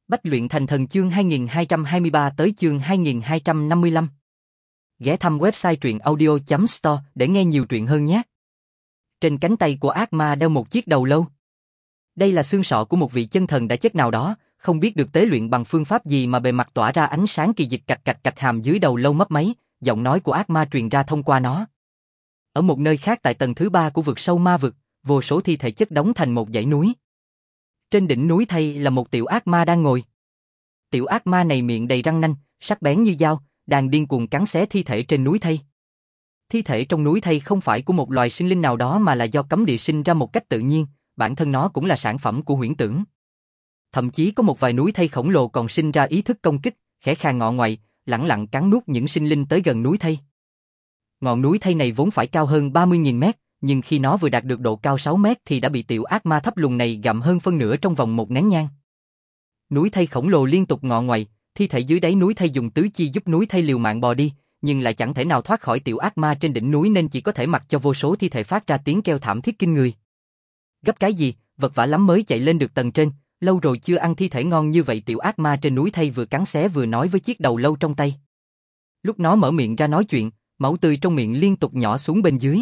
Bách luyện thành thần chương 2223 tới chương 2255. Ghé thăm website truyện audio.store để nghe nhiều truyện hơn nhé. Trên cánh tay của ác ma đeo một chiếc đầu lâu. Đây là xương sọ của một vị chân thần đã chết nào đó, không biết được tế luyện bằng phương pháp gì mà bề mặt tỏa ra ánh sáng kỳ dị, cạch cạch cạch, hàm dưới đầu lâu mấp máy, giọng nói của ác ma truyền ra thông qua nó. Ở một nơi khác tại tầng thứ 3 của vực sâu ma vực, vô số thi thể chất đóng thành một dãy núi. Trên đỉnh núi thây là một tiểu ác ma đang ngồi. Tiểu ác ma này miệng đầy răng nanh, sắc bén như dao, đang điên cuồng cắn xé thi thể trên núi thây. Thi thể trong núi thây không phải của một loài sinh linh nào đó mà là do cấm địa sinh ra một cách tự nhiên, bản thân nó cũng là sản phẩm của huyễn tưởng. Thậm chí có một vài núi thây khổng lồ còn sinh ra ý thức công kích, khẽ khàng ngọ ngoại, lẳng lặng cắn nuốt những sinh linh tới gần núi thây. Ngọn núi thây này vốn phải cao hơn 30.000 mét, nhưng khi nó vừa đạt được độ cao 6 mét thì đã bị tiểu ác ma thấp lùn này gặm hơn phân nửa trong vòng một nén nhang. Núi thây khổng lồ liên tục ngọ ngoại, thi thể dưới đáy núi thây dùng tứ chi giúp núi thây liều mạng bò đi, nhưng lại chẳng thể nào thoát khỏi tiểu ác ma trên đỉnh núi nên chỉ có thể mặc cho vô số thi thể phát ra tiếng kêu thảm thiết kinh người. Gấp cái gì, vật vã lắm mới chạy lên được tầng trên, lâu rồi chưa ăn thi thể ngon như vậy. Tiểu ác ma trên núi thây vừa cắn xé vừa nói với chiếc đầu lâu trong tay. Lúc nó mở miệng ra nói chuyện, máu tươi trong miệng liên tục nhỏ xuống bên dưới.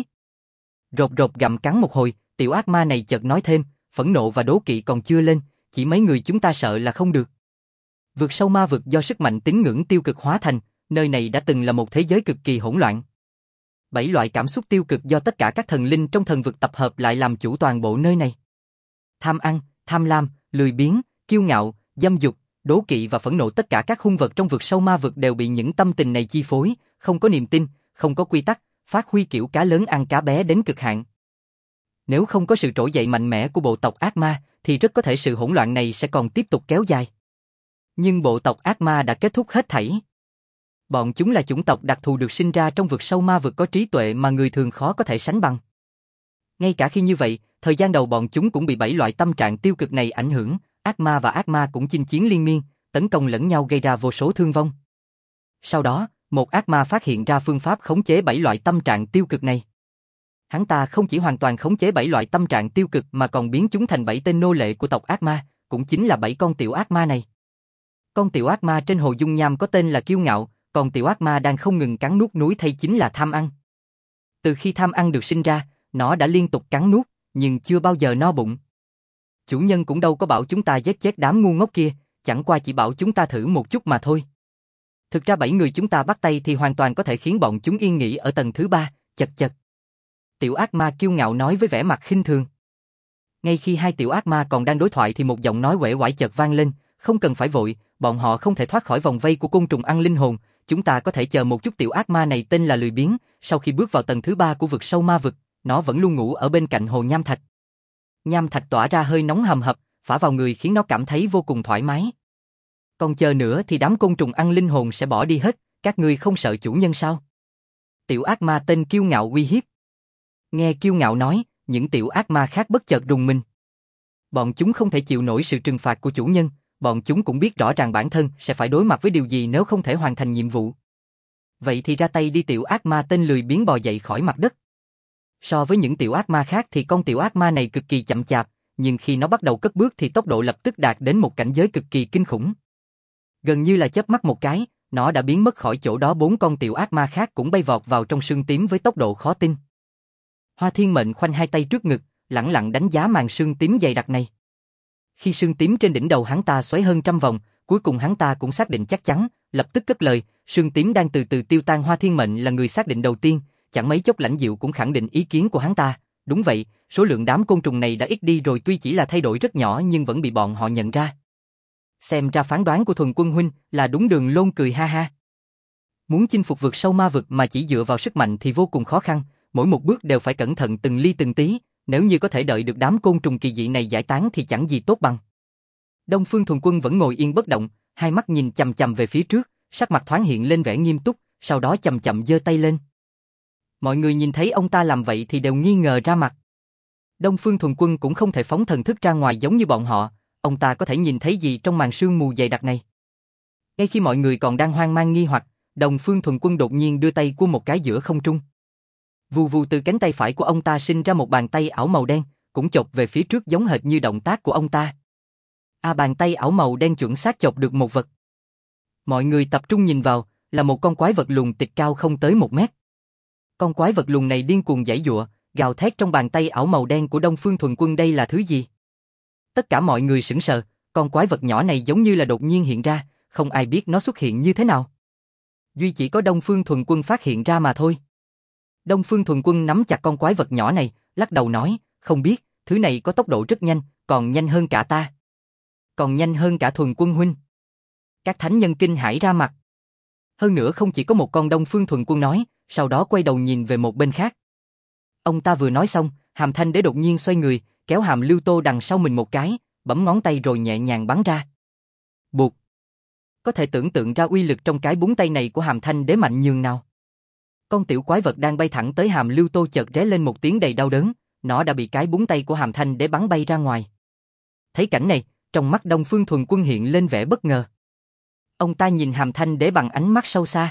Rột rột gặm cắn một hồi, tiểu ác ma này chợt nói thêm, phẫn nộ và đố kỵ còn chưa lên, chỉ mấy người chúng ta sợ là không được. Vực sâu ma vực do sức mạnh tín ngưỡng tiêu cực hóa thành, nơi này đã từng là một thế giới cực kỳ hỗn loạn. 7 loại cảm xúc tiêu cực do tất cả các thần linh trong thần vực tập hợp lại làm chủ toàn bộ nơi này. Tham ăn, tham lam, lười biếng, kiêu ngạo, dâm dục, đố kỵ và phẫn nộ, tất cả các hung vật trong vực sâu ma vực đều bị những tâm tình này chi phối, không có niềm tin, không có quy tắc, phát huy kiểu cá lớn ăn cá bé đến cực hạn. Nếu không có sự trỗi dậy mạnh mẽ của bộ tộc ác ma, thì rất có thể sự hỗn loạn này sẽ còn tiếp tục kéo dài. Nhưng bộ tộc ác ma đã kết thúc hết thảy. Bọn chúng là chủng tộc đặc thù được sinh ra trong vực sâu ma vực, có trí tuệ mà người thường khó có thể sánh bằng. Ngay cả khi như vậy, thời gian đầu bọn chúng cũng bị 7 loại tâm trạng tiêu cực này ảnh hưởng, ác ma và ác ma cũng chinh chiến liên miên, tấn công lẫn nhau gây ra vô số thương vong. Sau đó, một ác ma phát hiện ra phương pháp khống chế 7 loại tâm trạng tiêu cực này. Hắn ta không chỉ hoàn toàn khống chế 7 loại tâm trạng tiêu cực mà còn biến chúng thành 7 tên nô lệ của tộc ác ma, cũng chính là 7 con tiểu ác ma này. Con tiểu ác ma trên hồ dung nham có tên là kiêu ngạo, còn tiểu ác ma đang không ngừng cắn nuốt núi thây chính là tham ăn. Từ khi tham ăn được sinh ra, nó đã liên tục cắn nuốt, nhưng chưa bao giờ no bụng. Chủ nhân cũng đâu có bảo chúng ta giết chết đám ngu ngốc kia, chẳng qua chỉ bảo chúng ta thử một chút mà thôi. Thực ra 7 người chúng ta bắt tay thì hoàn toàn có thể khiến bọn chúng yên nghỉ ở tầng thứ 3, chật chật. Tiểu ác ma kiêu ngạo nói với vẻ mặt khinh thường. Ngay khi hai tiểu ác ma còn đang đối thoại thì một giọng nói uể oải chợt vang lên, không cần phải vội, bọn họ không thể thoát khỏi vòng vây của côn trùng ăn linh hồn, chúng ta có thể chờ một chút. Tiểu ác ma này tên là lười biếng, sau khi bước vào tầng thứ 3 của vực sâu ma vực, nó vẫn luôn ngủ ở bên cạnh hồ nham thạch. Nham thạch tỏa ra hơi nóng hầm hập, phả vào người khiến nó cảm thấy vô cùng thoải mái. Còn chờ nữa thì đám côn trùng ăn linh hồn sẽ bỏ đi hết, các ngươi không sợ chủ nhân sao? Tiểu ác ma tên kiêu ngạo uy hiếp. Nghe kiêu ngạo nói, những tiểu ác ma khác bất chợt rùng mình. Bọn chúng không thể chịu nổi sự trừng phạt của chủ nhân, bọn chúng cũng biết rõ ràng bản thân sẽ phải đối mặt với điều gì nếu không thể hoàn thành nhiệm vụ. Vậy thì ra tay đi. Tiểu ác ma tên lười biếng bò dậy khỏi mặt đất. So với những tiểu ác ma khác thì con tiểu ác ma này cực kỳ chậm chạp, nhưng khi nó bắt đầu cất bước thì tốc độ lập tức đạt đến một cảnh giới cực kỳ kinh khủng. Gần như là chớp mắt một cái, nó đã biến mất khỏi chỗ đó. 4 con tiểu ác ma khác cũng bay vọt vào trong sương tím với tốc độ khó tin. Hoa Thiên Mệnh khoanh hai tay trước ngực, lẳng lặng đánh giá màn sương tím dày đặc này. Khi sương tím trên đỉnh đầu hắn ta xoáy hơn trăm vòng, cuối cùng hắn ta cũng xác định chắc chắn, lập tức cất lời, sương tím đang từ từ tiêu tan. Hoa Thiên Mệnh là người xác định đầu tiên, chẳng mấy chốc Lãnh Diệu cũng khẳng định ý kiến của hắn ta. Đúng vậy, số lượng đám côn trùng này đã ít đi rồi, tuy chỉ là thay đổi rất nhỏ nhưng vẫn bị bọn họ nhận ra. Xem ra phán đoán của Thuần Quân huynh là đúng. Đường Lôn cười ha ha. Muốn chinh phục vực sâu ma vực mà chỉ dựa vào sức mạnh thì vô cùng khó khăn, mỗi một bước đều phải cẩn thận từng ly từng tí, nếu như có thể đợi được đám côn trùng kỳ dị này giải tán thì chẳng gì tốt bằng. Đông Phương Thuần Quân vẫn ngồi yên bất động, hai mắt nhìn chằm chằm về phía trước, sắc mặt thoáng hiện lên vẻ nghiêm túc, sau đó chậm chậm giơ tay lên. Mọi người nhìn thấy ông ta làm vậy thì đều nghi ngờ ra mặt. Đông Phương Thuần Quân cũng không thể phóng thần thức ra ngoài giống như bọn họ, ông ta có thể nhìn thấy gì trong màn sương mù dày đặc này? Ngay khi mọi người còn đang hoang mang nghi hoặc, Đông Phương Thuần Quân đột nhiên đưa tay của một cái giữa không trung. Vù vù, từ cánh tay phải của ông ta sinh ra một bàn tay ảo màu đen, cũng chộp về phía trước giống hệt như động tác của ông ta. Bàn tay ảo màu đen chuẩn xác chộp được một vật. Mọi người tập trung nhìn vào, là một con quái vật lùn tịch cao không tới 1 mét. Con quái vật lùn này điên cuồng giãy giụa, gào thét trong bàn tay ảo màu đen của Đông Phương Thuần Quân. Đây là thứ gì? Tất cả mọi người sững sờ, con quái vật nhỏ này giống như là đột nhiên hiện ra, không ai biết nó xuất hiện như thế nào. Duy chỉ có Đông Phương Thuần Quân phát hiện ra mà thôi. Đông Phương Thuần Quân nắm chặt con quái vật nhỏ này, lắc đầu nói, không biết, thứ này có tốc độ rất nhanh, còn nhanh hơn cả ta. Còn nhanh hơn cả Thuần Quân huynh. Các thánh nhân kinh hãi ra mặt. Hơn nữa không chỉ có một con. Đông Phương Thuần Quân nói, sau đó quay đầu nhìn về một bên khác. Ông ta vừa nói xong, Hàm Thanh Đế đột nhiên xoay người, kéo Hàm Lưu Tô đằng sau mình một cái, bấm ngón tay rồi nhẹ nhàng bắn ra. Bụt! Có thể tưởng tượng ra uy lực trong cái búng tay này của Hàm Thanh Đế mạnh nhường nào. Con tiểu quái vật đang bay thẳng tới Hàm Lưu Tô chợt ré lên một tiếng đầy đau đớn, nó đã bị cái búng tay của Hàm Thanh Đế bắn bay ra ngoài. Thấy cảnh này, trong mắt Đông Phương Thuần Quân hiện lên vẻ bất ngờ. Ông ta nhìn Hàm Thanh Đế bằng ánh mắt sâu xa.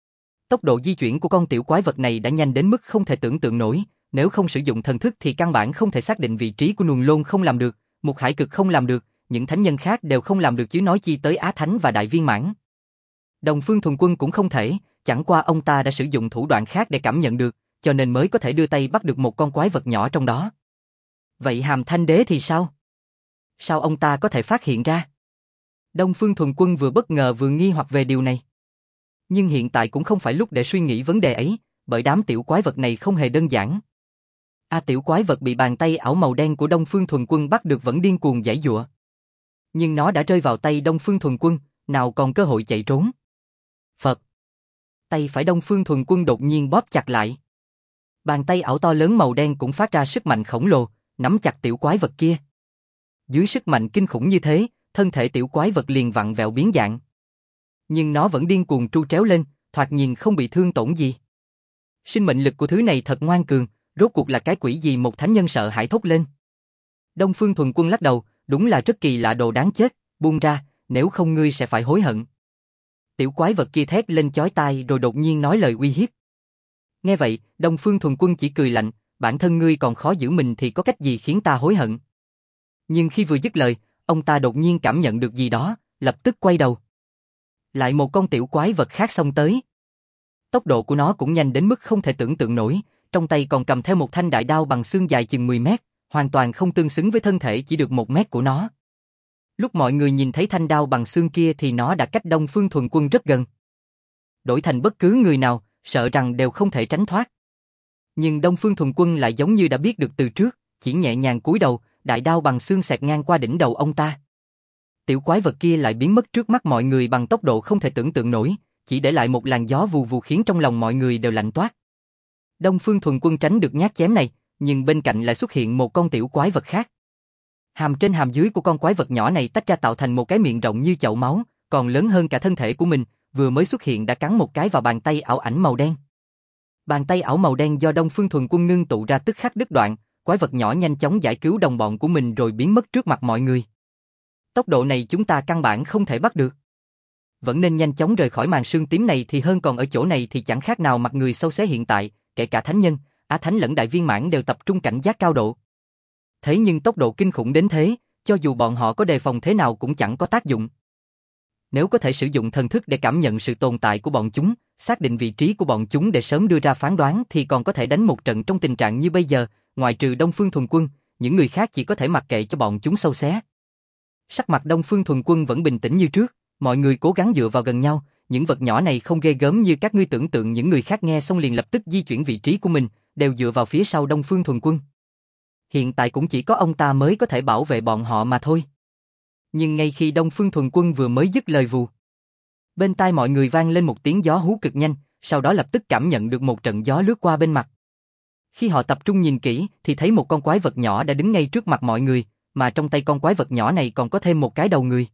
Tốc độ di chuyển của con tiểu quái vật này đã nhanh đến mức không thể tưởng tượng nổi, nếu không sử dụng thần thức thì căn bản không thể xác định vị trí của Nuần Lôn không làm được, Mục Hải Cực không làm được, những thánh nhân khác đều không làm được chứ nói chi tới Á Thánh và Đại Viên Mãn. Đông Phương Thuần Quân cũng không thể, chẳng qua ông ta đã sử dụng thủ đoạn khác để cảm nhận được, cho nên mới có thể đưa tay bắt được một con quái vật nhỏ trong đó. Vậy Hàm Thanh Đế thì sao? Sao ông ta có thể phát hiện ra? Đông Phương Thuần Quân vừa bất ngờ vừa nghi hoặc về điều này. Nhưng hiện tại cũng không phải lúc để suy nghĩ vấn đề ấy, bởi đám tiểu quái vật này không hề đơn giản. Tiểu quái vật bị bàn tay ảo màu đen của Đông Phương Thuần Quân bắt được vẫn điên cuồng giãy giụa. Nhưng nó đã rơi vào tay Đông Phương Thuần Quân, nào còn cơ hội chạy trốn. Phật! Tay phải Đông Phương Thuần Quân đột nhiên bóp chặt lại. Bàn tay ảo to lớn màu đen cũng phát ra sức mạnh khổng lồ, nắm chặt tiểu quái vật kia. Dưới sức mạnh kinh khủng như thế, thân thể tiểu quái vật liền vặn vẹo biến dạng. Nhưng nó vẫn điên cuồng tru tréo lên, thoạt nhìn không bị thương tổn gì. Sinh mệnh lực của thứ này thật ngoan cường, rốt cuộc là cái quỷ gì? Một thánh nhân sợ hãi thốt lên. Đông Phương Thuần Quân lắc đầu, đúng là rất kỳ lạ, đồ đáng chết, buông ra, nếu không ngươi sẽ phải hối hận. Tiểu quái vật kia thét lên chói tai rồi đột nhiên nói lời uy hiếp. Nghe vậy, Đông Phương Thuần Quân chỉ cười lạnh, bản thân ngươi còn khó giữ mình thì có cách gì khiến ta hối hận. Nhưng khi vừa dứt lời, ông ta đột nhiên cảm nhận được gì đó, lập tức quay đầu. Lại một con tiểu quái vật khác xông tới. Tốc độ của nó cũng nhanh đến mức không thể tưởng tượng nổi, trong tay còn cầm theo một thanh đại đao bằng xương dài chừng 10 mét, hoàn toàn không tương xứng với thân thể chỉ được 1 mét của nó. Lúc mọi người nhìn thấy thanh đao bằng xương kia thì nó đã cách Đông Phương Thuần Quân rất gần. Đổi thành bất cứ người nào, sợ rằng đều không thể tránh thoát. Nhưng Đông Phương Thuần Quân lại giống như đã biết được từ trước, chỉ nhẹ nhàng cúi đầu, đại đao bằng xương xẹt ngang qua đỉnh đầu ông ta. Tiểu quái vật kia lại biến mất trước mắt mọi người bằng tốc độ không thể tưởng tượng nổi, chỉ để lại một làn gió vù vù khiến trong lòng mọi người đều lạnh toát. Đông Phương Thuần Quân tránh được nhát chém này, nhưng bên cạnh lại xuất hiện một con tiểu quái vật khác. Hàm trên hàm dưới của con quái vật nhỏ này tách ra tạo thành một cái miệng rộng như chậu máu, còn lớn hơn cả thân thể của mình, vừa mới xuất hiện đã cắn một cái vào bàn tay ảo ảnh màu đen. Bàn tay ảo màu đen do Đông Phương Thuần Quân ngưng tụ ra tức khắc đứt đoạn, quái vật nhỏ nhanh chóng giải cứu đồng bọn của mình rồi biến mất trước mặt mọi người. Tốc độ này chúng ta căn bản không thể bắt được. Vẫn nên nhanh chóng rời khỏi màn sương tím này thì hơn, còn ở chỗ này thì chẳng khác nào mặt người xấu xé hiện tại, kể cả thánh nhân, Á Thánh lẫn Đại Viên Mãn đều tập trung cảnh giác cao độ. Thế nhưng tốc độ kinh khủng đến thế, cho dù bọn họ có đề phòng thế nào cũng chẳng có tác dụng. Nếu có thể sử dụng thần thức để cảm nhận sự tồn tại của bọn chúng, xác định vị trí của bọn chúng để sớm đưa ra phán đoán thì còn có thể đánh một trận trong tình trạng như bây giờ, ngoại trừ Đông Phương Thuần Quân, những người khác chỉ có thể mặc kệ cho bọn chúng xâu xé. Sắc mặt Đông Phương Thuần Quân vẫn bình tĩnh như trước, mọi người cố gắng dựa vào gần nhau, những vật nhỏ này không ghê gớm như các ngươi tưởng tượng. Những người khác nghe xong liền lập tức di chuyển vị trí của mình, đều dựa vào phía sau Đông Phương Thuần Quân. Hiện tại cũng chỉ có ông ta mới có thể bảo vệ bọn họ mà thôi. Nhưng ngay khi Đông Phương Thuần Quân vừa mới dứt lời vù, bên tai mọi người vang lên một tiếng gió hú cực nhanh, sau đó lập tức cảm nhận được một trận gió lướt qua bên mặt. Khi họ tập trung nhìn kỹ thì thấy một con quái vật nhỏ đã đứng ngay trước mặt mọi người, mà trong tay con quái vật nhỏ này còn có thêm một cái đầu người.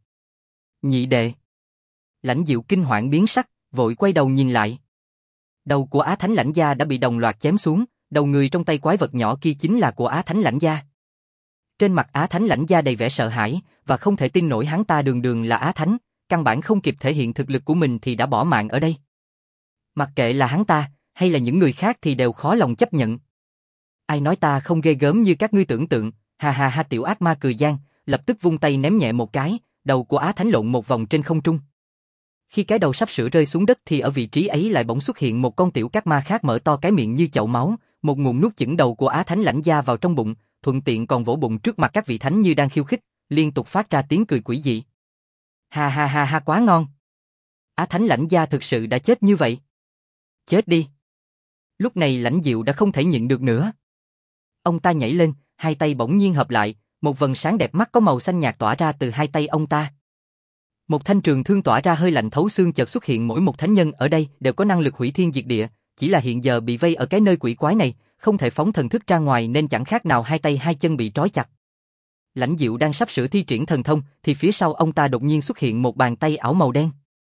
Nhị đệ. Lãnh Diệu kinh hoảng biến sắc, vội quay đầu nhìn lại. Đầu của Á Thánh Lãnh Gia đã bị đồng loạt chém xuống, đầu người trong tay quái vật nhỏ kia chính là của Á Thánh Lãnh Gia. Trên mặt Á Thánh Lãnh Gia đầy vẻ sợ hãi, và không thể tin nổi hắn ta đường đường là Á Thánh, căn bản không kịp thể hiện thực lực của mình thì đã bỏ mạng ở đây. Mặc kệ là hắn ta, hay là những người khác thì đều khó lòng chấp nhận. Ai nói ta không ghê gớm như các ngươi tưởng tượng, ha ha ha. Tiểu ác ma cười gian, lập tức vung tay ném nhẹ một cái, đầu của Á Thánh lộn một vòng trên không trung. Khi cái đầu sắp sửa rơi xuống đất thì ở vị trí ấy lại bỗng xuất hiện một con tiểu cát ma khác mở to cái miệng như chậu máu, một ngụm nuốt chửng đầu của Á Thánh Lãnh Gia vào trong bụng, thuận tiện còn vỗ bụng trước mặt các vị thánh như đang khiêu khích, liên tục phát ra tiếng cười quỷ dị. Ha ha ha ha, quá ngon. Á Thánh Lãnh Gia thực sự đã chết như vậy. Chết đi. Lúc này Lãnh Diệu đã không thể nhịn được nữa. Ông ta nhảy lên, hai tay bỗng nhiên hợp lại, một vầng sáng đẹp mắt có màu xanh nhạt tỏa ra từ hai tay ông ta. Một thanh trường thương tỏa ra hơi lạnh thấu xương chợt xuất hiện. Mỗi một thánh nhân ở đây đều có năng lực hủy thiên diệt địa, chỉ là hiện giờ bị vây ở cái nơi quỷ quái này, không thể phóng thần thức ra ngoài nên chẳng khác nào hai tay hai chân bị trói chặt. Lãnh Diệu đang sắp sửa thi triển thần thông thì phía sau ông ta đột nhiên xuất hiện một bàn tay ảo màu đen.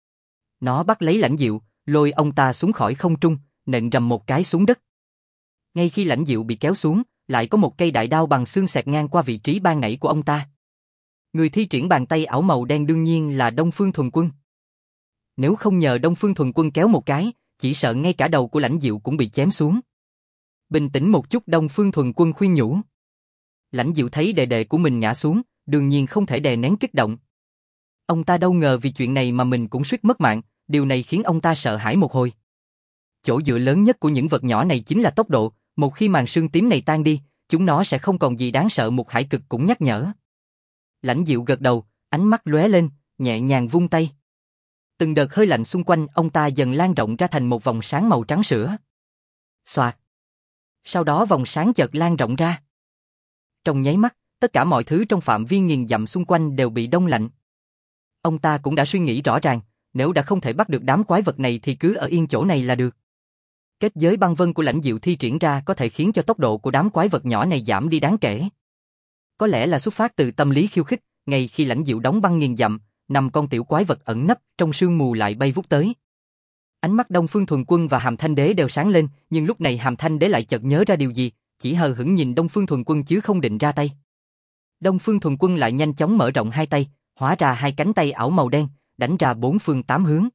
Nó bắt lấy Lãnh Diệu, lôi ông ta xuống khỏi không trung, nện rầm một cái xuống đất. Ngay khi Lãnh Diệu bị kéo xuống, lại có một cây đại đao bằng xương xẹt ngang qua vị trí ban nãy của ông ta. Người thi triển bàn tay ảo màu đen đương nhiên là Đông Phương Thuần Quân. Nếu không nhờ Đông Phương Thuần Quân kéo một cái, chỉ sợ ngay cả đầu của Lãnh Diệu cũng bị chém xuống. Bình tĩnh một chút, Đông Phương Thuần Quân khuyên nhủ. Lãnh Diệu thấy đệ đệ của mình ngã xuống, đương nhiên không thể đè nén kích động. Ông ta đâu ngờ vì chuyện này mà mình cũng suýt mất mạng, điều này khiến ông ta sợ hãi một hồi. Chỗ dựa lớn nhất của những vật nhỏ này chính là tốc độ, một khi màn sương tím này tan đi, chúng nó sẽ không còn gì đáng sợ. Một Hải Cực cũng nhắc nhở. Lãnh Diệu gật đầu, ánh mắt lóe lên, nhẹ nhàng vung tay. Từng đợt hơi lạnh xung quanh ông ta dần lan rộng ra thành một vòng sáng màu trắng sữa. Xoạt. Sau đó vòng sáng chợt lan rộng ra. Trong nháy mắt, tất cả mọi thứ trong phạm vi nghìn dặm xung quanh đều bị đông lạnh. Ông ta cũng đã suy nghĩ rõ ràng, nếu đã không thể bắt được đám quái vật này thì cứ ở yên chỗ này là được. Kết giới băng vân của Lãnh Diệu thi triển ra có thể khiến cho tốc độ của đám quái vật nhỏ này giảm đi đáng kể. Có lẽ là xuất phát từ tâm lý khiêu khích, ngay khi Lãnh Diệu đóng băng nghìn dặm, 5 con tiểu quái vật ẩn nấp trong sương mù lại bay vút tới. Ánh mắt Đông Phương Thuần Quân và Hàm Thanh Đế đều sáng lên, nhưng lúc này Hàm Thanh Đế lại chợt nhớ ra điều gì, chỉ hờ hững nhìn Đông Phương Thuần Quân chứ không định ra tay. Đông Phương Thuần Quân lại nhanh chóng mở rộng hai tay, hóa ra hai cánh tay ảo màu đen, đánh ra bốn phương tám hướng.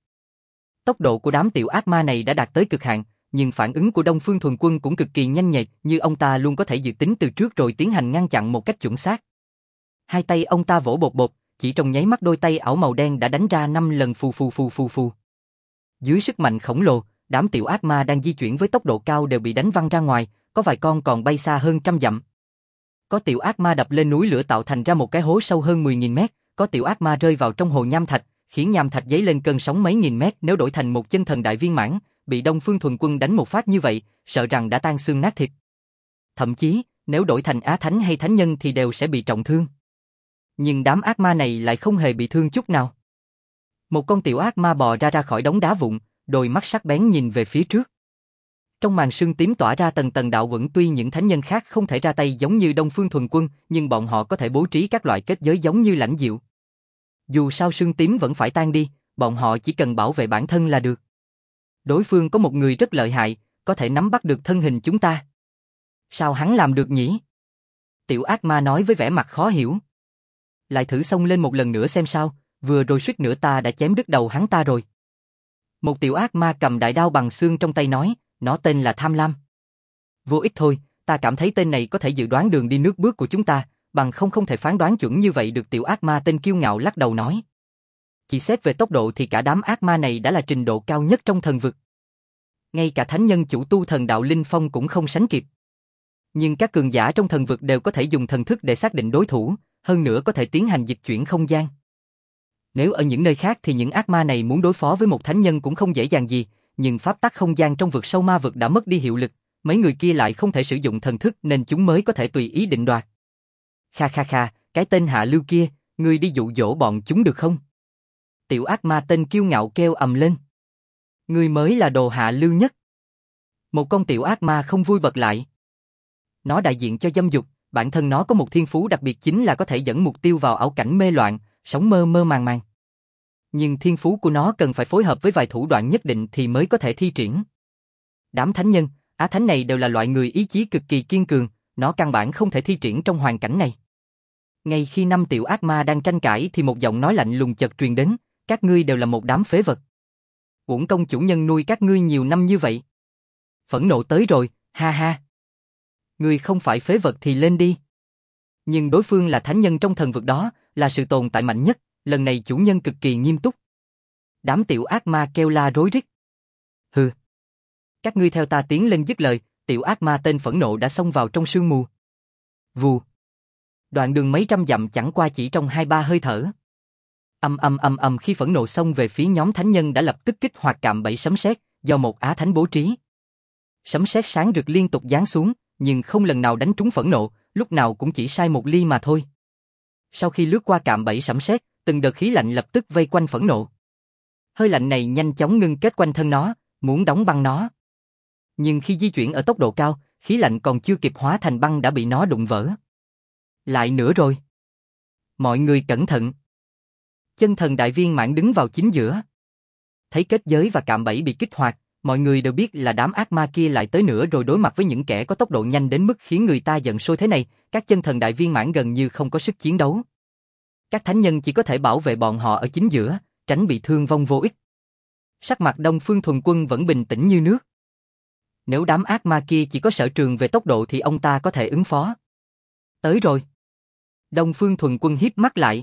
Tốc độ của đám tiểu ác ma này đã đạt tới cực hạn, nhưng phản ứng của Đông Phương Thuần Quân cũng cực kỳ nhanh nhạy, như ông ta luôn có thể dự tính từ trước rồi tiến hành ngăn chặn một cách chuẩn xác. Hai tay ông ta vỗ bột bột, chỉ trong nháy mắt đôi tay ảo màu đen đã đánh ra 5 lần phù phù phù phù phù. Dưới sức mạnh khổng lồ, đám tiểu ác ma đang di chuyển với tốc độ cao đều bị đánh văng ra ngoài, có vài con còn bay xa hơn trăm dặm. Có tiểu ác ma đập lên núi lửa tạo thành ra một cái hố sâu hơn 10.000 mét, có tiểu ác ma rơi vào trong hồ nham thạch, khiến nham thạch dấy lên cơn sóng mấy nghìn mét. Nếu đổi thành một chân thần đại viên mãn, bị Đông Phương Thuần Quân đánh một phát như vậy, sợ rằng đã tan xương nát thịt. Thậm chí, nếu đổi thành Á Thánh hay Thánh Nhân thì đều sẽ bị trọng thương. Nhưng đám ác ma này lại không hề bị thương chút nào. Một con tiểu ác ma bò ra khỏi đống đá vụn, đôi mắt sắc bén nhìn về phía trước. Trong màn sương tím tỏa ra tầng tầng đạo vẫn, tuy những thánh nhân khác không thể ra tay giống như Đông Phương Thuần Quân, nhưng bọn họ có thể bố trí các loại kết giới giống như Lãnh Diệu. Dù sao sương tím vẫn phải tan đi, bọn họ chỉ cần bảo vệ bản thân là được. Đối phương có một người rất lợi hại, có thể nắm bắt được thân hình chúng ta. Sao hắn làm được nhỉ? Tiểu ác ma nói với vẻ mặt khó hiểu. Lại thử xông lên một lần nữa xem sao, vừa rồi suýt nữa ta đã chém đứt đầu hắn ta rồi. Một tiểu ác ma cầm đại đao bằng xương trong tay nói, nó tên là Tham Lam. Vô ích thôi, ta cảm thấy tên này có thể dự đoán đường đi nước bước của chúng ta, bằng không thể phán đoán chuẩn như vậy được. Tiểu ác ma tên kiêu ngạo lắc đầu nói. Chỉ xét về tốc độ thì cả đám ác ma này đã là trình độ cao nhất trong thần vực. Ngay cả thánh nhân chủ tu thần đạo Linh Phong cũng không sánh kịp. Nhưng các cường giả trong thần vực đều có thể dùng thần thức để xác định đối thủ, hơn nữa có thể tiến hành dịch chuyển không gian. Nếu ở những nơi khác thì những ác ma này muốn đối phó với một thánh nhân cũng không dễ dàng gì, nhưng pháp tắc không gian trong vực sâu ma vực đã mất đi hiệu lực, mấy người kia lại không thể sử dụng thần thức nên chúng mới có thể tùy ý định đoạt. Kha kha kha, cái tên hạ lưu kia, ngươi đi dụ dỗ bọn chúng được không? Tiểu ác ma tên kiêu ngạo kêu ầm lên. Ngươi mới là đồ hạ lưu nhất. Một con tiểu ác ma không vui bật lại. Nó đại diện cho dâm dục, bản thân nó có một thiên phú đặc biệt chính là có thể dẫn mục tiêu vào ảo cảnh mê loạn, sống mơ mơ màng màng. Nhưng thiên phú của nó cần phải phối hợp với vài thủ đoạn nhất định thì mới có thể thi triển. Đám thánh nhân, á thánh này đều là loại người ý chí cực kỳ kiên cường, nó căn bản không thể thi triển trong hoàn cảnh này. Ngay khi 5 tiểu ác ma đang tranh cãi thì một giọng nói lạnh lùng chợt truyền đến, các ngươi đều là một đám phế vật. Uổng công chủ nhân nuôi các ngươi nhiều năm như vậy. Phẫn nộ tới rồi, ha ha. Ngươi không phải phế vật thì lên đi. Nhưng đối phương là thánh nhân trong thần vực đó, là sự tồn tại mạnh nhất, lần này chủ nhân cực kỳ nghiêm túc. Đám tiểu ác ma kêu la rối rít. Hừ. Các ngươi theo ta tiến lên dứt lời, tiểu ác ma tên phẫn nộ đã xông vào trong sương mù. Vù. Đoạn đường mấy trăm dặm chẳng qua chỉ trong 2-3 hơi thở. Âm khi phẫn nộ xông về phía nhóm thánh nhân đã lập tức kích hoạt cạm bẫy sấm sét do một á thánh bố trí. Sấm sét sáng rực liên tục giáng xuống, nhưng không lần nào đánh trúng phẫn nộ, lúc nào cũng chỉ sai một ly mà thôi. Sau khi lướt qua cạm bẫy sấm sét, từng đợt khí lạnh lập tức vây quanh phẫn nộ. Hơi lạnh này nhanh chóng ngưng kết quanh thân nó, muốn đóng băng nó. Nhưng khi di chuyển ở tốc độ cao, khí lạnh còn chưa kịp hóa thành băng đã bị nó đụng vỡ. Lại nữa rồi. Mọi người cẩn thận. Chân thần đại viên mãn đứng vào chính giữa. Thấy kết giới và cạm bẫy bị kích hoạt, mọi người đều biết là đám ác ma kia lại tới nữa rồi. Đối mặt với những kẻ có tốc độ nhanh đến mức khiến người ta giận sôi thế này, các chân thần đại viên mãn gần như không có sức chiến đấu. Các thánh nhân chỉ có thể bảo vệ bọn họ ở chính giữa, tránh bị thương vong vô ích. Sắc mặt Đông Phương Thuần Quân vẫn bình tĩnh như nước. Nếu đám ác ma kia chỉ có sở trường về tốc độ thì ông ta có thể ứng phó. Tới rồi. Đông Phương Thuần Quân híp mắt lại.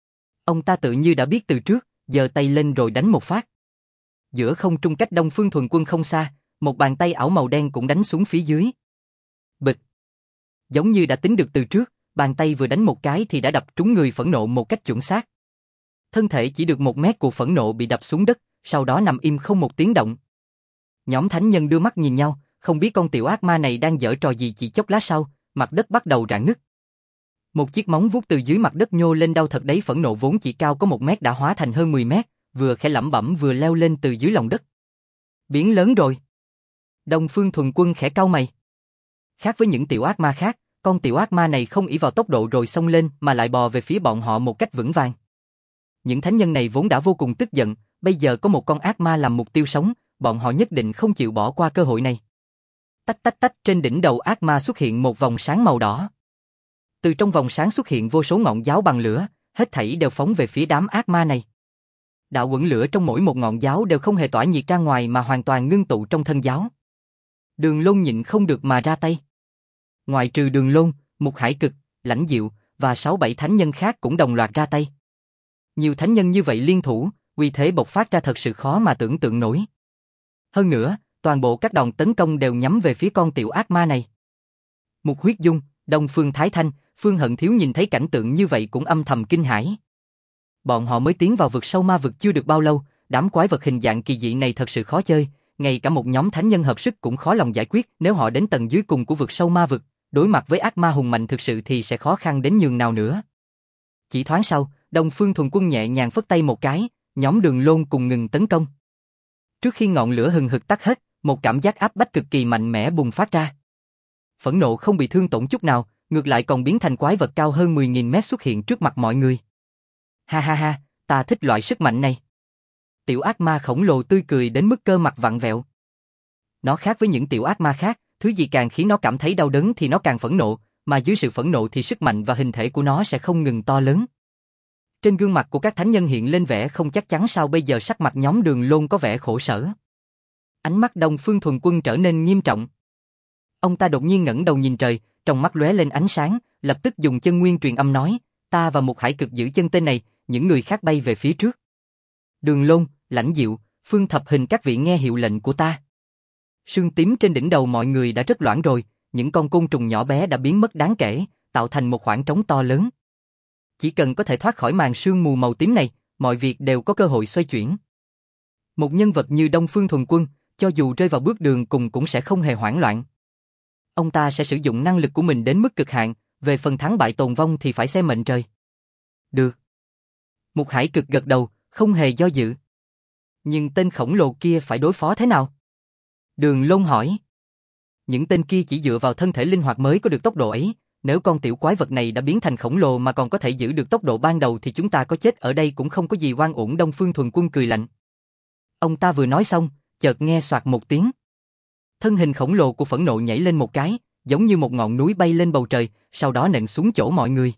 Ông ta tự như đã biết từ trước, giơ tay lên rồi đánh một phát. Giữa không trung cách Đông Phương Thuần Quân không xa, một bàn tay ảo màu đen cũng đánh xuống phía dưới. Bịch. Giống như đã tính được từ trước, bàn tay vừa đánh một cái thì đã đập trúng người phẫn nộ một cách chuẩn xác. Thân thể chỉ được 1 mét của phẫn nộ bị đập xuống đất, sau đó nằm im không một tiếng động. Nhóm thánh nhân đưa mắt nhìn nhau, không biết con tiểu ác ma này đang giở trò gì. Chỉ chốc lát sau, mặt đất bắt đầu rạn nứt. Một chiếc móng vuốt từ dưới mặt đất nhô lên, đau thật đấy. Phẫn nộ vốn chỉ cao có 1 mét đã hóa thành hơn 10 mét, vừa khẽ lẩm bẩm vừa leo lên từ dưới lòng đất. Biến lớn rồi. Đông Phương Thuần Quân khẽ cau mày. Khác với những tiểu ác ma khác, con tiểu ác ma này không ỷ vào tốc độ rồi xông lên mà lại bò về phía bọn họ một cách vững vàng. Những thánh nhân này vốn đã vô cùng tức giận, bây giờ có một con ác ma làm mục tiêu sống, bọn họ nhất định không chịu bỏ qua cơ hội này. Tách tách tách, trên đỉnh đầu ác ma xuất hiện một vòng sáng màu đỏ. Từ trong vòng sáng xuất hiện vô số ngọn giáo bằng lửa, hết thảy đều phóng về phía đám ác ma này. Đạo quẩn lửa trong mỗi một ngọn giáo đều không hề tỏa nhiệt ra ngoài mà hoàn toàn ngưng tụ trong thân giáo. Đường Lôn nhịn không được mà ra tay. Ngoài trừ Đường Lôn, Mục Hải Cực, Lãnh Diệu và 6-7 thánh nhân khác cũng đồng loạt ra tay. Nhiều thánh nhân như vậy liên thủ, uy thế bộc phát ra thật sự khó mà tưởng tượng nổi. Hơn nữa, toàn bộ các đòn tấn công đều nhắm về phía con tiểu ác ma này. Mục Huyết Dung, Đông Phương Thái Thanh, Phương Hận Thiếu nhìn thấy cảnh tượng như vậy cũng âm thầm kinh hãi. Bọn họ mới tiến vào vực sâu ma vực chưa được bao lâu, đám quái vật hình dạng kỳ dị này thật sự khó chơi, ngay cả một nhóm thánh nhân hợp sức cũng khó lòng giải quyết. Nếu họ đến tầng dưới cùng của vực sâu ma vực, đối mặt với ác ma hùng mạnh thực sự thì sẽ khó khăn đến nhường nào nữa. Chỉ thoáng sau, Đông Phương Thuần Quân nhẹ nhàng phất tay một cái, nhóm Đường Lôn cùng ngừng tấn công. Trước khi ngọn lửa hừng hực tắt hết, một cảm giác áp bách cực kỳ mạnh mẽ bùng phát ra. Phẫn nộ không bị thương tổn chút nào, ngược lại còn biến thành quái vật cao hơn 10.000 mét xuất hiện trước mặt mọi người. Ha ha ha, ta thích loại sức mạnh này. Tiểu ác ma khổng lồ tươi cười đến mức cơ mặt vặn vẹo. Nó khác với những tiểu ác ma khác, thứ gì càng khiến nó cảm thấy đau đớn thì nó càng phẫn nộ, mà dưới sự phẫn nộ thì sức mạnh và hình thể của nó sẽ không ngừng to lớn. Trên gương mặt của các thánh nhân hiện lên vẻ không chắc chắn. Sao bây giờ sắc mặt nhóm Đường Lôn có vẻ khổ sở. Ánh mắt Đông Phương Thuần Quân trở nên nghiêm trọng. Ông ta đột nhiên ngẩng đầu nhìn trời, trong mắt lóe lên ánh sáng, lập tức dùng chân nguyên truyền âm nói, ta và Mục Hải Cực giữ chân tên này, những người khác bay về phía trước. Đường Lôn, Lãnh Diệu, Phương Thập Hình các vị nghe hiệu lệnh của ta. Sương tím trên đỉnh đầu mọi người đã rất loãng rồi, những con côn trùng nhỏ bé đã biến mất đáng kể, tạo thành một khoảng trống to lớn. Chỉ cần có thể thoát khỏi màn sương mù màu tím này, mọi việc đều có cơ hội xoay chuyển. Một nhân vật như Đông Phương Thuần Quân, cho dù rơi vào bước đường cùng cũng sẽ không hề hoảng loạn. Ông ta sẽ sử dụng năng lực của mình đến mức cực hạn, về phần thắng bại tồn vong thì phải xem mệnh trời. Được. Mục Hải Cực gật đầu, không hề do dự. Nhưng tên khổng lồ kia phải đối phó thế nào? Đường Lôn hỏi. Những tên kia chỉ dựa vào thân thể linh hoạt mới có được tốc độ ấy, nếu con tiểu quái vật này đã biến thành khổng lồ mà còn có thể giữ được tốc độ ban đầu thì chúng ta có chết ở đây cũng không có gì oan uổng. Đông Phương Thuần Quân cười lạnh. Ông ta vừa nói xong, chợt nghe soạt một tiếng. Thân hình khổng lồ của phẫn nộ nhảy lên một cái, giống như một ngọn núi bay lên bầu trời, sau đó nện xuống chỗ mọi người.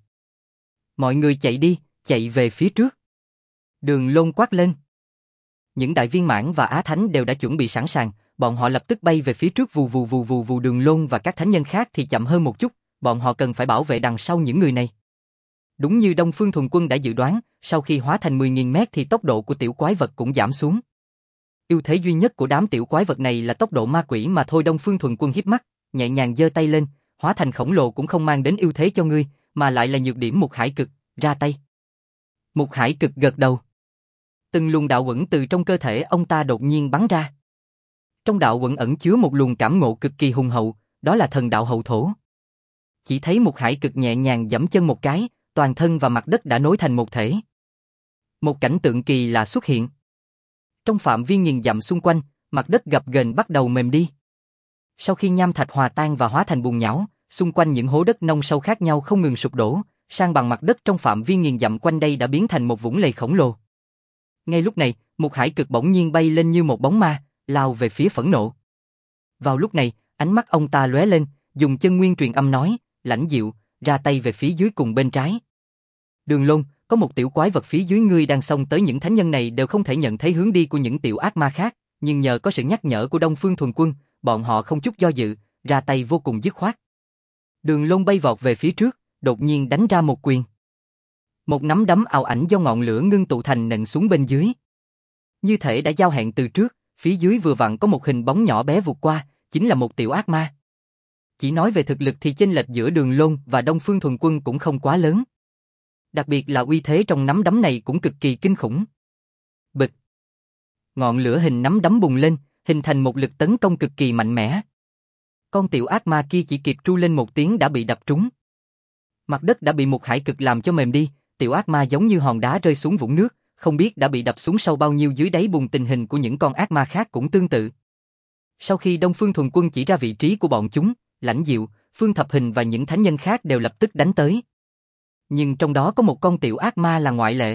Mọi người chạy đi, chạy về phía trước. Đường Lôn quát lên. Những đại viên mãn và á thánh đều đã chuẩn bị sẵn sàng, bọn họ lập tức bay về phía trước. Vù vù vù vù vù. Đường Lôn và các thánh nhân khác thì chậm hơn một chút, bọn họ cần phải bảo vệ đằng sau những người này. Đúng như Đông Phương Thuần Quân đã dự đoán, sau khi hóa thành 10.000 mét thì tốc độ của tiểu quái vật cũng giảm xuống. Ưu thế duy nhất của đám tiểu quái vật này là tốc độ ma quỷ mà thôi. Đông Phương Thuần Quân híp mắt, nhẹ nhàng giơ tay lên, hóa thành khổng lồ cũng không mang đến ưu thế cho ngươi, mà lại là nhược điểm Mục Hải Cực, ra tay. Mục Hải Cực gật đầu. Từng luồng đạo uẩn từ trong cơ thể ông ta đột nhiên bắn ra. Trong đạo uẩn ẩn chứa một luồng cảm ngộ cực kỳ hùng hậu, đó là thần đạo hậu thổ. Chỉ thấy Mục Hải Cực nhẹ nhàng giẫm chân một cái, toàn thân và mặt đất đã nối thành một thể. Một cảnh tượng kỳ lạ xuất hiện. Trong phạm vi nghìn dặm xung quanh, mặt đất gập ghềnh bắt đầu mềm đi. Sau khi nham thạch hòa tan và hóa thành bùn nhão, xung quanh những hố đất nông sâu khác nhau không ngừng sụp đổ, san bằng mặt đất trong phạm vi nghìn dặm quanh đây đã biến thành một vũng lầy khổng lồ. Ngay lúc này, Mục Hải Cực bỗng nhiên bay lên như một bóng ma, lao về phía phẫn nộ. Vào lúc này, ánh mắt ông ta lóe lên, dùng chân nguyên truyền âm nói, Lãnh Diệu, ra tay về phía dưới cùng bên trái. Đường Lôn, có một tiểu quái vật phía dưới ngươi đang xông tới, những thánh nhân này đều không thể nhận thấy hướng đi của những tiểu ác ma khác, nhưng nhờ có sự nhắc nhở của Đông Phương Thuần Quân, bọn họ không chút do dự, ra tay vô cùng dứt khoát. Đường Lôn bay vọt về phía trước, đột nhiên đánh ra một quyền. Một nắm đấm ảo ảnh do ngọn lửa ngưng tụ thành nện xuống bên dưới. Như thể đã giao hẹn từ trước, phía dưới vừa vặn có một hình bóng nhỏ bé vụt qua, chính là một tiểu ác ma. Chỉ nói về thực lực thì chênh lệch giữa Đường Lôn và Đông Phương Thuần Quân cũng không quá lớn. Đặc biệt là uy thế trong nắm đấm này cũng cực kỳ kinh khủng. Bịch. Ngọn lửa hình nắm đấm bùng lên, hình thành một lực tấn công cực kỳ mạnh mẽ. Con tiểu ác ma kia chỉ kịp tru lên một tiếng đã bị đập trúng. Mặt đất đã bị Mục Hải Cực làm cho mềm đi, tiểu ác ma giống như hòn đá rơi xuống vũng nước, không biết đã bị đập xuống sâu bao nhiêu dưới đáy bùn. Tình hình của những con ác ma khác cũng tương tự. Sau khi Đông Phương Thuần Quân chỉ ra vị trí của bọn chúng, Lãnh Diệu, Phương Thập Hình và những thánh nhân khác đều lập tức đánh tới. Nhưng trong đó có một con tiểu ác ma là ngoại lệ.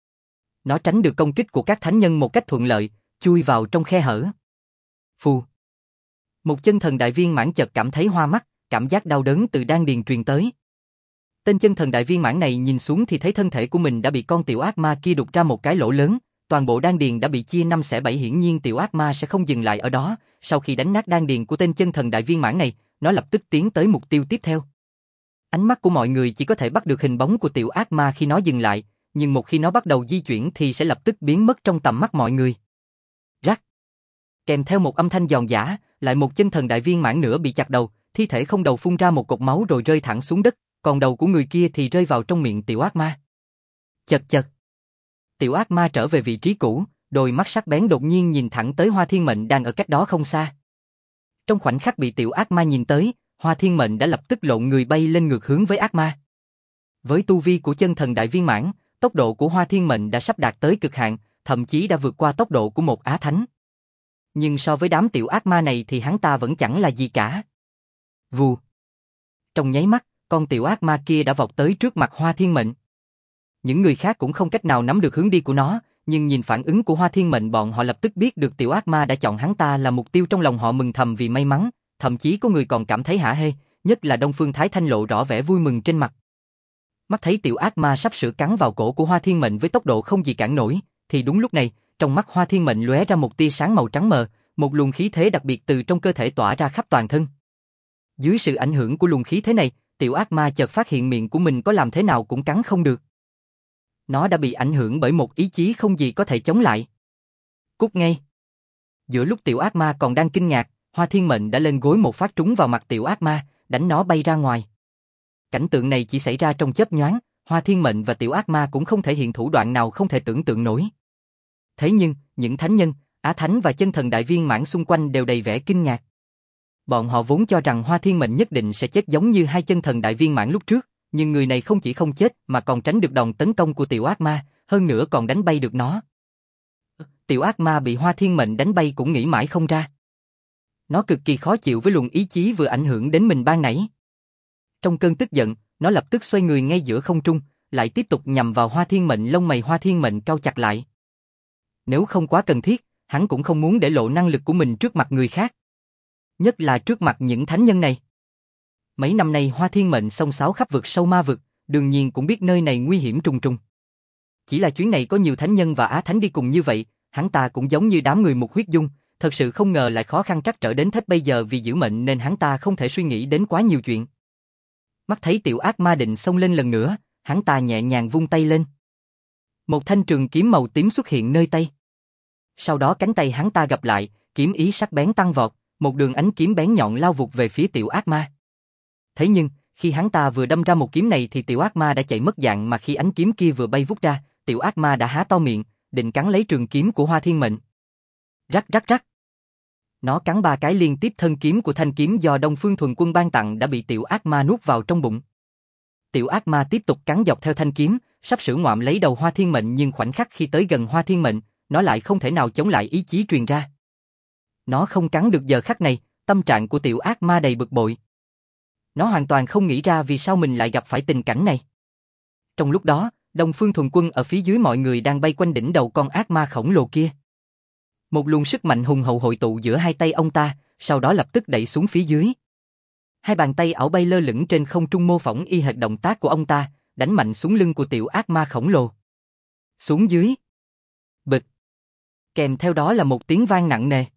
Nó tránh được công kích của các thánh nhân một cách thuận lợi, chui vào trong khe hở. Phù. Một chân thần đại viên mãn chợt cảm thấy hoa mắt, cảm giác đau đớn từ đan điền truyền tới. Tên chân thần đại viên mãn này nhìn xuống thì thấy thân thể của mình đã bị con tiểu ác ma kia đục ra một cái lỗ lớn, toàn bộ đan điền đã bị chia 5/7. Hiển nhiên tiểu ác ma sẽ không dừng lại ở đó, sau khi đánh nát đan điền của tên chân thần đại viên mãn này, nó lập tức tiến tới mục tiêu tiếp theo. Ánh mắt của mọi người chỉ có thể bắt được hình bóng của tiểu ác ma khi nó dừng lại, nhưng một khi nó bắt đầu di chuyển thì sẽ lập tức biến mất trong tầm mắt mọi người. Rắc. Kèm theo một âm thanh giòn giã, lại một chân thần đại viên mãn nữa bị chặt đầu, thi thể không đầu phun ra một cột máu rồi rơi thẳng xuống đất, còn đầu của người kia thì rơi vào trong miệng tiểu ác ma. Chật chật. Tiểu ác ma trở về vị trí cũ, đôi mắt sắc bén đột nhiên nhìn thẳng tới Hoa Thiên Mệnh đang ở cách đó không xa. Trong khoảnh khắc bị tiểu ác ma nhìn tới, Hoa Thiên Mệnh đã lập tức lộn người bay lên ngược hướng với ác ma. Với tu vi của chân thần đại viên mãn, tốc độ của Hoa Thiên Mệnh đã sắp đạt tới cực hạn, thậm chí đã vượt qua tốc độ của một á thánh. Nhưng so với đám tiểu ác ma này thì hắn ta vẫn chẳng là gì cả. Vù. Trong nháy mắt, con tiểu ác ma kia đã vọt tới trước mặt Hoa Thiên Mệnh. Những người khác cũng không cách nào nắm được hướng đi của nó, nhưng nhìn phản ứng của Hoa Thiên Mệnh bọn họ lập tức biết được tiểu ác ma đã chọn hắn ta là mục tiêu. Trong lòng họ mừng thầm vì may mắn, thậm chí có người còn cảm thấy hả hê, nhất là Đông Phương Thái Thanh lộ rõ vẻ vui mừng trên mặt. Mắt thấy tiểu ác ma sắp sửa cắn vào cổ của Hoa Thiên Mệnh với tốc độ không gì cản nổi, thì đúng lúc này, trong mắt Hoa Thiên Mệnh lóe ra một tia sáng màu trắng mờ, một luồng khí thế đặc biệt từ trong cơ thể tỏa ra khắp toàn thân. Dưới sự ảnh hưởng của luồng khí thế này, tiểu ác ma chợt phát hiện miệng của mình có làm thế nào cũng cắn không được. Nó đã bị ảnh hưởng bởi một ý chí không gì có thể chống lại. Cút ngay. Giữa lúc tiểu ác ma còn đang kinh ngạc, Hoa Thiên Mệnh đã lên gối một phát trúng vào mặt tiểu ác ma, đánh nó bay ra ngoài. Cảnh tượng này chỉ xảy ra trong chớp nhoáng, Hoa Thiên Mệnh và tiểu ác ma cũng không thể hiện thủ đoạn nào không thể tưởng tượng nổi. Thế nhưng, những thánh nhân, á thánh và chân thần đại viên mãn xung quanh đều đầy vẻ kinh ngạc. Bọn họ vốn cho rằng Hoa Thiên Mệnh nhất định sẽ chết giống như hai chân thần đại viên mãn lúc trước, nhưng người này không chỉ không chết mà còn tránh được đòn tấn công của tiểu ác ma, hơn nữa còn đánh bay được nó. Tiểu ác ma bị Hoa Thiên Mệnh đánh bay cũng nghĩ mãi không ra. Nó cực kỳ khó chịu với luồng ý chí vừa ảnh hưởng đến mình ban nãy. Trong cơn tức giận, nó lập tức xoay người ngay giữa không trung, lại tiếp tục nhằm vào Hoa Thiên Mệnh. Lông mày Hoa Thiên Mệnh cau chặt lại. Nếu không quá cần thiết, hắn cũng không muốn để lộ năng lực của mình trước mặt người khác. Nhất là trước mặt những thánh nhân này. Mấy năm nay Hoa Thiên Mệnh xông xáo khắp vực sâu ma vực, đương nhiên cũng biết nơi này nguy hiểm trùng trùng. Chỉ là chuyến này có nhiều thánh nhân và á thánh đi cùng như vậy, hắn ta cũng giống như đám người Mục Huyết Dung, thật sự không ngờ lại khó khăn trắc trở đến thế bây giờ vì giữ mệnh nên hắn ta không thể suy nghĩ đến quá nhiều chuyện. Mắt thấy tiểu ác ma định xông lên lần nữa, hắn ta nhẹ nhàng vung tay lên. Một thanh trường kiếm màu tím xuất hiện nơi tay. Sau đó cánh tay hắn ta gập lại, kiếm ý sắc bén tăng vọt, một đường ánh kiếm bén nhọn lao vụt về phía tiểu ác ma. Thế nhưng, khi hắn ta vừa đâm ra một kiếm này thì tiểu ác ma đã chạy mất dạng, mà khi ánh kiếm kia vừa bay vút ra, tiểu ác ma đã há to miệng, định cắn lấy trường kiếm của Hoa Thiên Mệnh. Rắc rắc rắc. Nó cắn 3 cái liên tiếp, thân kiếm của thanh kiếm do Đông Phương Thuần Quân ban tặng đã bị tiểu ác ma nuốt vào trong bụng. Tiểu ác ma tiếp tục cắn dọc theo thanh kiếm, sắp sửa ngoạm lấy đầu Hoa Thiên Mệnh, nhưng khoảnh khắc khi tới gần Hoa Thiên Mệnh, nó lại không thể nào chống lại ý chí truyền ra. Nó không cắn được giờ khắc này, tâm trạng của tiểu ác ma đầy bực bội. Nó hoàn toàn không nghĩ ra vì sao mình lại gặp phải tình cảnh này. Trong lúc đó, Đông Phương Thuần Quân ở phía dưới mọi người đang bay quanh đỉnh đầu con ác ma khổng lồ kia. Một luồng sức mạnh hùng hậu hội tụ giữa hai tay ông ta, sau đó lập tức đẩy xuống phía dưới. Hai bàn tay ảo bay lơ lửng trên không trung mô phỏng y hệt động tác của ông ta, đánh mạnh xuống lưng của tiểu ác ma khổng lồ. Xuống dưới. Bịch. Kèm theo đó là một tiếng vang nặng nề.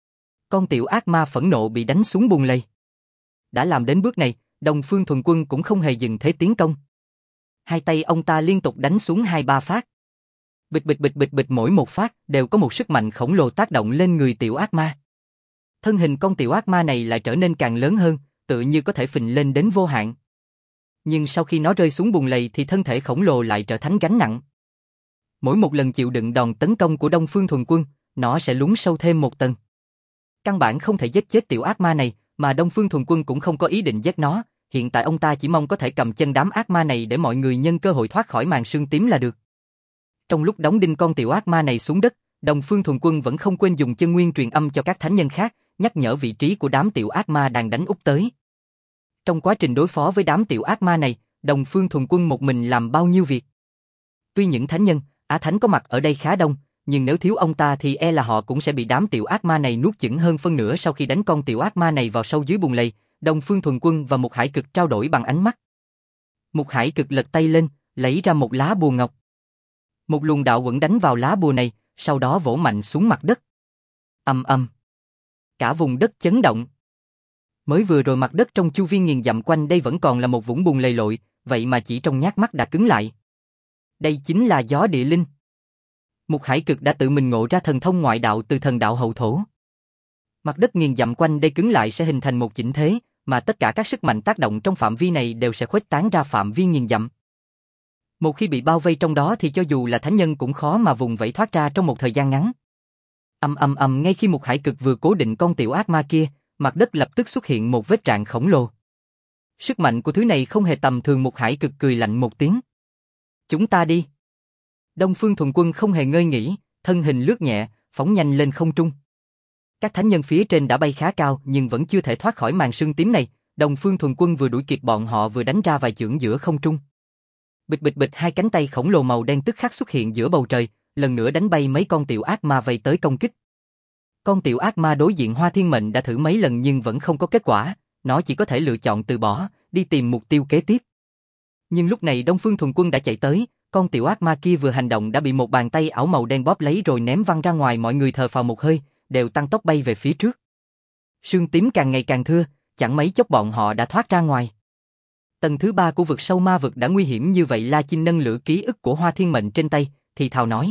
Con tiểu ác ma phẫn nộ bị đánh xuống bùn lầy. Đã làm đến bước này, Đông Phương Thuần Quân cũng không hề dừng thế tiến công. Hai tay ông ta liên tục đánh xuống 2-3 phát. Bịch bịch bịch bịch bịch, mỗi một phát đều có một sức mạnh khổng lồ tác động lên người tiểu ác ma. Thân hình con tiểu ác ma này lại trở nên càng lớn hơn, tựa như có thể phình lên đến vô hạn. Nhưng sau khi nó rơi xuống bùn lầy thì thân thể khổng lồ lại trở thành gánh nặng. Mỗi một lần chịu đựng đòn tấn công của Đông Phương Thuần Quân, nó sẽ lún sâu thêm một tầng. Căn bản không thể giết chết tiểu ác ma này, mà Đông Phương Thuần Quân cũng không có ý định giết nó, hiện tại ông ta chỉ mong có thể cầm chân đám ác ma này để mọi người nhân cơ hội thoát khỏi màn sương tím là được. Trong lúc đóng đinh con tiểu ác ma này xuống đất, Đông Phương Thuần Quân vẫn không quên dùng chân nguyên truyền âm cho các thánh nhân khác, nhắc nhở vị trí của đám tiểu ác ma đang đánh úp tới. Trong quá trình đối phó với đám tiểu ác ma này, Đông Phương Thuần Quân một mình làm bao nhiêu việc. Tuy những thánh nhân, Á Thánh có mặt ở đây khá đông, nhưng nếu thiếu ông ta thì e là họ cũng sẽ bị đám tiểu ác ma này nuốt chửng hơn phân nửa. Sau khi đánh con tiểu ác ma này vào sâu dưới bùn lầy, Đông Phương Thuần Quân và Mục Hải Cực trao đổi bằng ánh mắt. Mục Hải Cực lật tay lên, lấy ra một lá bùa ngọc. Một luồng đạo uẩn đánh vào lá bùa này, sau đó vỗ mạnh xuống mặt đất. Ầm ầm. Cả vùng đất chấn động. Mới vừa rồi mặt đất trong chu vi nghìn dặm quanh đây vẫn còn là một vũng bùn lầy lội, vậy mà chỉ trong nhát mắt đã cứng lại. Đây chính là gió địa linh. Mục Hải Cực đã tự mình ngộ ra thần thông ngoại đạo từ thần đạo hậu thổ. Mặt đất nghìn dặm quanh đây cứng lại sẽ hình thành một chỉnh thế, mà tất cả các sức mạnh tác động trong phạm vi này đều sẽ khuếch tán ra phạm vi nghìn dặm. Một khi bị bao vây trong đó thì cho dù là thánh nhân cũng khó mà vùng vẫy thoát ra trong một thời gian ngắn. Ầm, ngay khi Mục Hải Cực vừa cố định con tiểu ác ma kia, mặt đất lập tức xuất hiện một vết rạn khổng lồ. Sức mạnh của thứ này không hề tầm thường. Mục Hải Cực cười lạnh một tiếng. Chúng ta đi. Đông Phương Thuần Quân không hề ngơi nghỉ, thân hình lướt nhẹ, phóng nhanh lên không trung. Các thánh nhân phía trên đã bay khá cao nhưng vẫn chưa thể thoát khỏi màn sương tím này. Đông Phương Thuần Quân vừa đuổi kịp bọn họ vừa đánh ra vài chưởng giữa không trung. Bịch bịch bịch, hai cánh tay khổng lồ màu đen tức khắc xuất hiện giữa bầu trời, lần nữa đánh bay mấy con tiểu ác ma vây tới công kích. Con tiểu ác ma đối diện Hoa Thiên Mệnh đã thử mấy lần nhưng vẫn không có kết quả, nó chỉ có thể lựa chọn từ bỏ, đi tìm mục tiêu kế tiếp. Nhưng lúc này Đông Phương Thuần Quân đã chạy tới, con tiểu ác ma kia vừa hành động đã bị một bàn tay ảo màu đen bóp lấy rồi ném văng ra ngoài. Mọi người thở phào một hơi, đều tăng tốc bay về phía trước. Sương tím càng ngày càng thưa, chẳng mấy chốc bọn họ đã thoát ra ngoài. Tầng thứ 3 của vực sâu ma vực đã nguy hiểm như vậy. La Chinh nâng lửa ký ức của Hoa Thiên Mệnh trên tay, thì thào nói.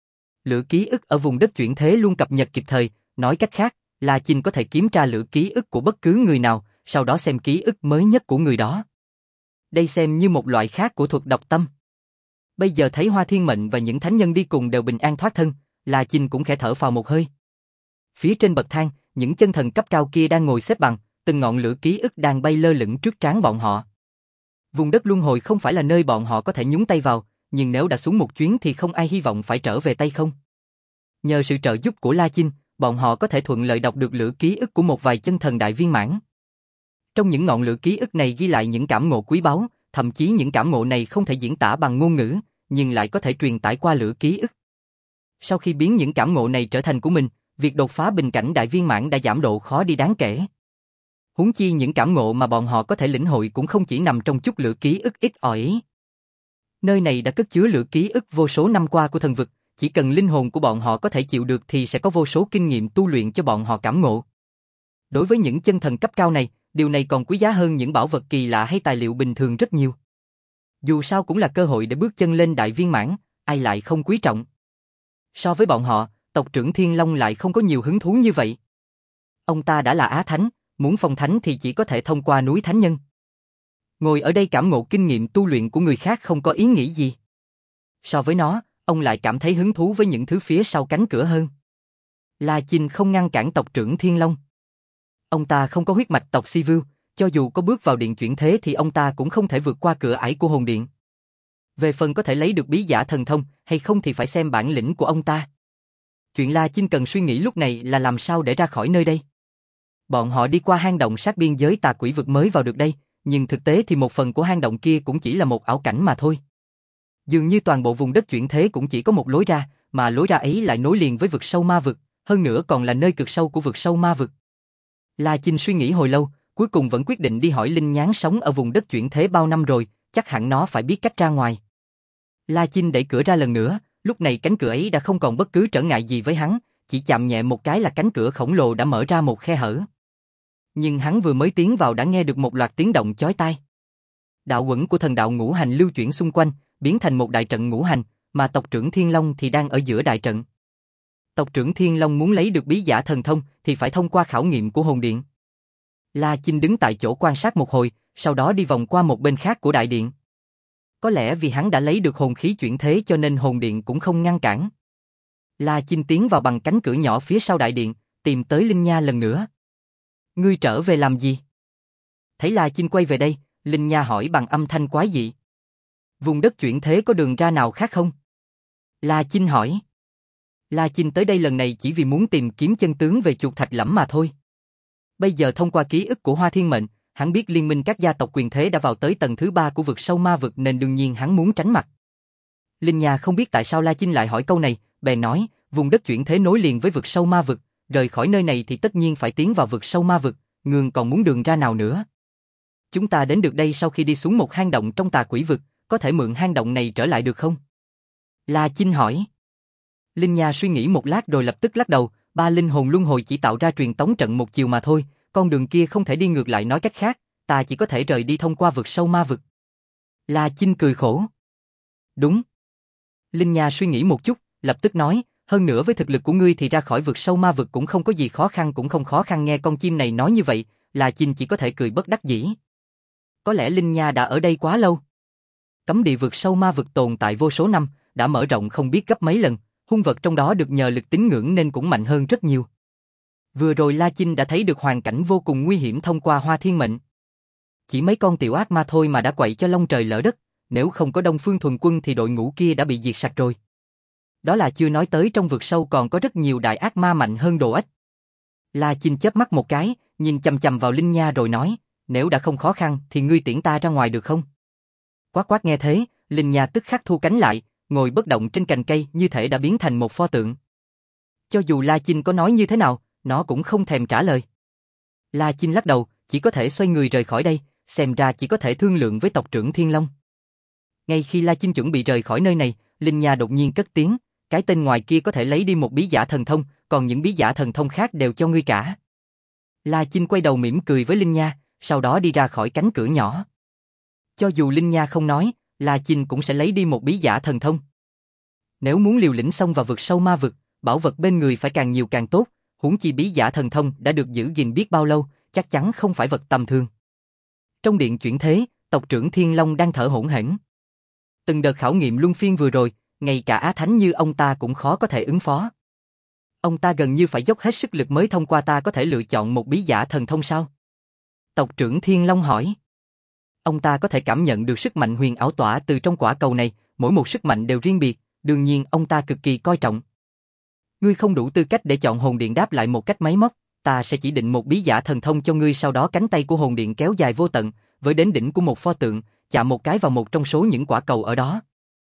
Lửa ký ức ở vùng đất chuyển thế luôn cập nhật kịp thời, nói cách khác, La Chinh có thể kiểm tra lửa ký ức của bất cứ người nào, sau đó xem ký ức mới nhất của người đó. Đây xem như một loại khác của thuật đọc tâm. Bây giờ thấy Hoa Thiên Mệnh và những thánh nhân đi cùng đều bình an thoát thân, La Chinh cũng khẽ thở phào một hơi. Phía trên bậc thang, những chân thần cấp cao kia đang ngồi xếp bằng, từng ngọn lửa ký ức đang bay lơ lửng trước trán bọn họ. Vùng đất luân hồi không phải là nơi bọn họ có thể nhúng tay vào, nhưng nếu đã xuống một chuyến thì không ai hy vọng phải trở về tay không. Nhờ sự trợ giúp của La Chinh, bọn họ có thể thuận lợi đọc được lửa ký ức của một vài chân thần đại viên mãn. Trong những ngọn lửa ký ức này ghi lại những cảm ngộ quý báu, thậm chí những cảm ngộ này không thể diễn tả bằng ngôn ngữ, nhưng lại có thể truyền tải qua lửa ký ức. Sau khi biến những cảm ngộ này trở thành của mình, việc đột phá bình cảnh đại viên mãn đã giảm độ khó đi đáng kể. Huống chi những cảm ngộ mà bọn họ có thể lĩnh hội cũng không chỉ nằm trong chút lửa ký ức ít ỏi. Nơi này đã cất chứa lửa ký ức vô số năm qua của thần vực, chỉ cần linh hồn của bọn họ có thể chịu được thì sẽ có vô số kinh nghiệm tu luyện cho bọn họ cảm ngộ. Đối với những chân thần cấp cao này, điều này còn quý giá hơn những bảo vật kỳ lạ hay tài liệu bình thường rất nhiều. Dù sao cũng là cơ hội để bước chân lên đại viên mãn, ai lại không quý trọng. So với bọn họ, tộc trưởng Thiên Long lại không có nhiều hứng thú như vậy. Ông ta đã là Á Thánh, muốn phong thánh thì chỉ có thể thông qua núi Thánh Nhân. Ngồi ở đây cảm ngộ kinh nghiệm tu luyện của người khác không có ý nghĩ gì. So với nó, ông lại cảm thấy hứng thú với những thứ phía sau cánh cửa hơn. La Chinh không ngăn cản tộc trưởng Thiên Long. Ông ta không có huyết mạch tộc Si Vưu, cho dù có bước vào điện chuyển thế thì ông ta cũng không thể vượt qua cửa ải của hồn điện. Về phần có thể lấy được bí giả thần thông hay không thì phải xem bản lĩnh của ông ta. Chuyện La Chinh cần suy nghĩ lúc này là làm sao để ra khỏi nơi đây. Bọn họ đi qua hang động sát biên giới tà quỷ vực mới vào được đây, nhưng thực tế thì một phần của hang động kia cũng chỉ là một ảo cảnh mà thôi. Dường như toàn bộ vùng đất chuyển thế cũng chỉ có một lối ra, mà lối ra ấy lại nối liền với vực sâu ma vực, hơn nữa còn là nơi cực sâu của vực sâu ma vực. La Chinh suy nghĩ hồi lâu, cuối cùng vẫn quyết định đi hỏi Linh Nhán sống ở vùng đất chuyển thế bao năm rồi, chắc hẳn nó phải biết cách ra ngoài. La Chinh đẩy cửa ra lần nữa, lúc này cánh cửa ấy đã không còn bất cứ trở ngại gì với hắn, chỉ chạm nhẹ một cái là cánh cửa khổng lồ đã mở ra một khe hở. Nhưng hắn vừa mới tiến vào đã nghe được một loạt tiếng động chói tai. Đạo quẩn của thần đạo ngũ hành lưu chuyển xung quanh, biến thành một đại trận ngũ hành, mà tộc trưởng Thiên Long thì đang ở giữa đại trận. Tộc trưởng Thiên Long muốn lấy được bí giả thần thông thì phải thông qua khảo nghiệm của hồn điện. La Chinh đứng tại chỗ quan sát một hồi, sau đó đi vòng qua một bên khác của đại điện. Có lẽ vì hắn đã lấy được hồn khí chuyển thế cho nên hồn điện cũng không ngăn cản. La Chinh tiến vào bằng cánh cửa nhỏ phía sau đại điện, tìm tới Linh Nha lần nữa. Ngươi trở về làm gì? Thấy La Chinh quay về đây, Linh Nha hỏi bằng âm thanh quái dị. Vùng đất chuyển thế có đường ra nào khác không? La Chinh hỏi. La Chinh tới đây lần này chỉ vì muốn tìm kiếm chân tướng về chuột thạch lẫm mà thôi. Bây giờ thông qua ký ức của Hoa Thiên Mệnh, hắn biết liên minh các gia tộc quyền thế đã vào tới tầng thứ 3 của vực sâu ma vực nên đương nhiên hắn muốn tránh mặt. Linh Nha không biết tại sao La Chinh lại hỏi câu này, bèn nói, vùng đất chuyển thế nối liền với vực sâu ma vực, rời khỏi nơi này thì tất nhiên phải tiến vào vực sâu ma vực, ngươi còn muốn đường ra nào nữa? Chúng ta đến được đây sau khi đi xuống một hang động trong tà quỷ vực, có thể mượn hang động này trở lại được không? La Chinh hỏi. Linh Nha suy nghĩ một lát rồi lập tức lắc đầu, 3 linh hồn luân hồi chỉ tạo ra truyền tống trận một chiều mà thôi, con đường kia không thể đi ngược lại, nói cách khác, ta chỉ có thể rời đi thông qua vực sâu ma vực. La Chinh cười khổ. Đúng. Linh Nha suy nghĩ một chút, lập tức nói, hơn nữa với thực lực của ngươi thì ra khỏi vực sâu ma vực cũng không có gì khó khăn, cũng không khó khăn. Nghe con chim này nói như vậy, La Chinh chỉ có thể cười bất đắc dĩ. Có lẽ Linh Nha đã ở đây quá lâu. Cấm địa vực sâu ma vực tồn tại vô số năm, đã mở rộng không biết gấp mấy lần, hung vật trong đó được nhờ lực tín ngưỡng nên cũng mạnh hơn rất nhiều. Vừa rồi La Chinh đã thấy được hoàn cảnh vô cùng nguy hiểm thông qua Hoa Thiên Mệnh. Chỉ mấy con tiểu ác ma thôi mà đã quậy cho long trời lỡ đất, nếu không có Đông Phương Thuần Quân thì đội ngũ kia đã bị diệt sạch rồi. Đó là chưa nói tới trong vực sâu còn có rất nhiều đại ác ma mạnh hơn đồ ếch. La Chinh chớp mắt một cái, nhìn chằm chằm vào Linh Nha rồi nói, nếu đã không khó khăn thì ngươi tiễn ta ra ngoài được không? Quát quát nghe thế, Linh Nha tức khắc thu cánh lại, ngồi bất động trên cành cây như thể đã biến thành một pho tượng. Cho dù La Chinh có nói như thế nào, nó cũng không thèm trả lời. La Chinh lắc đầu, chỉ có thể xoay người rời khỏi đây, xem ra chỉ có thể thương lượng với tộc trưởng Thiên Long. Ngay khi La Chinh chuẩn bị rời khỏi nơi này, Linh Nha đột nhiên cất tiếng, cái tên ngoài kia có thể lấy đi một bí giả thần thông, còn những bí giả thần thông khác đều cho ngươi cả. La Chinh quay đầu mỉm cười với Linh Nha, sau đó đi ra khỏi cánh cửa nhỏ. Cho dù Linh Nha không nói, La Chinh cũng sẽ lấy đi một bí giả thần thông. Nếu muốn liều lĩnh xông vào vực sâu ma vực, bảo vật bên người phải càng nhiều càng tốt, huống chi bí giả thần thông đã được giữ gìn biết bao lâu, chắc chắn không phải vật tầm thường. Trong điện chuyển thế, tộc trưởng Thiên Long đang thở hổn hển. Từng đợt khảo nghiệm luân phiên vừa rồi, ngay cả Á Thánh như ông ta cũng khó có thể ứng phó. Ông ta gần như phải dốc hết sức lực mới thông qua, ta có thể lựa chọn một bí giả thần thông sao? Tộc trưởng Thiên Long hỏi. Ông ta có thể cảm nhận được sức mạnh huyền ảo tỏa từ trong quả cầu này, mỗi một sức mạnh đều riêng biệt, đương nhiên ông ta cực kỳ coi trọng. Ngươi không đủ tư cách để chọn hồn điện, đáp lại một cách máy móc, ta sẽ chỉ định một bí giả thần thông cho ngươi, sau đó cánh tay của hồn điện kéo dài vô tận, với đến đỉnh của một pho tượng, chạm một cái vào một trong số những quả cầu ở đó.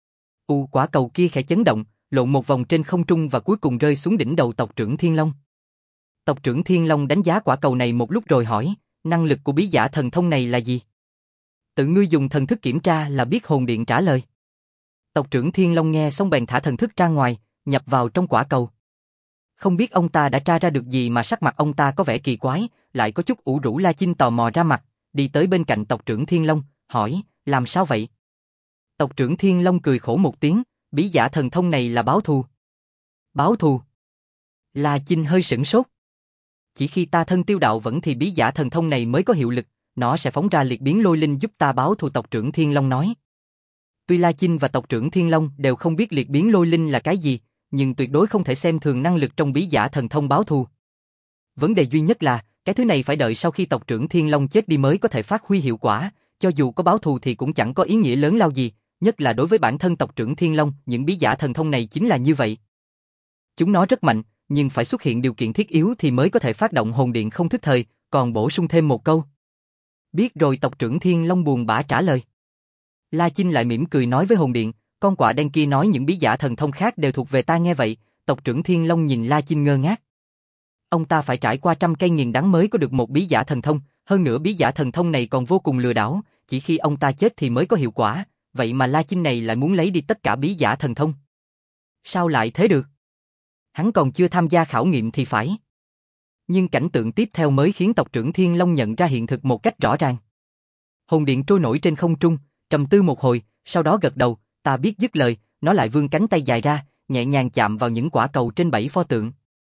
Quả cầu kia khẽ chấn động, lộn một vòng trên không trung và cuối cùng rơi xuống đỉnh đầu tộc trưởng Thiên Long. Tộc trưởng Thiên Long đánh giá quả cầu này một lúc rồi hỏi, năng lực của bí giả thần thông này là gì? Tự ngươi dùng thần thức kiểm tra là biết, hồn điện trả lời. Tộc trưởng Thiên Long nghe xong bèn thả thần thức ra ngoài, nhập vào trong quả cầu. Không biết ông ta đã tra ra được gì mà sắc mặt ông ta có vẻ kỳ quái, lại có chút ủ rũ. La Chinh tò mò ra mặt, đi tới bên cạnh tộc trưởng Thiên Long, hỏi, làm sao vậy? Tộc trưởng Thiên Long cười khổ một tiếng, bí giả thần thông này là báo thù. Báo thù? La Chinh hơi sửng sốt. Chỉ khi ta thân tiêu đạo vẫn thì bí giả thần thông này mới có hiệu lực, nó sẽ phóng ra liệt biến lôi linh giúp ta báo thù, tộc trưởng Thiên Long nói. Tuy La Chinh và tộc trưởng Thiên Long đều không biết liệt biến lôi linh là cái gì, nhưng tuyệt đối không thể xem thường năng lực trong bí giả thần thông báo thù. Vấn đề duy nhất là, cái thứ này phải đợi sau khi tộc trưởng Thiên Long chết đi mới có thể phát huy hiệu quả, cho dù có báo thù thì cũng chẳng có ý nghĩa lớn lao gì, nhất là đối với bản thân tộc trưởng Thiên Long, những bí giả thần thông này chính là như vậy. Chúng nó rất mạnh, nhưng phải xuất hiện điều kiện thiết yếu thì mới có thể phát động hồn điện không thức thời, còn bổ sung thêm một câu. Biết rồi, tộc trưởng Thiên Long buồn bã trả lời. La Chinh lại mỉm cười nói với hồn điện, con quạ đen kia nói những bí giả thần thông khác đều thuộc về ta. Nghe vậy, tộc trưởng Thiên Long nhìn La Chinh ngơ ngác. Ông ta phải trải qua trăm cây nghiền đắng mới có được một bí giả thần thông, hơn nữa bí giả thần thông này còn vô cùng lừa đảo, chỉ khi ông ta chết thì mới có hiệu quả, vậy mà La Chinh này lại muốn lấy đi tất cả bí giả thần thông. Sao lại thế được? Hắn còn chưa tham gia khảo nghiệm thì phải. Nhưng cảnh tượng tiếp theo mới khiến tộc trưởng Thiên Long nhận ra hiện thực một cách rõ ràng. Hồn điện trôi nổi trên không trung, trầm tư một hồi, sau đó gật đầu, ta biết. Dứt lời, nó lại vươn cánh tay dài ra, nhẹ nhàng chạm vào những quả cầu trên 7 pho tượng.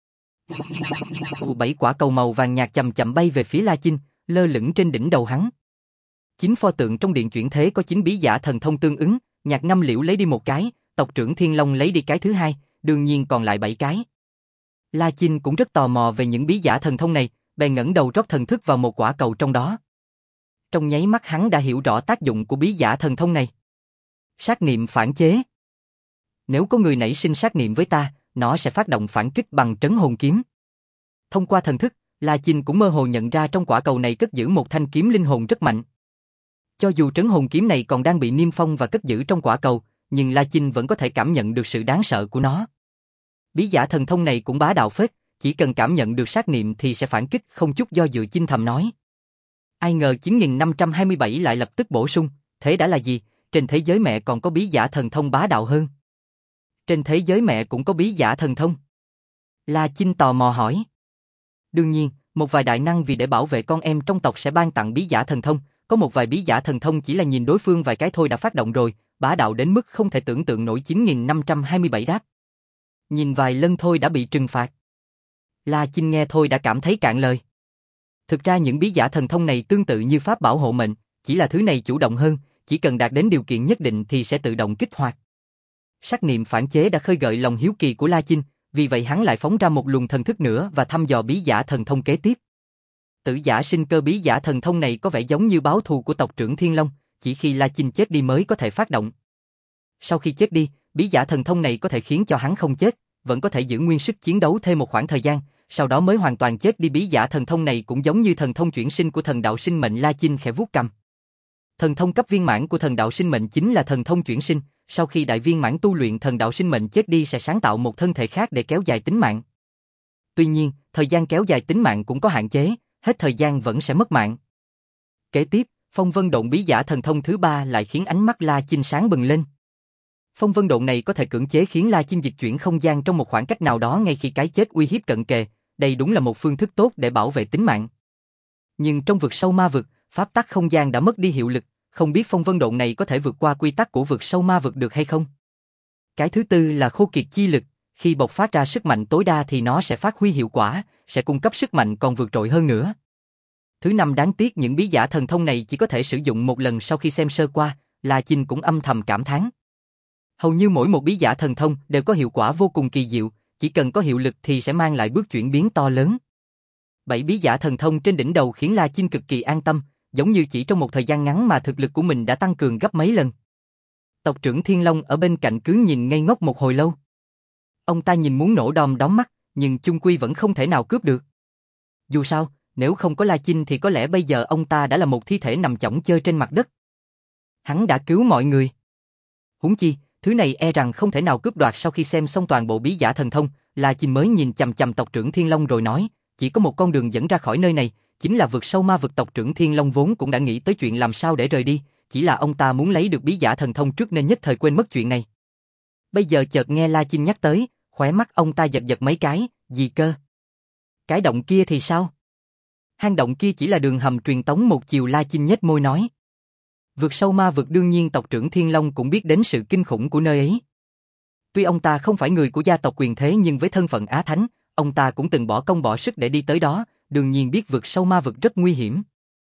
7 quả cầu màu vàng nhạt chậm chậm bay về phía La Chinh, lơ lửng trên đỉnh đầu hắn. 9 pho tượng trong điện chuyển thế có 9 bí giả thần thông tương ứng, Nhạc Ngâm Liễu lấy đi một cái, tộc trưởng Thiên Long lấy đi cái thứ hai, đương nhiên còn lại 7 cái. La Chinh cũng rất tò mò về những bí giả thần thông này, bèn ngẩng đầu rót thần thức vào một quả cầu trong đó. Trong nháy mắt hắn đã hiểu rõ tác dụng của bí giả thần thông này. Sát niệm phản chế. Nếu có người nảy sinh sát niệm với ta, nó sẽ phát động phản kích bằng trấn hồn kiếm. Thông qua thần thức, La Chinh cũng mơ hồ nhận ra trong quả cầu này cất giữ một thanh kiếm linh hồn rất mạnh. Cho dù trấn hồn kiếm này còn đang bị niêm phong và cất giữ trong quả cầu, nhưng La Chinh vẫn có thể cảm nhận được sự đáng sợ của nó. Bí giả thần thông này cũng bá đạo phết, chỉ cần cảm nhận được sát niệm thì sẽ phản kích. Không chút do dự Chinh thầm nói. Ai ngờ 9527 lại lập tức bổ sung, thế đã là gì, trên thế giới mẹ còn có bí giả thần thông bá đạo hơn. Trên thế giới mẹ cũng có bí giả thần thông? La Chinh tò mò hỏi. Đương nhiên, một vài đại năng vì để bảo vệ con em trong tộc sẽ ban tặng bí giả thần thông, có một vài bí giả thần thông chỉ là nhìn đối phương vài cái thôi đã phát động rồi, bá đạo đến mức không thể tưởng tượng nổi. 9527 đáp. Nhìn vài lần thôi đã bị trừng phạt. La Chinh nghe thôi đã cảm thấy cạn lời. Thực ra những bí giả thần thông này tương tự như pháp bảo hộ mệnh, chỉ là thứ này chủ động hơn, chỉ cần đạt đến điều kiện nhất định thì sẽ tự động kích hoạt. Sát niệm phản chế đã khơi gợi lòng hiếu kỳ của La Chinh, vì vậy hắn lại phóng ra một luồng thần thức nữa và thăm dò bí giả thần thông kế tiếp. Tử giả sinh cơ bí giả thần thông này có vẻ giống như báo thù của tộc trưởng Thiên Long, chỉ khi La Chinh chết đi mới có thể phát động. Sau khi chết đi, bí giả thần thông này có thể khiến cho hắn không chết, vẫn có thể giữ nguyên sức chiến đấu thêm một khoảng thời gian, sau đó mới hoàn toàn chết đi. Bí giả thần thông này cũng giống như thần thông chuyển sinh của thần đạo sinh mệnh. La Chinh khẽ vuốt cằm. Thần thông cấp viên mãn của thần đạo sinh mệnh chính là thần thông chuyển sinh, sau khi đại viên mãn tu luyện thần đạo sinh mệnh chết đi sẽ sáng tạo một thân thể khác để kéo dài tính mạng. Tuy nhiên, thời gian kéo dài tính mạng cũng có hạn chế, hết thời gian vẫn sẽ mất mạng. Kế tiếp, phong vân độn bí giả thần thông thứ 3 lại khiến ánh mắt La Chinh sáng bừng lên. Phong vân độn này có thể cưỡng chế khiến La Chinh dịch chuyển không gian trong một khoảng cách nào đó ngay khi cái chết uy hiếp cận kề, đây đúng là một phương thức tốt để bảo vệ tính mạng. Nhưng trong vực sâu ma vực, pháp tắc không gian đã mất đi hiệu lực, không biết phong vân độn này có thể vượt qua quy tắc của vực sâu ma vực được hay không. Cái thứ tư là khô kiệt chi lực, khi bộc phát ra sức mạnh tối đa thì nó sẽ phát huy hiệu quả, sẽ cung cấp sức mạnh còn vượt trội hơn nữa. Thứ năm, đáng tiếc những bí giả thần thông này chỉ có thể sử dụng một lần. Sau khi xem sơ qua, La Chinh cũng âm thầm cảm thán. Hầu như mỗi một bí giả thần thông đều có hiệu quả vô cùng kỳ diệu, chỉ cần có hiệu lực thì sẽ mang lại bước chuyển biến to lớn. 7 bí giả thần thông trên đỉnh đầu khiến La Chinh cực kỳ an tâm, giống như chỉ trong một thời gian ngắn mà thực lực của mình đã tăng cường gấp mấy lần. Tộc trưởng Thiên Long ở bên cạnh cứ nhìn ngây ngốc một hồi lâu. Ông ta nhìn muốn nổ đom đóm mắt, nhưng chung quy vẫn không thể nào cướp được. Dù sao, nếu không có La Chinh thì có lẽ bây giờ ông ta đã là một thi thể nằm chõng chơi trên mặt đất. Hắn đã cứu mọi người. Huống chi, thứ này e rằng không thể nào cướp đoạt. Sau khi xem xong toàn bộ bí giả thần thông, La Chinh mới nhìn chằm chằm tộc trưởng Thiên Long rồi nói, chỉ có một con đường dẫn ra khỏi nơi này, chính là vực sâu ma vực. Tộc trưởng Thiên Long vốn cũng đã nghĩ tới chuyện làm sao để rời đi, chỉ là ông ta muốn lấy được bí giả thần thông trước nên nhất thời quên mất chuyện này. Bây giờ chợt nghe La Chinh nhắc tới, Khóe mắt ông ta giật giật mấy cái, gì cơ? Cái động kia thì sao? Hang động kia chỉ là đường hầm truyền tống một chiều, La Chinh nhếch môi nói. Vượt sâu ma vực đương nhiên tộc trưởng Thiên Long cũng biết đến sự kinh khủng của nơi ấy. Tuy ông ta không phải người của gia tộc quyền thế nhưng với thân phận Á Thánh, ông ta cũng từng bỏ công bỏ sức để đi tới đó, đương nhiên biết vượt sâu ma vực rất nguy hiểm.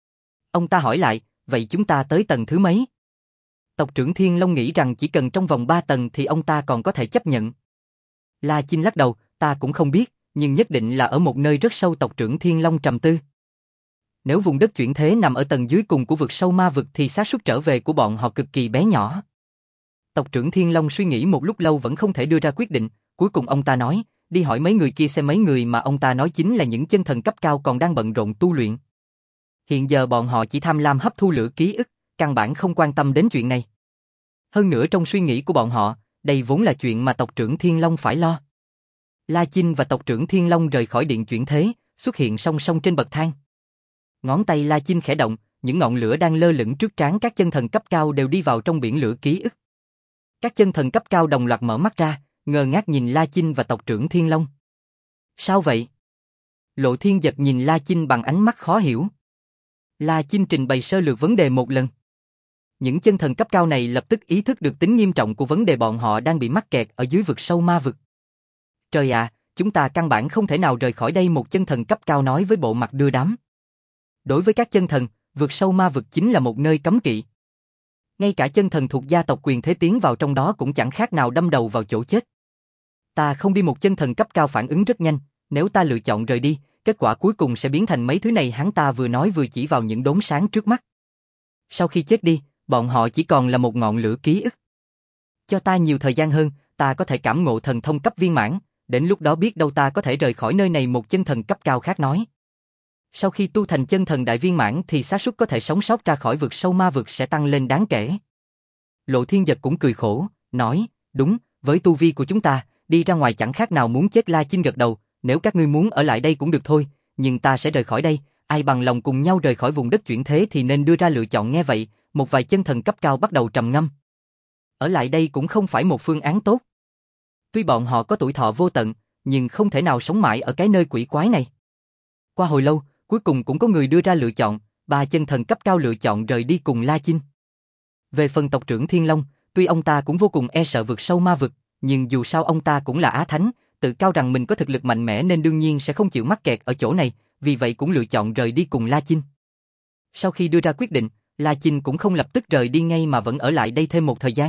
Ông ta hỏi lại, vậy chúng ta tới tầng thứ mấy? Tộc trưởng Thiên Long nghĩ rằng chỉ cần trong vòng 3 tầng thì ông ta còn có thể chấp nhận. La Chinh lắc đầu, ta cũng không biết, nhưng nhất định là ở một nơi rất sâu. Tộc trưởng Thiên Long trầm tư. Nếu vùng đất chuyển thế nằm ở tầng dưới cùng của vực sâu ma vực thì xác suất trở về của bọn họ cực kỳ bé nhỏ. Tộc trưởng Thiên Long suy nghĩ một lúc lâu vẫn không thể đưa ra quyết định, cuối cùng ông ta nói, đi hỏi mấy người kia xem. Mấy người mà ông ta nói chính là những chân thần cấp cao còn đang bận rộn tu luyện. Hiện giờ bọn họ chỉ tham lam hấp thu lửa ký ức, căn bản không quan tâm đến chuyện này. Hơn nữa trong suy nghĩ của bọn họ, đây vốn là chuyện mà tộc trưởng Thiên Long phải lo. La Chinh và tộc trưởng Thiên Long rời khỏi điện chuyển thế, xuất hiện song song trên bậc thang. Ngón tay La Chinh khẽ động, những ngọn lửa đang lơ lửng trước trán các chân thần cấp cao đều đi vào trong biển lửa ký ức. Các chân thần cấp cao đồng loạt mở mắt ra, ngơ ngác nhìn La Chinh và tộc trưởng Thiên Long. Sao vậy? Lộ Thiên Giật nhìn La Chinh bằng ánh mắt khó hiểu. La Chinh trình bày sơ lược vấn đề một lần. Những chân thần cấp cao này lập tức ý thức được tính nghiêm trọng của vấn đề, bọn họ đang bị mắc kẹt ở dưới vực sâu ma vực. Trời ạ, chúng ta căn bản không thể nào rời khỏi đây, một chân thần cấp cao nói với bộ mặt đưa đám. Đối với các chân thần, vực sâu ma vực chính là một nơi cấm kỵ. Ngay cả chân thần thuộc gia tộc quyền thế tiến vào trong đó cũng chẳng khác nào đâm đầu vào chỗ chết. Ta không đi. Một chân thần cấp cao phản ứng rất nhanh, nếu ta lựa chọn rời đi, kết quả cuối cùng sẽ biến thành mấy thứ này. Hắn ta vừa nói vừa chỉ vào những đốm sáng trước mắt. Sau khi chết đi, bọn họ chỉ còn là một ngọn lửa ký ức. Cho ta nhiều thời gian hơn, ta có thể cảm ngộ thần thông cấp viên mãn, đến lúc đó biết đâu ta có thể rời khỏi nơi này. Một chân thần cấp cao khác nói. Sau khi tu thành chân thần đại viên mãn thì xác suất có thể sống sót ra khỏi vực sâu ma vực sẽ tăng lên đáng kể. Lộ Thiên Giật cũng cười khổ, nói, đúng, với tu vi của chúng ta, đi ra ngoài chẳng khác nào muốn chết. La Chinh gật đầu, nếu các ngươi muốn ở lại đây cũng được thôi, nhưng ta sẽ rời khỏi đây, ai bằng lòng cùng nhau rời khỏi vùng đất chuyển thế thì nên đưa ra lựa chọn. Nghe vậy, một vài chân thần cấp cao bắt đầu trầm ngâm. Ở lại đây cũng không phải một phương án tốt. Tuy bọn họ có tuổi thọ vô tận, nhưng không thể nào sống mãi ở cái nơi quỷ quái này. Qua hồi lâu, cuối cùng cũng có người đưa ra lựa chọn, 3 chân thần cấp cao lựa chọn rời đi cùng La Chinh. Về phần tộc trưởng Thiên Long, tuy ông ta cũng vô cùng e sợ vực sâu ma vực, nhưng dù sao ông ta cũng là Á Thánh, tự cao rằng mình có thực lực mạnh mẽ nên đương nhiên sẽ không chịu mắc kẹt ở chỗ này, vì vậy cũng lựa chọn rời đi cùng La Chinh. Sau khi đưa ra quyết định, La Chinh cũng không lập tức rời đi ngay mà vẫn ở lại đây thêm một thời gian.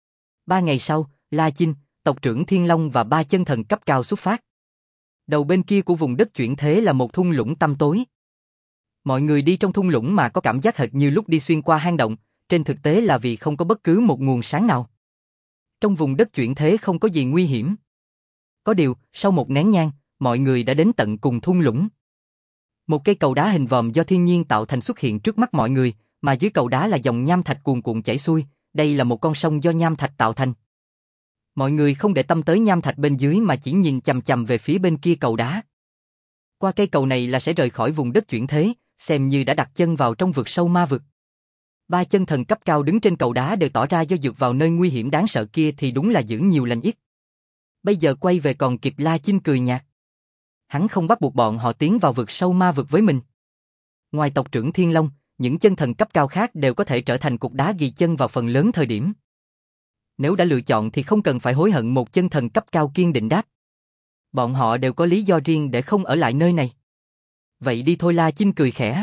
3 ngày sau, La Chinh, tộc trưởng Thiên Long và 3 chân thần cấp cao xuất phát. Đầu bên kia của vùng đất chuyển thế là một thung lũng tăm tối. Mọi người đi trong thung lũng mà có cảm giác hệt như lúc đi xuyên qua hang động, trên thực tế là vì không có bất cứ một nguồn sáng nào. Trong vùng đất chuyển thế không có gì nguy hiểm. Có điều, sau một nén nhang, mọi người đã đến tận cùng thung lũng. Một cây cầu đá hình vòm do thiên nhiên tạo thành xuất hiện trước mắt mọi người, mà dưới cầu đá là dòng nham thạch cuồn cuộn chảy xuôi, đây là một con sông do nham thạch tạo thành. Mọi người không để tâm tới nham thạch bên dưới mà chỉ nhìn chằm chằm về phía bên kia cầu đá. Qua cây cầu này là sẽ rời khỏi vùng đất chuyển thế, xem như đã đặt chân vào trong vực sâu ma vực. 3 chân thần cấp cao đứng trên cầu đá đều tỏ ra do dự vào nơi nguy hiểm đáng sợ kia thì đúng là giữ nhiều lành ít. Bây giờ quay về còn kịp. La Chinh cười nhạt. Hắn không bắt buộc bọn họ tiến vào vực sâu ma vực với mình. Ngoài tộc trưởng Thiên Long, những chân thần cấp cao khác đều có thể trở thành cục đá ghi chân vào phần lớn thời điểm. Nếu đã lựa chọn thì không cần phải hối hận. Một chân thần cấp cao kiên định đáp. Bọn họ đều có lý do riêng để không ở lại nơi này. Vậy đi thôi. La Chinh cười khẽ.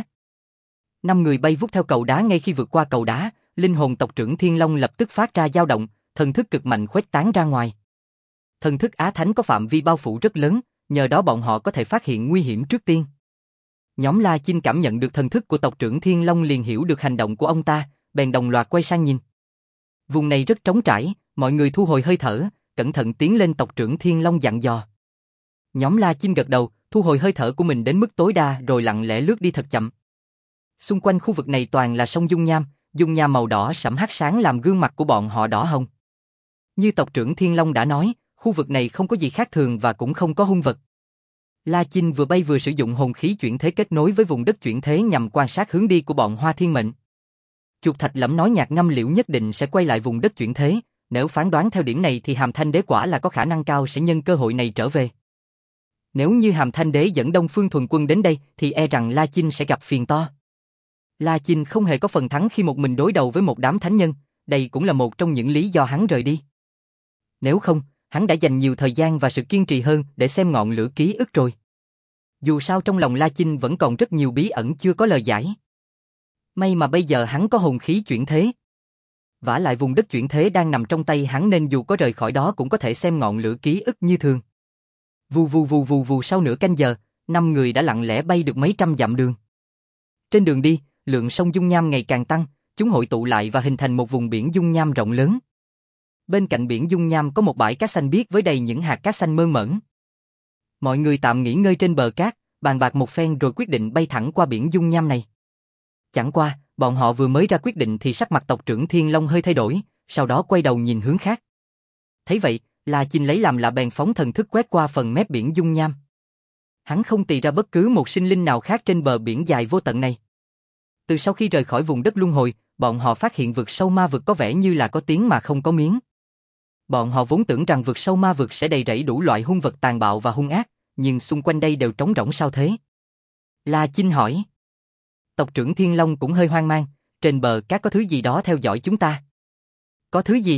5 người bay vút theo cầu đá. Ngay khi vượt qua cầu đá, linh hồn tộc trưởng Thiên Long lập tức phát ra dao động, thần thức cực mạnh khuếch tán ra ngoài. Thần thức Á Thánh có phạm vi bao phủ rất lớn, nhờ đó bọn họ có thể phát hiện nguy hiểm trước tiên. Nhóm La Chinh cảm nhận được thần thức của tộc trưởng Thiên Long liền hiểu được hành động của ông ta, bèn đồng loạt quay sang nhìn. Vùng này rất trống trải, mọi người thu hồi hơi thở, cẩn thận tiến lên. Tộc trưởng Thiên Long dặn dò. Nhóm La Chinh gật đầu, thu hồi hơi thở của mình đến mức tối đa rồi lặng lẽ lướt đi thật chậm. Xung quanh khu vực này toàn là sông dung nham màu đỏ sẫm hắt sáng làm gương mặt của bọn họ đỏ hồng. Như tộc trưởng Thiên Long đã nói, khu vực này không có gì khác thường và cũng không có hung vật. La Chinh vừa bay vừa sử dụng hồn khí chuyển thế kết nối với vùng đất chuyển thế nhằm quan sát hướng đi của bọn Hoa Thiên Mệnh. Chuột Thạch Lẫm nói nhạc ngâm liễu nhất định sẽ quay lại vùng đất chuyển thế, nếu phán đoán theo điểm này thì Hàm Thanh Đế quả là có khả năng cao sẽ nhân cơ hội này trở về. Nếu như Hàm Thanh Đế dẫn Đông Phương Thuần Quân đến đây thì e rằng La Chinh sẽ gặp phiền to. La Chinh không hề có phần thắng khi một mình đối đầu với một đám thánh nhân, đây cũng là một trong những lý do hắn rời đi. Nếu không, hắn đã dành nhiều thời gian và sự kiên trì hơn để xem ngọn lửa ký ức rồi. Dù sao trong lòng La Chinh vẫn còn rất nhiều bí ẩn chưa có lời giải. May mà bây giờ hắn có hồn khí chuyển thế. Vả lại vùng đất chuyển thế đang nằm trong tay hắn nên dù có rời khỏi đó cũng có thể xem ngọn lửa ký ức như thường. Vù vù vù vù vù, sau nửa canh giờ, 5 người đã lặng lẽ bay được mấy trăm dặm đường. Trên đường đi, lượng sông dung nham ngày càng tăng, chúng hội tụ lại và hình thành một vùng biển dung nham rộng lớn. Bên cạnh biển dung nham có một bãi cát xanh biếc với đầy những hạt cát xanh mơn mởn. Mọi người tạm nghỉ ngơi trên bờ cát, bàn bạc một phen rồi quyết định bay thẳng qua biển dung nham này. Chẳng qua, bọn họ vừa mới ra quyết định thì sắc mặt tộc trưởng Thiên Long hơi thay đổi, sau đó quay đầu nhìn hướng khác. Thấy vậy, La Chinh lấy làm lạ bèn phóng thần thức quét qua phần mép biển dung nham. Hắn không tìm ra bất cứ một sinh linh nào khác trên bờ biển dài vô tận này. Từ sau khi rời khỏi vùng đất luân hồi, bọn họ phát hiện vực sâu ma vực có vẻ như là có tiếng mà không có miếng. Bọn họ vốn tưởng rằng vực sâu ma vực sẽ đầy rẫy đủ loại hung vật tàn bạo và hung ác, nhưng xung quanh đây đều trống rỗng sao thế? La Chinh hỏi. Tộc trưởng Thiên Long cũng hơi hoang mang, trên bờ cát có thứ gì đó theo dõi chúng ta. Có thứ gì?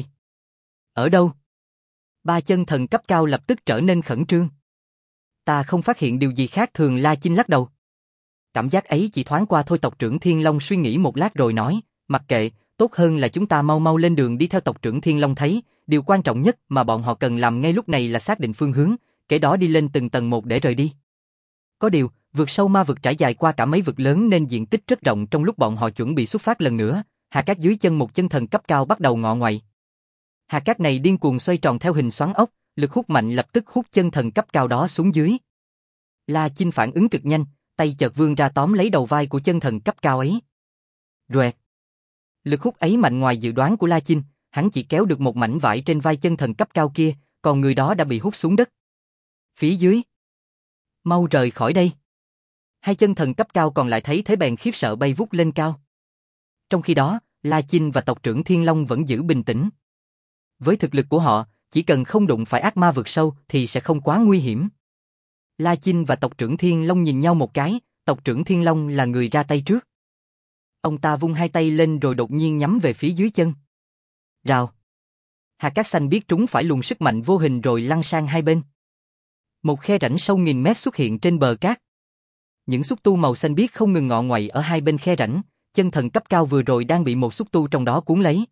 Ở đâu? Ba chân thần cấp cao lập tức trở nên khẩn trương. Ta không phát hiện điều gì khác thường, La Chinh lắc đầu. Cảm giác ấy chỉ thoáng qua thôi. Tộc trưởng Thiên Long suy nghĩ một lát rồi nói, mặc kệ, tốt hơn là chúng ta mau mau lên đường đi theo. Tộc trưởng Thiên Long thấy, điều quan trọng nhất mà bọn họ cần làm ngay lúc này là xác định phương hướng, kể đó đi lên từng tầng một để rời đi. Có điều, vượt sâu ma vực trải dài qua cả mấy vực lớn nên diện tích rất rộng. Trong lúc bọn họ chuẩn bị xuất phát lần nữa, hạt cát dưới chân một chân thần cấp cao bắt đầu ngọ ngoậy. Hạt cát này điên cuồng xoay tròn theo hình xoắn ốc, lực hút mạnh lập tức hút chân thần cấp cao đó xuống dưới. La Chinh phản ứng cực nhanh, tay chợt vươn ra tóm lấy đầu vai của chân thần cấp cao ấy. Roẹt. Lực hút ấy mạnh ngoài dự đoán của La Chinh, hắn chỉ kéo được một mảnh vải trên vai chân thần cấp cao kia, còn người đó đã bị hút xuống đất. Phía dưới. Mau rời khỏi đây. Hai chân thần cấp cao còn lại thấy thế bèn khiếp sợ bay vút lên cao. Trong khi đó, La Chinh và tộc trưởng Thiên Long vẫn giữ bình tĩnh. Với thực lực của họ, chỉ cần không đụng phải ác ma vực sâu thì sẽ không quá nguy hiểm. La Chinh và tộc trưởng Thiên Long nhìn nhau một cái, tộc trưởng Thiên Long là người ra tay trước. Ông ta vung hai tay lên rồi đột nhiên nhắm về phía dưới chân. Rào. Hạt cát xanh biết trúng phải luồng sức mạnh vô hình rồi lăn sang hai bên. Một khe rãnh sâu nghìn mét xuất hiện trên bờ cát. Những xúc tu màu xanh biếc không ngừng ngọ ngoậy ở hai bên khe rãnh, chân thần cấp cao vừa rồi đang bị một xúc tu trong đó cuốn lấy.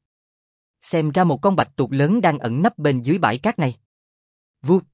Xem ra một con bạch tuộc lớn đang ẩn nấp bên dưới bãi cát này. Vụt.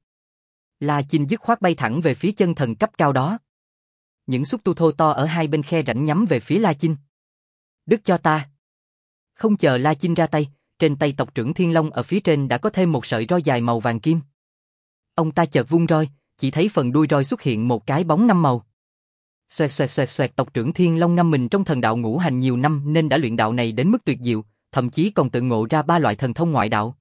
La Chinh dứt khoát bay thẳng về phía chân thần cấp cao đó. Những xúc tu thô to ở hai bên khe rãnh nhắm về phía La Chinh. Đứt cho ta. Không chờ La Chinh ra tay, trên tay tộc trưởng Thiên Long ở phía trên đã có thêm một sợi roi dài màu vàng kim. Ông ta chợt vung roi, chỉ thấy phần đuôi roi xuất hiện một cái bóng năm màu. Xoẹt xoẹt xoẹt xoẹt. Tộc trưởng Thiên Long ngâm mình trong thần đạo ngũ hành nhiều năm nên đã luyện đạo này đến mức tuyệt diệu, thậm chí còn tự ngộ ra 3 loại thần thông ngoại đạo.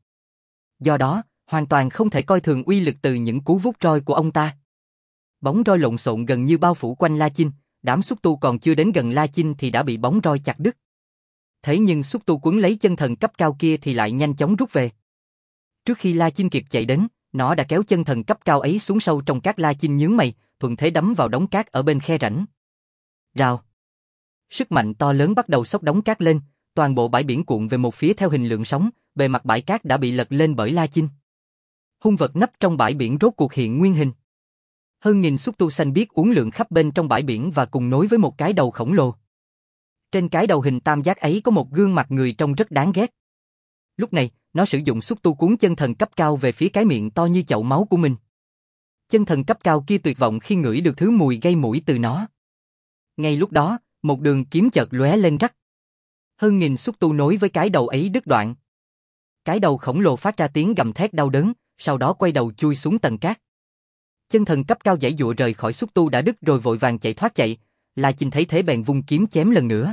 Do đó, hoàn toàn không thể coi thường uy lực từ những cú vút roi của ông ta. Bóng roi lộn xộn gần như bao phủ quanh La Chinh, đám xúc tu còn chưa đến gần La Chinh thì đã bị bóng roi chặt đứt. Thế nhưng xúc tu quấn lấy chân thần cấp cao kia thì lại nhanh chóng rút về. Trước khi La Chinh kịp chạy đến, nó đã kéo chân thần cấp cao ấy xuống sâu trong cát. La Chinh nhướng mày, thuận thế đấm vào đống cát ở bên khe rãnh. Rào. Sức mạnh to lớn bắt đầu xốc đống cát lên, toàn bộ bãi biển cuộn về một phía theo hình lượng sóng, bề mặt bãi cát đã bị lật lên bởi La Chinh. Hung vật nấp trong bãi biển rốt cuộc hiện nguyên hình. Hơn nghìn xúc tu xanh biếc uốn lượn khắp bên trong bãi biển và cùng nối với một cái đầu khổng lồ. Trên cái đầu hình tam giác ấy có một gương mặt người trông rất đáng ghét. Lúc này, nó sử dụng xúc tu cuốn chân thần cấp cao về phía cái miệng to như chậu máu của mình. Chân thần cấp cao kia tuyệt vọng khi ngửi được thứ mùi gây mũi từ nó. Ngay lúc đó, một đường kiếm chợt lóe lên rắc. Hơn nghìn xúc tu nối với cái đầu ấy đứt đoạn. Cái đầu khổng lồ phát ra tiếng gầm thét đau đớn, sau đó quay đầu chui xuống tầng cát. Chân thần cấp cao giãy giụa rời khỏi xúc tu đã đứt rồi vội vàng chạy thoát chạy. La Chinh thấy thế bèn vung kiếm chém lần nữa.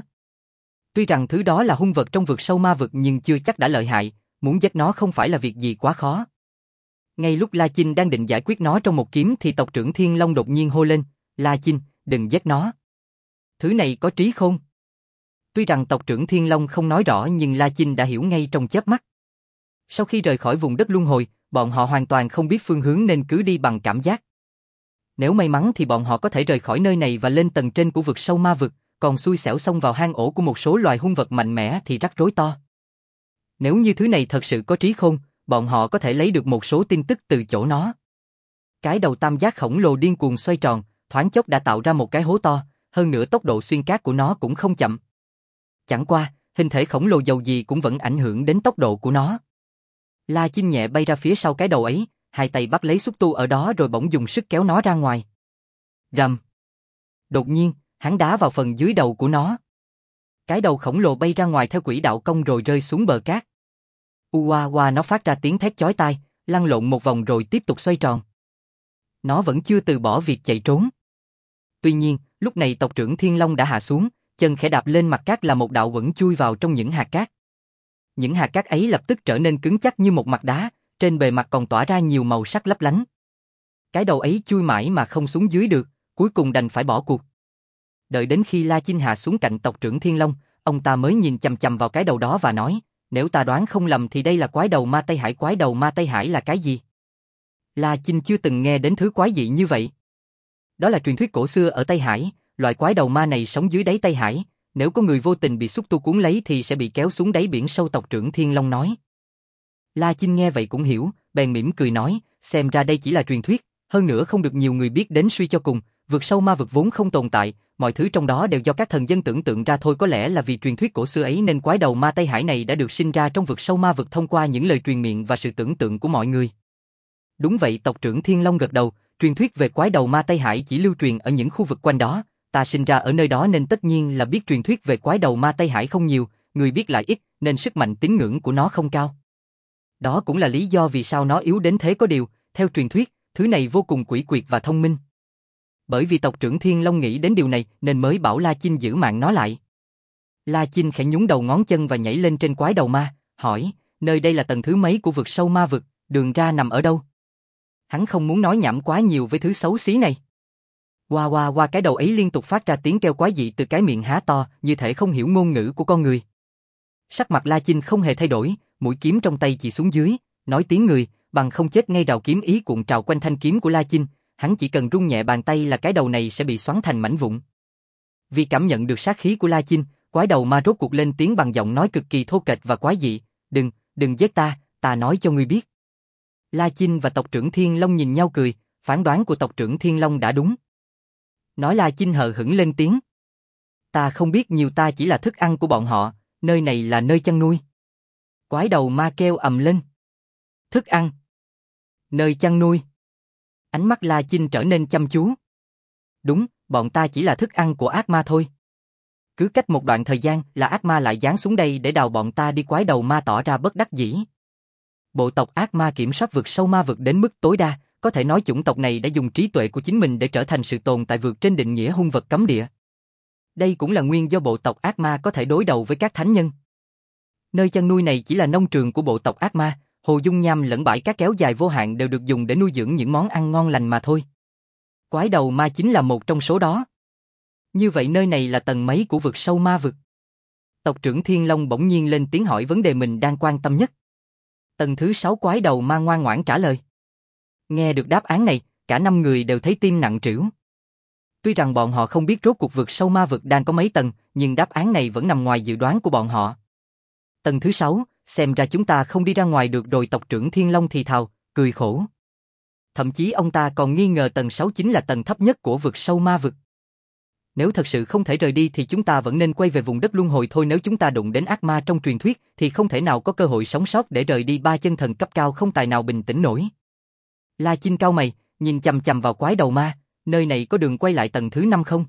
Tuy rằng thứ đó là hung vật trong vực sâu ma vực nhưng chưa chắc đã lợi hại, muốn giết nó không phải là việc gì quá khó. Ngay lúc La Chinh đang định giải quyết nó trong một kiếm thì tộc trưởng Thiên Long đột nhiên hô lên, La Chinh, đừng giết nó. Thứ này có trí khôn. Tuy rằng tộc trưởng Thiên Long không nói rõ nhưng La Chinh đã hiểu ngay trong chớp mắt. Sau khi rời khỏi vùng đất luân hồi, bọn họ hoàn toàn không biết phương hướng nên cứ đi bằng cảm giác. Nếu may mắn thì bọn họ có thể rời khỏi nơi này và lên tầng trên của vực sâu ma vực, còn xui xẻo xông vào hang ổ của một số loài hung vật mạnh mẽ thì rắc rối to. Nếu như thứ này thật sự có trí khôn, bọn họ có thể lấy được một số tin tức từ chỗ nó. Cái đầu tam giác khổng lồ điên cuồng xoay tròn, thoáng chốc đã tạo ra một cái hố to, hơn nữa tốc độ xuyên cát của nó cũng không chậm. Chẳng qua, hình thể khổng lồ dầu gì cũng vẫn ảnh hưởng đến tốc độ của nó. La Chinh nhẹ bay ra phía sau cái đầu ấy, hai tay bắt lấy xúc tu ở đó rồi bỗng dùng sức kéo nó ra ngoài. Rầm. Đột nhiên, hắn đá vào phần dưới đầu của nó. Cái đầu khổng lồ bay ra ngoài theo quỹ đạo cong rồi rơi xuống bờ cát. Uwa nó phát ra tiếng thét chói tai, lăn lộn một vòng rồi tiếp tục xoay tròn. Nó vẫn chưa từ bỏ việc chạy trốn. Tuy nhiên, lúc này tộc trưởng Thiên Long đã hạ xuống, chân khẽ đạp lên mặt cát là một đạo quẩn chui vào trong những hạt cát. Những hạt cát ấy lập tức trở nên cứng chắc như một mặt đá, trên bề mặt còn tỏa ra nhiều màu sắc lấp lánh. Cái đầu ấy chui mãi mà không xuống dưới được, cuối cùng đành phải bỏ cuộc. Đợi đến khi La Chinh hạ xuống cạnh tộc trưởng Thiên Long, ông ta mới nhìn chằm chằm vào cái đầu đó và nói, nếu ta đoán không lầm thì đây là quái đầu ma Tây Hải. Quái đầu ma Tây Hải là cái gì? La Chinh chưa từng nghe đến thứ quái dị như vậy. Đó là truyền thuyết cổ xưa ở Tây Hải, loại quái đầu ma này sống dưới đáy Tây Hải, nếu có người vô tình bị xúc tu cuốn lấy thì sẽ bị kéo xuống đáy biển sâu. Tộc trưởng Thiên Long nói. La Chinh nghe vậy cũng hiểu, bèn mỉm cười nói, xem ra đây chỉ là truyền thuyết, hơn nữa không được nhiều người biết đến. Suy cho cùng, vực sâu ma vực vốn không tồn tại, mọi thứ trong đó đều do các thần dân tưởng tượng ra thôi. Có lẽ là vì truyền thuyết cổ xưa ấy nên quái đầu ma Tây Hải này đã được sinh ra trong vực sâu ma vực thông qua những lời truyền miệng và sự tưởng tượng của mọi người. Đúng vậy, tộc trưởng Thiên Long gật đầu, truyền thuyết về quái đầu ma Tây Hải chỉ lưu truyền ở những khu vực quanh đó, ta sinh ra ở nơi đó nên tất nhiên là biết truyền thuyết về quái đầu ma Tây Hải không nhiều, người biết lại ít, nên sức mạnh tín ngưỡng của nó không cao. Đó cũng là lý do vì sao nó yếu đến thế. Có điều, theo truyền thuyết, thứ này vô cùng quỷ quyệt và thông minh. Bởi vì tộc trưởng Thiên Long nghĩ đến điều này nên mới bảo La Chinh giữ mạng nó lại. La Chinh khẽ nhún đầu ngón chân và nhảy lên trên quái đầu ma, hỏi, nơi đây là tầng thứ mấy của vực sâu ma vực, đường ra nằm ở đâu? Hắn không muốn nói nhảm quá nhiều với thứ xấu xí này. Qua cái đầu ấy liên tục phát ra tiếng kêu quái dị từ cái miệng há to, như thể không hiểu ngôn ngữ của con người. Sắc mặt La Chinh không hề thay đổi, mũi kiếm trong tay chỉ xuống dưới, nói tiếng người, bằng không chết ngay. Rào kiếm ý cuộn trào quanh thanh kiếm của La Chinh, hắn chỉ cần rung nhẹ bàn tay là cái đầu này sẽ bị xoắn thành mảnh vụn. Vì cảm nhận được sát khí của La Chinh, quái đầu ma rốt cuộc lên tiếng bằng giọng nói cực kỳ thô kệch và quái dị, đừng giết ta, ta nói cho ngươi biết. La Chinh và tộc trưởng Thiên Long nhìn nhau cười, phán đoán của tộc trưởng Thiên Long đã đúng. Nói La Chinh hờ hững lên tiếng. Ta không biết nhiều, ta chỉ là thức ăn của bọn họ, nơi này là nơi chăn nuôi. Quái đầu ma kêu ầm lên. Thức ăn? Nơi chăn nuôi? Ánh mắt La Chinh trở nên chăm chú. Đúng, bọn ta chỉ là thức ăn của ác ma thôi. Cứ cách một đoạn thời gian là ác ma lại giáng xuống đây để đào bọn ta đi. Quái đầu ma tỏ ra bất đắc dĩ. Bộ tộc ác ma kiểm soát vực sâu ma vực đến mức tối đa, có thể nói chủng tộc này đã dùng trí tuệ của chính mình để trở thành sự tồn tại vượt trên định nghĩa hung vật cấm địa. Đây cũng là nguyên do bộ tộc ác ma có thể đối đầu với các thánh nhân. Nơi chăn nuôi này chỉ là nông trường của bộ tộc ác ma, hồ dung nham lẫn bãi cát kéo dài vô hạn đều được dùng để nuôi dưỡng những món ăn ngon lành mà thôi. Quái đầu ma chính là một trong số đó. Như vậy nơi này là tầng mấy của vực sâu ma vực? Tộc trưởng Thiên Long bỗng nhiên lên tiếng hỏi vấn đề mình đang quan tâm nhất. Tầng thứ 6. Quái đầu ma ngoan ngoãn trả lời. Nghe được đáp án này, cả 5 người đều thấy tim nặng trĩu. Tuy rằng bọn họ không biết rốt cuộc vực sâu ma vực đang có mấy tầng, nhưng đáp án này vẫn nằm ngoài dự đoán của bọn họ. Tầng thứ 6, xem ra chúng ta không đi ra ngoài được rồi. Tộc trưởng Thiên Long thì thào, cười khổ. Thậm chí ông ta còn nghi ngờ tầng 6 chính là tầng thấp nhất của vực sâu ma vực. Nếu thật sự không thể rời đi thì chúng ta vẫn nên quay về vùng đất luân hồi thôi. Nếu chúng ta đụng đến ác ma trong truyền thuyết thì không thể nào có cơ hội sống sót để rời đi. Ba chân thần cấp cao không tài nào bình tĩnh nổi. La Chinh cau mày, nhìn chằm chằm vào quái đầu ma, nơi này có đường quay lại tầng thứ 5 không?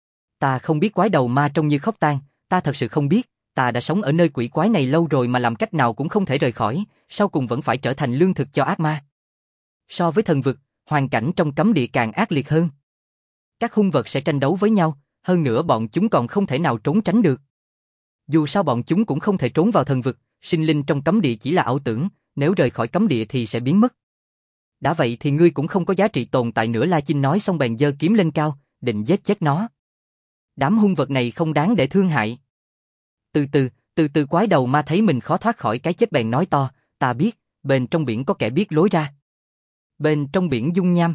Ta không biết. Quái đầu ma trông như khóc than, ta thật sự không biết, ta đã sống ở nơi quỷ quái này lâu rồi mà làm cách nào cũng không thể rời khỏi, sau cùng vẫn phải trở thành lương thực cho ác ma. So với thần vực, hoàn cảnh trong cấm địa càng ác liệt hơn. Các hung vật sẽ tranh đấu với nhau, hơn nữa bọn chúng còn không thể nào trốn tránh được. Dù sao bọn chúng cũng không thể trốn vào thần vực, sinh linh trong cấm địa chỉ là ảo tưởng, nếu rời khỏi cấm địa thì sẽ biến mất. Đã vậy thì ngươi cũng không có giá trị tồn tại nữa. La Chinh nói xong bèn giơ kiếm lên cao, định giết chết nó. Đám hung vật này không đáng để thương hại. Từ từ, quái đầu ma thấy mình khó thoát khỏi cái chết bèn nói to, ta biết, bên trong biển có kẻ biết lối ra. Bên trong biển dung nham.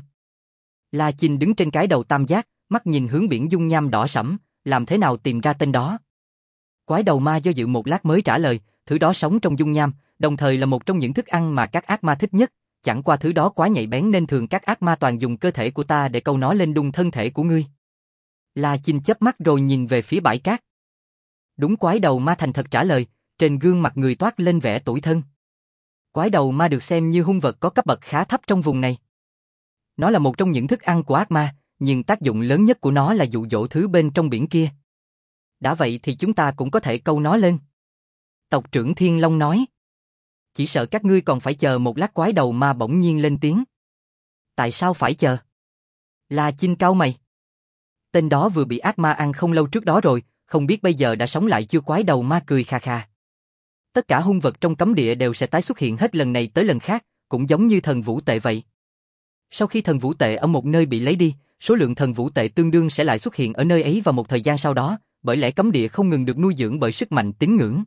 La Chinh đứng trên cái đầu tam giác, mắt nhìn hướng biển dung nham đỏ sẫm, làm thế nào tìm ra tên đó? Quái đầu ma do dự một lát mới trả lời, thứ đó sống trong dung nham, đồng thời là một trong những thức ăn mà các ác ma thích nhất, chẳng qua thứ đó quá nhạy bén nên thường các ác ma toàn dùng cơ thể của ta để câu nó lên đung thân thể của ngươi. La Chinh chớp mắt rồi nhìn về phía bãi cát. Đúng, quái đầu ma thành thật trả lời, trên gương mặt người toát lên vẻ tủi thân. Quái đầu ma được xem như hung vật có cấp bậc khá thấp trong vùng này. Nó là một trong những thức ăn của ác ma, nhưng tác dụng lớn nhất của nó là dụ dỗ thứ bên trong biển kia. Đã vậy thì chúng ta cũng có thể câu nó lên. Tộc trưởng Thiên Long nói. Chỉ sợ các ngươi còn phải chờ một lát. Quái đầu ma bỗng nhiên lên tiếng. Tại sao phải chờ? La Chinh cau mày. Tên đó vừa bị ác ma ăn không lâu trước đó rồi, không biết bây giờ đã sống lại chưa? Quái đầu ma cười khà khà. Tất cả hung vật trong cấm địa đều sẽ tái xuất hiện hết lần này tới lần khác, cũng giống như thần vũ tệ vậy. Sau khi thần vũ tệ ở một nơi bị lấy đi, số lượng thần vũ tệ tương đương sẽ lại xuất hiện ở nơi ấy vào một thời gian sau đó, bởi lẽ cấm địa không ngừng được nuôi dưỡng bởi sức mạnh tín ngưỡng.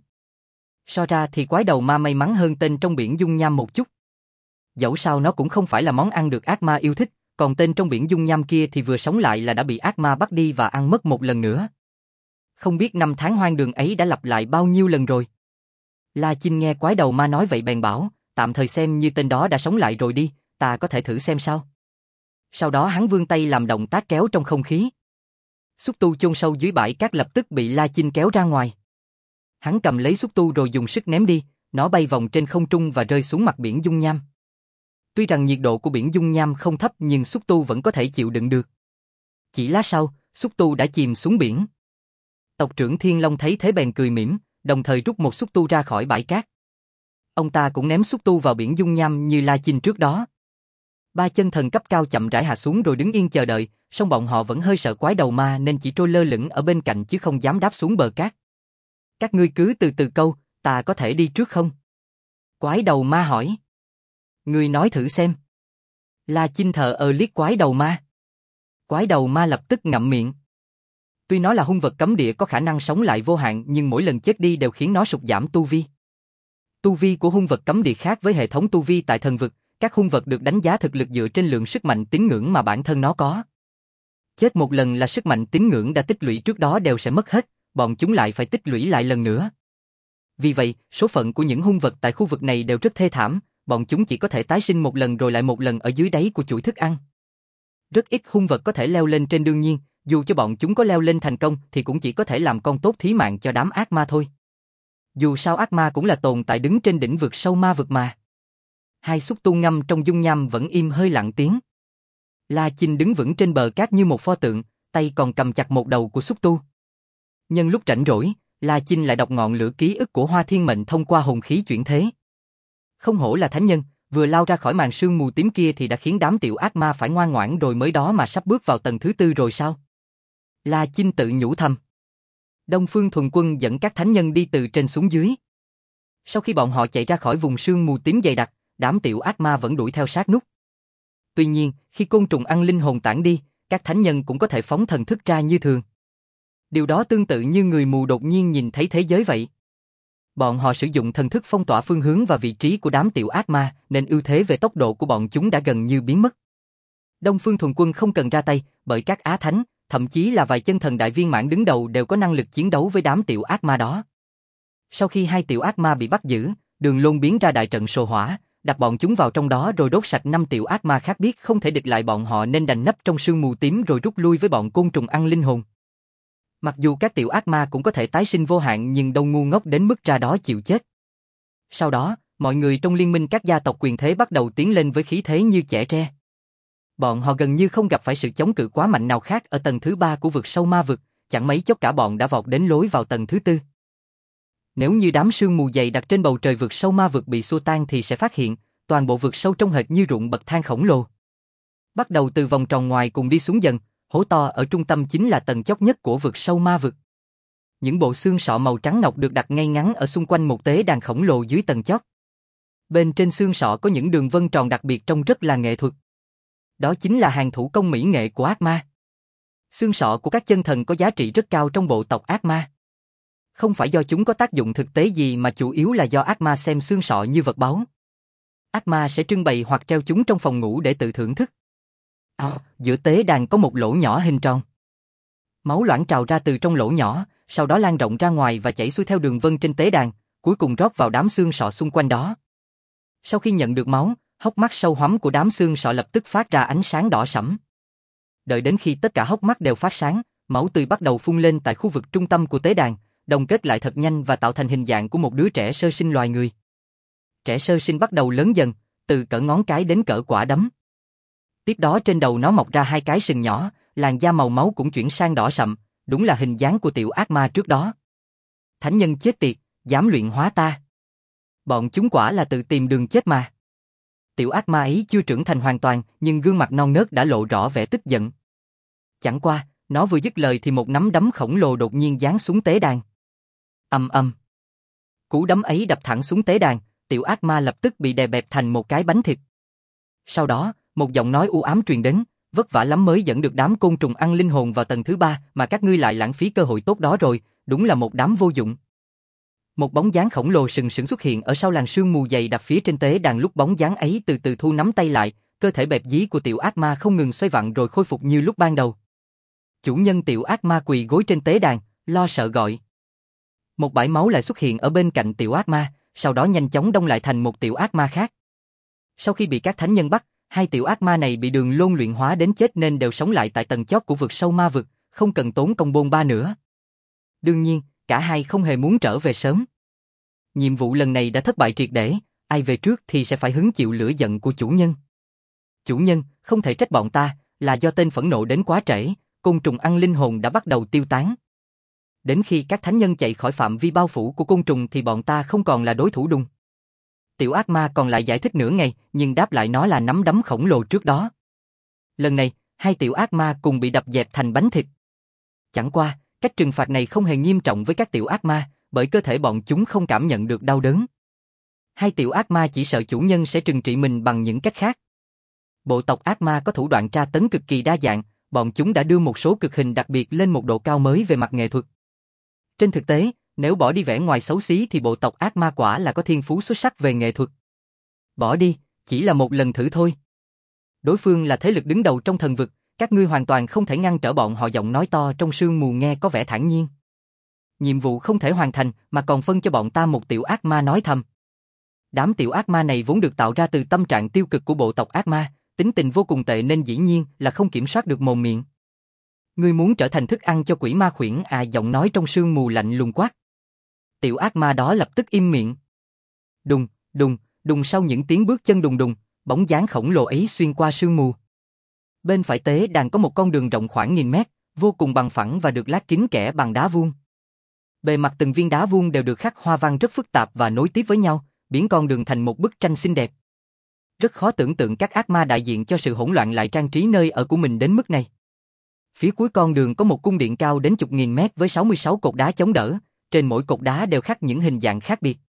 So ra thì quái đầu ma may mắn hơn tên trong biển dung nham một chút. Dẫu sao nó cũng không phải là món ăn được ác ma yêu thích, còn tên trong biển dung nham kia thì vừa sống lại là đã bị ác ma bắt đi và ăn mất một lần nữa. Không biết năm tháng hoang đường ấy đã lặp lại bao nhiêu lần rồi. La Chinh nghe quái đầu ma nói vậy bèn bảo, tạm thời xem như tên đó đã sống lại rồi đi, ta có thể thử xem sao. Sau đó hắn vươn tay làm động tác kéo trong không khí. Xúc tu chôn sâu dưới bãi cát lập tức bị La Chinh kéo ra ngoài. Hắn cầm lấy xúc tu rồi dùng sức ném đi, nó bay vòng trên không trung và rơi xuống mặt biển dung nham. Tuy rằng nhiệt độ của biển dung nham không thấp nhưng xúc tu vẫn có thể chịu đựng được. Chỉ lát sau, xúc tu đã chìm xuống biển. Tộc trưởng Thiên Long thấy thế bèn cười mỉm, đồng thời rút một xúc tu ra khỏi bãi cát. Ông ta cũng ném xúc tu vào biển dung nham như La Chinh trước đó. Ba chân thần cấp cao chậm rãi hạ xuống rồi đứng yên chờ đợi, song bọn họ vẫn hơi sợ quái đầu ma nên chỉ trôi lơ lửng ở bên cạnh chứ không dám đáp xuống bờ cát. Các ngươi cứ từ từ câu, ta có thể đi trước không? Quái đầu ma hỏi. Ngươi nói thử xem. La Chinh thờ ơ liếc quái đầu ma. Quái đầu ma lập tức ngậm miệng. Tuy nó là hung vật cấm địa có khả năng sống lại vô hạn nhưng mỗi lần chết đi đều khiến nó sụt giảm tu vi. Tu vi của hung vật cấm địa khác với hệ thống tu vi tại thần vực, các hung vật được đánh giá thực lực dựa trên lượng sức mạnh tín ngưỡng mà bản thân nó có. Chết một lần là sức mạnh tín ngưỡng đã tích lũy trước đó đều sẽ mất hết, bọn chúng lại phải tích lũy lại lần nữa. Vì vậy, số phận của những hung vật tại khu vực này đều rất thê thảm, bọn chúng chỉ có thể tái sinh một lần rồi lại một lần ở dưới đáy của chuỗi thức ăn. Rất ít hung vật có thể leo lên trên, đương nhiên, dù cho bọn chúng có leo lên thành công thì cũng chỉ có thể làm con tốt thí mạng cho đám ác ma thôi. Dù sao ác ma cũng là tồn tại đứng trên đỉnh vực sâu ma vực mà. Hai xúc tu ngâm trong dung nham vẫn im hơi lặng tiếng. La Chinh đứng vững trên bờ cát như một pho tượng, tay còn cầm chặt một đầu của xúc tu. Nhân lúc rảnh rỗi, La Chinh lại đọc ngọn lửa ký ức của Hoa Thiên Mệnh thông qua hồn khí chuyển thế. Không hổ là thánh nhân, vừa lao ra khỏi màn sương mù tím kia thì đã khiến đám tiểu ác ma phải ngoan ngoãn rồi mới đó mà sắp bước vào tầng thứ 4 rồi sao? La Chinh tự nhủ thầm. Đông Phương Thuần Quân dẫn các thánh nhân đi từ trên xuống dưới. Sau khi bọn họ chạy ra khỏi vùng sương mù tím dày đặc, đám tiểu ác ma vẫn đuổi theo sát nút. Tuy nhiên, khi côn trùng ăn linh hồn tản đi, các thánh nhân cũng có thể phóng thần thức ra như thường. Điều đó tương tự như người mù đột nhiên nhìn thấy thế giới vậy. Bọn họ sử dụng thần thức phong tỏa phương hướng và vị trí của đám tiểu ác ma, nên ưu thế về tốc độ của bọn chúng đã gần như biến mất. Đông Phương Thuần Quân không cần ra tay, bởi các á thánh, thậm chí là vài chân thần đại viên mãn đứng đầu đều có năng lực chiến đấu với đám tiểu ác ma đó. Sau khi hai tiểu ác ma bị bắt giữ, Đường Lôn biến ra đại trận sồ hỏa, đặt bọn chúng vào trong đó rồi đốt sạch 5 tiểu ác ma khác, biết không thể địch lại bọn họ nên đành nấp trong sương mù tím rồi rút lui với bọn côn trùng ăn linh hồn. Mặc dù các tiểu ác ma cũng có thể tái sinh vô hạn nhưng đâu ngu ngốc đến mức ra đó chịu chết. Sau đó, mọi người trong liên minh các gia tộc quyền thế bắt đầu tiến lên với khí thế như chẻ tre. Bọn họ gần như không gặp phải sự chống cự quá mạnh nào khác ở tầng thứ 3 của vực sâu ma vực, chẳng mấy chốc cả bọn đã vọt đến lối vào tầng thứ 4. Nếu như đám sương mù dày đặc trên bầu trời vực sâu ma vực bị xua tan thì sẽ phát hiện, toàn bộ vực sâu trông hệt như ruộng bậc thang khổng lồ. Bắt đầu từ vòng tròn ngoài cùng đi xuống dần, hố to ở trung tâm chính là tầng chót nhất của vực sâu ma vực. Những bộ xương sọ màu trắng ngọc được đặt ngay ngắn ở xung quanh một tế đàn khổng lồ dưới tầng chót. Bên trên xương sọ có những đường vân tròn đặc biệt trông rất là nghệ thuật. Đó chính là hàng thủ công mỹ nghệ của ác ma. Xương sọ của các chân thần có giá trị rất cao trong bộ tộc ác ma. Không phải do chúng có tác dụng thực tế gì mà chủ yếu là do ác ma xem xương sọ như vật báu. Ác ma sẽ trưng bày hoặc treo chúng trong phòng ngủ để tự thưởng thức. Giữa tế đàn có một lỗ nhỏ hình tròn. Máu loãng trào ra từ trong lỗ nhỏ, sau đó lan rộng ra ngoài và chảy xuôi theo đường vân trên tế đàn, cuối cùng rót vào đám xương sọ xung quanh đó. Sau khi nhận được máu, hốc mắt sâu hoắm của đám xương sọ lập tức phát ra ánh sáng đỏ sẫm. Đợi đến khi tất cả hốc mắt đều phát sáng, máu tươi bắt đầu phun lên tại khu vực trung tâm của tế đàn, đồng kết lại thật nhanh và tạo thành hình dạng của một đứa trẻ sơ sinh loài người. Trẻ sơ sinh bắt đầu lớn dần, từ cỡ ngón cái đến cỡ quả đấm. Tiếp đó trên đầu nó mọc ra 2 cái sừng nhỏ, làn da màu máu cũng chuyển sang đỏ sậm, đúng là hình dáng của tiểu ác ma trước đó. Thánh nhân chết tiệt, dám luyện hóa ta. Bọn chúng quả là tự tìm đường chết mà. Tiểu ác ma ấy chưa trưởng thành hoàn toàn, nhưng gương mặt non nớt đã lộ rõ vẻ tức giận. Chẳng qua, nó vừa dứt lời thì một nắm đấm khổng lồ đột nhiên giáng xuống tế đàn. Ầm ầm. Cú đấm ấy đập thẳng xuống tế đàn, tiểu ác ma lập tức bị đè bẹp thành một cái bánh thịt. Sau đó, một giọng nói u ám truyền đến, vất vả lắm mới dẫn được đám côn trùng ăn linh hồn vào tầng thứ 3, mà các ngươi lại lãng phí cơ hội tốt đó rồi, đúng là một đám vô dụng. Một bóng dáng khổng lồ sừng sững xuất hiện ở sau làn sương mù dày đặc phía trên tế đàn, lúc bóng dáng ấy từ từ thu nắm tay lại, cơ thể bẹp dí của tiểu ác ma không ngừng xoay vặn rồi khôi phục như lúc ban đầu. Chủ nhân tiểu ác ma quỳ gối trên tế đàn, lo sợ gọi. Một bãi máu lại xuất hiện ở bên cạnh tiểu ác ma, sau đó nhanh chóng đông lại thành một tiểu ác ma khác. Sau khi bị các thánh nhân bắt, 2 tiểu ác ma này bị Đường Lôn luyện hóa đến chết nên đều sống lại tại tầng chót của vực sâu ma vực, không cần tốn công bôn ba nữa. Đương nhiên, cả hai không hề muốn trở về sớm. Nhiệm vụ lần này đã thất bại triệt để, ai về trước thì sẽ phải hứng chịu lửa giận của chủ nhân. Chủ nhân, không thể trách bọn ta, là do tên phẫn nộ đến quá trễ, côn trùng ăn linh hồn đã bắt đầu tiêu tán. Đến khi các thánh nhân chạy khỏi phạm vi bao phủ của côn trùng thì bọn ta không còn là đối thủ đùng. Tiểu ác ma còn lại giải thích nửa ngày, nhưng đáp lại nó là nắm đấm khổng lồ trước đó. Lần này, 2 tiểu ác ma cùng bị đập dẹp thành bánh thịt. Chẳng qua, cách trừng phạt này không hề nghiêm trọng với các tiểu ác ma, bởi cơ thể bọn chúng không cảm nhận được đau đớn. 2 tiểu ác ma chỉ sợ chủ nhân sẽ trừng trị mình bằng những cách khác. Bộ tộc ác ma có thủ đoạn tra tấn cực kỳ đa dạng, bọn chúng đã đưa một số cực hình đặc biệt lên một độ cao mới về mặt nghệ thuật. Trên thực tế, nếu bỏ đi vẻ ngoài xấu xí thì bộ tộc ác ma quả là có thiên phú xuất sắc về nghệ thuật. Bỏ đi, chỉ là một lần thử thôi. Đối phương là thế lực đứng đầu trong thần vực, các ngươi hoàn toàn không thể ngăn trở bọn họ. Giọng nói to trong sương mù nghe có vẻ thản nhiên. Nhiệm vụ không thể hoàn thành mà còn phân cho bọn ta một tiểu ác ma nói thầm. Đám tiểu ác ma này vốn được tạo ra từ tâm trạng tiêu cực của bộ tộc ác ma, tính tình vô cùng tệ nên dĩ nhiên là không kiểm soát được mồm miệng. Ngươi muốn trở thành thức ăn cho quỷ ma khuyển à? Giọng nói trong sương mù lạnh lùng quát. Tiểu ác ma đó lập tức im miệng. Đùng, đùng, đùng, sau những tiếng bước chân đùng đùng, bóng dáng khổng lồ ấy xuyên qua sương mù. Bên phải tế đàn có một con đường rộng khoảng 1000 mét, vô cùng bằng phẳng và được lát kín kẽ bằng đá vuông. Bề mặt từng viên đá vuông đều được khắc hoa văn rất phức tạp và nối tiếp với nhau, biến con đường thành một bức tranh xinh đẹp. Rất khó tưởng tượng các ác ma đại diện cho sự hỗn loạn lại trang trí nơi ở của mình đến mức này. Phía cuối con đường có một cung điện cao đến chục nghìn mét với 66 cột đá chống đỡ, trên mỗi cột đá đều khắc những hình dạng khác biệt.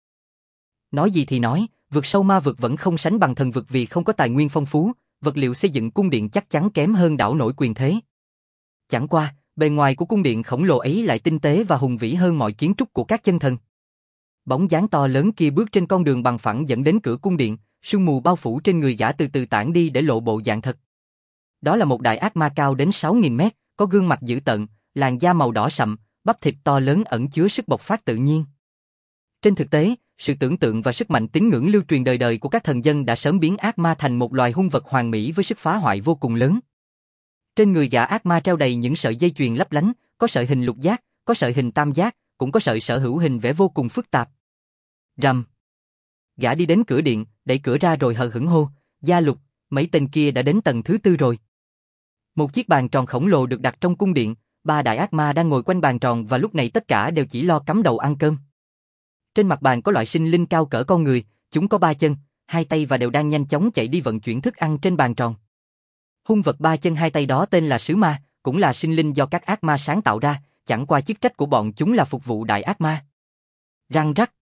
Nói gì thì nói, vực sâu ma vực vẫn không sánh bằng thần vực vì không có tài nguyên phong phú, vật liệu xây dựng cung điện chắc chắn kém hơn đảo nổi quyền thế. Chẳng qua, bề ngoài của cung điện khổng lồ ấy lại tinh tế và hùng vĩ hơn mọi kiến trúc của các chân thần. Bóng dáng to lớn kia bước trên con đường bằng phẳng dẫn đến cửa cung điện, sương mù bao phủ trên người gã từ từ tản đi để lộ bộ dạng thật. Đó là một đại ác ma cao đến 6.000 mét, có gương mặt dữ tợn, làn da màu đỏ sậm, bắp thịt to lớn ẩn chứa sức bộc phát tự nhiên. Trên thực tế, sự tưởng tượng và sức mạnh tín ngưỡng lưu truyền đời đời của các thần dân đã sớm biến ác ma thành một loài hung vật hoàn mỹ với sức phá hoại vô cùng lớn. Trên người gã ác ma treo đầy những sợi dây chuyền lấp lánh, có sợi hình lục giác, có sợi hình tam giác, cũng có sợi sở hữu hình vẽ vô cùng phức tạp. Rầm. Gã đi đến cửa điện, đẩy cửa ra rồi hờ hững hô, Gia Lục, mấy tên kia đã đến tầng thứ 4 rồi. Một chiếc bàn tròn khổng lồ được đặt trong cung điện, 3 đại ác ma đang ngồi quanh bàn tròn và lúc này tất cả đều chỉ lo cắm đầu ăn cơm. Trên mặt bàn có loại sinh linh cao cỡ con người, chúng có 3 chân, 2 tay và đều đang nhanh chóng chạy đi vận chuyển thức ăn trên bàn tròn. Hung vật 3 chân 2 tay đó tên là Sứ Ma, cũng là sinh linh do các ác ma sáng tạo ra, chẳng qua chức trách của bọn chúng là phục vụ đại ác ma. Răng rắc.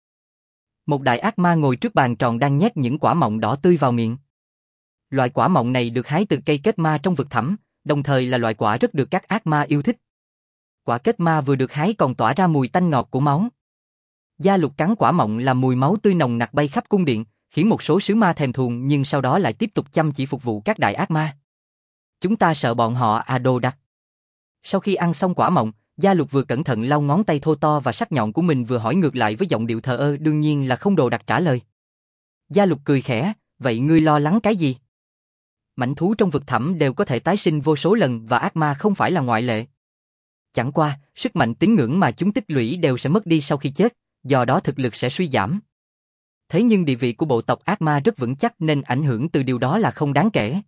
Một đại ác ma ngồi trước bàn tròn đang nhét những quả mọng đỏ tươi vào miệng. Loại quả mọng này được hái từ cây kết ma trong vực thẳm, đồng thời là loại quả rất được các ác ma yêu thích. Quả kết ma vừa được hái còn tỏa ra mùi tanh ngọt của máu. Gia Lục cắn quả mọng làm mùi máu tươi nồng nặc bay khắp cung điện, khiến một số sứ ma thèm thuồng nhưng sau đó lại tiếp tục chăm chỉ phục vụ các đại ác ma. Chúng ta sợ bọn họ à Đồ Đạc. Sau khi ăn xong quả mọng, Gia Lục vừa cẩn thận lau ngón tay thô to và sắc nhọn của mình vừa hỏi ngược lại với giọng điệu thờ ơ, đương nhiên là không. Đồ Đạc trả lời. Gia Lục cười khẽ, vậy ngươi lo lắng cái gì? Mãnh thú trong vực thẳm đều có thể tái sinh vô số lần và ác ma không phải là ngoại lệ. Chẳng qua, sức mạnh tín ngưỡng mà chúng tích lũy đều sẽ mất đi sau khi chết, do đó thực lực sẽ suy giảm. Thế nhưng địa vị của bộ tộc ác ma rất vững chắc nên ảnh hưởng từ điều đó là không đáng kể.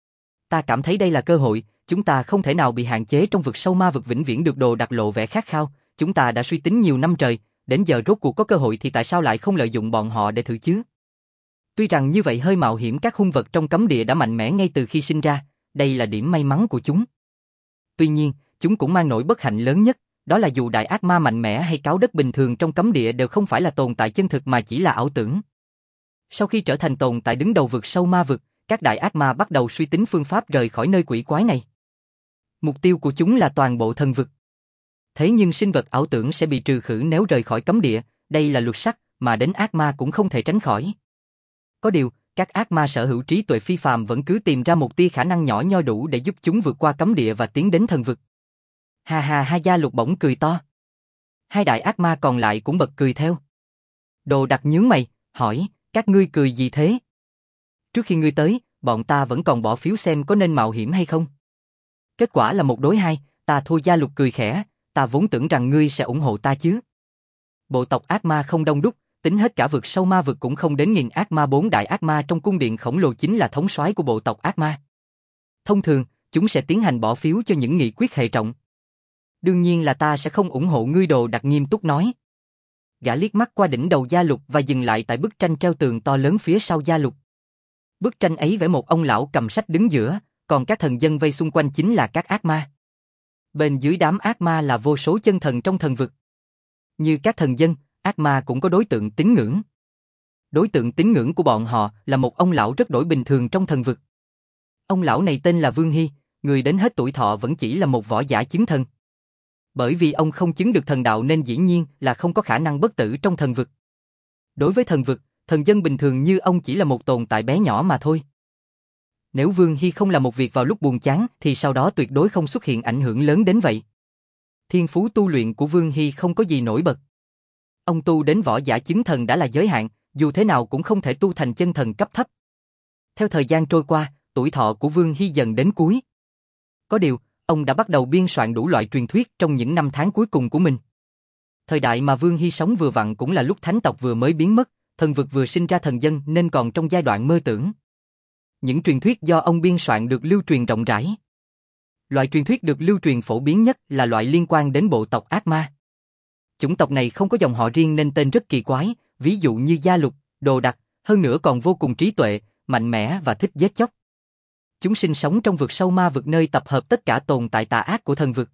Ta cảm thấy đây là cơ hội, chúng ta không thể nào bị hạn chế trong vực sâu ma vực vĩnh viễn được. Đồ Đạc lộ vẻ khát khao, chúng ta đã suy tính nhiều năm trời, đến giờ rốt cuộc có cơ hội thì tại sao lại không lợi dụng bọn họ để thử chứ? Tuy rằng như vậy hơi mạo hiểm, các hung vật trong cấm địa đã mạnh mẽ ngay từ khi sinh ra, đây là điểm may mắn của chúng. Tuy nhiên, chúng cũng mang nỗi bất hạnh lớn nhất, đó là dù đại ác ma mạnh mẽ hay cáo đất bình thường trong cấm địa đều không phải là tồn tại chân thực mà chỉ là ảo tưởng. Sau khi trở thành tồn tại đứng đầu vực sâu ma vực, các đại ác ma bắt đầu suy tính phương pháp rời khỏi nơi quỷ quái này. Mục tiêu của chúng là toàn bộ thần vực. Thế nhưng sinh vật ảo tưởng sẽ bị trừ khử nếu rời khỏi cấm địa, đây là luật sắt mà đến ác ma cũng không thể tránh khỏi. Có điều, các ác ma sở hữu trí tuệ phi phàm vẫn cứ tìm ra một tia khả năng nhỏ nhoi đủ để giúp chúng vượt qua cấm địa và tiến đến thần vực. Ha ha ha, Gia Lục bỗng cười to. Hai đại ác ma còn lại cũng bật cười theo. Đồ Đạc nhướng mày, hỏi, các ngươi cười gì thế? Trước khi ngươi tới, bọn ta vẫn còn bỏ phiếu xem có nên mạo hiểm hay không. Kết quả là 1-2, ta thua. Gia Lục cười khẽ, ta vốn tưởng rằng ngươi sẽ ủng hộ ta chứ. Bộ tộc ác ma không đông đúc, tính hết cả vực sâu ma vực cũng không đến 1000 ác ma. 4 đại ác ma trong cung điện khổng lồ chính là thống soái của bộ tộc ác ma. Thông thường, chúng sẽ tiến hành bỏ phiếu cho những nghị quyết hệ trọng. Đương nhiên là ta sẽ không ủng hộ ngươi. Đồ Đạc nghiêm túc nói. Gã liếc mắt qua đỉnh đầu Gia Lục và dừng lại tại bức tranh treo tường to lớn phía sau Gia Lục. Bức tranh ấy vẽ một ông lão cầm sách đứng giữa, còn các thần dân vây xung quanh chính là các ác ma. Bên dưới đám ác ma là vô số chân thần trong thần vực. Như các thần dân, ác ma cũng có đối tượng tín ngưỡng. Đối tượng tín ngưỡng của bọn họ là một ông lão rất đổi bình thường trong thần vực. Ông lão này tên là Vương Hy, người đến hết tuổi thọ vẫn chỉ là một võ giả chứng thần. Bởi vì ông không chứng được thần đạo nên dĩ nhiên là không có khả năng bất tử trong thần vực. Đối với thần vực, thần dân bình thường như ông chỉ là một tồn tại bé nhỏ mà thôi. Nếu Vương Hy không làm một việc vào lúc buồn chán thì sau đó tuyệt đối không xuất hiện ảnh hưởng lớn đến vậy. Thiên phú tu luyện của Vương Hy không có gì nổi bật. Ông tu đến võ giả chứng thần đã là giới hạn, dù thế nào cũng không thể tu thành chân thần cấp thấp. Theo thời gian trôi qua, tuổi thọ của Vương Hy dần đến cuối. Có điều, ông đã bắt đầu biên soạn đủ loại truyền thuyết trong những năm tháng cuối cùng của mình. Thời đại mà Vương Hy sống vừa vặn cũng là lúc thánh tộc vừa mới biến mất, thần vực vừa sinh ra thần dân nên còn trong giai đoạn mơ tưởng. Những truyền thuyết do ông biên soạn được lưu truyền rộng rãi. Loại truyền thuyết được lưu truyền phổ biến nhất là loại liên quan đến bộ tộc ác ma. Chủng tộc này không có dòng họ riêng nên tên rất kỳ quái, ví dụ như Gia Lục, Đồ Đạc, hơn nữa còn vô cùng trí tuệ, mạnh mẽ và thích giết chóc. Chúng sinh sống trong vực sâu ma vực nơi tập hợp tất cả tồn tại tà ác của thần vực.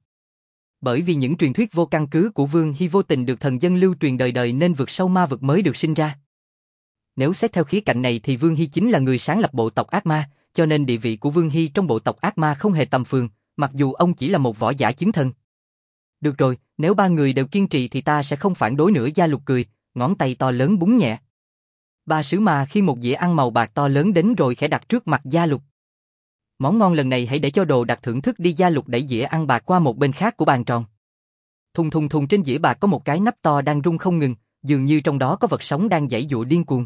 Bởi vì những truyền thuyết vô căn cứ của Vương Hy vô tình được thần dân lưu truyền đời đời nên vực sâu ma vực mới được sinh ra. Nếu xét theo khía cạnh này thì Vương Hy chính là người sáng lập bộ tộc ác ma, cho nên địa vị của Vương Hy trong bộ tộc ác ma không hề tầm thường, mặc dù ông chỉ là một võ giả chứng thần. Được rồi, nếu ba người đều kiên trì thì ta sẽ không phản đối nữa. Gia Lục cười, ngón tay to lớn búng nhẹ. Ba sứ ma khi một dĩa ăn màu bạc to lớn đến rồi khẽ đặt trước mặt Gia Lục. Món ngon lần này hãy để cho Đồ Đạc thưởng thức đi. Gia Lục đẩy dĩa ăn bạc qua một bên khác của bàn tròn. Thùng thùng thùng, trên dĩa bạc có một cái nắp to đang rung không ngừng, dường như trong đó có vật sống đang giãy giụa điên cuồng.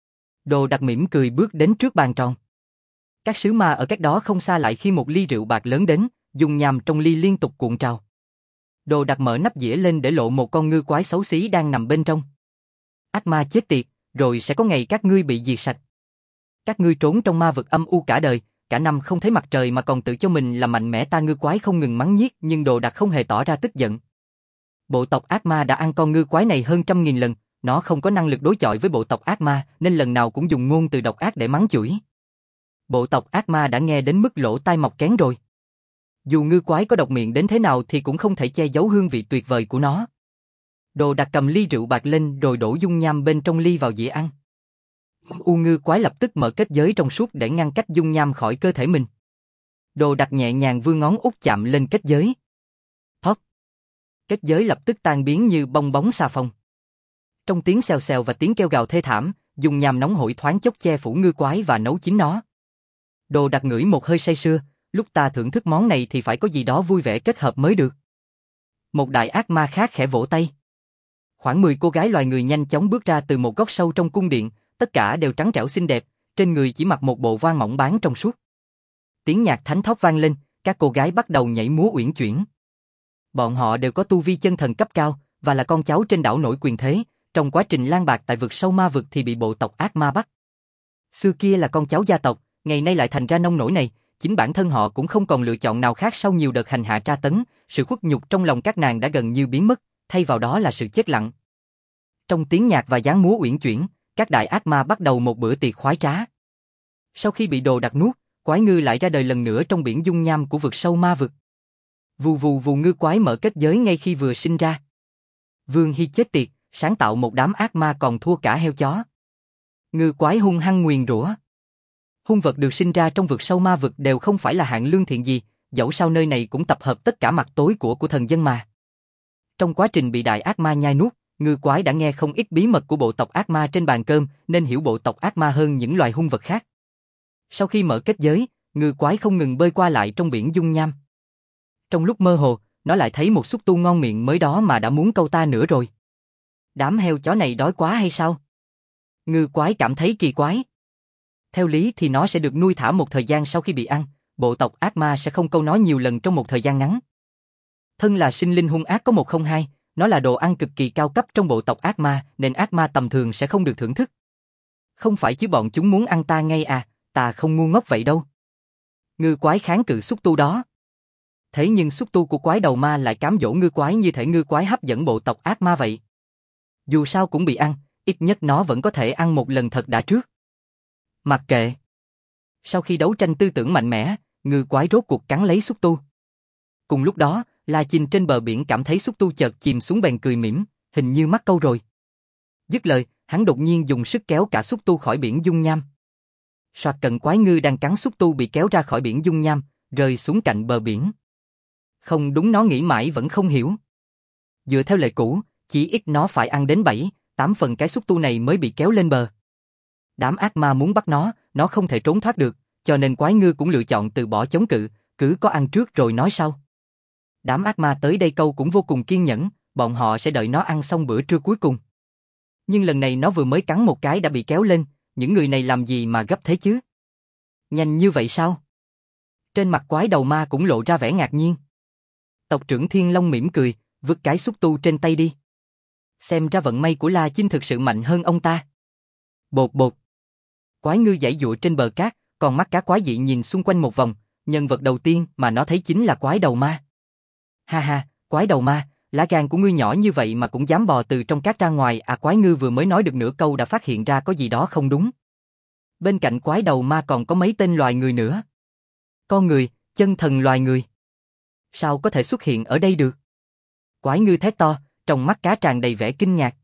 Đồ Đạc mỉm cười bước đến trước bàn tròn. Các sứ ma ở cách đó không xa lại khi một ly rượu bạc lớn đến, dung nham trong ly liên tục cuộn trào. Đồ Đạc mở nắp dĩa lên để lộ một con ngư quái xấu xí đang nằm bên trong. Ác ma chết tiệt, rồi sẽ có ngày các ngươi bị diệt sạch. Các ngươi trốn trong ma vực âm u cả đời, cả năm không thấy mặt trời mà còn tự cho mình là mạnh mẽ. Ta ngư quái không ngừng mắng nhiếc nhưng Đồ Đạc không hề tỏ ra tức giận. Bộ tộc ác ma đã ăn con ngư quái này hơn 100.000 lần, nó không có năng lực đối chọi với bộ tộc ác ma nên lần nào cũng dùng ngôn từ độc ác để mắng chửi. Bộ tộc ác ma đã nghe đến mức lỗ tai mọc kén rồi. Dù ngư quái có độc miệng đến thế nào thì cũng không thể che giấu hương vị tuyệt vời của nó. Đồ Đạc cầm ly rượu bạc lên rồi đổ dung nham bên trong ly vào dĩa ăn. Ngư quái lập tức mở kết giới trong suốt để ngăn cách dung nham khỏi cơ thể mình. Đồ Đạc nhẹ nhàng vươn ngón út chạm lên kết giới. Phốc. kết giới lập tức tan biến như bong bóng xà phòng. Trong tiếng xèo xèo và tiếng kêu gào thê thảm, dùng nham nóng hổi thoáng chốc che phủ ngư quái và nấu chín nó. Đồ Đạc ngửi một hơi say sưa, lúc ta thưởng thức món này thì phải có gì đó vui vẻ kết hợp mới được. Một đại ác ma khác khẽ vỗ tay. Khoảng 10 cô gái loài người nhanh chóng bước ra từ một góc sâu trong cung điện, tất cả đều trắng trẻo xinh đẹp, trên người chỉ mặc một bộ voan mỏng báng trong suốt. Tiếng nhạc thánh thót vang lên, các cô gái bắt đầu nhảy múa uyển chuyển. Bọn họ đều có tu vi chân thần cấp cao và là con cháu trên đảo nổi quyền thế, trong quá trình lang bạc tại vực sâu ma vực thì bị bộ tộc ác ma bắt. Xưa kia là con cháu gia tộc, ngày nay lại thành ra nông nổi này, chính bản thân họ cũng không còn lựa chọn nào khác sau nhiều đợt hành hạ tra tấn, sự khuất nhục trong lòng các nàng đã gần như biến mất, thay vào đó là sự chết lặng. Trong tiếng nhạc và dáng múa uyển chuyển, các đại ác ma bắt đầu một bữa tiệc khoái trá. Sau khi bị Đồ Đạc nuốt, quái ngư lại ra đời lần nữa trong biển dung nham của vực sâu ma vực. Vù vù vù, ngư quái mở kết giới ngay khi vừa sinh ra. Vương Hy chết tiệt, sáng tạo một đám ác ma còn thua cả heo chó. Ngư quái hung hăng nguyền rủa. Hung vật được sinh ra trong vực sâu ma vực đều không phải là hạng lương thiện gì, dẫu sao nơi này cũng tập hợp tất cả mặt tối của thần dân mà. Trong quá trình bị đại ác ma nhai nuốt, ngư quái đã nghe không ít bí mật của bộ tộc ác ma trên bàn cơm, nên hiểu bộ tộc ác ma hơn những loài hung vật khác. Sau khi mở kết giới, ngư quái không ngừng bơi qua lại trong biển dung nham. Trong lúc mơ hồ, nó lại thấy một xúc tu ngon miệng mới đó mà đã muốn câu ta nữa rồi. Đám heo chó này đói quá hay sao? Ngư quái cảm thấy kỳ quái. Theo lý thì nó sẽ được nuôi thả một thời gian sau khi bị ăn, bộ tộc ác ma sẽ không câu nó nhiều lần trong một thời gian ngắn. Thân là sinh linh hung ác có 102, nó là đồ ăn cực kỳ cao cấp trong bộ tộc ác ma, nên ác ma tầm thường sẽ không được thưởng thức. Không phải chứ bọn chúng muốn ăn ta ngay à, ta không ngu ngốc vậy đâu. Ngư quái kháng cự xúc tu đó. Thế nhưng xúc tu của quái đầu ma lại cám dỗ ngư quái như thể ngư quái hấp dẫn bộ tộc ác ma vậy. Dù sao cũng bị ăn, ít nhất nó vẫn có thể ăn một lần thật đã trước. Mặc kệ. Sau khi đấu tranh tư tưởng mạnh mẽ, ngư quái rốt cuộc cắn lấy xúc tu. Cùng lúc đó, La Chinh trên bờ biển cảm thấy xúc tu chợt chìm xuống bèn cười mỉm, hình như mắc câu rồi. Dứt lời, hắn đột nhiên dùng sức kéo cả xúc tu khỏi biển dung nham. Soạt, cận quái ngư đang cắn xúc tu bị kéo ra khỏi biển dung nham, rơi xuống cạnh bờ biển. Không đúng, nó nghĩ mãi vẫn không hiểu. Dựa theo lệ cũ, chỉ ít nó phải ăn đến 7-8 phần cái xúc tu này mới bị kéo lên bờ. Đám ác ma muốn bắt nó không thể trốn thoát được, cho nên quái ngư cũng lựa chọn từ bỏ chống cự, cứ có ăn trước rồi nói sau. Đám ác ma tới đây câu cũng vô cùng kiên nhẫn, bọn họ sẽ đợi nó ăn xong bữa trưa cuối cùng. Nhưng lần này nó vừa mới cắn một cái đã bị kéo lên, những người này làm gì mà gấp thế chứ? Nhanh như vậy sao? Trên mặt quái đầu ma cũng lộ ra vẻ ngạc nhiên. Tộc trưởng Thiên Long mỉm cười, vứt cái xúc tu trên tay đi. Xem ra vận may của La Chinh thực sự mạnh hơn ông ta. Bột bột. Quái ngư giãy giụa trên bờ cát, còn mắt cá quái dị nhìn xung quanh một vòng, nhân vật đầu tiên mà nó thấy chính là quái đầu ma. Ha ha, quái đầu ma, lá gan của ngươi nhỏ như vậy mà cũng dám bò từ trong cát ra ngoài à? Quái ngư vừa mới nói được nửa câu đã phát hiện ra có gì đó không đúng. Bên cạnh quái đầu ma còn có mấy tên loài người nữa. Con người, chân thần loài người. Sao có thể xuất hiện ở đây được? Quái ngư thét to, trong mắt cá tràn đầy vẻ kinh ngạc.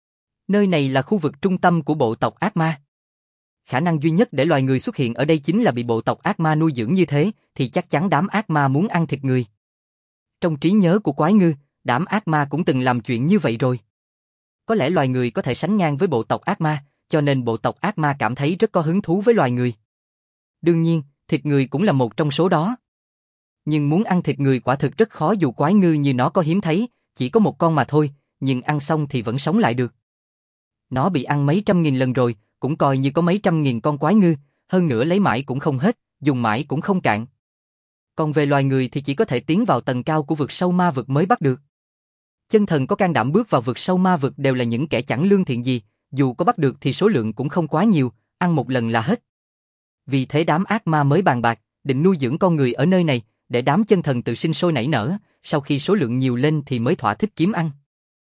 Nơi này là khu vực trung tâm của bộ tộc ác ma. Khả năng duy nhất để loài người xuất hiện ở đây chính là bị bộ tộc ác ma nuôi dưỡng, như thế thì chắc chắn đám ác ma muốn ăn thịt người. Trong trí nhớ của quái ngư, đám ác ma cũng từng làm chuyện như vậy rồi. Có lẽ loài người có thể sánh ngang với bộ tộc ác ma, cho nên bộ tộc ác ma cảm thấy rất có hứng thú với loài người. Đương nhiên, thịt người cũng là một trong số đó. Nhưng muốn ăn thịt người quả thực rất khó, dù quái ngư như nó có hiếm thấy, chỉ có một con mà thôi, nhưng ăn xong thì vẫn sống lại được. Nó bị ăn mấy trăm nghìn lần rồi, cũng coi như có mấy trăm nghìn con quái ngư, hơn nữa lấy mãi cũng không hết, dùng mãi cũng không cạn. Còn về loài người thì chỉ có thể tiến vào tầng cao của vực sâu ma vực mới bắt được. Chân thần có can đảm bước vào vực sâu ma vực đều là những kẻ chẳng lương thiện gì, dù có bắt được thì số lượng cũng không quá nhiều, ăn một lần là hết. Vì thế đám ác ma mới bàn bạc, định nuôi dưỡng con người ở nơi này, để đám chân thần tự sinh sôi nảy nở, sau khi số lượng nhiều lên thì mới thỏa thích kiếm ăn.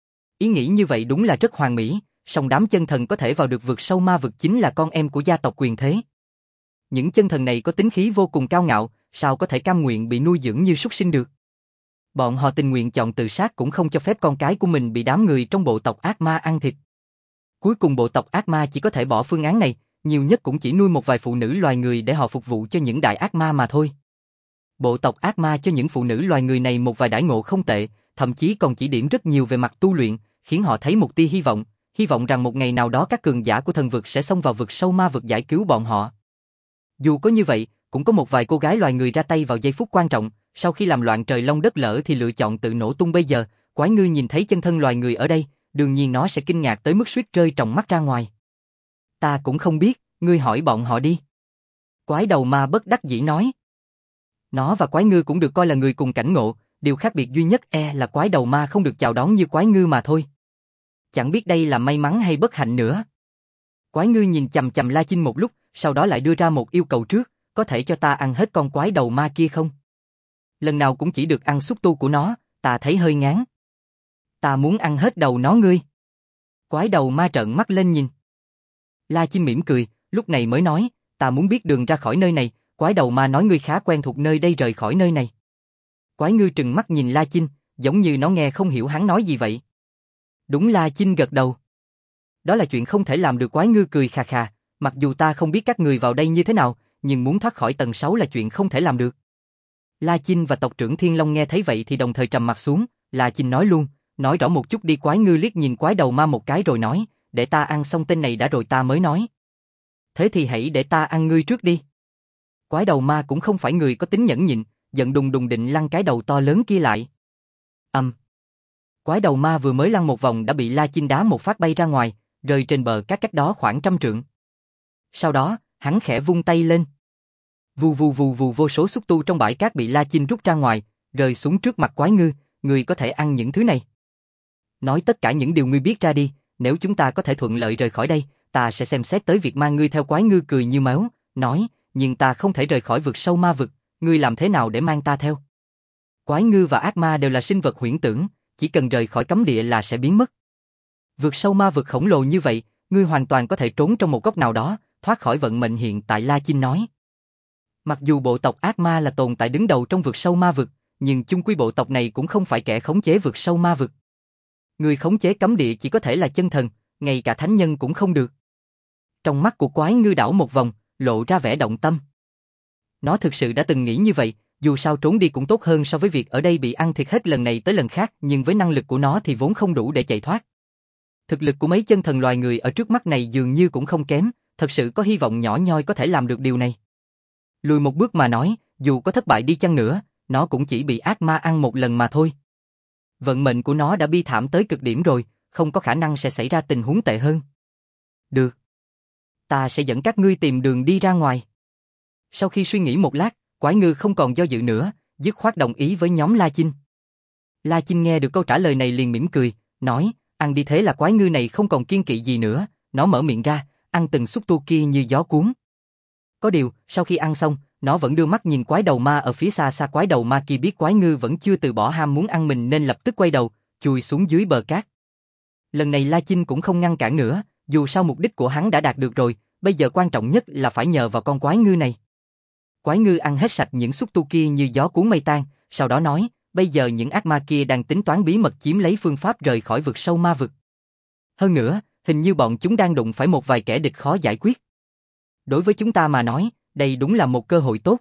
Ý nghĩ như vậy đúng là rất hoàn mỹ, song đám chân thần có thể vào được vực sâu ma vực chính là con em của gia tộc quyền thế. Những chân thần này có tính khí vô cùng cao ngạo, sao có thể cam nguyện bị nuôi dưỡng như súc sinh được. Bọn họ tình nguyện chọn tự sát cũng không cho phép con cái của mình bị đám người trong bộ tộc ác ma ăn thịt. Cuối cùng bộ tộc ác ma chỉ có thể bỏ phương án này, nhiều nhất cũng chỉ nuôi một vài phụ nữ loài người để họ phục vụ cho những đại ác ma mà thôi. Bộ tộc ác ma cho những phụ nữ loài người này một vài đãi ngộ không tệ, thậm chí còn chỉ điểm rất nhiều về mặt tu luyện, khiến họ thấy một tia hy vọng rằng một ngày nào đó các cường giả của thần vực sẽ xông vào vực sâu ma vực giải cứu bọn họ. Dù có như vậy, cũng có một vài cô gái loài người ra tay vào giây phút quan trọng, sau khi làm loạn trời long đất lở thì lựa chọn tự nổ tung. Bây giờ, Quái Ngư nhìn thấy chân thân loài người ở đây, đương nhiên nó sẽ kinh ngạc tới mức suýt rơi tròng mắt ra ngoài. Ta cũng không biết, ngươi hỏi bọn họ đi. Quái đầu ma bất đắc dĩ nói. Nó và Quái Ngư cũng được coi là người cùng cảnh ngộ, điều khác biệt duy nhất là quái đầu ma không được chào đón như Quái Ngư mà thôi. Chẳng biết đây là may mắn hay bất hạnh nữa. Quái Ngư nhìn chằm chằm La Chinh một lúc, sau đó lại đưa ra một yêu cầu trước, có thể cho ta ăn hết con quái đầu ma kia không? Lần nào cũng chỉ được ăn xúc tu của nó, ta thấy hơi ngán. Ta muốn ăn hết đầu nó ngươi. Quái đầu ma trợn mắt lên nhìn. La Chinh mỉm cười, lúc này mới nói, ta muốn biết đường ra khỏi nơi này. Quái đầu ma nói ngươi khá quen thuộc nơi đây, rời khỏi nơi này. Quái Ngư trừng mắt nhìn La Chinh, giống như nó nghe không hiểu hắn nói gì vậy. Đúng. La Chinh gật đầu. Đó là chuyện không thể làm được. Quái Ngư cười khà khà, mặc dù ta không biết các người vào đây như thế nào, nhưng muốn thoát khỏi tầng 6 là chuyện không thể làm được. La Chinh và tộc trưởng Thiên Long nghe thấy vậy thì đồng thời trầm mặt xuống. La Chinh nói luôn, nói rõ một chút đi. Quái Ngư liếc nhìn quái đầu ma một cái rồi nói, để ta ăn xong tên này đã rồi ta mới nói. Thế thì hãy để ta ăn ngươi trước đi. Quái đầu ma cũng không phải người có tính nhẫn nhịn, giận đùng đùng định lăn cái đầu to lớn kia lại. Quái đầu ma vừa mới lăn một vòng đã bị La Chinh đá một phát bay ra ngoài, rơi trên bờ cát cách đó khoảng 100 trượng. Sau đó, hắn khẽ vung tay lên. Vù vù vù vù, vô số xúc tu trong bãi cát bị La Chinh rút ra ngoài, rơi xuống trước mặt Quái Ngư. Ngươi có thể ăn những thứ này. Nói tất cả những điều ngươi biết ra đi, nếu chúng ta có thể thuận lợi rời khỏi đây, ta sẽ xem xét tới việc mang ngươi theo. Quái Ngư cười như máu, nói, nhưng ta không thể rời khỏi vực sâu ma vực, ngươi làm thế nào để mang ta theo? Quái Ngư và ác ma đều là sinh vật huyễn tưởng, chỉ cần rời khỏi cấm địa là sẽ biến mất. Vực sâu ma vực khổng lồ như vậy, ngươi hoàn toàn có thể trốn trong một góc nào đó, thoát khỏi vận mệnh hiện tại. La Chinh nói. Mặc dù bộ tộc ác ma là tồn tại đứng đầu trong vực sâu ma vực, nhưng chung quy bộ tộc này cũng không phải kẻ khống chế vực sâu ma vực. Người khống chế cấm địa chỉ có thể là chân thần, ngay cả thánh nhân cũng không được. Trong mắt của Quái Ngư đảo một vòng, lộ ra vẻ động tâm. Nó thực sự đã từng nghĩ như vậy, dù sao trốn đi cũng tốt hơn so với việc ở đây bị ăn thịt hết lần này tới lần khác, nhưng với năng lực của nó thì vốn không đủ để chạy thoát. Thực lực của mấy chân thần loài người ở trước mắt này dường như cũng không kém, thật sự có hy vọng nhỏ nhoi có thể làm được điều này. Lùi một bước mà nói, dù có thất bại đi chăng nữa, nó cũng chỉ bị ác ma ăn một lần mà thôi. Vận mệnh của nó đã bi thảm tới cực điểm rồi, không có khả năng sẽ xảy ra tình huống tệ hơn. Được. Ta sẽ dẫn các ngươi tìm đường đi ra ngoài. Sau khi suy nghĩ một lát, Quái Ngư không còn do dự nữa, dứt khoát đồng ý với nhóm La Chinh. La Chinh nghe được câu trả lời này liền mỉm cười, nói, ăn đi. Thế là Quái Ngư này không còn kiêng kỵ gì nữa, nó mở miệng ra, ăn từng xúc tu kia như gió cuốn. Có điều, sau khi ăn xong, nó vẫn đưa mắt nhìn quái đầu ma ở phía xa xa. Quái đầu ma kia biết Quái Ngư vẫn chưa từ bỏ ham muốn ăn mình nên lập tức quay đầu, chui xuống dưới bờ cát. Lần này La Chinh cũng không ngăn cản nữa, dù sao mục đích của hắn đã đạt được rồi, bây giờ quan trọng nhất là phải nhờ vào con Quái Ngư này. Quái Ngư ăn hết sạch những xúc tu kia như gió cuốn mây tan, sau đó nói, bây giờ những ác ma kia đang tính toán bí mật chiếm lấy phương pháp rời khỏi vực sâu ma vực. Hơn nữa, hình như bọn chúng đang đụng phải một vài kẻ địch khó giải quyết. Đối với chúng ta mà nói, đây đúng là một cơ hội tốt.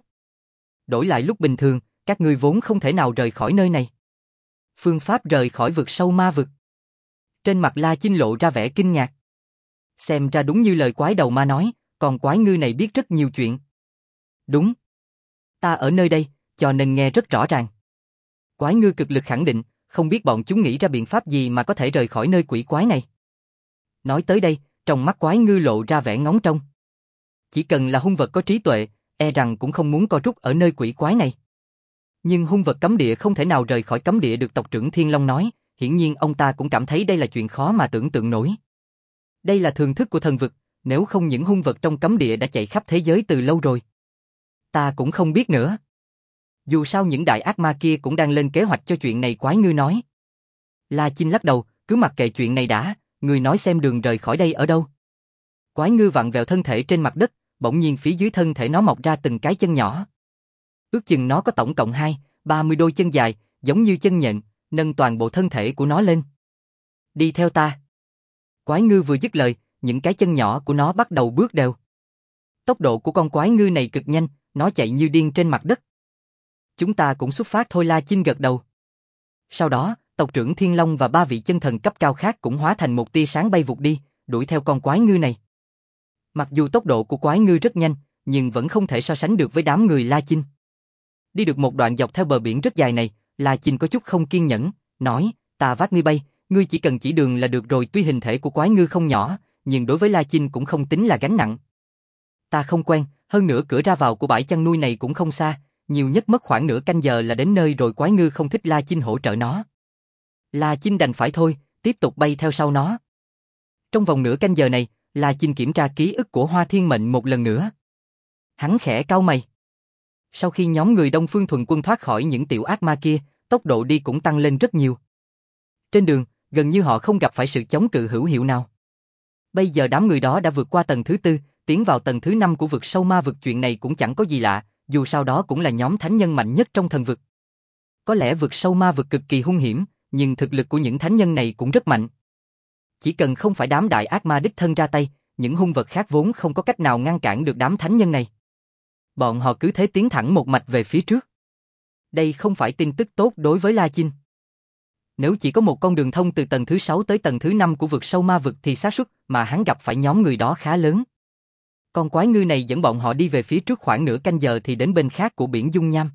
Đổi lại lúc bình thường, các ngươi vốn không thể nào rời khỏi nơi này. Phương pháp rời khỏi vực sâu ma vực. Trên mặt La Chinh lộ ra vẻ kinh ngạc. Xem ra đúng như lời quái đầu ma nói, còn Quái Ngư này biết rất nhiều chuyện. Đúng. Ta ở nơi đây, cho nên nghe rất rõ ràng. Quái Ngư cực lực khẳng định, không biết bọn chúng nghĩ ra biện pháp gì mà có thể rời khỏi nơi quỷ quái này. Nói tới đây, trong mắt Quái Ngư lộ ra vẻ ngóng trông. Chỉ cần là hung vật có trí tuệ, e rằng cũng không muốn co rút ở nơi quỷ quái này. Nhưng hung vật cấm địa không thể nào rời khỏi cấm địa được. Tộc trưởng Thiên Long nói, hiển nhiên ông ta cũng cảm thấy đây là chuyện khó mà tưởng tượng nổi. Đây là thường thức của thần vực, nếu không những hung vật trong cấm địa đã chạy khắp thế giới từ lâu rồi. Ta cũng không biết nữa. Dù sao những đại ác ma kia cũng đang lên kế hoạch cho chuyện này. Quái Ngư nói. La Chinh lắc đầu, cứ mặc kệ chuyện này đã, người nói xem đường rời khỏi đây ở đâu. Quái Ngư vặn vẹo thân thể trên mặt đất, bỗng nhiên phía dưới thân thể nó mọc ra từng cái chân nhỏ. Ước chừng nó có tổng cộng 30 đôi chân dài, giống như chân nhện, nâng toàn bộ thân thể của nó lên. Đi theo ta. Quái Ngư vừa dứt lời, những cái chân nhỏ của nó bắt đầu bước đều. Tốc độ của con Quái Ngư này cực nhanh, nó chạy như điên trên mặt đất. Chúng ta cũng xuất phát thôi. La Chinh gật đầu. Sau đó, Tộc trưởng Thiên Long và 3 vị chân thần cấp cao khác cũng hóa thành một tia sáng bay vụt đi, đuổi theo con quái ngư này. Mặc dù tốc độ của quái ngư rất nhanh, nhưng vẫn không thể so sánh được với đám người La Chinh. Đi được một đoạn dọc theo bờ biển rất dài này, La Chinh có chút không kiên nhẫn, nói, ta vác ngươi bay, ngươi chỉ cần chỉ đường là được rồi. Tuy hình thể của quái ngư không nhỏ, nhưng đối với La Chinh cũng không tính là gánh nặng. Ta không quen, hơn nữa cửa ra vào của bãi chăn nuôi này cũng không xa, nhiều nhất mất khoảng nửa canh giờ là đến nơi rồi. Quái ngư không thích La Chinh hỗ trợ nó. La Chinh đành phải thôi, tiếp tục bay theo sau nó. Trong vòng nửa canh giờ này, La Chinh kiểm tra ký ức của Hoa Thiên Mệnh một lần nữa. Hắn khẽ cau mày. Sau khi nhóm người Đông Phương Thuần Quân thoát khỏi những tiểu ác ma kia, tốc độ đi cũng tăng lên rất nhiều. Trên đường, gần như họ không gặp phải sự chống cự hữu hiệu nào. Bây giờ đám người đó đã vượt qua tầng thứ 4, tiến vào tầng thứ 5 của vực sâu ma vực. Chuyện này cũng chẳng có gì lạ, dù sao đó cũng là nhóm thánh nhân mạnh nhất trong thần vực. Có lẽ vực sâu ma vực cực kỳ hung hiểm, nhưng thực lực của những thánh nhân này cũng rất mạnh. Chỉ cần không phải đám đại ác ma đích thân ra tay, những hung vật khác vốn không có cách nào ngăn cản được đám thánh nhân này. Bọn họ cứ thế tiến thẳng một mạch về phía trước. Đây không phải tin tức tốt đối với La Chinh. Nếu chỉ có một con đường thông từ tầng thứ 6 tới tầng thứ 5 của vực sâu ma vực thì xác suất mà hắn gặp phải nhóm người đó khá lớn. Con quái ngư này dẫn bọn họ đi về phía trước khoảng nửa canh giờ thì đến bên khác của biển dung nham.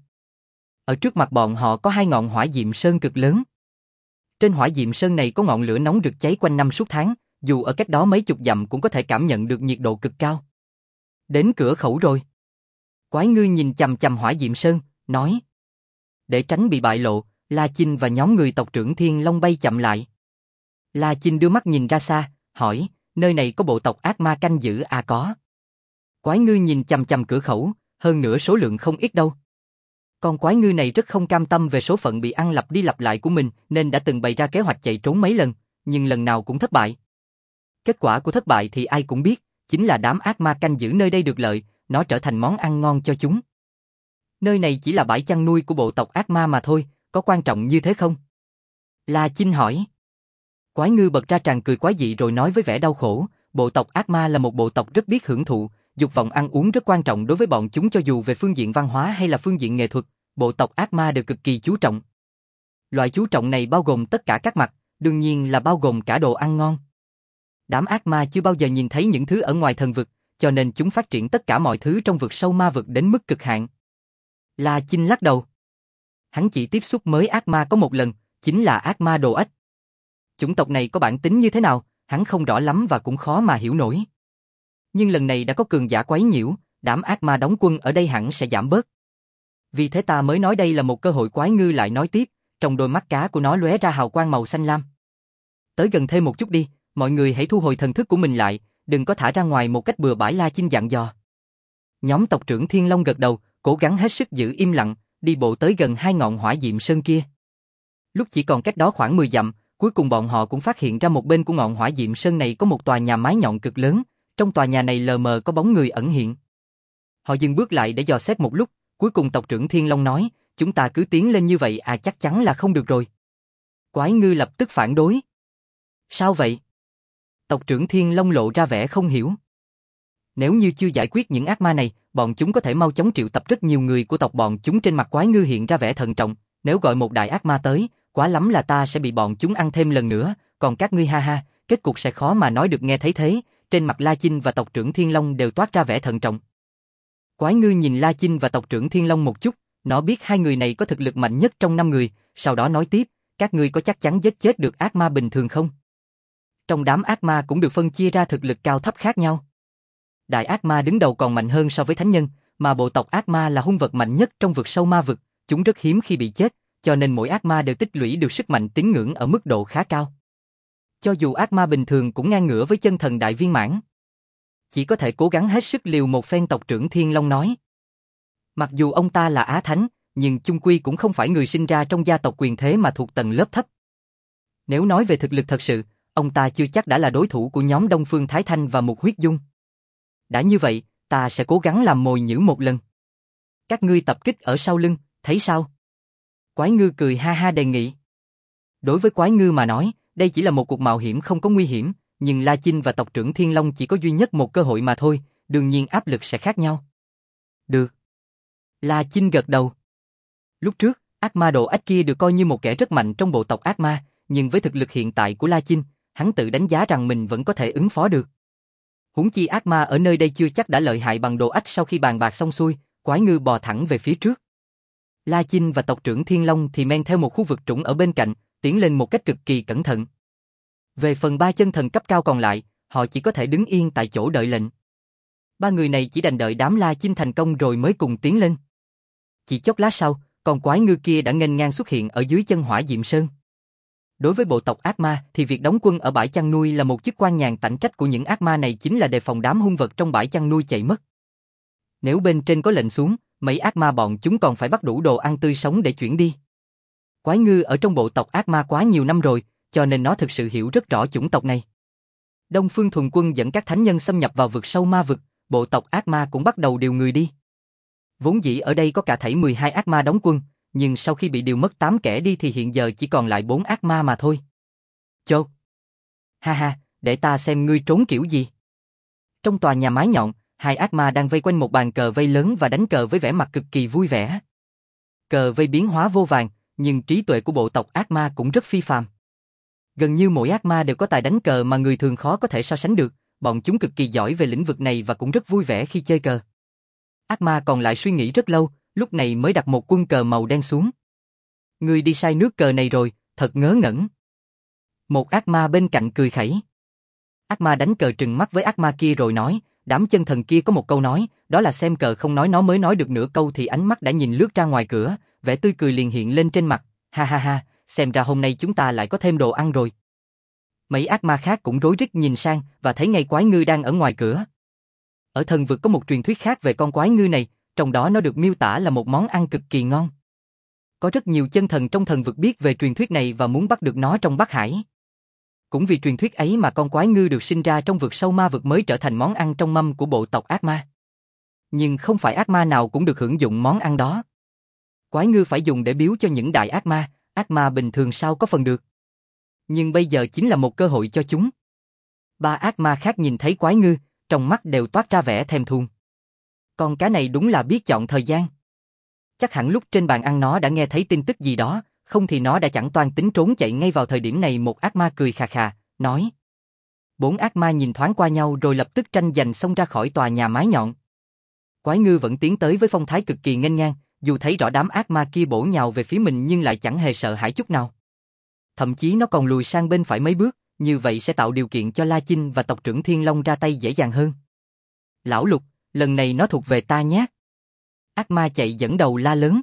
Ở trước mặt bọn họ có 2 ngọn hỏa diệm sơn cực lớn. Trên hỏa diệm sơn này có ngọn lửa nóng rực cháy quanh năm suốt tháng, dù ở cách đó mấy chục dặm cũng có thể cảm nhận được nhiệt độ cực cao. Đến cửa khẩu rồi. Quái ngư nhìn chằm chằm hỏa diệm sơn, nói. Để tránh bị bại lộ, La Chinh và nhóm người tộc trưởng Thiên Long bay chậm lại. La Chinh đưa mắt nhìn ra xa, hỏi, nơi này có bộ tộc ác ma canh giữ à? Có. Quái ngư nhìn chằm chằm cửa khẩu, hơn nữa số lượng không ít đâu. Con quái ngư này rất không cam tâm về số phận bị ăn lặp đi lặp lại của mình, nên đã từng bày ra kế hoạch chạy trốn mấy lần, nhưng lần nào cũng thất bại. Kết quả của thất bại thì ai cũng biết, chính là đám ác ma canh giữ nơi đây được lợi, nó trở thành món ăn ngon cho chúng. Nơi này chỉ là bãi chăn nuôi của bộ tộc ác ma mà thôi, có quan trọng như thế không? La Chinh hỏi. Quái ngư bật ra tràng cười quái dị rồi nói với vẻ đau khổ, bộ tộc ác ma là một bộ tộc rất biết hưởng thụ, dục vọng ăn uống rất quan trọng đối với bọn chúng, cho dù về phương diện văn hóa hay là phương diện nghệ thuật, bộ tộc ác ma đều cực kỳ chú trọng. Loại chú trọng này bao gồm tất cả các mặt, đương nhiên là bao gồm cả đồ ăn ngon. Đám ác ma chưa bao giờ nhìn thấy những thứ ở ngoài thần vực, cho nên chúng phát triển tất cả mọi thứ trong vực sâu ma vực đến mức cực hạn. La Chinh lắc đầu. Hắn chỉ tiếp xúc mới ác ma có một lần, chính là ác ma đồ ếch. Chủng tộc này có bản tính như thế nào, hắn không rõ lắm và cũng khó mà hiểu nổi. Nhưng lần này đã có cường giả quấy nhiễu, đám ác ma đóng quân ở đây hẳn sẽ giảm bớt. Vì thế ta mới nói đây là một cơ hội. Quái ngư lại nói tiếp, trong đôi mắt cá của nó lóe ra hào quang màu xanh lam. Tới gần thêm một chút đi, mọi người hãy thu hồi thần thức của mình lại, đừng có thả ra ngoài một cách bừa bãi. La Chinh dặn dò. Nhóm tộc trưởng Thiên Long gật đầu, cố gắng hết sức giữ im lặng, đi bộ tới gần 2 ngọn hỏa diệm sơn kia. Lúc chỉ còn cách đó khoảng 10 dặm, cuối cùng bọn họ cũng phát hiện ra một bên của ngọn hỏa diệm sơn này có một tòa nhà mái nhọn cực lớn, trong tòa nhà này lờ mờ có bóng người ẩn hiện. Họ dừng bước lại để dò xét một lúc, cuối cùng tộc trưởng Thiên Long nói, chúng ta cứ tiến lên như vậy à? Chắc chắn là không được rồi. Quái ngư lập tức phản đối. Sao vậy? Tộc trưởng Thiên Long lộ ra vẻ không hiểu. Nếu như chưa giải quyết những ác ma này, bọn chúng có thể mau chóng triệu tập rất nhiều người của tộc bọn chúng. Trên mặt quái ngư hiện ra vẻ thận trọng, nếu gọi một đại ác ma tới, quá lắm là ta sẽ bị bọn chúng ăn thêm lần nữa, còn các ngươi ha ha, kết cục sẽ khó mà nói được. Nghe thấy thế, trên mặt La Chinh và tộc trưởng Thiên Long đều toát ra vẻ thận trọng. Quái ngư nhìn La Chinh và tộc trưởng Thiên Long một chút, nó biết 2 người này có thực lực mạnh nhất trong 5 người, sau đó nói tiếp, các ngươi có chắc chắn giết chết được ác ma bình thường không? Trong đám ác ma cũng được phân chia ra thực lực cao thấp khác nhau. Đại ác ma đứng đầu còn mạnh hơn so với thánh nhân, mà bộ tộc ác ma là hung vật mạnh nhất trong vực sâu ma vực, chúng rất hiếm khi bị chết, cho nên mỗi ác ma đều tích lũy được sức mạnh tín ngưỡng ở mức độ khá cao. Cho dù ác ma bình thường cũng ngang ngửa với chân thần đại viên mãn. Chỉ có thể cố gắng hết sức liều một phen. Tộc trưởng Thiên Long nói. Mặc dù ông ta là Á Thánh, nhưng chung quy cũng không phải người sinh ra trong gia tộc quyền thế mà thuộc tầng lớp thấp. Nếu nói về thực lực thật sự, ông ta chưa chắc đã là đối thủ của nhóm Đông Phương Thái Thanh và Mục Huyết Dung. Đã như vậy, ta sẽ cố gắng làm mồi nhử một lần. Các ngươi tập kích ở sau lưng, thấy sao? Quái ngư cười ha ha đề nghị. Đối với quái ngư mà nói, đây chỉ là một cuộc mạo hiểm không có nguy hiểm, nhưng La Chinh và tộc trưởng Thiên Long chỉ có duy nhất một cơ hội mà thôi, đương nhiên áp lực sẽ khác nhau. Được. La Chinh gật đầu. Lúc trước, Ác ma Đồ Ách kia được coi như một kẻ rất mạnh trong bộ tộc ác ma, nhưng với thực lực hiện tại của La Chinh, hắn tự đánh giá rằng mình vẫn có thể ứng phó được. Huống chi ác ma ở nơi đây chưa chắc đã lợi hại bằng Đồ Ách. Sau khi bàn bạc xong xuôi, Quái Ngư bò thẳng về phía trước. La Chinh và tộc trưởng Thiên Long thì men theo một khu vực trũng ở bên cạnh, tiến lên một cách cực kỳ cẩn thận. Về phần ba chân thần cấp cao còn lại, họ chỉ có thể đứng yên tại chỗ đợi lệnh. Ba người này chỉ đành đợi đám La Chinh thành công rồi mới cùng tiến lên. Chỉ chốc lát sau, con Quái Ngư kia đã nghênh ngang xuất hiện ở dưới chân Hỏa Diệm Sơn. Đối với bộ tộc ác ma thì việc đóng quân ở bãi chăn nuôi là một chức quan nhàn tảnh trách của những ác ma này, chính là đề phòng đám hung vật trong bãi chăn nuôi chạy mất. Nếu bên trên có lệnh xuống, mấy ác ma bọn chúng còn phải bắt đủ đồ ăn tươi sống để chuyển đi. Quái Ngư ở trong bộ tộc ác ma quá nhiều năm rồi, cho nên nó thực sự hiểu rất rõ chủng tộc này. Đông Phương Thuần Quân dẫn các thánh nhân xâm nhập vào vực sâu ma vực, bộ tộc ác ma cũng bắt đầu điều người đi. Vốn dĩ ở đây có cả thảy 12 ác ma đóng quân, nhưng sau khi bị điều mất 8 kẻ đi thì hiện giờ chỉ còn lại 4 ác ma mà thôi. Chô! Ha ha, để ta xem ngươi trốn kiểu gì. Trong tòa nhà mái nhọn, hai ác ma đang vây quanh một bàn cờ vây lớn và đánh cờ với vẻ mặt cực kỳ vui vẻ. Cờ vây biến hóa vô vàn, nhưng trí tuệ của bộ tộc ác ma cũng rất phi phàm. Gần như mỗi ác ma đều có tài đánh cờ mà người thường khó có thể so sánh được, bọn chúng cực kỳ giỏi về lĩnh vực này và cũng rất vui vẻ khi chơi cờ. Ác ma còn lại suy nghĩ rất lâu, lúc này mới đặt một quân cờ màu đen xuống. Ngươi đi sai nước cờ này rồi, thật ngớ ngẩn. Một ác ma bên cạnh cười khẩy. Ác ma đánh cờ trừng mắt với ác ma kia rồi nói, đám chân thần kia có một câu nói, đó là xem cờ không nói, nó mới nói được nửa câu thì ánh mắt đã nhìn lướt ra ngoài cửa, vẻ tươi cười liền hiện lên trên mặt, ha ha ha, xem ra hôm nay chúng ta lại có thêm đồ ăn rồi. Mấy ác ma khác cũng rối rít nhìn sang và thấy ngay Quái Ngư đang ở ngoài cửa. Ở thần vực có một truyền thuyết khác về con Quái Ngư này, trong đó nó được miêu tả là một món ăn cực kỳ ngon. Có rất nhiều chân thần trong thần vực biết về truyền thuyết này và muốn bắt được nó trong Bắc Hải. Cũng vì truyền thuyết ấy mà con Quái Ngư được sinh ra trong vực sâu ma vực mới trở thành món ăn trong mâm của bộ tộc ác ma. Nhưng không phải ác ma nào cũng được hưởng dụng món ăn đó. Quái Ngư phải dùng để biếu cho những đại ác ma bình thường sao có phần được. Nhưng bây giờ chính là một cơ hội cho chúng. Ba ác ma khác nhìn thấy Quái Ngư, trong mắt đều toát ra vẻ thèm thuồng. Con cá này đúng là biết chọn thời gian. Chắc hẳn lúc trên bàn ăn nó đã nghe thấy tin tức gì đó, không thì nó đã chẳng toan tính trốn chạy ngay vào thời điểm này. Một ác ma cười khà khà, nói. 4 ác ma nhìn thoáng qua nhau rồi lập tức tranh giành xông ra khỏi tòa nhà mái nhọn. Quái Ngư vẫn tiến tới với phong thái cực kỳ nghênh ngang, dù thấy rõ đám ác ma kia bổ nhào về phía mình nhưng lại chẳng hề sợ hãi chút nào. Thậm chí nó còn lùi sang bên phải mấy bước, như vậy sẽ tạo điều kiện cho La Chinh và tộc trưởng Thiên Long ra tay dễ dàng hơn. Lão Lục, lần này nó thuộc về ta nhé. Ác ma chạy dẫn đầu la lớn.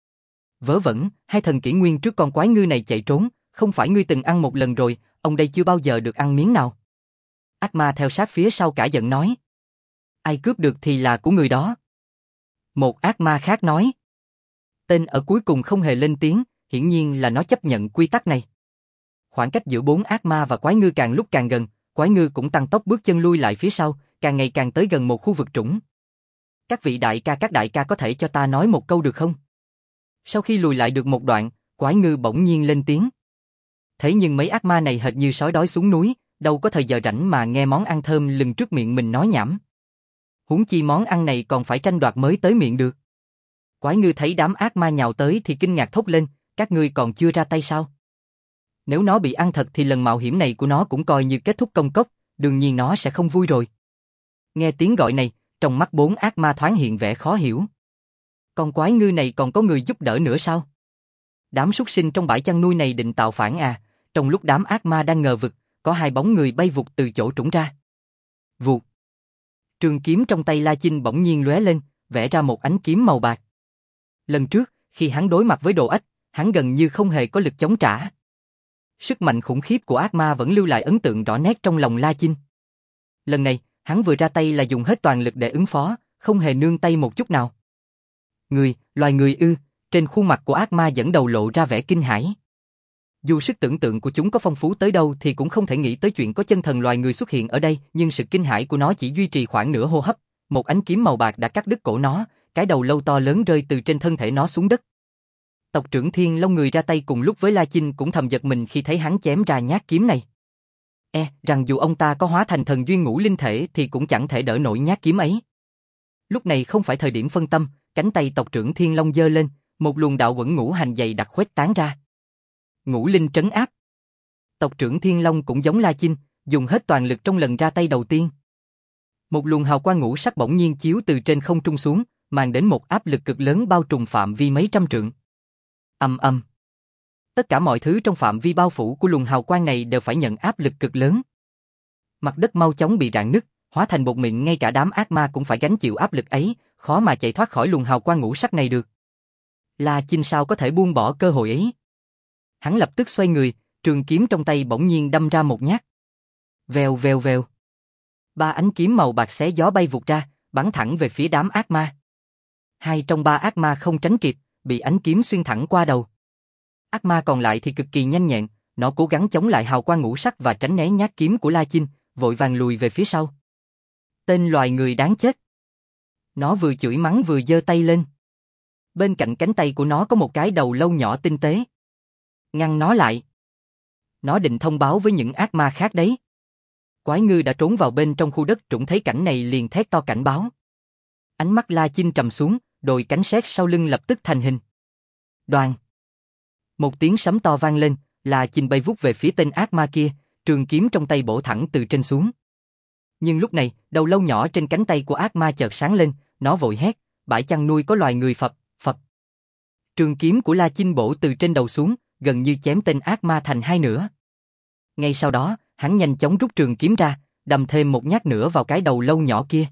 Vớ vẩn, hai thần kỷ nguyên trước con Quái Ngư này chạy trốn, không phải ngươi từng ăn một lần rồi, ông đây chưa bao giờ được ăn miếng nào. Ác ma theo sát phía sau cả giận nói. Ai cướp được thì là của người đó. Một ác ma khác nói. Tên ở cuối cùng không hề lên tiếng, hiển nhiên là nó chấp nhận quy tắc này. Khoảng cách giữa 4 ác ma và Quái Ngư càng lúc càng gần, Quái Ngư cũng tăng tốc bước chân lui lại phía sau, càng ngày càng tới gần một khu vực trũng. Các đại ca có thể cho ta nói một câu được không? Sau khi lùi lại được một đoạn, Quái Ngư bỗng nhiên lên tiếng. Thế nhưng mấy ác ma này hệt như sói đói xuống núi, đâu có thời giờ rảnh mà nghe món ăn thơm lừng trước miệng mình nói nhảm. Huống chi món ăn này còn phải tranh đoạt mới tới miệng được. Quái Ngư thấy đám ác ma nhào tới thì kinh ngạc thốt lên, các ngươi còn chưa ra tay sao? Nếu nó bị ăn thật thì lần mạo hiểm này của nó cũng coi như kết thúc công cốc, đương nhiên nó sẽ không vui rồi. Nghe tiếng gọi này, trong mắt 4 ác ma thoáng hiện vẻ khó hiểu. Con Quái Ngư này còn có người giúp đỡ nữa sao? Đám súc sinh trong bãi chăn nuôi này định tạo phản à? Trong lúc đám ác ma đang ngờ vực, có 2 bóng người bay vụt từ chỗ trũng ra. Vụt. Trường kiếm trong tay La Chinh bỗng nhiên lóe lên, vẽ ra một ánh kiếm màu bạc. Lần trước, khi hắn đối mặt với Đồ Ách, hắn gần như không hề có lực chống trả. Sức mạnh khủng khiếp của ác ma vẫn lưu lại ấn tượng rõ nét trong lòng La Chinh. Lần này, hắn vừa ra tay là dùng hết toàn lực để ứng phó, không hề nương tay một chút nào. Loài người ư? Trên khuôn mặt của ác ma dẫn đầu lộ ra vẻ kinh hãi. Dù sức tưởng tượng của chúng có phong phú tới đâu thì cũng không thể nghĩ tới chuyện có chân thần loài người xuất hiện ở đây, nhưng sự kinh hãi của nó chỉ duy trì khoảng nửa hô hấp, một ánh kiếm màu bạc đã cắt đứt cổ nó, cái đầu lâu to lớn rơi từ trên thân thể nó xuống đất. Tộc trưởng Thiên Long người ra tay cùng lúc với La Chinh cũng thầm giật mình khi thấy hắn chém ra nhát kiếm này. Rằng dù ông ta có hóa thành thần duyên ngũ linh thể thì cũng chẳng thể đỡ nổi nhát kiếm ấy. Lúc này không phải thời điểm phân tâm, cánh tay tộc trưởng Thiên Long giơ lên, Một luồng đạo quẩn ngũ hành dày đặc khuếch tán ra. Ngũ linh trấn áp. Tộc trưởng Thiên Long cũng giống La Chinh, dùng hết toàn lực trong lần ra tay đầu tiên. Một luồng hào quang ngũ sắc bỗng nhiên chiếu từ trên không trung xuống, mang đến một áp lực cực lớn bao trùm phạm vi mấy trăm trượng. Ầm ầm. Tất cả mọi thứ trong phạm vi bao phủ của luồng hào quang này đều phải nhận áp lực cực lớn. Mặt đất mau chóng bị rạn nứt, hóa thành bột mịn, ngay cả đám ác ma cũng phải gánh chịu áp lực ấy, khó mà chạy thoát khỏi luồng hào quang ngũ sắc này được. La Chinh sao có thể buông bỏ cơ hội ấy? Hắn lập tức xoay người, trường kiếm trong tay bỗng nhiên đâm ra một nhát. Vèo vèo vèo. 3 ánh kiếm màu bạc xé gió bay vụt ra, bắn thẳng về phía đám ác ma. 2 trong 3 ác ma không tránh kịp, bị ánh kiếm xuyên thẳng qua đầu. Ác ma còn lại thì cực kỳ nhanh nhẹn, nó cố gắng chống lại hào quang ngũ sắc và tránh né nhát kiếm của La Chinh, vội vàng lùi về phía sau. Tên loài người đáng chết. Nó vừa chửi mắng vừa giơ tay lên. Bên cạnh cánh tay của nó có một cái đầu lâu nhỏ tinh tế. Ngăn nó lại. Nó định thông báo với những ác ma khác đấy. Quái ngư đã trốn vào bên trong khu đất trũng, thấy cảnh này liền thét to cảnh báo. Ánh mắt La Chinh trầm xuống, đôi cánh sét sau lưng lập tức thành hình. Đoàng. Một tiếng sấm to vang lên, La Chinh bay vút về phía tên ác ma kia, trường kiếm trong tay bổ thẳng từ trên xuống. Nhưng lúc này, đầu lâu nhỏ trên cánh tay của ác ma chợt sáng lên, nó vội hét, bãi chăn nuôi có loài người phập, phập. Trường kiếm của La Chinh bổ từ trên đầu xuống, gần như chém tên ác ma thành 2 nửa. Ngay sau đó, hắn nhanh chóng rút trường kiếm ra, đâm thêm một nhát nữa vào cái đầu lâu nhỏ kia.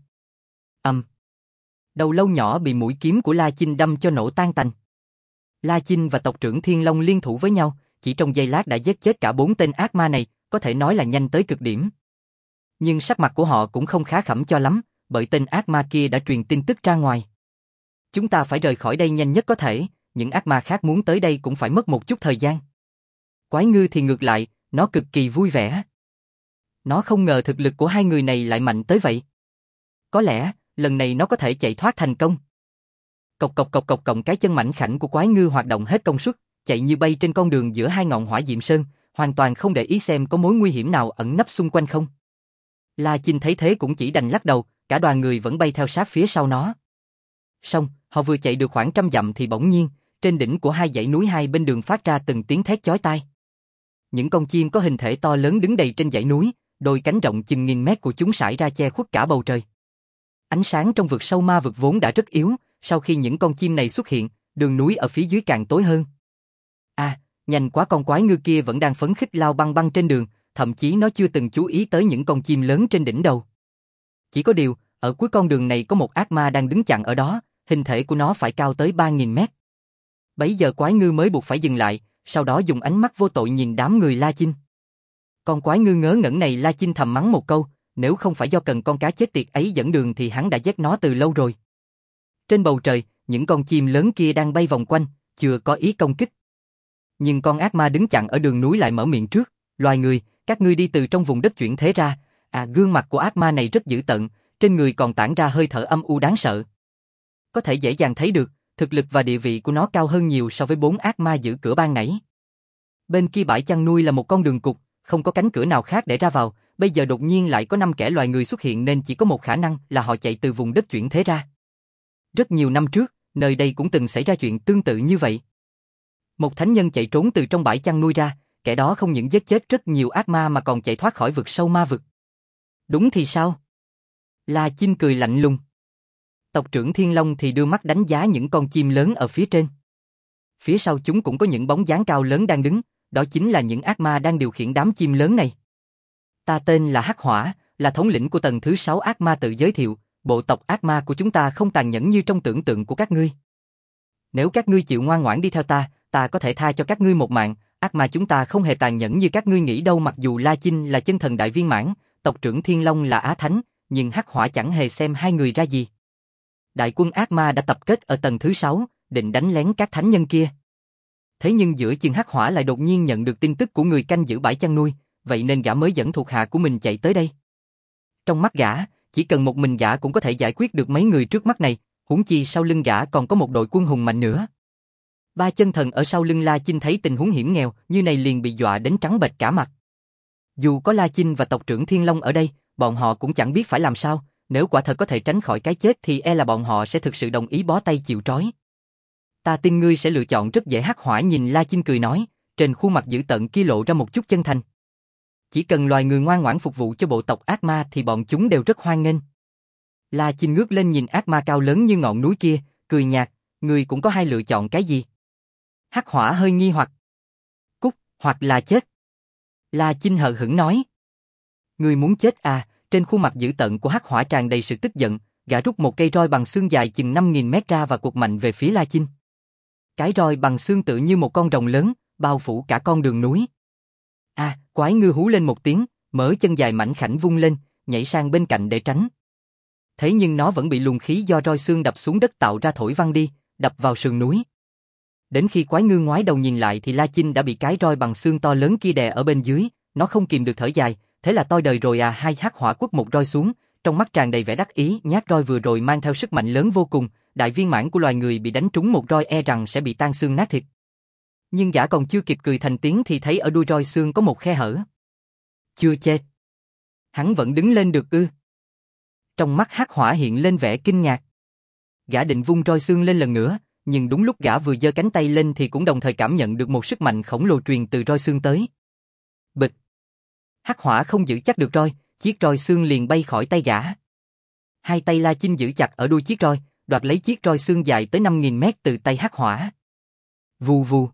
Đầu lâu nhỏ bị mũi kiếm của La Chinh đâm cho nổ tan tành. La Chinh và tộc trưởng Thiên Long liên thủ với nhau, chỉ trong giây lát đã giết chết cả 4 tên ác ma này, có thể nói là nhanh tới cực điểm. Nhưng sắc mặt của họ cũng không khá khẩm cho lắm, bởi tên ác ma kia đã truyền tin tức ra ngoài. Chúng ta phải rời khỏi đây nhanh nhất có thể, những ác ma khác muốn tới đây cũng phải mất một chút thời gian. Quái ngư thì ngược lại, nó cực kỳ vui vẻ. Nó không ngờ thực lực của 2 người này lại mạnh tới vậy. Có lẽ, lần này nó có thể chạy thoát thành công. Cộc cộc cộc cộc còng, cái chân mảnh khảnh của quái ngư hoạt động hết công suất, chạy như bay trên con đường giữa 2 ngọn hỏa diệm sơn, hoàn toàn không để ý xem có mối nguy hiểm nào ẩn nấp xung quanh không. La Chinh thấy thế cũng chỉ đành lắc đầu, cả đoàn người vẫn bay theo sát phía sau nó. Xong, họ vừa chạy được khoảng 100 dặm thì bỗng nhiên, trên đỉnh của 2 dãy núi hai bên đường phát ra từng tiếng thét chói tai. Những con chim có hình thể to lớn đứng đầy trên dãy núi, đôi cánh rộng chừng nghìn mét của chúng sải ra che khuất cả bầu trời. Ánh sáng trong vực sâu ma vực vốn đã rất yếu, sau khi những con chim này xuất hiện, đường núi ở phía dưới càng tối hơn. Nhanh quá, con quái ngư kia vẫn đang phấn khích lao băng băng trên đường, thậm chí nó chưa từng chú ý tới những con chim lớn trên đỉnh đầu. Chỉ có điều, ở cuối con đường này có một ác ma đang đứng chặn ở đó, hình thể của nó phải cao tới 3.000 mét. Bấy giờ quái ngư mới buộc phải dừng lại, sau đó dùng ánh mắt vô tội nhìn đám người La Chinh. Con quái ngư ngớ ngẩn này, La Chinh thầm mắng một câu, nếu không phải do cần con cá chết tiệt ấy dẫn đường thì hắn đã giết nó từ lâu rồi. Trên bầu trời, những con chim lớn kia đang bay vòng quanh, chưa có ý công kích. Nhưng con ác ma đứng chặn ở đường núi lại mở miệng trước, loài người, các ngươi đi từ trong vùng đất chuyển thế ra. Gương mặt của ác ma này rất dữ tợn, trên người còn tản ra hơi thở âm u đáng sợ. Có thể dễ dàng thấy được, thực lực và địa vị của nó cao hơn nhiều so với 4 ác ma giữ cửa ban nãy. Bên kia bãi chăn nuôi là một con đường cụt, không có cánh cửa nào khác để ra vào, bây giờ đột nhiên lại có 5 kẻ loài người xuất hiện nên chỉ có một khả năng là họ chạy từ vùng đất chuyển thế ra. Rất nhiều năm trước, nơi đây cũng từng xảy ra chuyện tương tự như vậy. Một thánh nhân chạy trốn từ trong bãi chăn nuôi ra, kẻ đó không những giết chết rất nhiều ác ma mà còn chạy thoát khỏi vực sâu ma vực. Đúng thì sao? La Chinh cười lạnh lùng. Tộc trưởng Thiên Long thì đưa mắt đánh giá những con chim lớn ở phía trên. Phía sau chúng cũng có những bóng dáng cao lớn đang đứng, đó chính là những ác ma đang điều khiển đám chim lớn này. Ta tên là Hắc Hỏa, là thống lĩnh của tầng thứ 6 ác ma, tự giới thiệu, bộ tộc ác ma của chúng ta không tàn nhẫn như trong tưởng tượng của các ngươi. Nếu các ngươi chịu ngoan ngoãn đi theo ta có thể tha cho các ngươi một mạng, ác ma chúng ta không hề tàn nhẫn như các ngươi nghĩ đâu. Mặc dù La Chinh là chân thần đại viên mãn, tộc trưởng Thiên Long là Á Thánh, nhưng Hắc Hỏa chẳng hề xem 2 người ra gì. Đại quân ác ma đã tập kết ở tầng thứ 6, định đánh lén các thánh nhân kia. Thế nhưng giữa chừng Hắc Hỏa lại đột nhiên nhận được tin tức của người canh giữ bãi chăn nuôi, vậy nên gã mới dẫn thuộc hạ của mình chạy tới đây. Trong mắt gã, chỉ cần một mình gã cũng có thể giải quyết được mấy người trước mắt này, huống chi sau lưng gã còn có một đội quân hùng mạnh nữa. 3 chân thần ở sau lưng La Chinh thấy tình huống hiểm nghèo như này liền bị dọa đến trắng bệch cả mặt. Dù có La Chinh và tộc trưởng Thiên Long ở đây, bọn họ cũng chẳng biết phải làm sao, nếu quả thật có thể tránh khỏi cái chết thì e là bọn họ sẽ thực sự đồng ý bó tay chịu trói. Ta tin ngươi sẽ lựa chọn rất dễ. Hắc Hỏa nhìn La Chinh cười nói, trên khuôn mặt dữ tợn kia lộ ra một chút chân thành. Chỉ cần loài người ngoan ngoãn phục vụ cho bộ tộc ác ma thì bọn chúng đều rất hoan nghênh. La Chinh ngước lên nhìn ác ma cao lớn như ngọn núi kia, cười nhạt, ngươi cũng có hai lựa chọn cái gì? Hắc Hỏa hơi nghi hoặc. Cút, hoặc là chết. La Chinh hờ hững nói. Ngươi muốn chết à? Trên khuôn mặt dữ tợn của Hắc Hỏa tràn đầy sự tức giận, gã rút một cây roi bằng xương dài chừng 5.000 mét ra và quật mạnh về phía La Chinh. Cái roi bằng xương tự như một con rồng lớn, bao phủ cả con đường núi. Quái ngư hú lên một tiếng, mở chân dài mảnh khảnh vung lên, nhảy sang bên cạnh để tránh. Thế nhưng nó vẫn bị luồng khí do roi xương đập xuống đất tạo ra thổi văng đi, đập vào sườn núi. Đến khi quái ngư ngoái đầu nhìn lại thì La Chinh đã bị cái roi bằng xương to lớn kia đè ở bên dưới, nó không kìm được thở dài, thế là toi đời rồi à. Hai Hắc Hỏa quất một roi xuống, trong mắt tràn đầy vẻ đắc ý, nhát roi vừa rồi mang theo sức mạnh lớn vô cùng, đại viên mãn của loài người bị đánh trúng một roi e rằng sẽ bị tan xương nát thịt. Nhưng gã còn chưa kịp cười thành tiếng thì thấy ở đuôi roi xương có một khe hở. Chưa chết. Hắn vẫn đứng lên được ư? Trong mắt Hắc Hỏa hiện lên vẻ kinh ngạc. Gã định vung roi xương lên lần nữa, nhưng đúng lúc gã vừa giơ cánh tay lên thì cũng đồng thời cảm nhận được một sức mạnh khổng lồ truyền từ roi xương tới. Bịch. Hắc Hỏa không giữ chắc được roi, chiếc roi xương liền bay khỏi tay gã. Hai tay La Chinh giữ chặt ở đuôi chiếc roi, đoạt lấy chiếc roi xương dài tới 5.000 mét từ tay Hắc Hỏa. Vù vù.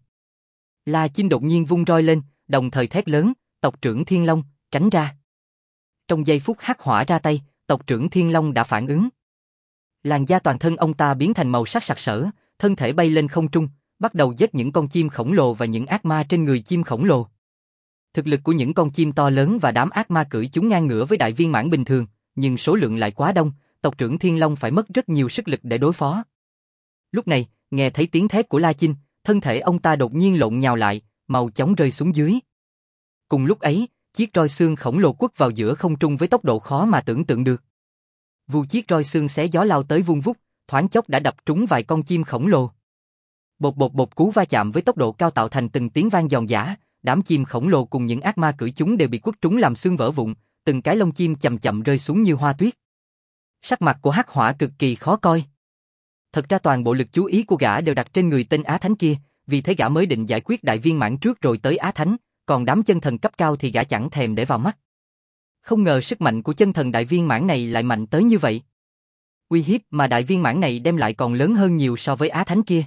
La Chinh đột nhiên vung roi lên, đồng thời thét lớn, tộc trưởng Thiên Long, tránh ra. Trong giây phút Hắc Hỏa ra tay, tộc trưởng Thiên Long đã phản ứng. Làn da toàn thân ông ta biến thành màu sắc sặc sỡ, thân thể bay lên không trung, bắt đầu giết những con chim khổng lồ và những ác ma trên người chim khổng lồ. Thực lực của những con chim to lớn và đám ác ma cưỡi chúng ngang ngửa với đại viên mãn bình thường, nhưng số lượng lại quá đông, tộc trưởng Thiên Long phải mất rất nhiều sức lực để đối phó. Lúc này, nghe thấy tiếng thét của La Chinh, thân thể ông ta đột nhiên lộn nhào lại, mau chóng rơi xuống dưới. Cùng lúc ấy, chiếc roi xương khổng lồ quất vào giữa không trung với tốc độ khó mà tưởng tượng được. Vù, chiếc roi xương xé gió lao tới vung vút, thoáng chốc đã đập trúng vài con chim khổng lồ. Bột bột bột, cú va chạm với tốc độ cao tạo thành từng tiếng vang giòn giã, đám chim khổng lồ cùng những ác ma cưỡi chúng đều bị quất trúng làm xương vỡ vụn, từng cái lông chim chậm chậm rơi xuống như hoa tuyết. Sắc mặt của Hắc Hỏa cực kỳ khó coi. Thật ra toàn bộ lực chú ý của gã đều đặt trên người tên Á Thánh kia, vì thế gã mới định giải quyết đại viên mãn trước rồi tới Á Thánh, còn đám chân thần cấp cao thì gã chẳng thèm để vào mắt. Không ngờ sức mạnh của chân thần đại viên mãn này lại mạnh tới như vậy. Uy hiếp mà đại viên mãn này đem lại còn lớn hơn nhiều so với Á Thánh kia.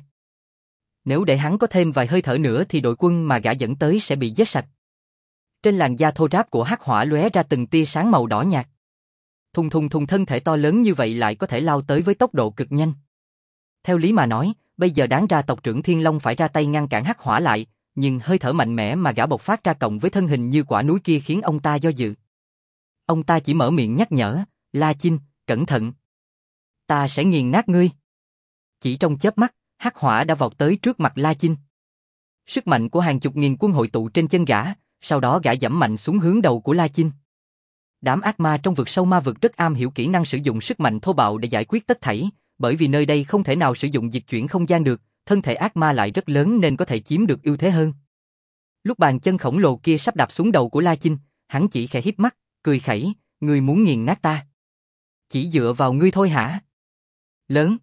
Nếu để hắn có thêm vài hơi thở nữa thì đội quân mà gã dẫn tới sẽ bị giết sạch. Trên làn da thô ráp của Hắc Hỏa lóe ra từng tia sáng màu đỏ nhạt. Thùng thùng thùng, thân thể to lớn như vậy lại có thể lao tới với tốc độ cực nhanh. Theo lý mà nói, bây giờ đáng ra tộc trưởng Thiên Long phải ra tay ngăn cản Hắc Hỏa lại, nhưng hơi thở mạnh mẽ mà gã bộc phát ra cộng với thân hình như quả núi kia khiến ông ta do dự. Ông ta chỉ mở miệng nhắc nhở, La Chinh, cẩn thận. Ta sẽ nghiền nát ngươi. Chỉ trong chớp mắt, Hắc Hỏa đã vọt tới trước mặt La Chinh. Sức mạnh của hàng chục nghìn quân hội tụ trên chân gã, sau đó gã giẫm mạnh xuống hướng đầu của La Chinh. Đám ác ma trong vực sâu ma vực rất am hiểu kỹ năng sử dụng sức mạnh thô bạo để giải quyết tất thảy, bởi vì nơi đây không thể nào sử dụng dịch chuyển không gian được, thân thể ác ma lại rất lớn nên có thể chiếm được ưu thế hơn. Lúc bàn chân khổng lồ kia sắp đạp xuống đầu của La Chinh, hắn chỉ khẽ híp mắt, cười khẩy, ngươi muốn nghiền nát ta? Chỉ dựa vào ngươi thôi hả? Lớn!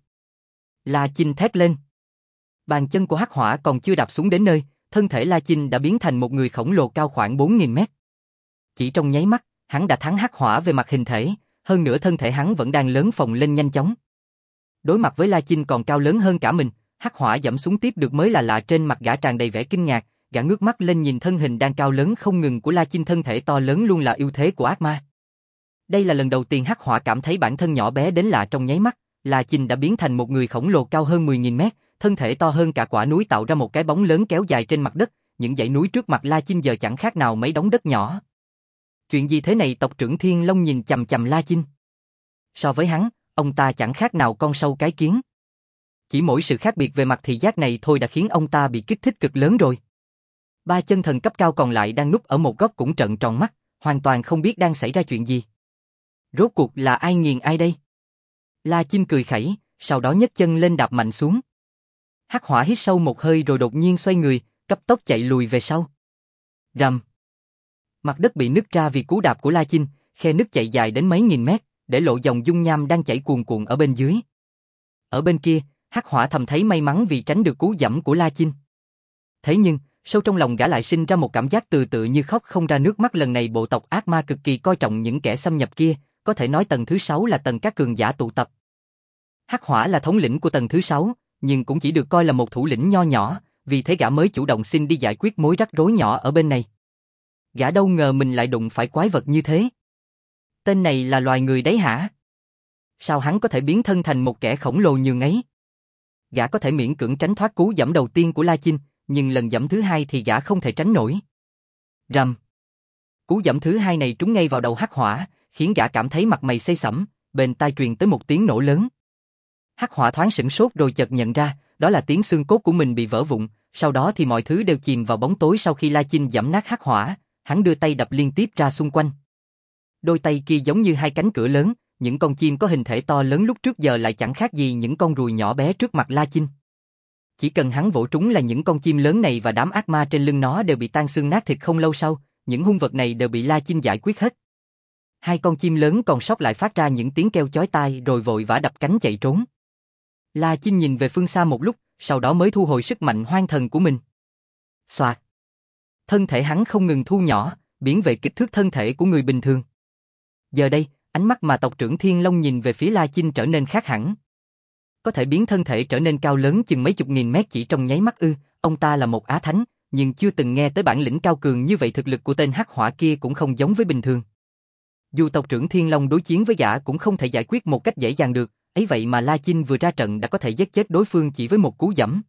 La Chinh thét lên. Bàn chân của Hắc Hỏa còn chưa đạp xuống đến nơi, thân thể La Chinh đã biến thành một người khổng lồ cao khoảng 4.000 mét. Chỉ trong nháy mắt, hắn đã thắng Hắc Hỏa về mặt hình thể, hơn nữa thân thể hắn vẫn đang lớn phồng lên nhanh chóng. Đối mặt với La Chinh còn cao lớn hơn cả mình, Hắc Hỏa giẫm xuống tiếp được mới là lạ. Trên mặt gã tràn đầy vẻ kinh ngạc, gã ngước mắt lên nhìn thân hình đang cao lớn không ngừng của La Chinh. Thân thể to lớn luôn là ưu thế của ác ma. Đây là lần đầu tiên Hắc Hỏa cảm thấy bản thân nhỏ bé đến lạ. Trong nháy mắt, La Chinh đã biến thành một người khổng lồ cao hơn 10.000 mét, thân thể to hơn cả quả núi tạo ra một cái bóng lớn kéo dài trên mặt đất. Những dãy núi trước mặt La Chinh giờ chẳng khác nào mấy đống đất nhỏ. Chuyện gì thế này? Tộc trưởng Thiên Long nhìn chằm chằm La Chinh. So với hắn, ông ta chẳng khác nào con sâu cái kiến. Chỉ mỗi sự khác biệt về mặt thị giác này thôi đã khiến ông ta bị kích thích cực lớn rồi. Ba chân thần cấp cao còn lại đang núp ở một góc cũng trợn tròn mắt, hoàn toàn không biết đang xảy ra chuyện gì. Rốt cuộc là ai nghiền ai đây? La Chinh cười khẩy, sau đó nhấc chân lên đạp mạnh xuống. Hắc Hỏa hít sâu một hơi rồi đột nhiên xoay người, cấp tốc chạy lùi về sau. Rầm. Mặt đất bị nứt ra vì cú đạp của La Chinh, khe nứt chạy dài đến mấy nghìn mét, để lộ dòng dung nham đang chảy cuồn cuộn ở bên dưới. Ở bên kia, Hắc Hỏa thầm thấy may mắn vì tránh được cú giẫm của La Chinh. Thế nhưng, sâu trong lòng gã lại sinh ra một cảm giác tựa như khóc không ra nước mắt. Lần này bộ tộc ác ma cực kỳ coi trọng những kẻ xâm nhập kia, có thể nói tầng thứ 6 là tầng các cường giả tụ tập. Hắc Hỏa là thống lĩnh của tầng thứ 6, nhưng cũng chỉ được coi là một thủ lĩnh nho nhỏ, vì thế gã mới chủ động xin đi giải quyết mối rắc rối nhỏ ở bên này. Gã đâu ngờ mình lại đụng phải quái vật như thế. Tên này là loài người đấy hả? Sao hắn có thể biến thân thành một kẻ khổng lồ nhường ấy? Gã có thể miễn cưỡng tránh thoát cú giẫm đầu tiên của La Chinh, nhưng lần giẫm thứ hai thì gã không thể tránh nổi. Rầm. Cú giẫm thứ hai này trúng ngay vào đầu Hắc Hỏa, khiến gã cảm thấy mặt mày xê xẩm, bên tai truyền tới một tiếng nổ lớn. Hắc Hỏa thoáng sửng sốt rồi chợt nhận ra, đó là tiếng xương cốt của mình bị vỡ vụn, sau đó thì mọi thứ đều chìm vào bóng tối. Sau khi La Chinh giẫm nát Hắc Hỏa, hắn đưa tay đập liên tiếp ra xung quanh. Đôi tay kia giống như hai cánh cửa lớn, những con chim có hình thể to lớn lúc trước giờ lại chẳng khác gì những con ruồi nhỏ bé trước mặt La Chinh. Chỉ cần hắn vỗ trúng là những con chim lớn này và đám ác ma trên lưng nó đều bị tan xương nát thịt. Không lâu sau, những hung vật này đều bị La Chinh giải quyết hết. Hai con chim lớn còn sót lại phát ra những tiếng kêu chói tai rồi vội vã đập cánh chạy trốn. La Chinh nhìn về phương xa một lúc, sau đó mới thu hồi sức mạnh hoang thần của mình. Xoạt. Thân thể hắn không ngừng thu nhỏ, biến về kích thước thân thể của người bình thường. Giờ đây, ánh mắt mà tộc trưởng Thiên Long nhìn về phía La Chinh trở nên khác hẳn. Có thể biến thân thể trở nên cao lớn chừng mấy chục nghìn mét chỉ trong nháy mắt ư? Ông ta là một á thánh, nhưng chưa từng nghe tới bản lĩnh cao cường như vậy. Thực lực của tên Hắc Hỏa kia cũng không giống với bình thường. Dù tộc trưởng Thiên Long đối chiến với gã cũng không thể giải quyết một cách dễ dàng được, ấy vậy mà La Chinh vừa ra trận đã có thể giết chết đối phương chỉ với một cú giẫm.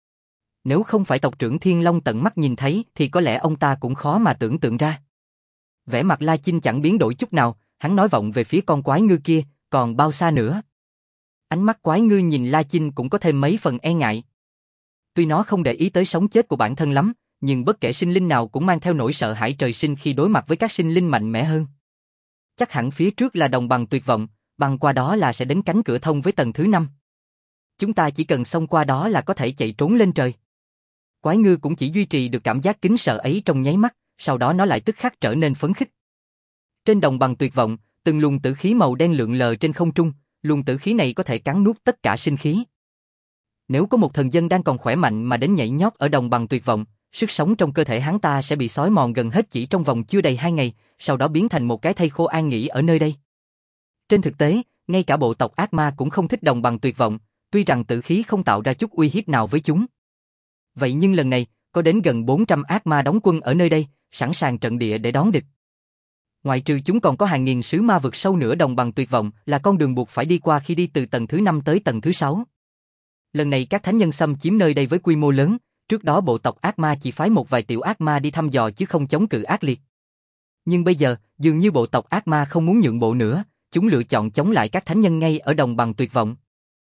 Nếu không phải tộc trưởng Thiên Long tận mắt nhìn thấy thì có lẽ ông ta cũng khó mà tưởng tượng ra. Vẻ mặt La Chinh chẳng biến đổi chút nào, hắn nói vọng về phía con quái ngư kia, còn bao xa nữa. Ánh mắt quái ngư nhìn La Chinh cũng có thêm mấy phần e ngại. Tuy nó không để ý tới sống chết của bản thân lắm, nhưng bất kể sinh linh nào cũng mang theo nỗi sợ hãi trời sinh khi đối mặt với các sinh linh mạnh mẽ hơn. Chắc hẳn phía trước là đồng bằng tuyệt vọng, băng qua đó là sẽ đến cánh cửa thông với tầng thứ 5. Chúng ta chỉ cần xông qua đó là có thể chạy trốn lên trời. Quái ngư cũng chỉ duy trì được cảm giác kính sợ ấy trong nháy mắt, sau đó nó lại tức khắc trở nên phấn khích. Trên đồng bằng tuyệt vọng, từng luồng tử khí màu đen lượn lờ trên không trung, luồng tử khí này có thể cắn nuốt tất cả sinh khí. Nếu có một thần dân đang còn khỏe mạnh mà đến nhảy nhót ở đồng bằng tuyệt vọng, sức sống trong cơ thể hắn ta sẽ bị xói mòn gần hết chỉ trong vòng chưa đầy 2 ngày, sau đó biến thành một cái thây khô an nghỉ ở nơi đây. Trên thực tế, ngay cả bộ tộc ác ma cũng không thích đồng bằng tuyệt vọng, tuy rằng tử khí không tạo ra chút uy hiếp nào với chúng. Vậy nhưng lần này, có đến gần 400 ác ma đóng quân ở nơi đây, sẵn sàng trận địa để đón địch. Ngoại trừ chúng còn có hàng nghìn sứ ma vực sâu nữa. Đồng bằng tuyệt vọng là con đường buộc phải đi qua khi đi từ tầng thứ 5 tới tầng thứ 6. Lần này các thánh nhân xâm chiếm nơi đây với quy mô lớn, trước đó bộ tộc ác ma chỉ phái một vài tiểu ác ma đi thăm dò chứ không chống cự ác liệt. Nhưng bây giờ, dường như bộ tộc ác ma không muốn nhượng bộ nữa, chúng lựa chọn chống lại các thánh nhân ngay ở đồng bằng tuyệt vọng.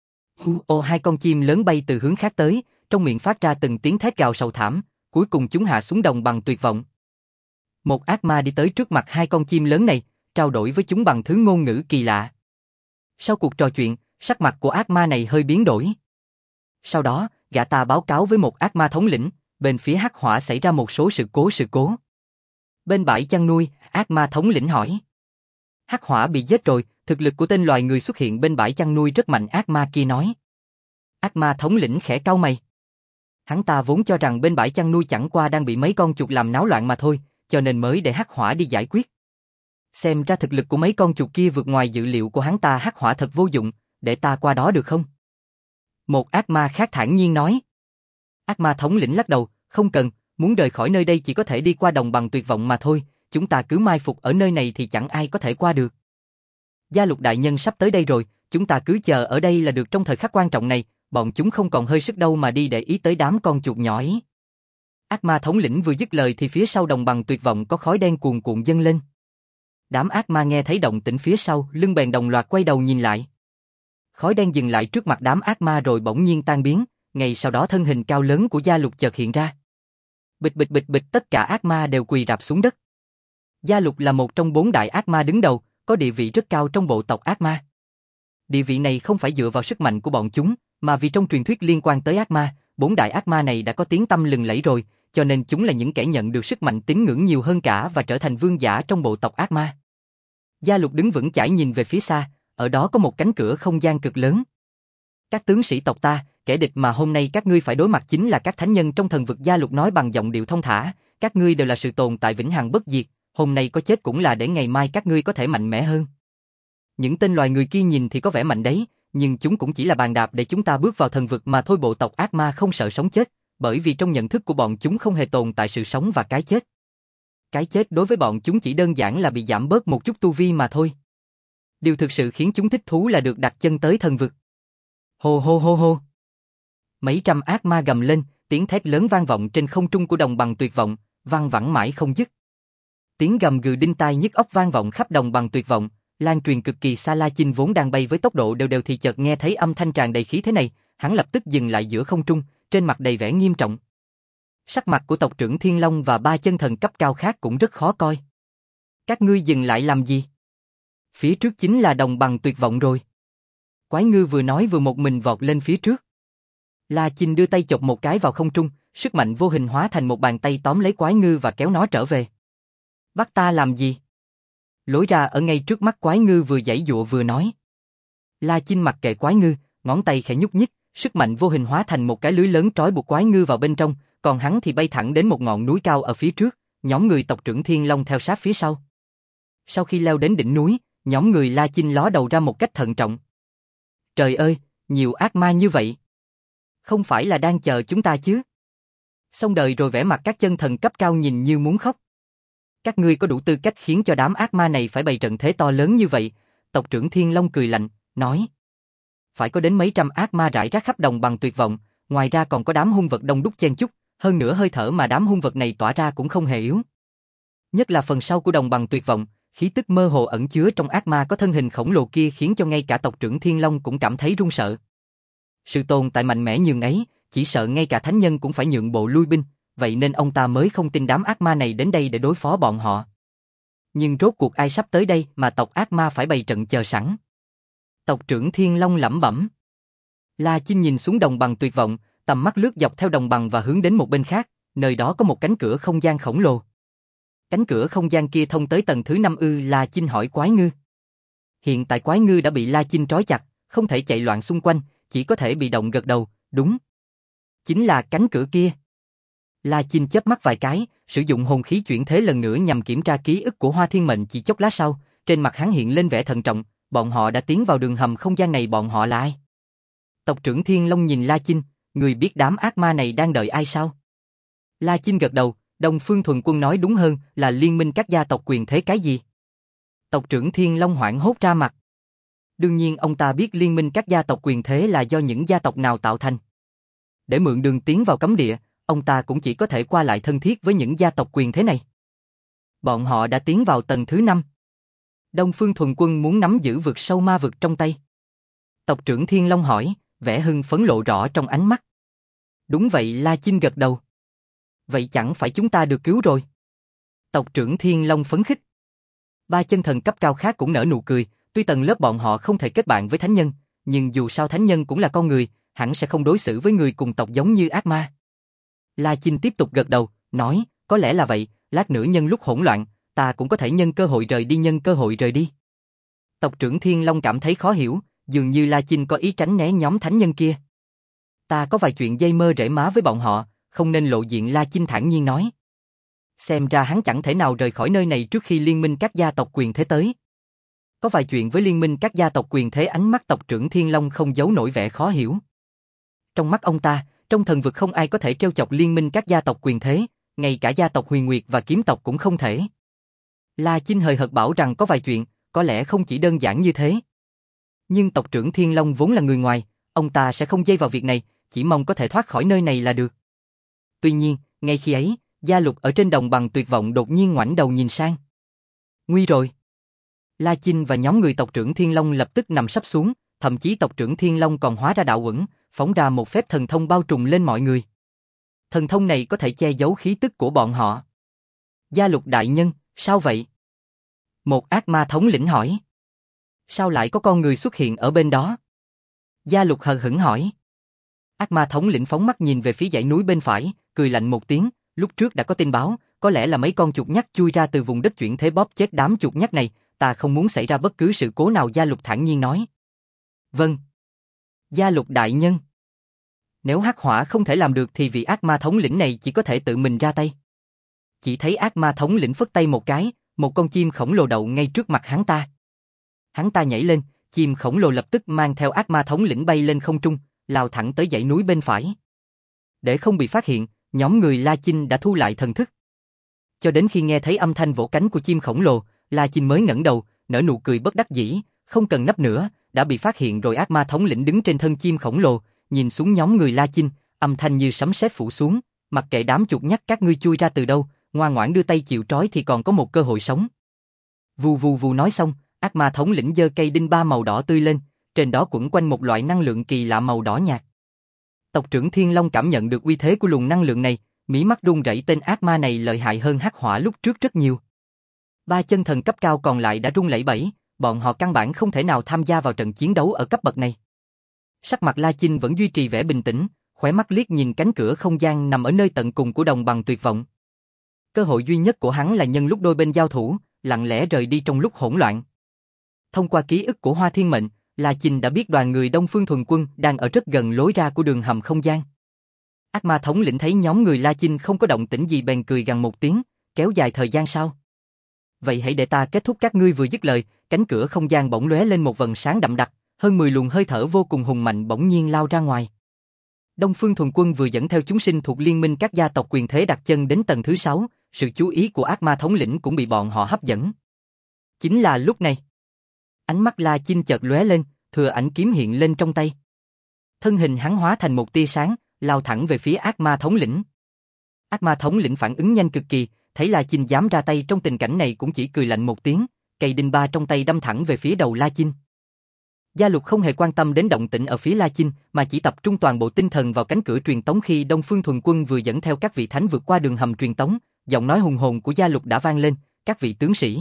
Hai con chim lớn bay từ hướng khác tới, trong miệng phát ra từng tiếng thét gào sầu thảm, cuối cùng chúng hạ xuống đồng bằng tuyệt vọng. Một ác ma đi tới trước mặt hai con chim lớn này, trao đổi với chúng bằng thứ ngôn ngữ kỳ lạ. Sau cuộc trò chuyện, sắc mặt của ác ma này hơi biến đổi. Sau đó, gã ta báo cáo với một ác ma thống lĩnh, bên phía Hắc Hỏa xảy ra một số sự cố. Bên bãi chăn nuôi, ác ma thống lĩnh hỏi. Hắc Hỏa bị giết rồi, thực lực của tên loài người xuất hiện bên bãi chăn nuôi rất mạnh, ác ma kia nói. Ác ma thống lĩnh khẽ cau mày. Hắn ta vốn cho rằng bên bãi chăn nuôi chẳng qua đang bị mấy con chuột làm náo loạn mà thôi, cho nên mới để Hắc Hỏa đi giải quyết. Xem ra thực lực của mấy con chuột kia vượt ngoài dự liệu của hắn ta. Hắc Hỏa thật vô dụng, để ta qua đó được không? Một ác ma khác thản nhiên nói. Ác ma thống lĩnh lắc đầu, không cần, muốn rời khỏi nơi đây chỉ có thể đi qua đồng bằng tuyệt vọng mà thôi, chúng ta cứ mai phục ở nơi này thì chẳng ai có thể qua được. Gia Lục đại nhân sắp tới đây rồi, chúng ta cứ chờ ở đây là được. Trong thời khắc quan trọng này, bọn chúng không còn hơi sức đâu mà đi để ý tới đám con chuột nhỏ ấy. Ác ma thống lĩnh vừa dứt lời thì phía sau đồng bằng tuyệt vọng có khói đen cuồn cuộn dâng lên. Đám ác ma nghe thấy động tĩnh phía sau, lưng bèn đồng loạt quay đầu nhìn lại. Khói đen dừng lại trước mặt đám ác ma rồi bỗng nhiên tan biến, ngay sau đó thân hình cao lớn của Gia Lục chợt hiện ra. Bịch bịch bịch bịch, tất cả ác ma đều quỳ rạp xuống đất. Gia Lục là một trong 4 đại ác ma đứng đầu, có địa vị rất cao trong bộ tộc ác ma. Địa vị này không phải dựa vào sức mạnh của bọn chúng, mà vì trong truyền thuyết liên quan tới ác ma, 4 đại ác ma này đã có tiếng tăm lừng lẫy rồi, cho nên chúng là những kẻ nhận được sức mạnh tín ngưỡng nhiều hơn cả và trở thành vương giả trong bộ tộc ác ma. Gia Lục đứng vững chãi nhìn về phía xa, ở đó có một cánh cửa không gian cực lớn. Các tướng sĩ tộc ta, kẻ địch mà hôm nay các ngươi phải đối mặt chính là các thánh nhân trong thần vực. Gia Lục nói bằng giọng điệu thông thả, các ngươi đều là sự tồn tại vĩnh hằng bất diệt, hôm nay có chết cũng là để ngày mai các ngươi có thể mạnh mẽ hơn. Những tên loài người kia nhìn thì có vẻ mạnh đấy, nhưng chúng cũng chỉ là bàn đạp để chúng ta bước vào thần vực mà thôi. Bộ tộc ác ma không sợ sống chết, bởi vì trong nhận thức của bọn chúng không hề tồn tại sự sống và cái chết. Cái chết đối với bọn chúng chỉ đơn giản là bị giảm bớt một chút tu vi mà thôi. Điều thực sự khiến chúng thích thú là được đặt chân tới thần vực. Hô hô hô hô. Mấy trăm ác ma gầm lên, tiếng thét lớn vang vọng trên không trung của đồng bằng tuyệt vọng, vang vẳng mãi không dứt. Tiếng gầm gừ đinh tai nhức óc vang vọng khắp đồng bằng tuyệt vọng, lan truyền cực kỳ xa. La Chinh vốn đang bay với tốc độ đều đều thì chợt nghe thấy âm thanh tràn đầy khí thế này, hắn lập tức dừng lại giữa không trung, trên mặt đầy vẻ nghiêm trọng. Sắc mặt của tộc trưởng Thiên Long và 3 chân thần cấp cao khác cũng rất khó coi. Các ngươi dừng lại làm gì? Phía trước chính là đồng bằng tuyệt vọng rồi. Quái ngư vừa nói vừa một mình vọt lên phía trước. La Chinh đưa tay chộp một cái vào không trung, sức mạnh vô hình hóa thành một bàn tay tóm lấy quái ngư và kéo nó trở về. Bắt ta làm gì? Lối ra ở ngay trước mắt quái ngư vừa giãy giụa vừa nói. La Chinh mặc kệ quái ngư, ngón tay khẽ nhúc nhích, sức mạnh vô hình hóa thành một cái lưới lớn trói buộc quái ngư vào bên trong, còn hắn thì bay thẳng đến một ngọn núi cao ở phía trước, nhóm người tộc trưởng Thiên Long theo sát phía sau. Sau khi leo đến đỉnh núi, nhóm người La Chinh ló đầu ra một cách thận trọng. Trời ơi, nhiều ác ma như vậy. Không phải là đang chờ chúng ta chứ? Xong đời rồi. Vẻ mặt các chân thần cấp cao nhìn như muốn khóc. Các ngươi có đủ tư cách khiến cho đám ác ma này phải bày trận thế to lớn như vậy? Tộc trưởng Thiên Long cười lạnh, nói. Phải có đến mấy trăm ác ma rải rác khắp đồng bằng tuyệt vọng, ngoài ra còn có đám hung vật đông đúc chen chúc, hơn nữa hơi thở mà đám hung vật này tỏa ra cũng không hề yếu. Nhất là phần sau của đồng bằng tuyệt vọng, khí tức mơ hồ ẩn chứa trong ác ma có thân hình khổng lồ kia khiến cho ngay cả tộc trưởng Thiên Long cũng cảm thấy run sợ. Sự tồn tại mạnh mẽ nhường ấy, chỉ sợ ngay cả thánh nhân cũng phải nhượng bộ lui binh, vậy nên ông ta mới không tin đám ác ma này đến đây để đối phó bọn họ. Nhưng rốt cuộc ai sắp tới đây mà tộc ác ma phải bày trận chờ sẵn? Tộc trưởng Thiên Long lẩm bẩm. La Chinh nhìn xuống đồng bằng tuyệt vọng, tầm mắt lướt dọc theo đồng bằng và hướng đến một bên khác, nơi đó có một cánh cửa không gian khổng lồ. Cánh cửa không gian kia thông tới tầng thứ 5 ư? La Chinh hỏi quái ngư. Hiện tại quái ngư đã bị La Chinh trói chặt, không thể chạy loạn xung quanh, chỉ có thể bị động gật đầu, đúng. Chính là cánh cửa kia. La Chinh chớp mắt vài cái, sử dụng hồn khí chuyển thế lần nữa nhằm kiểm tra ký ức của Hoa Thiên Mệnh. Chỉ chốc lát sau, trên mặt hắn hiện lên vẻ thận trọng, bọn họ đã tiến vào đường hầm không gian này. Bọn họ là ai? Tộc trưởng Thiên Long nhìn La Chinh, người biết đám ác ma này đang đợi ai sao? La Chinh gật đầu, Đông Phương Thuần Quân nói đúng hơn là liên minh các gia tộc quyền thế cái gì? Tộc trưởng Thiên Long hoảng hốt ra mặt. Đương nhiên ông ta biết liên minh các gia tộc quyền thế là do những gia tộc nào tạo thành. Để mượn đường tiến vào cấm địa, ông ta cũng chỉ có thể qua lại thân thiết với những gia tộc quyền thế này. Bọn họ đã tiến vào tầng thứ 5. Đông Phương Thuần Quân muốn nắm giữ vực sâu ma vực trong tay. Tộc trưởng Thiên Long hỏi, vẻ hưng phấn lộ rõ trong ánh mắt. Đúng vậy, La Chinh gật đầu. Vậy chẳng phải chúng ta được cứu rồi? Tộc trưởng Thiên Long phấn khích. 3 chân thần cấp cao khác cũng nở nụ cười, tuy tầng lớp bọn họ không thể kết bạn với thánh nhân, nhưng dù sao thánh nhân cũng là con người, hẳn sẽ không đối xử với người cùng tộc giống như ác ma. La Chinh tiếp tục gật đầu, nói, có lẽ là vậy, lát nữa nhân lúc hỗn loạn, ta cũng có thể nhân cơ hội rời đi. Tộc trưởng Thiên Long cảm thấy khó hiểu, dường như La Chinh có ý tránh né nhóm thánh nhân kia. Ta có vài chuyện dây mơ rễ má với bọn họ, không nên lộ diện. La Chinh thản nhiên nói. Xem ra hắn chẳng thể nào rời khỏi nơi này trước khi liên minh các gia tộc quyền thế tới. Có vài chuyện với liên minh các gia tộc quyền thế. Ánh mắt tộc trưởng Thiên Long không giấu nổi vẻ khó hiểu. Trong mắt ông ta, trong thần vực không ai có thể trêu chọc liên minh các gia tộc quyền thế, ngay cả gia tộc Huyền Nguyệt và Kiếm tộc cũng không thể. La Chinh hời hợt bảo rằng có vài chuyện, có lẽ không chỉ đơn giản như thế. Nhưng tộc trưởng Thiên Long vốn là người ngoài, ông ta sẽ không dây vào việc này, chỉ mong có thể thoát khỏi nơi này là được. Tuy nhiên, ngay khi ấy, Gia Lục ở trên đồng bằng tuyệt vọng đột nhiên ngoảnh đầu nhìn sang. Nguy rồi. La Chinh và nhóm người tộc trưởng Thiên Long lập tức nằm sấp xuống, thậm chí tộc trưởng Thiên Long còn hóa ra đạo uẩn, phóng ra một phép thần thông bao trùm lên mọi người. Thần thông này có thể che giấu khí tức của bọn họ. Gia Lục đại nhân, sao vậy? Một ác ma thống lĩnh hỏi. Sao lại có con người xuất hiện ở bên đó? Gia Lục hờ hững hỏi. Ác ma thống lĩnh phóng mắt nhìn về phía dãy núi bên phải, cười lạnh một tiếng, lúc trước đã có tin báo, có lẽ là mấy con chuột nhắt chui ra từ vùng đất chuyển thế bóp chết đám chuột nhắt này, ta không muốn xảy ra bất cứ sự cố nào. Gia Lục thản nhiên nói. Vâng. Gia Lục đại nhân. Nếu hắc hỏa không thể làm được thì vị ác ma thống lĩnh này chỉ có thể tự mình ra tay. Chỉ thấy ác ma thống lĩnh phất tay một cái, một con chim khổng lồ đậu ngay trước mặt hắn ta. Hắn ta nhảy lên, chim khổng lồ lập tức mang theo ác ma thống lĩnh bay lên không trung, lao thẳng tới dãy núi bên phải. Để không bị phát hiện, nhóm người La Chinh đã thu lại thần thức. Cho đến khi nghe thấy âm thanh vỗ cánh của chim khổng lồ, La Chinh mới ngẩng đầu, nở nụ cười bất đắc dĩ, không cần nấp nữa, đã bị phát hiện rồi. Ác ma thống lĩnh đứng trên thân chim khổng lồ, nhìn xuống nhóm người La Chinh, âm thanh như sấm sét phủ xuống, mặc kệ đám chuột nhắt các ngươi chui ra từ đâu, ngoan ngoãn đưa tay chịu trói thì còn có một cơ hội sống. Vù vù vù nói xong, ác ma thống lĩnh giơ cây đinh ba màu đỏ tươi lên, trên đó quẩn quanh một loại năng lượng kỳ lạ màu đỏ nhạt. Tộc trưởng Thiên Long cảm nhận được uy thế của luồng năng lượng này, mí mắt run rẩy. Tên ác ma này lợi hại hơn hắc hỏa lúc trước rất nhiều. Ba chân thần cấp cao còn lại đã run lẩy bẩy, bọn họ căn bản không thể nào tham gia vào trận chiến đấu ở cấp bậc này. Sắc mặt La Chinh vẫn duy trì vẻ bình tĩnh, khóe mắt liếc nhìn cánh cửa không gian nằm ở nơi tận cùng của đồng bằng tuyệt vọng. Cơ hội duy nhất của hắn là nhân lúc đôi bên giao thủ, lặng lẽ rời đi trong lúc hỗn loạn. Thông qua ký ức của Hoa Thiên Mệnh, La Chinh đã biết đoàn người Đông Phương Thuần Quân đang ở rất gần lối ra của đường hầm không gian. Ác ma thống lĩnh thấy nhóm người La Chinh không có động tĩnh gì bèn cười gằn một tiếng, kéo dài thời gian sao? Vậy hãy để ta kết thúc các ngươi. Vừa dứt lời, cánh cửa không gian bỗng lóe lên một vầng sáng đậm đặc, hơn 10 luồng hơi thở vô cùng hùng mạnh bỗng nhiên lao ra ngoài. Đông Phương Thuần Quân vừa dẫn theo chúng sinh thuộc liên minh các gia tộc quyền thế đặt chân đến tầng thứ 6, sự chú ý của ác ma thống lĩnh cũng bị bọn họ hấp dẫn. Chính là lúc này, ánh mắt La Chinh chợt lóe lên, thừa ảnh kiếm hiện lên trong tay. Thân hình hắn hóa thành một tia sáng, lao thẳng về phía ác ma thống lĩnh. Ác ma thống lĩnh phản ứng nhanh cực kỳ, thấy La Chinh dám ra tay trong tình cảnh này cũng chỉ cười lạnh một tiếng, cây đinh ba trong tay đâm thẳng về phía đầu La Chinh. Gia Lục không hề quan tâm đến động tĩnh ở phía La Chinh, mà chỉ tập trung toàn bộ tinh thần vào cánh cửa truyền tống. Khi Đông Phương Thuần Quân vừa dẫn theo các vị thánh vượt qua đường hầm truyền tống, giọng nói hùng hồn của Gia Lục đã vang lên, các vị tướng sĩ.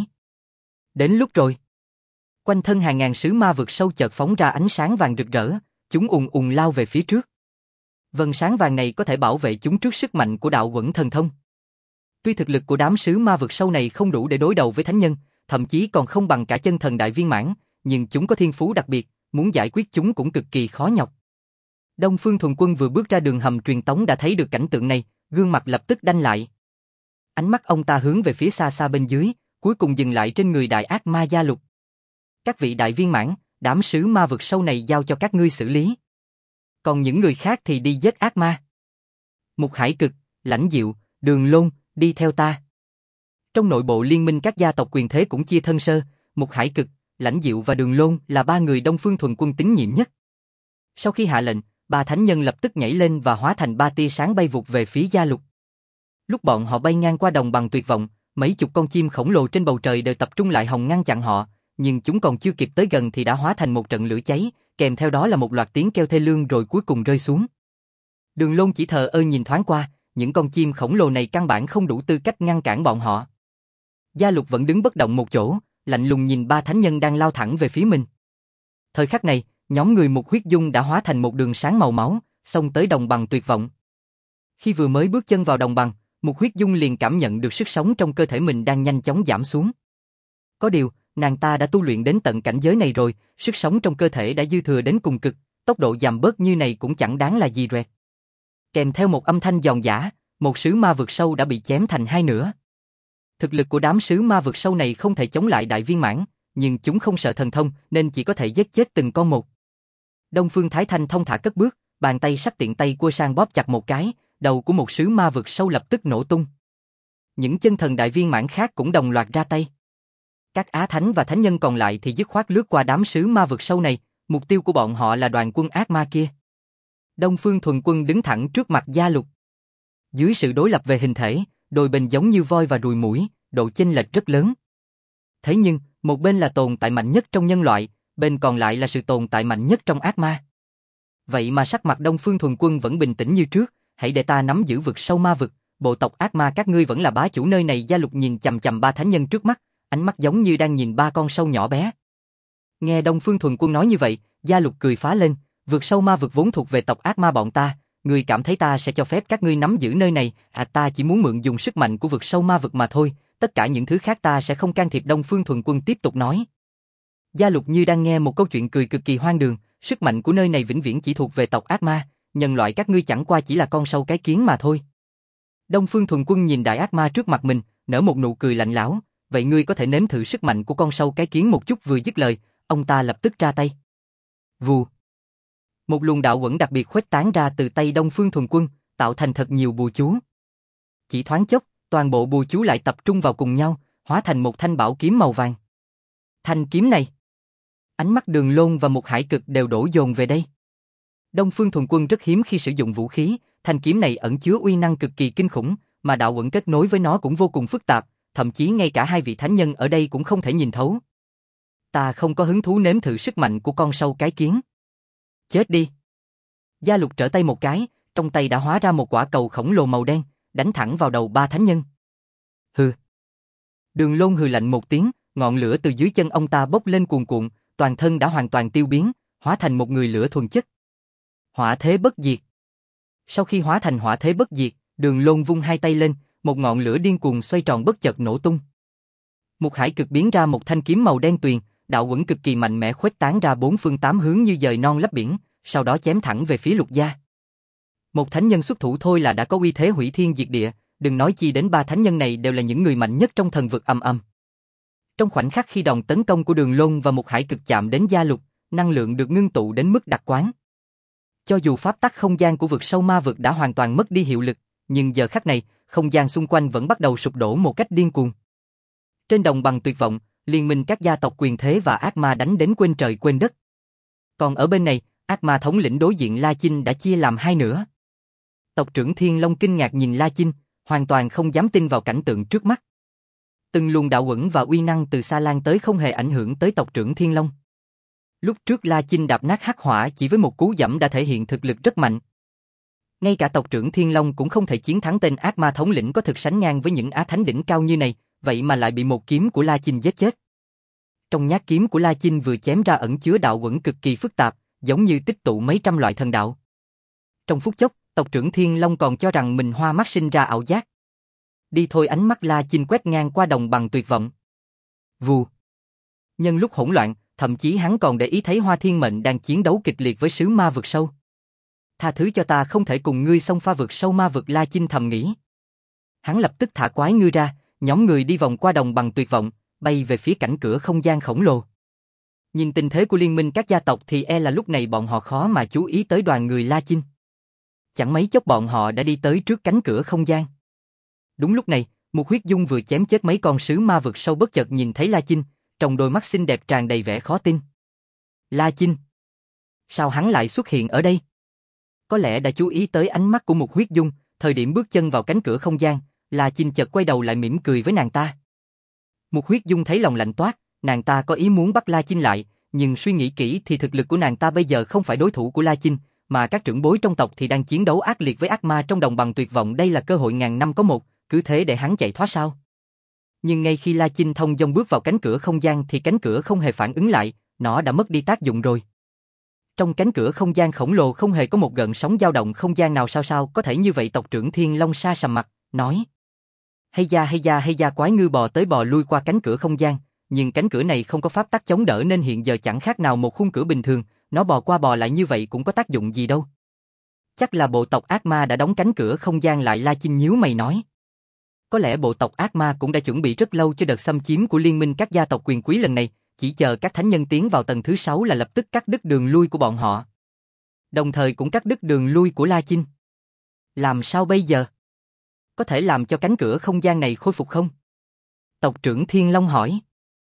Đến lúc rồi. Quanh thân hàng ngàn sứ ma vực sâu chợt phóng ra ánh sáng vàng rực rỡ, chúng ùn ùn lao về phía trước. Vầng sáng vàng này có thể bảo vệ chúng trước sức mạnh của đạo Quẩn Thần Thông. Tuy thực lực của đám sứ ma vực sâu này không đủ để đối đầu với thánh nhân, thậm chí còn không bằng cả chân thần đại viên mãn, nhưng chúng có thiên phú đặc biệt, muốn giải quyết chúng cũng cực kỳ khó nhọc. Đông Phương Thuần Quân vừa bước ra đường hầm truyền tống đã thấy được cảnh tượng này, gương mặt lập tức đanh lại. Ánh mắt ông ta hướng về phía xa xa bên dưới, cuối cùng dừng lại trên người đại ác ma Gia Lục. Các vị đại viên mãn, đám sứ ma vực sâu này giao cho các ngươi xử lý. Còn những người khác thì đi giết ác ma. Mục Hải Cực, Lãnh Diệu, Đường Lôn, đi theo ta. Trong nội bộ liên minh các gia tộc quyền thế cũng chia thân sơ, Mục Hải Cực, Lãnh Diệu và Đường Lôn là ba người Đông Phương Thuần Quân tín nhiệm nhất. Sau khi hạ lệnh, ba thánh nhân lập tức nhảy lên và hóa thành ba tia sáng bay vụt về phía Gia Lục. Lúc bọn họ bay ngang qua đồng bằng tuyệt vọng, mấy chục con chim khổng lồ trên bầu trời đều tập trung lại hòng ngăn chặn họ, nhưng chúng còn chưa kịp tới gần thì đã hóa thành một trận lửa cháy, kèm theo đó là một loạt tiếng kêu thê lương rồi cuối cùng rơi xuống. Đường Lôn chỉ thờ ơ nhìn thoáng qua, những con chim khổng lồ này căn bản không đủ tư cách ngăn cản bọn họ. Gia Lục vẫn đứng bất động một chỗ, lạnh lùng nhìn ba thánh nhân đang lao thẳng về phía mình. Thời khắc này, nhóm người Mục Huyết Dung đã hóa thành một đường sáng màu máu, xông tới đồng bằng tuyệt vọng. Khi vừa mới bước chân vào đồng bằng, Mục Huyết Dung liền cảm nhận được sức sống trong cơ thể mình đang nhanh chóng giảm xuống. Có điều, nàng ta đã tu luyện đến tận cảnh giới này rồi, sức sống trong cơ thể đã dư thừa đến cùng cực, tốc độ giảm bớt như này cũng chẳng đáng là gì rẹt. Kèm theo một âm thanh giòn giã, một sứ ma vực sâu đã bị chém thành hai nửa. Thực lực của đám sứ ma vực sâu này không thể chống lại đại viên mãn, nhưng chúng không sợ thần thông nên chỉ có thể giết chết từng con một. Đông Phương Thái Thanh thông thả cất bước, bàn tay sắc tiện tay cua sang bóp chặt một cái, đầu của một sứ ma vực sâu lập tức nổ tung. Những chân thần đại viên mãn khác cũng đồng loạt ra tay. Các á thánh và thánh nhân còn lại thì dứt khoát lướt qua đám sứ ma vực sâu này, mục tiêu của bọn họ là đoàn quân ác ma kia. Đông Phương Thuần Quân đứng thẳng trước mặt Gia Lục. Dưới sự đối lập về hình thể, đôi bên giống như voi và ruồi muỗi, độ chênh lệch rất lớn. Thế nhưng, một bên là tồn tại mạnh nhất trong nhân loại, bên còn lại là sự tồn tại mạnh nhất trong ác ma. Vậy mà sắc mặt Đông Phương Thuần Quân vẫn bình tĩnh như trước, hãy để ta nắm giữ vực sâu ma vực, bộ tộc ác ma các ngươi vẫn là bá chủ nơi này. Gia Lục nhìn chằm chằm ba thánh nhân trước mắt, ánh mắt giống như đang nhìn ba con sâu nhỏ bé. Nghe Đông Phương Thuần Quân nói như vậy, Gia Lục cười phá lên, vực sâu ma vực vốn thuộc về tộc ác ma bọn ta, ngươi cảm thấy ta sẽ cho phép các ngươi nắm giữ nơi này? Ta chỉ muốn mượn dùng sức mạnh của vực sâu ma vực mà thôi, tất cả những thứ khác ta sẽ không can thiệp. Đông Phương Thuần Quân tiếp tục nói. Gia Lục như đang nghe một câu chuyện cười cực kỳ hoang đường, sức mạnh của nơi này vĩnh viễn chỉ thuộc về tộc ác ma, nhân loại các ngươi chẳng qua chỉ là con sâu cái kiến mà thôi. Đông Phương Thuần Quân nhìn đại ác ma trước mặt mình, nở một nụ cười lạnh lẽo, vậy ngươi có thể nếm thử sức mạnh của con sâu cái kiến một chút. Vừa dứt lời, ông ta lập tức ra tay. Vù. Một luồng đạo uẩn đặc biệt khuếch tán ra từ tay Đông Phương Thuần Quân, tạo thành thật nhiều bùa chú. Chỉ thoáng chốc, toàn bộ bùa chú lại tập trung vào cùng nhau, hóa thành một thanh bảo kiếm màu vàng. Thanh kiếm này. Ánh mắt Đường Lôn và Mục Hải Cực đều đổ dồn về đây. Đông Phương Thuần Quân rất hiếm khi sử dụng vũ khí, thanh kiếm này ẩn chứa uy năng cực kỳ kinh khủng, mà đạo uẩn kết nối với nó cũng vô cùng phức tạp, thậm chí ngay cả hai vị thánh nhân ở đây cũng không thể nhìn thấu. Ta không có hứng thú nếm thử sức mạnh của con sâu cái kiến. Chết đi. Gia Lục trở tay một cái, trong tay đã hóa ra một quả cầu khổng lồ màu đen, đánh thẳng vào đầu ba thánh nhân. Hừ. Đường Lôn hừ lạnh một tiếng, ngọn lửa từ dưới chân ông ta bốc lên cuồn cuộn, toàn thân đã hoàn toàn tiêu biến, hóa thành một người lửa thuần chất. Hỏa thế bất diệt. Sau khi hóa thành hỏa thế bất diệt, Đường Lôn vung hai tay lên, một ngọn lửa điên cuồng xoay tròn bất chợt nổ tung. Mục Hải Cực biến ra một thanh kiếm màu đen tuyền, đạo uẩn cực kỳ mạnh mẽ khuếch tán ra bốn phương tám hướng như dời non lấp biển, sau đó chém thẳng về phía Lục gia. Một thánh nhân xuất thủ thôi là đã có uy thế hủy thiên diệt địa, đừng nói chi đến ba thánh nhân này đều là những người mạnh nhất trong thần vực ầm ầm. Trong khoảnh khắc khi đòn tấn công của Đường Lôn và Mục Hải Cực chạm đến Gia Lục, năng lượng được ngưng tụ đến mức đặc quán. Cho dù pháp tắc không gian của vực sâu ma vực đã hoàn toàn mất đi hiệu lực, nhưng giờ khắc này, không gian xung quanh vẫn bắt đầu sụp đổ một cách điên cuồng. Trên đồng bằng tuyệt vọng, liên minh các gia tộc quyền thế và ác ma đánh đến quên trời quên đất. Còn ở bên này, ác ma thống lĩnh đối diện La Chinh đã chia làm hai nửa. Tộc trưởng Thiên Long kinh ngạc nhìn La Chinh, hoàn toàn không dám tin vào cảnh tượng trước mắt. Từng luồng đạo uẩn và uy năng từ xa lan tới không hề ảnh hưởng tới tộc trưởng Thiên Long. Lúc trước La Chinh đạp nát hắc hỏa chỉ với một cú giẫm đã thể hiện thực lực rất mạnh. Ngay cả tộc trưởng Thiên Long cũng không thể chiến thắng tên ác ma thống lĩnh có thực sánh ngang với những á thánh đỉnh cao như này, vậy mà lại bị một kiếm của La Chinh giết chết. Trong nhát kiếm của La Chinh vừa chém ra ẩn chứa đạo uẩn cực kỳ phức tạp, giống như tích tụ mấy trăm loại thần đạo. Trong phút chốc, tộc trưởng Thiên Long còn cho rằng mình hoa mắt sinh ra ảo giác. Đi thôi, ánh mắt La Chinh quét ngang qua đồng bằng tuyệt vọng. Vù. Nhân lúc hỗn loạn, thậm chí hắn còn để ý thấy Hoa Thiên Mệnh đang chiến đấu kịch liệt với sứ ma vực sâu. Tha thứ cho ta không thể cùng ngươi xông pha vực sâu ma vực, La Chinh thầm nghĩ. Hắn lập tức thả quái ngư ra, nhóm người đi vòng qua đồng bằng tuyệt vọng, bay về phía cảnh cửa không gian khổng lồ. Nhìn tình thế của liên minh các gia tộc thì e là lúc này bọn họ khó mà chú ý tới đoàn người La Chinh. Chẳng mấy chốc bọn họ đã đi tới trước cánh cửa không gian. Đúng lúc này, một huyết dung vừa chém chết mấy con sứ ma vực sâu bất chợt nhìn thấy La Chinh, trong đôi mắt xinh đẹp tràn đầy vẻ khó tin. La Chinh? Sao hắn lại xuất hiện ở đây? Có lẽ đã chú ý tới ánh mắt của một huyết dung, thời điểm bước chân vào cánh cửa không gian, La Chinh chợt quay đầu lại mỉm cười với nàng ta. Một huyết dung thấy lòng lạnh toát, nàng ta có ý muốn bắt La Chinh lại, nhưng suy nghĩ kỹ thì thực lực của nàng ta bây giờ không phải đối thủ của La Chinh, mà các trưởng bối trong tộc thì đang chiến đấu ác liệt với ác ma trong đồng bằng tuyệt vọng, đây là cơ hội ngàn năm có một, cứ thế để hắn chạy thoát sao? Nhưng ngay khi La Chinh thông dong bước vào cánh cửa không gian thì cánh cửa không hề phản ứng lại, nó đã mất đi tác dụng rồi. Trong cánh cửa không gian khổng lồ không hề có một gợn sóng dao động không gian nào, sao có thể như vậy? Tộc trưởng Thiên Long sa sầm mặt, nói. Hay da, quái ngư bò tới bò lui qua cánh cửa không gian, nhưng cánh cửa này không có pháp tắc chống đỡ nên hiện giờ chẳng khác nào một khung cửa bình thường, nó bò qua bò lại như vậy cũng có tác dụng gì đâu. Chắc là bộ tộc ác ma đã đóng cánh cửa không gian lại, La Chinh nhíu mày nói. Có lẽ bộ tộc ác ma cũng đã chuẩn bị rất lâu cho đợt xâm chiếm của liên minh các gia tộc quyền quý lần này, chỉ chờ các thánh nhân tiến vào tầng thứ 6 là lập tức cắt đứt đường lui của bọn họ. Đồng thời cũng cắt đứt đường lui của La Chinh. Làm sao bây giờ? Có thể làm cho cánh cửa không gian này khôi phục không? Tộc trưởng Thiên Long hỏi.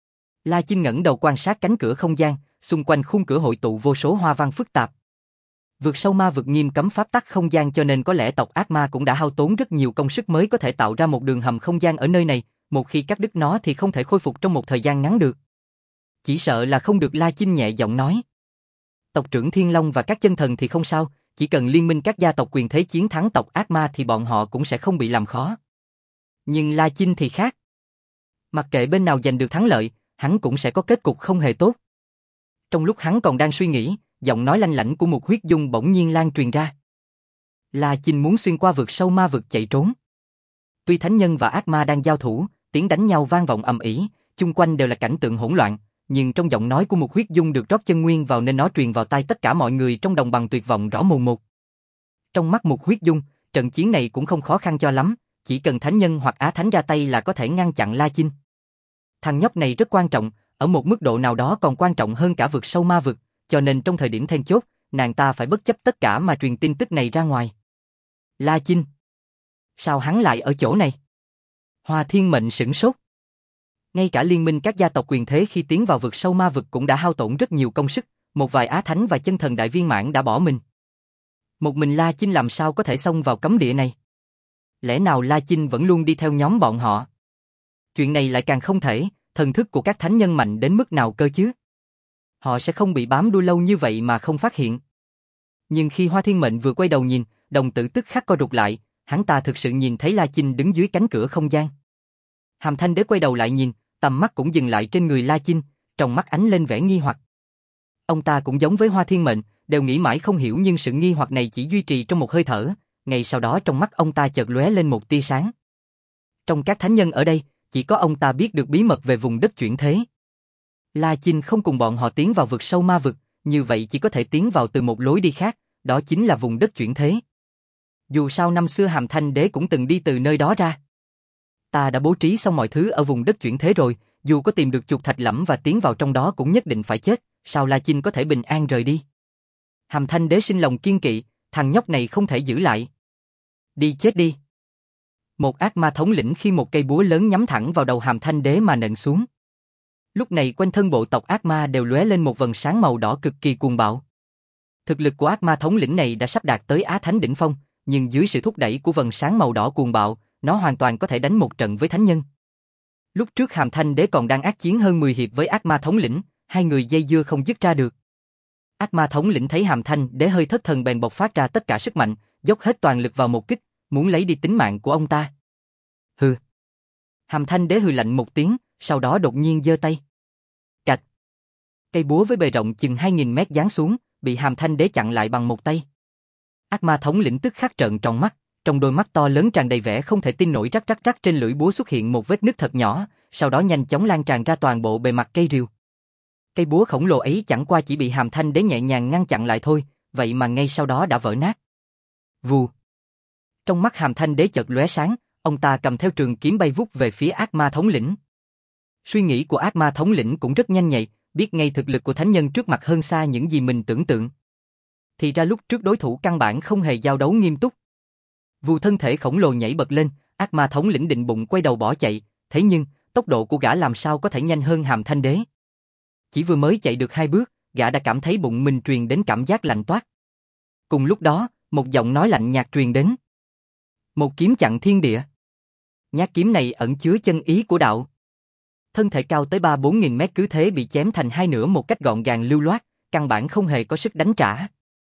La Chinh ngẩng đầu quan sát cánh cửa không gian, xung quanh khung cửa hội tụ vô số hoa văn phức tạp. Vượt sâu ma vực nghiêm cấm pháp tắc không gian cho nên có lẽ tộc ác ma cũng đã hao tốn rất nhiều công sức mới có thể tạo ra một đường hầm không gian ở nơi này, một khi cắt đứt nó thì không thể khôi phục trong một thời gian ngắn được. Chỉ sợ là không được, La Chinh nhẹ giọng nói. Tộc trưởng Thiên Long và các chân thần thì không sao, chỉ cần liên minh các gia tộc quyền thế chiến thắng tộc ác ma thì bọn họ cũng sẽ không bị làm khó. Nhưng La Chinh thì khác. Mặc kệ bên nào giành được thắng lợi, hắn cũng sẽ có kết cục không hề tốt. Trong lúc hắn còn đang suy nghĩ, giọng nói lanh lảnh của một huyết dung bỗng nhiên lan truyền ra. La Chinh muốn xuyên qua vực sâu ma vực chạy trốn. Tuy thánh nhân và ác ma đang giao thủ, tiếng đánh nhau vang vọng ầm ĩ, chung quanh đều là cảnh tượng hỗn loạn, nhưng trong giọng nói của một huyết dung được rót chân nguyên vào nên nó truyền vào tai tất cả mọi người trong đồng bằng tuyệt vọng rõ mồn một. Trong mắt Mục Huyết Dung, trận chiến này cũng không khó khăn cho lắm, chỉ cần thánh nhân hoặc á thánh ra tay là có thể ngăn chặn La Chinh. Thằng nhóc này rất quan trọng, ở một mức độ nào đó còn quan trọng hơn cả vực sâu ma vực, cho nên trong thời điểm then chốt, nàng ta phải bất chấp tất cả mà truyền tin tức này ra ngoài. La Chinh. Sao hắn lại ở chỗ này? Hoa Thiên Mệnh sửng sốt. Ngay cả liên minh các gia tộc quyền thế khi tiến vào vực sâu ma vực cũng đã hao tổn rất nhiều công sức, một vài á thánh và chân thần đại viên mãn đã bỏ mình. Một mình La Chinh làm sao có thể xông vào cấm địa này? Lẽ nào La Chinh vẫn luôn đi theo nhóm bọn họ? Chuyện này lại càng không thể, thần thức của các thánh nhân mạnh đến mức nào cơ chứ? Họ sẽ không bị bám đuôi lâu như vậy mà không phát hiện. Nhưng khi Hoa Thiên Mệnh vừa quay đầu nhìn, đồng tử tức khắc co rụt lại, hắn ta thực sự nhìn thấy La Chinh đứng dưới cánh cửa không gian. Hàm Thanh Đế quay đầu lại nhìn, tầm mắt cũng dừng lại trên người La Chinh, trong mắt ánh lên vẻ nghi hoặc. Ông ta cũng giống với Hoa Thiên Mệnh, đều nghĩ mãi không hiểu nhưng sự nghi hoặc này chỉ duy trì trong một hơi thở, ngay sau đó trong mắt ông ta chợt lóe lên một tia sáng. Trong các thánh nhân ở đây, chỉ có ông ta biết được bí mật về vùng đất chuyển thế. La Chinh không cùng bọn họ tiến vào vực sâu ma vực, như vậy chỉ có thể tiến vào từ một lối đi khác, đó chính là vùng đất chuyển thế. Dù sao năm xưa Hàm Thanh Đế cũng từng đi từ nơi đó ra. Ta đã bố trí xong mọi thứ ở vùng đất chuyển thế rồi, dù có tìm được chuột thạch lẫm và tiến vào trong đó cũng nhất định phải chết, sao La Chinh có thể bình an rời đi? Hàm Thanh Đế sinh lòng kiên kỵ, thằng nhóc này không thể giữ lại. Đi chết đi. Một ác ma thống lĩnh khi một cây búa lớn nhắm thẳng vào đầu Hàm Thanh Đế mà nện xuống. Lúc này quanh thân bộ tộc ác ma đều lóe lên một vầng sáng màu đỏ cực kỳ cuồng bạo. Thực lực của ác ma thống lĩnh này đã sắp đạt tới Á Thánh đỉnh phong, nhưng dưới sự thúc đẩy của vầng sáng màu đỏ cuồng bạo, nó hoàn toàn có thể đánh một trận với thánh nhân. Lúc trước Hàm Thanh Đế còn đang ác chiến hơn 10 hiệp với ác ma thống lĩnh, hai người dây dưa không dứt ra được. Ác ma thống lĩnh thấy Hàm Thanh Đế hơi thất thần bèn bộc phát ra tất cả sức mạnh, dốc hết toàn lực vào một kích, muốn lấy đi tính mạng của ông ta. Hừ. Hàm Thanh Đế hừ lạnh một tiếng, sau đó đột nhiên giơ tay. Cạch. Cây búa với bề rộng chừng 2000 mét giáng xuống, bị Hàm Thanh Đế chặn lại bằng một tay. Ác ma thống lĩnh tức khắc trợn tròn mắt, trong đôi mắt to lớn tràn đầy vẻ không thể tin nổi, rắc rắc rắc trên lưỡi búa xuất hiện một vết nứt thật nhỏ, sau đó nhanh chóng lan tràn ra toàn bộ bề mặt cây rìu. Cây búa khổng lồ ấy chẳng qua chỉ bị Hàm Thanh Đế nhẹ nhàng ngăn chặn lại thôi, vậy mà ngay sau đó đã vỡ nát. Vù. Trong mắt Hàm Thanh Đế chợt lóe sáng, ông ta cầm theo trường kiếm bay vút về phía ác ma thống lĩnh. Suy nghĩ của ác ma thống lĩnh cũng rất nhanh nhạy, biết ngay thực lực của thánh nhân trước mặt hơn xa những gì mình tưởng tượng. Thì ra lúc trước đối thủ căn bản không hề giao đấu nghiêm túc. Vù thân thể khổng lồ nhảy bật lên, ác ma thống lĩnh định bụng quay đầu bỏ chạy, thế nhưng tốc độ của gã làm sao có thể nhanh hơn Hàm Thanh Đế. Chỉ vừa mới chạy được 2 bước, gã đã cảm thấy bụng mình truyền đến cảm giác lạnh toát. Cùng lúc đó, một giọng nói lạnh nhạt truyền đến. Một kiếm chặn thiên địa. Nhát kiếm này ẩn chứa chân ý của đạo. Thân thể cao tới 3-4 nghìn mét cứ thế bị chém thành hai nửa một cách gọn gàng lưu loát, căn bản không hề có sức đánh trả.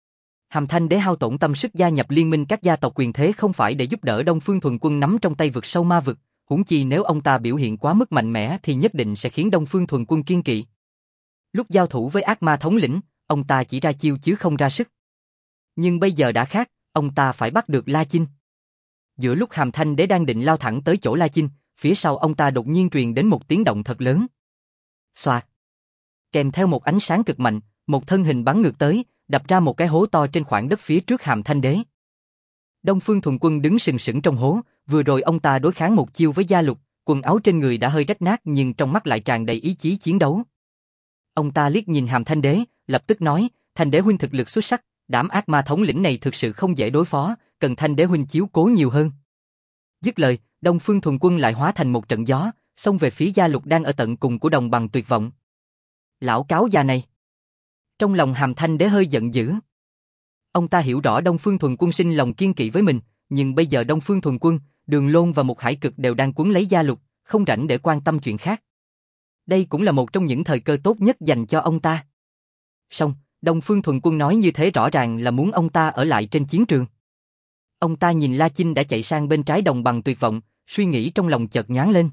Hàm Thanh Đế hao tổn tâm sức gia nhập liên minh các gia tộc quyền thế không phải để giúp đỡ Đông Phương Thuần Quân nắm trong tay vực sâu ma vực, huống chi nếu ông ta biểu hiện quá mức mạnh mẽ thì nhất định sẽ khiến Đông Phương Thuần Quân kiêng kỵ. Lúc giao thủ với ác ma thống lĩnh, ông ta chỉ ra chiêu chứ không ra sức. Nhưng bây giờ đã khác, ông ta phải bắt được La Chinh. Giữa lúc Hàm Thanh Đế đang định lao thẳng tới chỗ La Chinh, phía sau ông ta đột nhiên truyền đến một tiếng động thật lớn. Xoạt. Kèm theo một ánh sáng cực mạnh, một thân hình bắn ngược tới, đập ra một cái hố to trên khoảng đất phía trước Hàm Thanh Đế. Đông Phương Thuần Quân đứng sừng sững trong hố, vừa rồi ông ta đối kháng một chiêu với Gia Lục, quần áo trên người đã hơi rách nát nhưng trong mắt lại tràn đầy ý chí chiến đấu. Ông ta liếc nhìn Hàm Thanh Đế, lập tức nói, Thanh Đế huynh thực lực xuất sắc, đám ác ma thống lĩnh này thực sự không dễ đối phó, cần Thanh Đế huynh chiếu cố nhiều hơn. Dứt lời, Đông Phương Thuần Quân lại hóa thành một trận gió, xông về phía Gia Lục đang ở tận cùng của đồng bằng tuyệt vọng. Lão cáo già này. Trong lòng Hàm Thanh Đế hơi giận dữ. Ông ta hiểu rõ Đông Phương Thuần Quân sinh lòng kiên kỵ với mình, nhưng bây giờ Đông Phương Thuần Quân, Đường Lôn và Mục Hải Cực đều đang cuốn lấy Gia Lục, không rảnh để quan tâm chuyện khác. Đây cũng là một trong những thời cơ tốt nhất dành cho ông ta. Song, Đông Phương Thuần Quân nói như thế rõ ràng là muốn ông ta ở lại trên chiến trường. Ông ta nhìn La Chinh đã chạy sang bên trái đồng bằng tuyệt vọng, suy nghĩ trong lòng chợt nhoáng lên.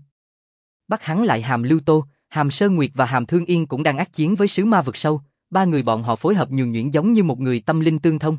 Bắt hắn lại Hàm Lưu Tô, Hàm Sơn Nguyệt và Hàm Thương Yên cũng đang ác chiến với sứ ma vực sâu, ba người bọn họ phối hợp nhuần nhuyễn giống như một người tâm linh tương thông.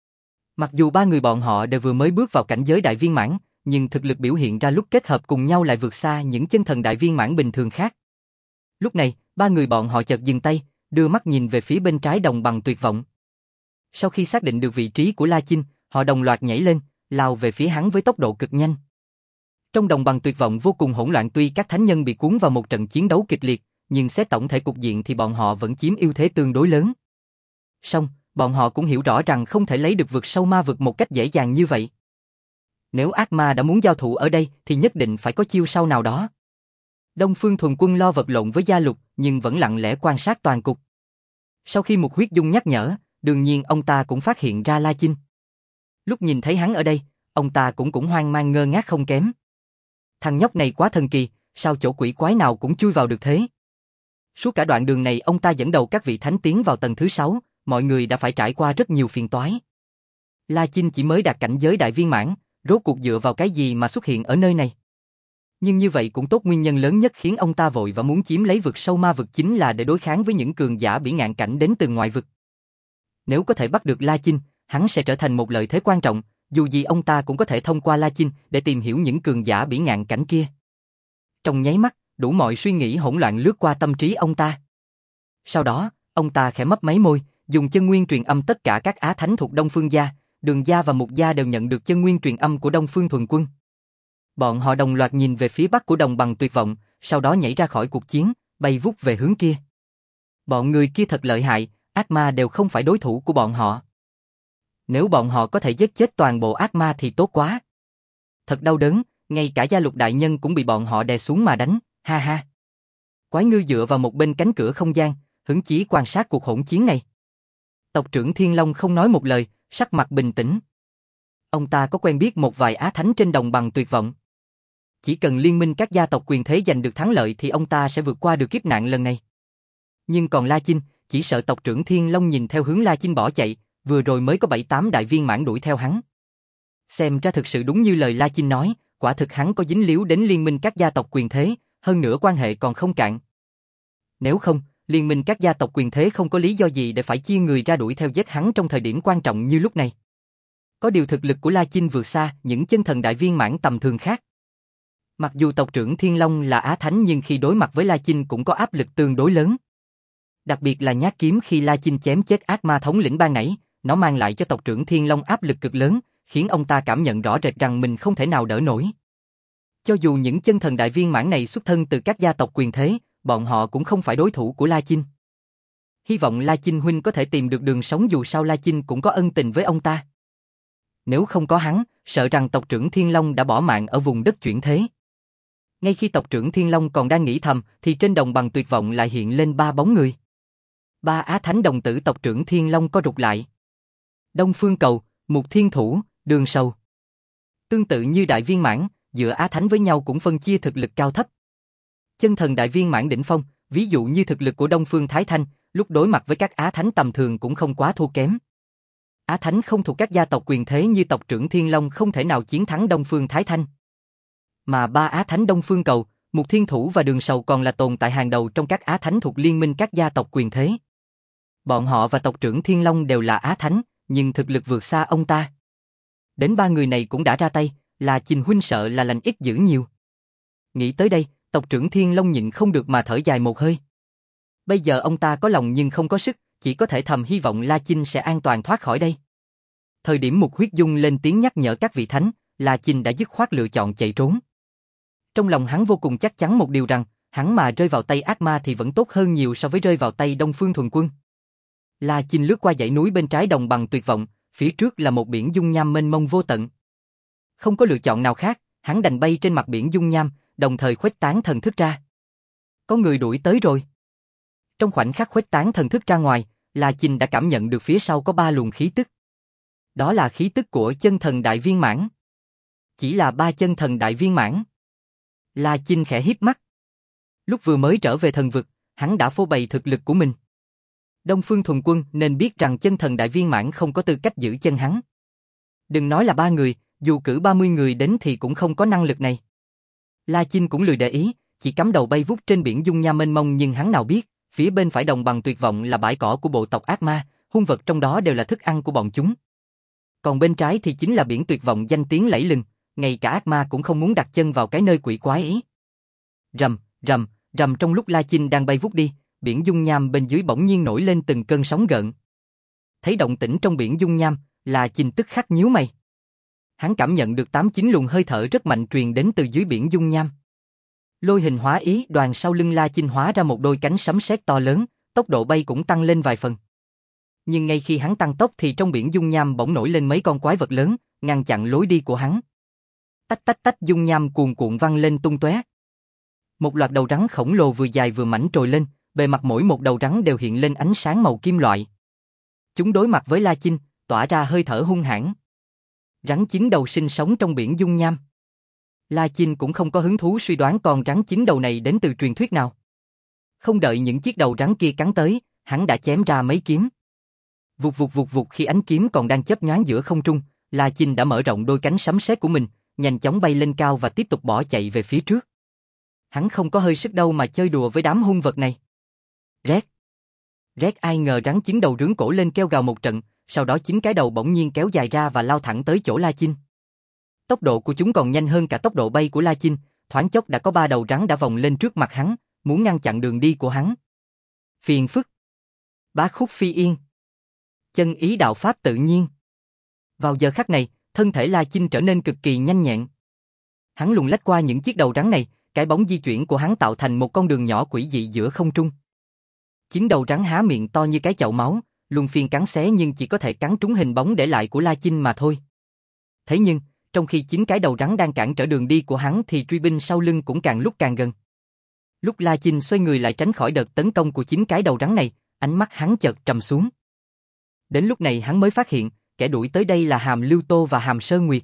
Mặc dù ba người bọn họ đều vừa mới bước vào cảnh giới đại viên mãn, nhưng thực lực biểu hiện ra lúc kết hợp cùng nhau lại vượt xa những chân thần đại viên mãn bình thường khác. Lúc này, ba người bọn họ chợt dừng tay, đưa mắt nhìn về phía bên trái đồng bằng tuyệt vọng. Sau khi xác định được vị trí của La Chinh, họ đồng loạt nhảy lên, lao về phía hắn với tốc độ cực nhanh. Trong đồng bằng tuyệt vọng vô cùng hỗn loạn, tuy các thánh nhân bị cuốn vào một trận chiến đấu kịch liệt, nhưng xét tổng thể cục diện thì bọn họ vẫn chiếm ưu thế tương đối lớn. Song, bọn họ cũng hiểu rõ rằng không thể lấy được vực sâu ma vực một cách dễ dàng như vậy. Nếu ác ma đã muốn giao thủ ở đây thì nhất định phải có chiêu sau nào đó. Đông Phương Thuần Quân lo vật lộn với Gia Lục nhưng vẫn lặng lẽ quan sát toàn cục. Sau khi Mục Huyết Dung nhắc nhở, đương nhiên ông ta cũng phát hiện ra La Chinh. Lúc nhìn thấy hắn ở đây, ông ta cũng hoang mang ngơ ngác không kém. Thằng nhóc này quá thần kỳ, sao chỗ quỷ quái nào cũng chui vào được thế? Suốt cả đoạn đường này ông ta dẫn đầu các vị thánh tiến vào tầng thứ 6, mọi người đã phải trải qua rất nhiều phiền toái. La Chinh chỉ mới đạt cảnh giới đại viên mãn, rốt cuộc dựa vào cái gì mà xuất hiện ở nơi này? Nhưng như vậy cũng tốt, nguyên nhân lớn nhất khiến ông ta vội và muốn chiếm lấy vực sâu ma vực chính là để đối kháng với những cường giả bỉ ngạn cảnh đến từ ngoại vực. Nếu có thể bắt được La Chinh, hắn sẽ trở thành một lợi thế quan trọng, dù gì ông ta cũng có thể thông qua La Chinh để tìm hiểu những cường giả bỉ ngạn cảnh kia. Trong nháy mắt, đủ mọi suy nghĩ hỗn loạn lướt qua tâm trí ông ta. Sau đó, ông ta khẽ mấp máy môi, dùng chân nguyên truyền âm tất cả các á thánh thuộc Đông Phương gia, Đường gia và Mục gia đều nhận được chân nguyên truyền âm của Đông Phương Thuần Quân. Bọn họ đồng loạt nhìn về phía bắc của đồng bằng tuyệt vọng, sau đó nhảy ra khỏi cuộc chiến, bay vút về hướng kia. Bọn người kia thật lợi hại, ác ma đều không phải đối thủ của bọn họ. Nếu bọn họ có thể giết chết toàn bộ ác ma thì tốt quá. Thật đau đớn, ngay cả Gia Lục đại nhân cũng bị bọn họ đè xuống mà đánh, ha ha. Quái ngư dựa vào một bên cánh cửa không gian, hứng chí quan sát cuộc hỗn chiến này. Tộc trưởng Thiên Long không nói một lời, sắc mặt bình tĩnh. Ông ta có quen biết một vài á thánh trên đồng bằng tuyệt vọng. Chỉ cần liên minh các gia tộc quyền thế giành được thắng lợi thì ông ta sẽ vượt qua được kiếp nạn lần này. Nhưng còn La Chinh, chỉ sợ tộc trưởng Thiên Long nhìn theo hướng La Chinh bỏ chạy, vừa rồi mới có 7-8 đại viên mãn đuổi theo hắn. Xem ra thực sự đúng như lời La Chinh nói, quả thực hắn có dính líu đến liên minh các gia tộc quyền thế, hơn nữa quan hệ còn không cạn. Nếu không, liên minh các gia tộc quyền thế không có lý do gì để phải chia người ra đuổi theo giết hắn trong thời điểm quan trọng như lúc này. Có điều thực lực của La Chinh vượt xa những chân thần đại viên mãn tầm thường khác. Mặc dù tộc trưởng Thiên Long là á thánh nhưng khi đối mặt với La Chinh cũng có áp lực tương đối lớn. Đặc biệt là nhát kiếm khi La Chinh chém chết ác ma thống lĩnh ban nãy, nó mang lại cho tộc trưởng Thiên Long áp lực cực lớn, khiến ông ta cảm nhận rõ rệt rằng mình không thể nào đỡ nổi. Cho dù những chân thần đại viên mãn này xuất thân từ các gia tộc quyền thế, bọn họ cũng không phải đối thủ của La Chinh. Hy vọng La Chinh huynh có thể tìm được đường sống, dù sao La Chinh cũng có ân tình với ông ta. Nếu không có hắn, sợ rằng tộc trưởng Thiên Long đã bỏ mạng ở vùng đất chuyển thế. Ngay khi tộc trưởng Thiên Long còn đang nghĩ thầm, thì trên đồng bằng tuyệt vọng lại hiện lên 3 bóng người. 3 á thánh đồng tử tộc trưởng Thiên Long co rụt lại. Đông Phương Cầu, Mục Thiên Thủ, Đường Sầu. Tương tự như đại viên mãn, giữa á thánh với nhau cũng phân chia thực lực cao thấp. Chân thần đại viên mãn đỉnh phong, ví dụ như thực lực của Đông Phương Thái Thanh, lúc đối mặt với các á thánh tầm thường cũng không quá thua kém. Á thánh không thuộc các gia tộc quyền thế như tộc trưởng Thiên Long không thể nào chiến thắng Đông Phương Thái Thanh. Mà 3 á thánh Đông Phương Cầu, Mục Thiên Thủ và Đường Sầu còn là tồn tại hàng đầu trong các á thánh thuộc liên minh các gia tộc quyền thế. Bọn họ và tộc trưởng Thiên Long đều là á thánh, nhưng thực lực vượt xa ông ta. Đến 3 người này cũng đã ra tay, là Chinh huynh sợ là lành ít dữ nhiều. Nghĩ tới đây, tộc trưởng Thiên Long nhịn không được mà thở dài một hơi. Bây giờ ông ta có lòng nhưng không có sức, chỉ có thể thầm hy vọng La Chinh sẽ an toàn thoát khỏi đây. Thời điểm Mục Huyết Dung lên tiếng nhắc nhở các vị thánh, La Chinh đã dứt khoát lựa chọn chạy trốn. Trong lòng hắn vô cùng chắc chắn một điều rằng, hắn mà rơi vào tay ác ma thì vẫn tốt hơn nhiều so với rơi vào tay Đông Phương Thuần Quân. La Chinh lướt qua dãy núi bên trái đồng bằng tuyệt vọng, phía trước là một biển dung nham mênh mông vô tận. Không có lựa chọn nào khác, hắn đành bay trên mặt biển dung nham, đồng thời khuếch tán thần thức ra. Có người đuổi tới rồi. Trong khoảnh khắc khuếch tán thần thức ra ngoài, La Chinh đã cảm nhận được phía sau có 3 luồng khí tức. Đó là khí tức của chân thần đại viên mãn. Chỉ là 3 chân thần đại viên mãn. La Chinh khẽ híp mắt. Lúc vừa mới trở về thần vực, hắn đã phô bày thực lực của mình. Đông Phương Thuần Quân nên biết rằng chân thần đại viên mãn không có tư cách giữ chân hắn. Đừng nói là 3 người, dù cử 30 người đến thì cũng không có năng lực này. La Chinh cũng lười để ý, chỉ cắm đầu bay vút trên biển dung nham mênh mông, nhưng hắn nào biết, phía bên phải đồng bằng tuyệt vọng là bãi cỏ của bộ tộc ác ma, hung vật trong đó đều là thức ăn của bọn chúng. Còn bên trái thì chính là biển tuyệt vọng danh tiếng lẫy lừng, ngay cả ác ma cũng không muốn đặt chân vào cái nơi quỷ quái ấy. Rầm, rầm, rầm, trong lúc La Chinh đang bay vút đi, biển dung nham bên dưới bỗng nhiên nổi lên từng cơn sóng gợn. Thấy động tĩnh trong biển dung nham, La Chinh tức khắc nhíu mày. Hắn cảm nhận được 8-9 luồng hơi thở rất mạnh truyền đến từ dưới biển dung nham. Lôi hình hóa ý đoàn sau lưng La Chinh hóa ra một đôi cánh sấm sét to lớn, tốc độ bay cũng tăng lên vài phần. Nhưng ngay khi hắn tăng tốc thì trong biển dung nham bỗng nổi lên mấy con quái vật lớn, ngăn chặn lối đi của hắn. Tách tách tách, dung nham cuồn cuộn văng lên tung tóe. Một loạt đầu rắn khổng lồ vừa dài vừa mảnh trồi lên, bề mặt mỗi một đầu rắn đều hiện lên ánh sáng màu kim loại. Chúng đối mặt với La Chinh, tỏa ra hơi thở hung hãn. Rắn 9 đầu sinh sống trong biển dung nham. La Chinh cũng không có hứng thú suy đoán con rắn 9 đầu này đến từ truyền thuyết nào. Không đợi những chiếc đầu rắn kia cắn tới, hắn đã chém ra mấy kiếm. Vụt vụt vụt vụt, khi ánh kiếm còn đang chớp nhoáng giữa không trung, La Chinh đã mở rộng đôi cánh sấm sét của mình, nhanh chóng bay lên cao và tiếp tục bỏ chạy về phía trước. Hắn không có hơi sức đâu mà chơi đùa với đám hung vật này. Rét. Rét, ai ngờ rắn 9 đầu rướn cổ lên kêu gào một trận, sau đó 9 cái đầu bỗng nhiên kéo dài ra và lao thẳng tới chỗ La Chinh. Tốc độ của chúng còn nhanh hơn cả tốc độ bay của La Chinh, thoáng chốc đã có 3 đầu rắn đã vòng lên trước mặt hắn, muốn ngăn chặn đường đi của hắn. Phiền phức. Bá khúc phi yên. Chân ý đạo pháp tự nhiên. Vào giờ khắc này, thân thể La Chinh trở nên cực kỳ nhanh nhẹn. Hắn luồn lách qua những chiếc đầu rắn này, cái bóng di chuyển của hắn tạo thành một con đường nhỏ quỷ dị giữa không trung. 9 đầu rắn há miệng to như cái chậu máu, luân phiên cắn xé nhưng chỉ có thể cắn trúng hình bóng để lại của La Chinh mà thôi. Thế nhưng, trong khi 9 cái đầu rắn đang cản trở đường đi của hắn thì truy binh sau lưng cũng càng lúc càng gần. Lúc La Chinh xoay người lại tránh khỏi đợt tấn công của 9 cái đầu rắn này, ánh mắt hắn chợt trầm xuống. Đến lúc này hắn mới phát hiện, kẻ đuổi tới đây là Hàm Lưu Tô và Hàm Sơn Nguyệt.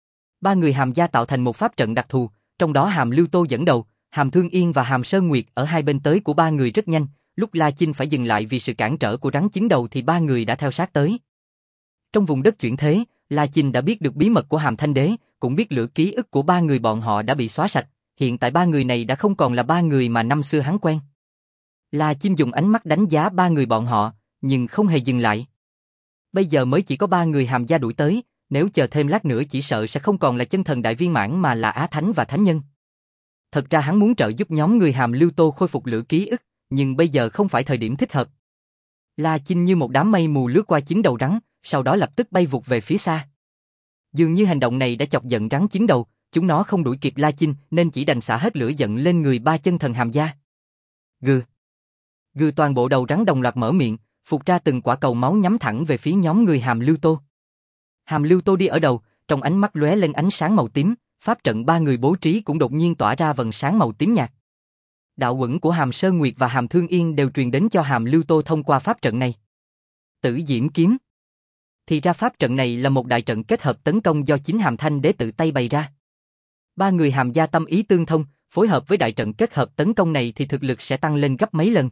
3 người Hàm gia tạo thành một pháp trận đặc thù, trong đó Hàm Lưu Tô dẫn đầu, Hàm Thương Yên và Hàm Sơn Nguyệt ở hai bên tới của 3 người rất nhanh. Lúc La Chinh phải dừng lại vì sự cản trở của rắn 9 đầu thì 3 người đã theo sát tới. Trong vùng đất chuyển thế, La Chinh đã biết được bí mật của Hàm Thanh Đế, cũng biết lửa ký ức của 3 người bọn họ đã bị xóa sạch, hiện tại 3 người này đã không còn là 3 người mà năm xưa hắn quen. La Chinh dùng ánh mắt đánh giá 3 người bọn họ, nhưng không hề dừng lại. Bây giờ mới chỉ có 3 người Hàm gia đuổi tới, nếu chờ thêm lát nữa chỉ sợ sẽ không còn là chân thần đại viên mãn mà là Á Thánh và Thánh Nhân. Thật ra hắn muốn trợ giúp nhóm người Hàm Lưu Tô khôi phục lửa ký ức, nhưng bây giờ không phải thời điểm thích hợp. La Chinh như một đám mây mù lướt qua 9 đầu rắn, sau đó lập tức bay vụt về phía xa. Dường như hành động này đã chọc giận rắn 9 đầu, chúng nó không đuổi kịp La Chinh nên chỉ đành xả hết lửa giận lên người 3 chân thần Hàm gia. Gừ. Gừ, toàn bộ đầu rắn đồng loạt mở miệng, phụt ra từng quả cầu máu nhắm thẳng về phía nhóm người Hàm Lưu Tô. Hàm Lưu Tô đi ở đầu, trong ánh mắt lóe lên ánh sáng màu tím, pháp trận 3 người bố trí cũng đột nhiên tỏa ra vầng sáng màu tím nhạt. Đạo uẩn của Hàm Sơn Nguyệt và Hàm Thương Yên đều truyền đến cho Hàm Lưu Tô thông qua pháp trận này. Tử Diễm kiếm. Thì ra pháp trận này là một đại trận kết hợp tấn công do chính Hàm Thanh Đế tự tay bày ra. 3 người Hàm gia tâm ý tương thông, phối hợp với đại trận kết hợp tấn công này thì thực lực sẽ tăng lên gấp mấy lần.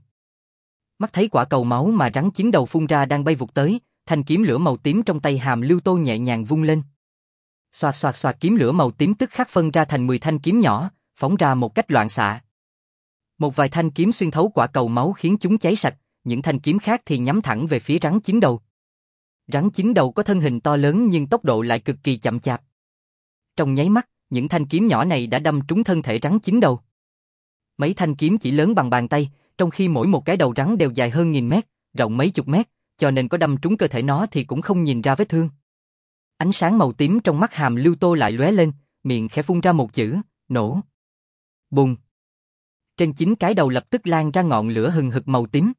Mắt thấy quả cầu máu mà rắn 9 đầu phun ra đang bay vụt tới, thanh kiếm lửa màu tím trong tay Hàm Lưu Tô nhẹ nhàng vung lên. Xoạt xoạt xoạt, kiếm lửa màu tím tức khắc phân ra thành 10 thanh kiếm nhỏ, phóng ra một cách loạn xạ. Một vài thanh kiếm xuyên thấu quả cầu máu khiến chúng cháy sạch, những thanh kiếm khác thì nhắm thẳng về phía rắn 9 đầu. Rắn 9 đầu có thân hình to lớn nhưng tốc độ lại cực kỳ chậm chạp. Trong nháy mắt, những thanh kiếm nhỏ này đã đâm trúng thân thể rắn 9 đầu. Mấy thanh kiếm chỉ lớn bằng bàn tay, trong khi mỗi một cái đầu rắn đều dài hơn 1000 mét, rộng mấy chục mét, cho nên có đâm trúng cơ thể nó thì cũng không nhìn ra vết thương. Ánh sáng màu tím trong mắt Hàm Lưu Tô lại lóe lên, miệng khẽ phun ra một chữ, nổ. Bùng. Trên 9 cái đầu lập tức lan ra ngọn lửa hừng hực màu tím.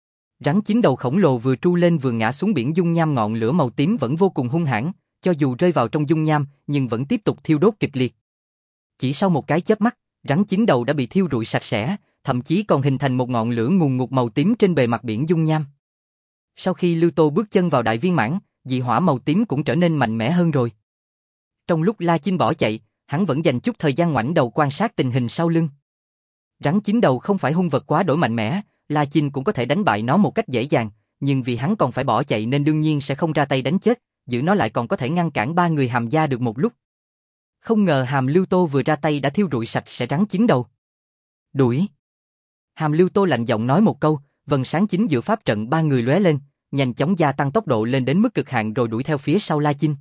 Rắn 9 đầu khổng lồ vừa tru lên vừa ngã xuống biển dung nham, ngọn lửa màu tím vẫn vô cùng hung hãn, cho dù rơi vào trong dung nham nhưng vẫn tiếp tục thiêu đốt kịch liệt. Chỉ sau một cái chớp mắt, rắn 9 đầu đã bị thiêu rụi sạch sẽ, thậm chí còn hình thành một ngọn lửa ngùn ngụt màu tím trên bề mặt biển dung nham. Sau khi Lưu Tô bước chân vào đại viên mãn, dị hỏa màu tím cũng trở nên mạnh mẽ hơn rồi. Trong lúc La Chinh bỏ chạy, hắn vẫn dành chút thời gian ngoảnh đầu quan sát tình hình sau lưng. Rắn 9 đầu không phải hung vật quá đổi mạnh mẽ, La Chinh cũng có thể đánh bại nó một cách dễ dàng, nhưng vì hắn còn phải bỏ chạy nên đương nhiên sẽ không ra tay đánh chết, giữ nó lại còn có thể ngăn cản 3 người Hàm gia được một lúc. Không ngờ Hàm Lưu Tô vừa ra tay đã thiêu rụi sạch sẽ rắn 9 đầu. Đuổi. Hàm Lưu Tô lạnh giọng nói một câu, vầng sáng chính giữa pháp trận 3 người lóe lên, nhanh chóng gia tăng tốc độ lên đến mức cực hạn rồi đuổi theo phía sau La Chinh.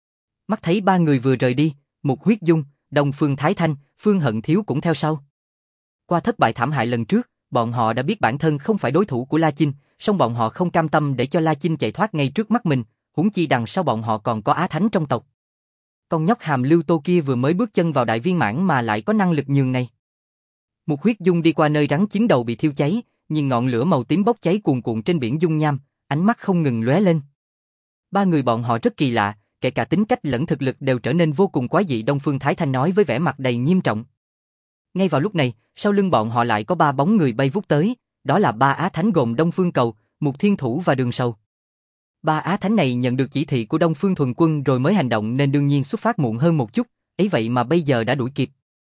Mắt thấy 3 người vừa rời đi, Mục Huyết Dung, Đông Phương Thái Thanh, Phương Hận Thiếu cũng theo sau. Qua thất bại thảm hại lần trước, bọn họ đã biết bản thân không phải đối thủ của La Chinh, song bọn họ không cam tâm để cho La Chinh chạy thoát ngay trước mắt mình, huống chi đằng sau bọn họ còn có Á Thánh trong tộc. Con nhóc Hàm Lưu Tô kia vừa mới bước chân vào đại viên mãn mà lại có năng lực nhường này. Một huyết dung đi qua nơi rắn chiến đầu bị thiêu cháy, nhìn ngọn lửa màu tím bốc cháy cuồn cuộn trên biển dung nham, ánh mắt không ngừng lóe lên. Ba người bọn họ rất kỳ lạ, kể cả tính cách lẫn thực lực đều trở nên vô cùng quái dị, Đông Phương Thái Thanh nói với vẻ mặt đầy nghiêm trọng. Ngay vào lúc này, sau lưng bọn họ lại có ba bóng người bay vút tới, đó là ba Á Thánh gồm Đông Phương Cầu, Mục Thiên Thủ và Đường Sầu. Ba Á Thánh này nhận được chỉ thị của Đông Phương Thuần Quân rồi mới hành động nên đương nhiên xuất phát muộn hơn một chút, ấy vậy mà bây giờ đã đuổi kịp.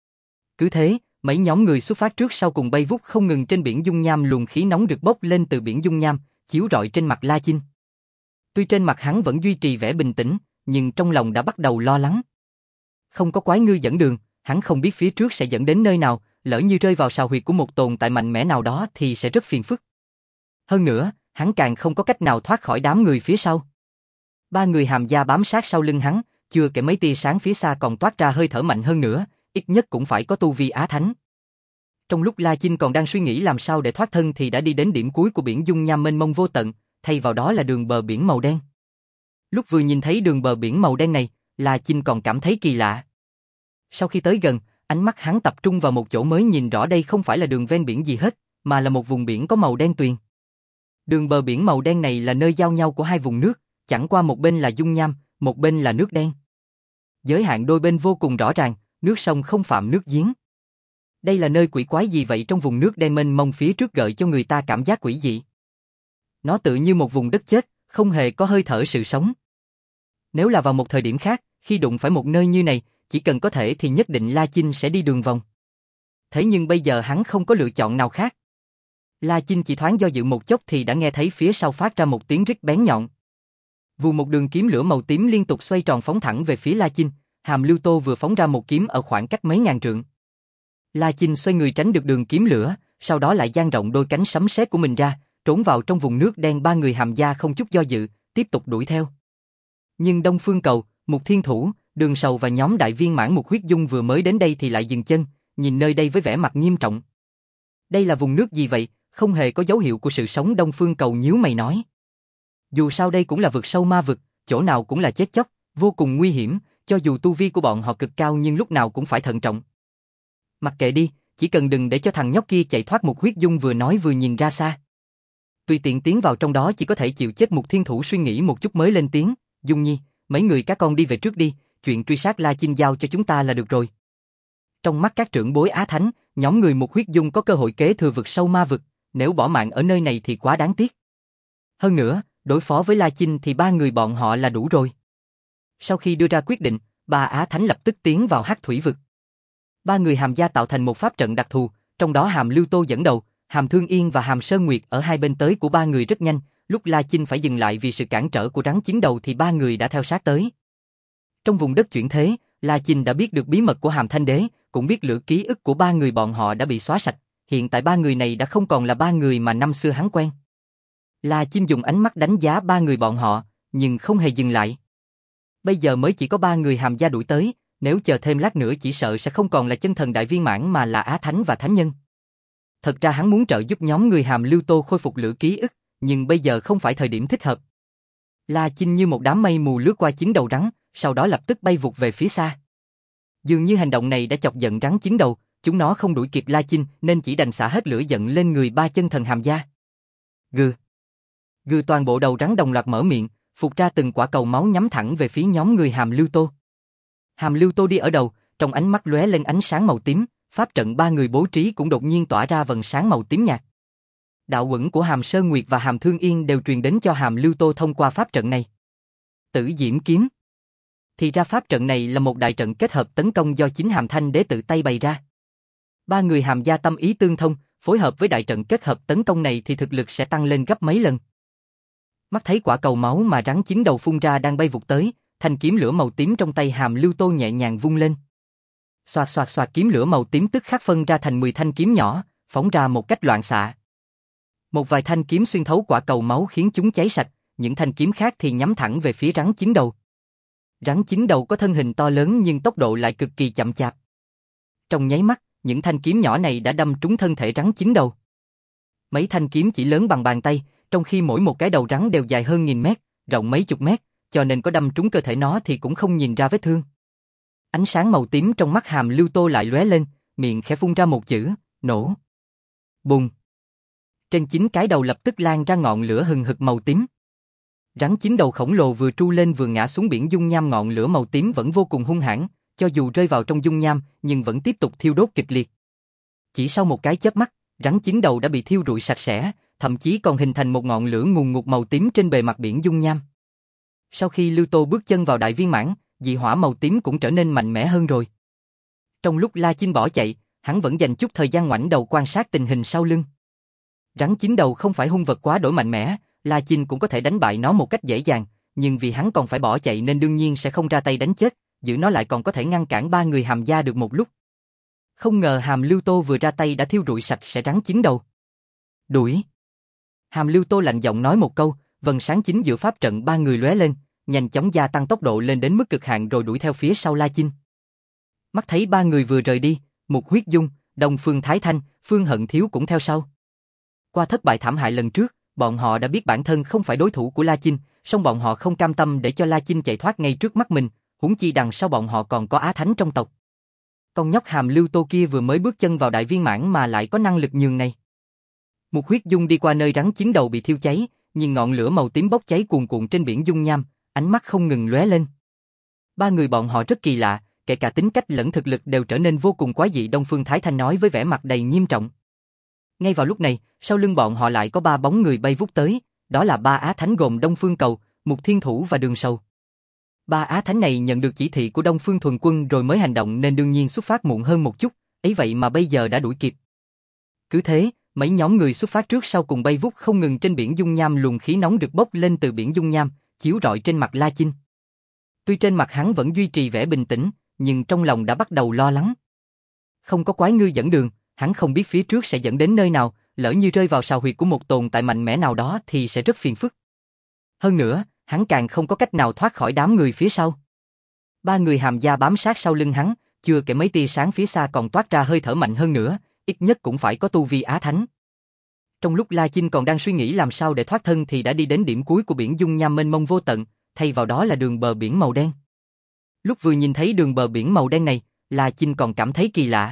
Cứ thế, mấy nhóm người xuất phát trước sau cùng bay vút không ngừng trên biển dung nham, luồng khí nóng rực bốc lên từ biển dung nham, chiếu rọi trên mặt La Chinh. Tuy trên mặt hắn vẫn duy trì vẻ bình tĩnh, nhưng trong lòng đã bắt đầu lo lắng. Không có quái ngư dẫn đường, hắn không biết phía trước sẽ dẫn đến nơi nào, lỡ như rơi vào sào huyệt của một tồn tại mạnh mẽ nào đó thì sẽ rất phiền phức. Hơn nữa, hắn càng không có cách nào thoát khỏi đám người phía sau. Ba người Hàm Gia bám sát sau lưng hắn, chưa kể mấy tia sáng phía xa còn toát ra hơi thở mạnh hơn nữa, ít nhất cũng phải có tu vi Á Thánh. Trong lúc La Chinh còn đang suy nghĩ làm sao để thoát thân thì đã đi đến điểm cuối của biển dung nham mênh mông vô tận, thay vào đó là đường bờ biển màu đen. Lúc vừa nhìn thấy đường bờ biển màu đen này, La Chinh còn cảm thấy kỳ lạ. Sau khi tới gần, ánh mắt hắn tập trung vào một chỗ mới nhìn rõ đây không phải là đường ven biển gì hết, mà là một vùng biển có màu đen tuyền. Đường bờ biển màu đen này là nơi giao nhau của hai vùng nước, chẳng qua một bên là dung nham, một bên là nước đen. Giới hạn đôi bên vô cùng rõ ràng, nước sông không phạm nước giếng. Đây là nơi quỷ quái gì vậy trong vùng nước đen mênh mông phía trước gợi cho người ta cảm giác quỷ dị. Nó tự như một vùng đất chết, không hề có hơi thở sự sống. Nếu là vào một thời điểm khác, khi đụng phải một nơi như này, chỉ cần có thể thì nhất định La Chinh sẽ đi đường vòng. Thế nhưng bây giờ hắn không có lựa chọn nào khác. La Chinh chỉ thoáng do dự một chốc thì đã nghe thấy phía sau phát ra một tiếng rít bén nhọn. Vù, một đường kiếm lửa màu tím liên tục xoay tròn phóng thẳng về phía La Chinh, Hàm Lưu Tô vừa phóng ra một kiếm ở khoảng cách mấy ngàn trượng. La Chinh xoay người tránh được đường kiếm lửa, sau đó lại dang rộng đôi cánh sấm sét của mình ra, trốn vào trong vùng nước đen. Ba người Hàm Gia không chút do dự, tiếp tục đuổi theo. Nhưng Đông Phương Cầu, Mục Thiên Thủ, Đường Sầu và nhóm đại viên mãn Mục Huyết Dung vừa mới đến đây thì lại dừng chân, nhìn nơi đây với vẻ mặt nghiêm trọng. Đây là vùng nước gì vậy, không hề có dấu hiệu của sự sống. Đông Phương Cầu nhíu mày nói. Dù sao đây cũng là vực sâu ma vực, chỗ nào cũng là chết chóc, vô cùng nguy hiểm, cho dù tu vi của bọn họ cực cao nhưng lúc nào cũng phải thận trọng. Mặc kệ đi, chỉ cần đừng để cho thằng nhóc kia chạy thoát. Mục Huyết Dung vừa nói vừa nhìn ra xa. Tùy tiện tiến vào trong đó chỉ có thể chịu chết. Mục Thiên Thủ suy nghĩ một chút mới lên tiếng, Dung Nhi, mấy người các con đi về trước đi, chuyện truy sát La Chinh giao cho chúng ta là được rồi. Trong mắt các trưởng bối Á Thánh, nhóm người Mục Huyết Dung có cơ hội kế thừa vực sâu ma vực, nếu bỏ mạng ở nơi này thì quá đáng tiếc. Hơn nữa, đối phó với La Chinh thì ba người bọn họ là đủ rồi. Sau khi đưa ra quyết định, ba Á Thánh lập tức tiến vào Hắc Thủy vực. Ba người Hàm Gia tạo thành một pháp trận đặc thù, trong đó Hàm Lưu Tô dẫn đầu, Hàm Thương Yên và Hàm Sơn Nguyệt ở hai bên tới của ba người rất nhanh. Lúc La Chinh phải dừng lại vì sự cản trở của rắn chiến đầu thì ba người đã theo sát tới. Trong vùng đất chuyển thế, La Chinh đã biết được bí mật của Hàm Thanh Đế, cũng biết lửa ký ức của ba người bọn họ đã bị xóa sạch. Hiện tại ba người này đã không còn là ba người mà năm xưa hắn quen. La Chinh dùng ánh mắt đánh giá ba người bọn họ, nhưng không hề dừng lại. Bây giờ mới chỉ có ba người Hàm Gia đuổi tới, nếu chờ thêm lát nữa chỉ sợ sẽ không còn là chân thần đại viên mãn mà là Á Thánh và Thánh Nhân. Thật ra hắn muốn trợ giúp nhóm người Hàm Lưu Tô khôi phục lửa ký ức, nhưng bây giờ không phải thời điểm thích hợp. La Chinh như một đám mây mù lướt qua chiến đầu rắn, sau đó lập tức bay vụt về phía xa. Dường như hành động này đã chọc giận rắn chiến đầu, chúng nó không đuổi kịp La Chinh nên chỉ đành xả hết lửa giận lên người ba chân thần Hàm Gia. Gừ. Gừ, toàn bộ đầu rắn đồng loạt mở miệng, phụt ra từng quả cầu máu nhắm thẳng về phía nhóm người Hàm Lưu Tô. Hàm Lưu Tô đi ở đầu, trong ánh mắt lóe lên ánh sáng màu tím, pháp trận ba người bố trí cũng đột nhiên tỏa ra vầng sáng màu tím nhạt. Đạo uẩn của Hàm Sơn Nguyệt và Hàm Thương Yên đều truyền đến cho Hàm Lưu Tô thông qua pháp trận này. Tử Diễm Kiếm. Thì ra pháp trận này là một đại trận kết hợp tấn công do chính Hàm Thanh Đế tự tay bày ra. Ba người Hàm Gia tâm ý tương thông, phối hợp với đại trận kết hợp tấn công này thì thực lực sẽ tăng lên gấp mấy lần. Mắt thấy quả cầu máu mà rắn chiến đầu phun ra đang bay vụt tới, thanh kiếm lửa màu tím trong tay Hàm Lưu Tô nhẹ nhàng vung lên. Xoạt xoạt xoạt, kiếm lửa màu tím tức khắc phân ra thành 10 thanh kiếm nhỏ, phóng ra một cách loạn xạ. Một vài thanh kiếm xuyên thấu quả cầu máu khiến chúng cháy sạch, những thanh kiếm khác thì nhắm thẳng về phía rắn chiến đầu. Rắn chiến đầu có thân hình to lớn nhưng tốc độ lại cực kỳ chậm chạp. Trong nháy mắt, những thanh kiếm nhỏ này đã đâm trúng thân thể rắn chiến đầu. Mấy thanh kiếm chỉ lớn bằng bàn tay, trong khi mỗi một cái đầu rắn đều dài hơn nghìn mét, rộng mấy chục mét, cho nên có đâm trúng cơ thể nó thì cũng không nhìn ra vết thương. Ánh sáng màu tím trong mắt Hàm Lưu Tô lại lóe lên, miệng khẽ phun ra một chữ, nổ. Bùng. Trên 9 cái đầu lập tức lan ra ngọn lửa hừng hực màu tím. Rắn 9 đầu khổng lồ vừa tru lên vừa ngã xuống biển dung nham, ngọn lửa màu tím vẫn vô cùng hung hãn, cho dù rơi vào trong dung nham nhưng vẫn tiếp tục thiêu đốt kịch liệt. Chỉ sau một cái chớp mắt, rắn 9 đầu đã bị thiêu rụi sạch sẽ, thậm chí còn hình thành một ngọn lửa ngùn ngụt màu tím trên bề mặt biển dung nham. Sau khi Lưu Tô bước chân vào đại viên mãn, dị hỏa màu tím cũng trở nên mạnh mẽ hơn rồi. Trong lúc La Chinh bỏ chạy, hắn vẫn dành chút thời gian ngoảnh đầu quan sát tình hình sau lưng. Rắn 9 đầu không phải hung vật quá đổi mạnh mẽ, La Chinh cũng có thể đánh bại nó một cách dễ dàng, nhưng vì hắn còn phải bỏ chạy nên đương nhiên sẽ không ra tay đánh chết, giữ nó lại còn có thể ngăn cản 3 người Hàm gia được một lúc. Không ngờ Hàm Lưu Tô vừa ra tay đã thiêu rụi sạch sẽ rắn 9 đầu. Đuổi. Hàm Lưu Tô lạnh giọng nói một câu, vầng sáng chính giữa pháp trận 3 người lóe lên, nhanh chóng gia tăng tốc độ lên đến mức cực hạn rồi đuổi theo phía sau La Chinh. Mắt thấy 3 người vừa rời đi, Mục Huyết Dung, Đông Phương Thái Thanh, Phương Hận Thiếu cũng theo sau. Qua thất bại thảm hại lần trước, bọn họ đã biết bản thân không phải đối thủ của La Chinh, song bọn họ không cam tâm để cho La Chinh chạy thoát ngay trước mắt mình, huống chi đằng sau bọn họ còn có Á Thánh trong tộc. Con nhóc Hàm Lưu Tô kia vừa mới bước chân vào đại viên mãn mà lại có năng lực nhường này. Mục Huyết Dung đi qua nơi rắn 9 đầu bị thiêu cháy, nhìn ngọn lửa màu tím bốc cháy cuồn cuộn trên biển dung nham, ánh mắt không ngừng lóe lên. 3 người bọn họ rất kỳ lạ, kể cả tính cách lẫn thực lực đều trở nên vô cùng quái dị, Đông Phương Thái Thanh nói với vẻ mặt đầy nghiêm trọng. Ngay vào lúc này, sau lưng bọn họ lại có 3 bóng người bay vút tới, đó là 3 Á Thánh gồm Đông Phương Cầu, Mục Thiên Thủ và Đường Sầu. 3 Á Thánh này nhận được chỉ thị của Đông Phương Thuần Quân rồi mới hành động nên đương nhiên xuất phát muộn hơn một chút, ấy vậy mà bây giờ đã đuổi kịp. Cứ thế, mấy nhóm người xuất phát trước sau cùng bay vút không ngừng trên biển dung nham, luồng khí nóng được bốc lên từ biển dung nham, chiếu rọi trên mặt La Chinh. Tuy trên mặt hắn vẫn duy trì vẻ bình tĩnh, nhưng trong lòng đã bắt đầu lo lắng. Không có quái ngư dẫn đường, hắn không biết phía trước sẽ dẫn đến nơi nào, lỡ như rơi vào sào huyệt của một tồn tại mạnh mẽ nào đó thì sẽ rất phiền phức. Hơn nữa, hắn càng không có cách nào thoát khỏi đám người phía sau. 3 người Hàm gia bám sát sau lưng hắn, chưa kể mấy tia sáng phía xa còn toát ra hơi thở mạnh hơn nữa, ít nhất cũng phải có tu vi Á Thánh. Trong lúc La Chinh còn đang suy nghĩ làm sao để thoát thân thì đã đi đến điểm cuối của biển dung nham mênh mông vô tận, thay vào đó là đường bờ biển màu đen. Lúc vừa nhìn thấy đường bờ biển màu đen này, La Chinh còn cảm thấy kỳ lạ.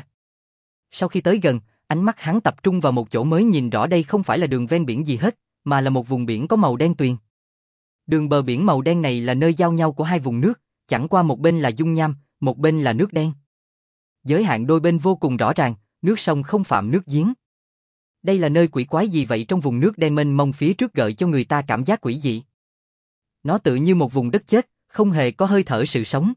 Sau khi tới gần, ánh mắt hắn tập trung vào một chỗ mới nhìn rõ đây không phải là đường ven biển gì hết, mà là một vùng biển có màu đen tuyền. Đường bờ biển màu đen này là nơi giao nhau của 2 vùng nước, chẳng qua một bên là dung nham, một bên là nước đen. Giới hạn đôi bên vô cùng rõ ràng, nước sông không phạm nước giếng. Đây là nơi quỷ quái gì vậy trong vùng nước đen mênh mông phía trước gợi cho người ta cảm giác quỷ dị. Nó tự như một vùng đất chết, không hề có hơi thở sự sống.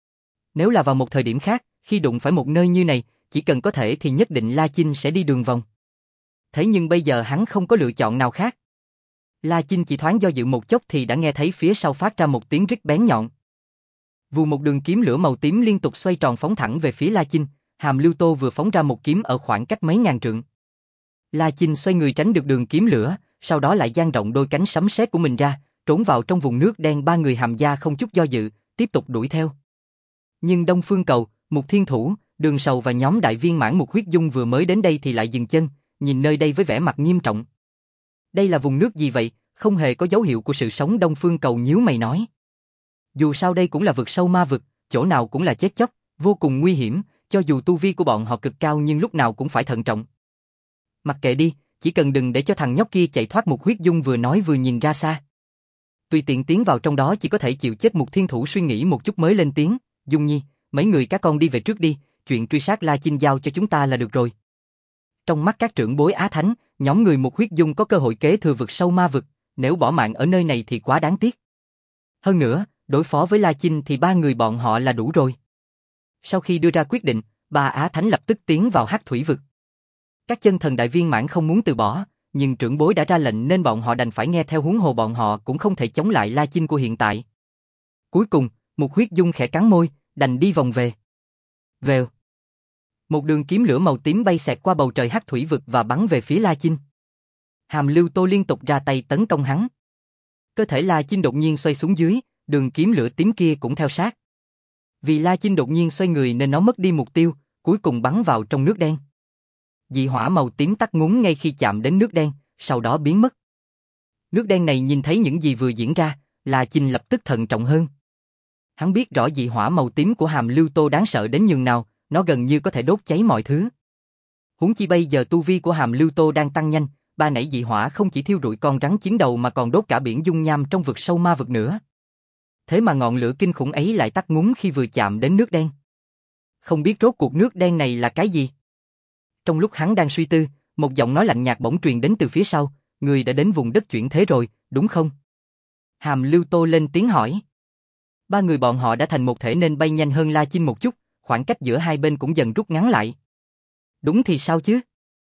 Nếu là vào một thời điểm khác, khi đụng phải một nơi như này, chỉ cần có thể thì nhất định La Chinh sẽ đi đường vòng. Thế nhưng bây giờ hắn không có lựa chọn nào khác. La Chinh chỉ thoáng do dự một chốc thì đã nghe thấy phía sau phát ra một tiếng rít bén nhọn. Vù, một đường kiếm lửa màu tím liên tục xoay tròn phóng thẳng về phía La Chinh, Hàm Lưu Tô vừa phóng ra một kiếm ở khoảng cách mấy ngàn trượng. La Chinh xoay người tránh được đường kiếm lửa, sau đó lại dang rộng đôi cánh sấm sét của mình ra, trốn vào trong vùng nước đen. 3 người Hàm gia không chút do dự, tiếp tục đuổi theo. Nhưng Đông Phương Cầu, Mục Thiên Thủ, Đường Sầu và nhóm đại viên mãn Mục Huyết Dung vừa mới đến đây thì lại dừng chân, nhìn nơi đây với vẻ mặt nghiêm trọng. Đây là vùng nước gì vậy, không hề có dấu hiệu của sự sống. Đông Phương Cầu nhíu mày nói. Dù sao đây cũng là vực sâu ma vực, chỗ nào cũng là chết chóc, vô cùng nguy hiểm, cho dù tu vi của bọn họ cực cao nhưng lúc nào cũng phải thận trọng. Mặc kệ đi, chỉ cần đừng để cho thằng nhóc kia chạy thoát. Mục Huyết Dung vừa nói vừa nhìn ra xa. Tùy tiện tiến vào trong đó chỉ có thể chịu chết. Mục Thiên Thủ suy nghĩ một chút mới lên tiếng, Dung Nhi, mấy người các con đi về trước đi, chuyện truy sát La Chinh giao cho chúng ta là được rồi. Trong mắt các trưởng bối Á Thánh, nhóm người Mục Huyết Dung có cơ hội kế thừa vực sâu ma vực, nếu bỏ mạng ở nơi này thì quá đáng tiếc. Hơn nữa, đối phó với La Chinh thì 3 người bọn họ là đủ rồi. Sau khi đưa ra quyết định, 3 Á Thánh lập tức tiến vào Hắc Thủy vực. Các chân thần đại viên mãn không muốn từ bỏ, nhưng trưởng bối đã ra lệnh nên bọn họ đành phải nghe theo, huống hồ bọn họ cũng không thể chống lại La Chinh của hiện tại. Cuối cùng, Mục Huyết Dung khẽ cắn môi, đành đi vòng về. Vèo. Một đường kiếm lửa màu tím bay xẹt qua bầu trời Hắc Thủy vực và bắn về phía La Chinh. Hàm Lưu Tô liên tục ra tay tấn công hắn. Cơ thể La Chinh đột nhiên xoay xuống dưới, đường kiếm lửa tím kia cũng theo sát. Vì La Chinh đột nhiên xoay người nên nó mất đi mục tiêu, cuối cùng bắn vào trong nước đen. Dị hỏa màu tím tắt ngúm ngay khi chạm đến nước đen, sau đó biến mất. Nước đen này nhìn thấy những gì vừa diễn ra, La Chinh lập tức thận trọng hơn. Hắn biết rõ dị hỏa màu tím của Hàm Lưu Tô đáng sợ đến nhường nào, nó gần như có thể đốt cháy mọi thứ. Huống chi bây giờ tu vi của Hàm Lưu Tô đang tăng nhanh, ba nảy dị hỏa không chỉ thiêu rụi con rắn chiến đầu mà còn đốt cả biển dung nham trong vực sâu ma vực nữa. Thế mà ngọn lửa kinh khủng ấy lại tắt ngúm khi vừa chạm đến nước đen. Không biết rốt cuộc nước đen này là cái gì? Trong lúc hắn đang suy tư, một giọng nói lạnh nhạt bỗng truyền đến từ phía sau, người đã đến vùng đất chuyển thế rồi, đúng không? Hàm Lưu Tô lên tiếng hỏi. Ba người bọn họ đã thành một thể nên bay nhanh hơn La Chinh một chút, khoảng cách giữa hai bên cũng dần rút ngắn lại. Đúng thì sao chứ?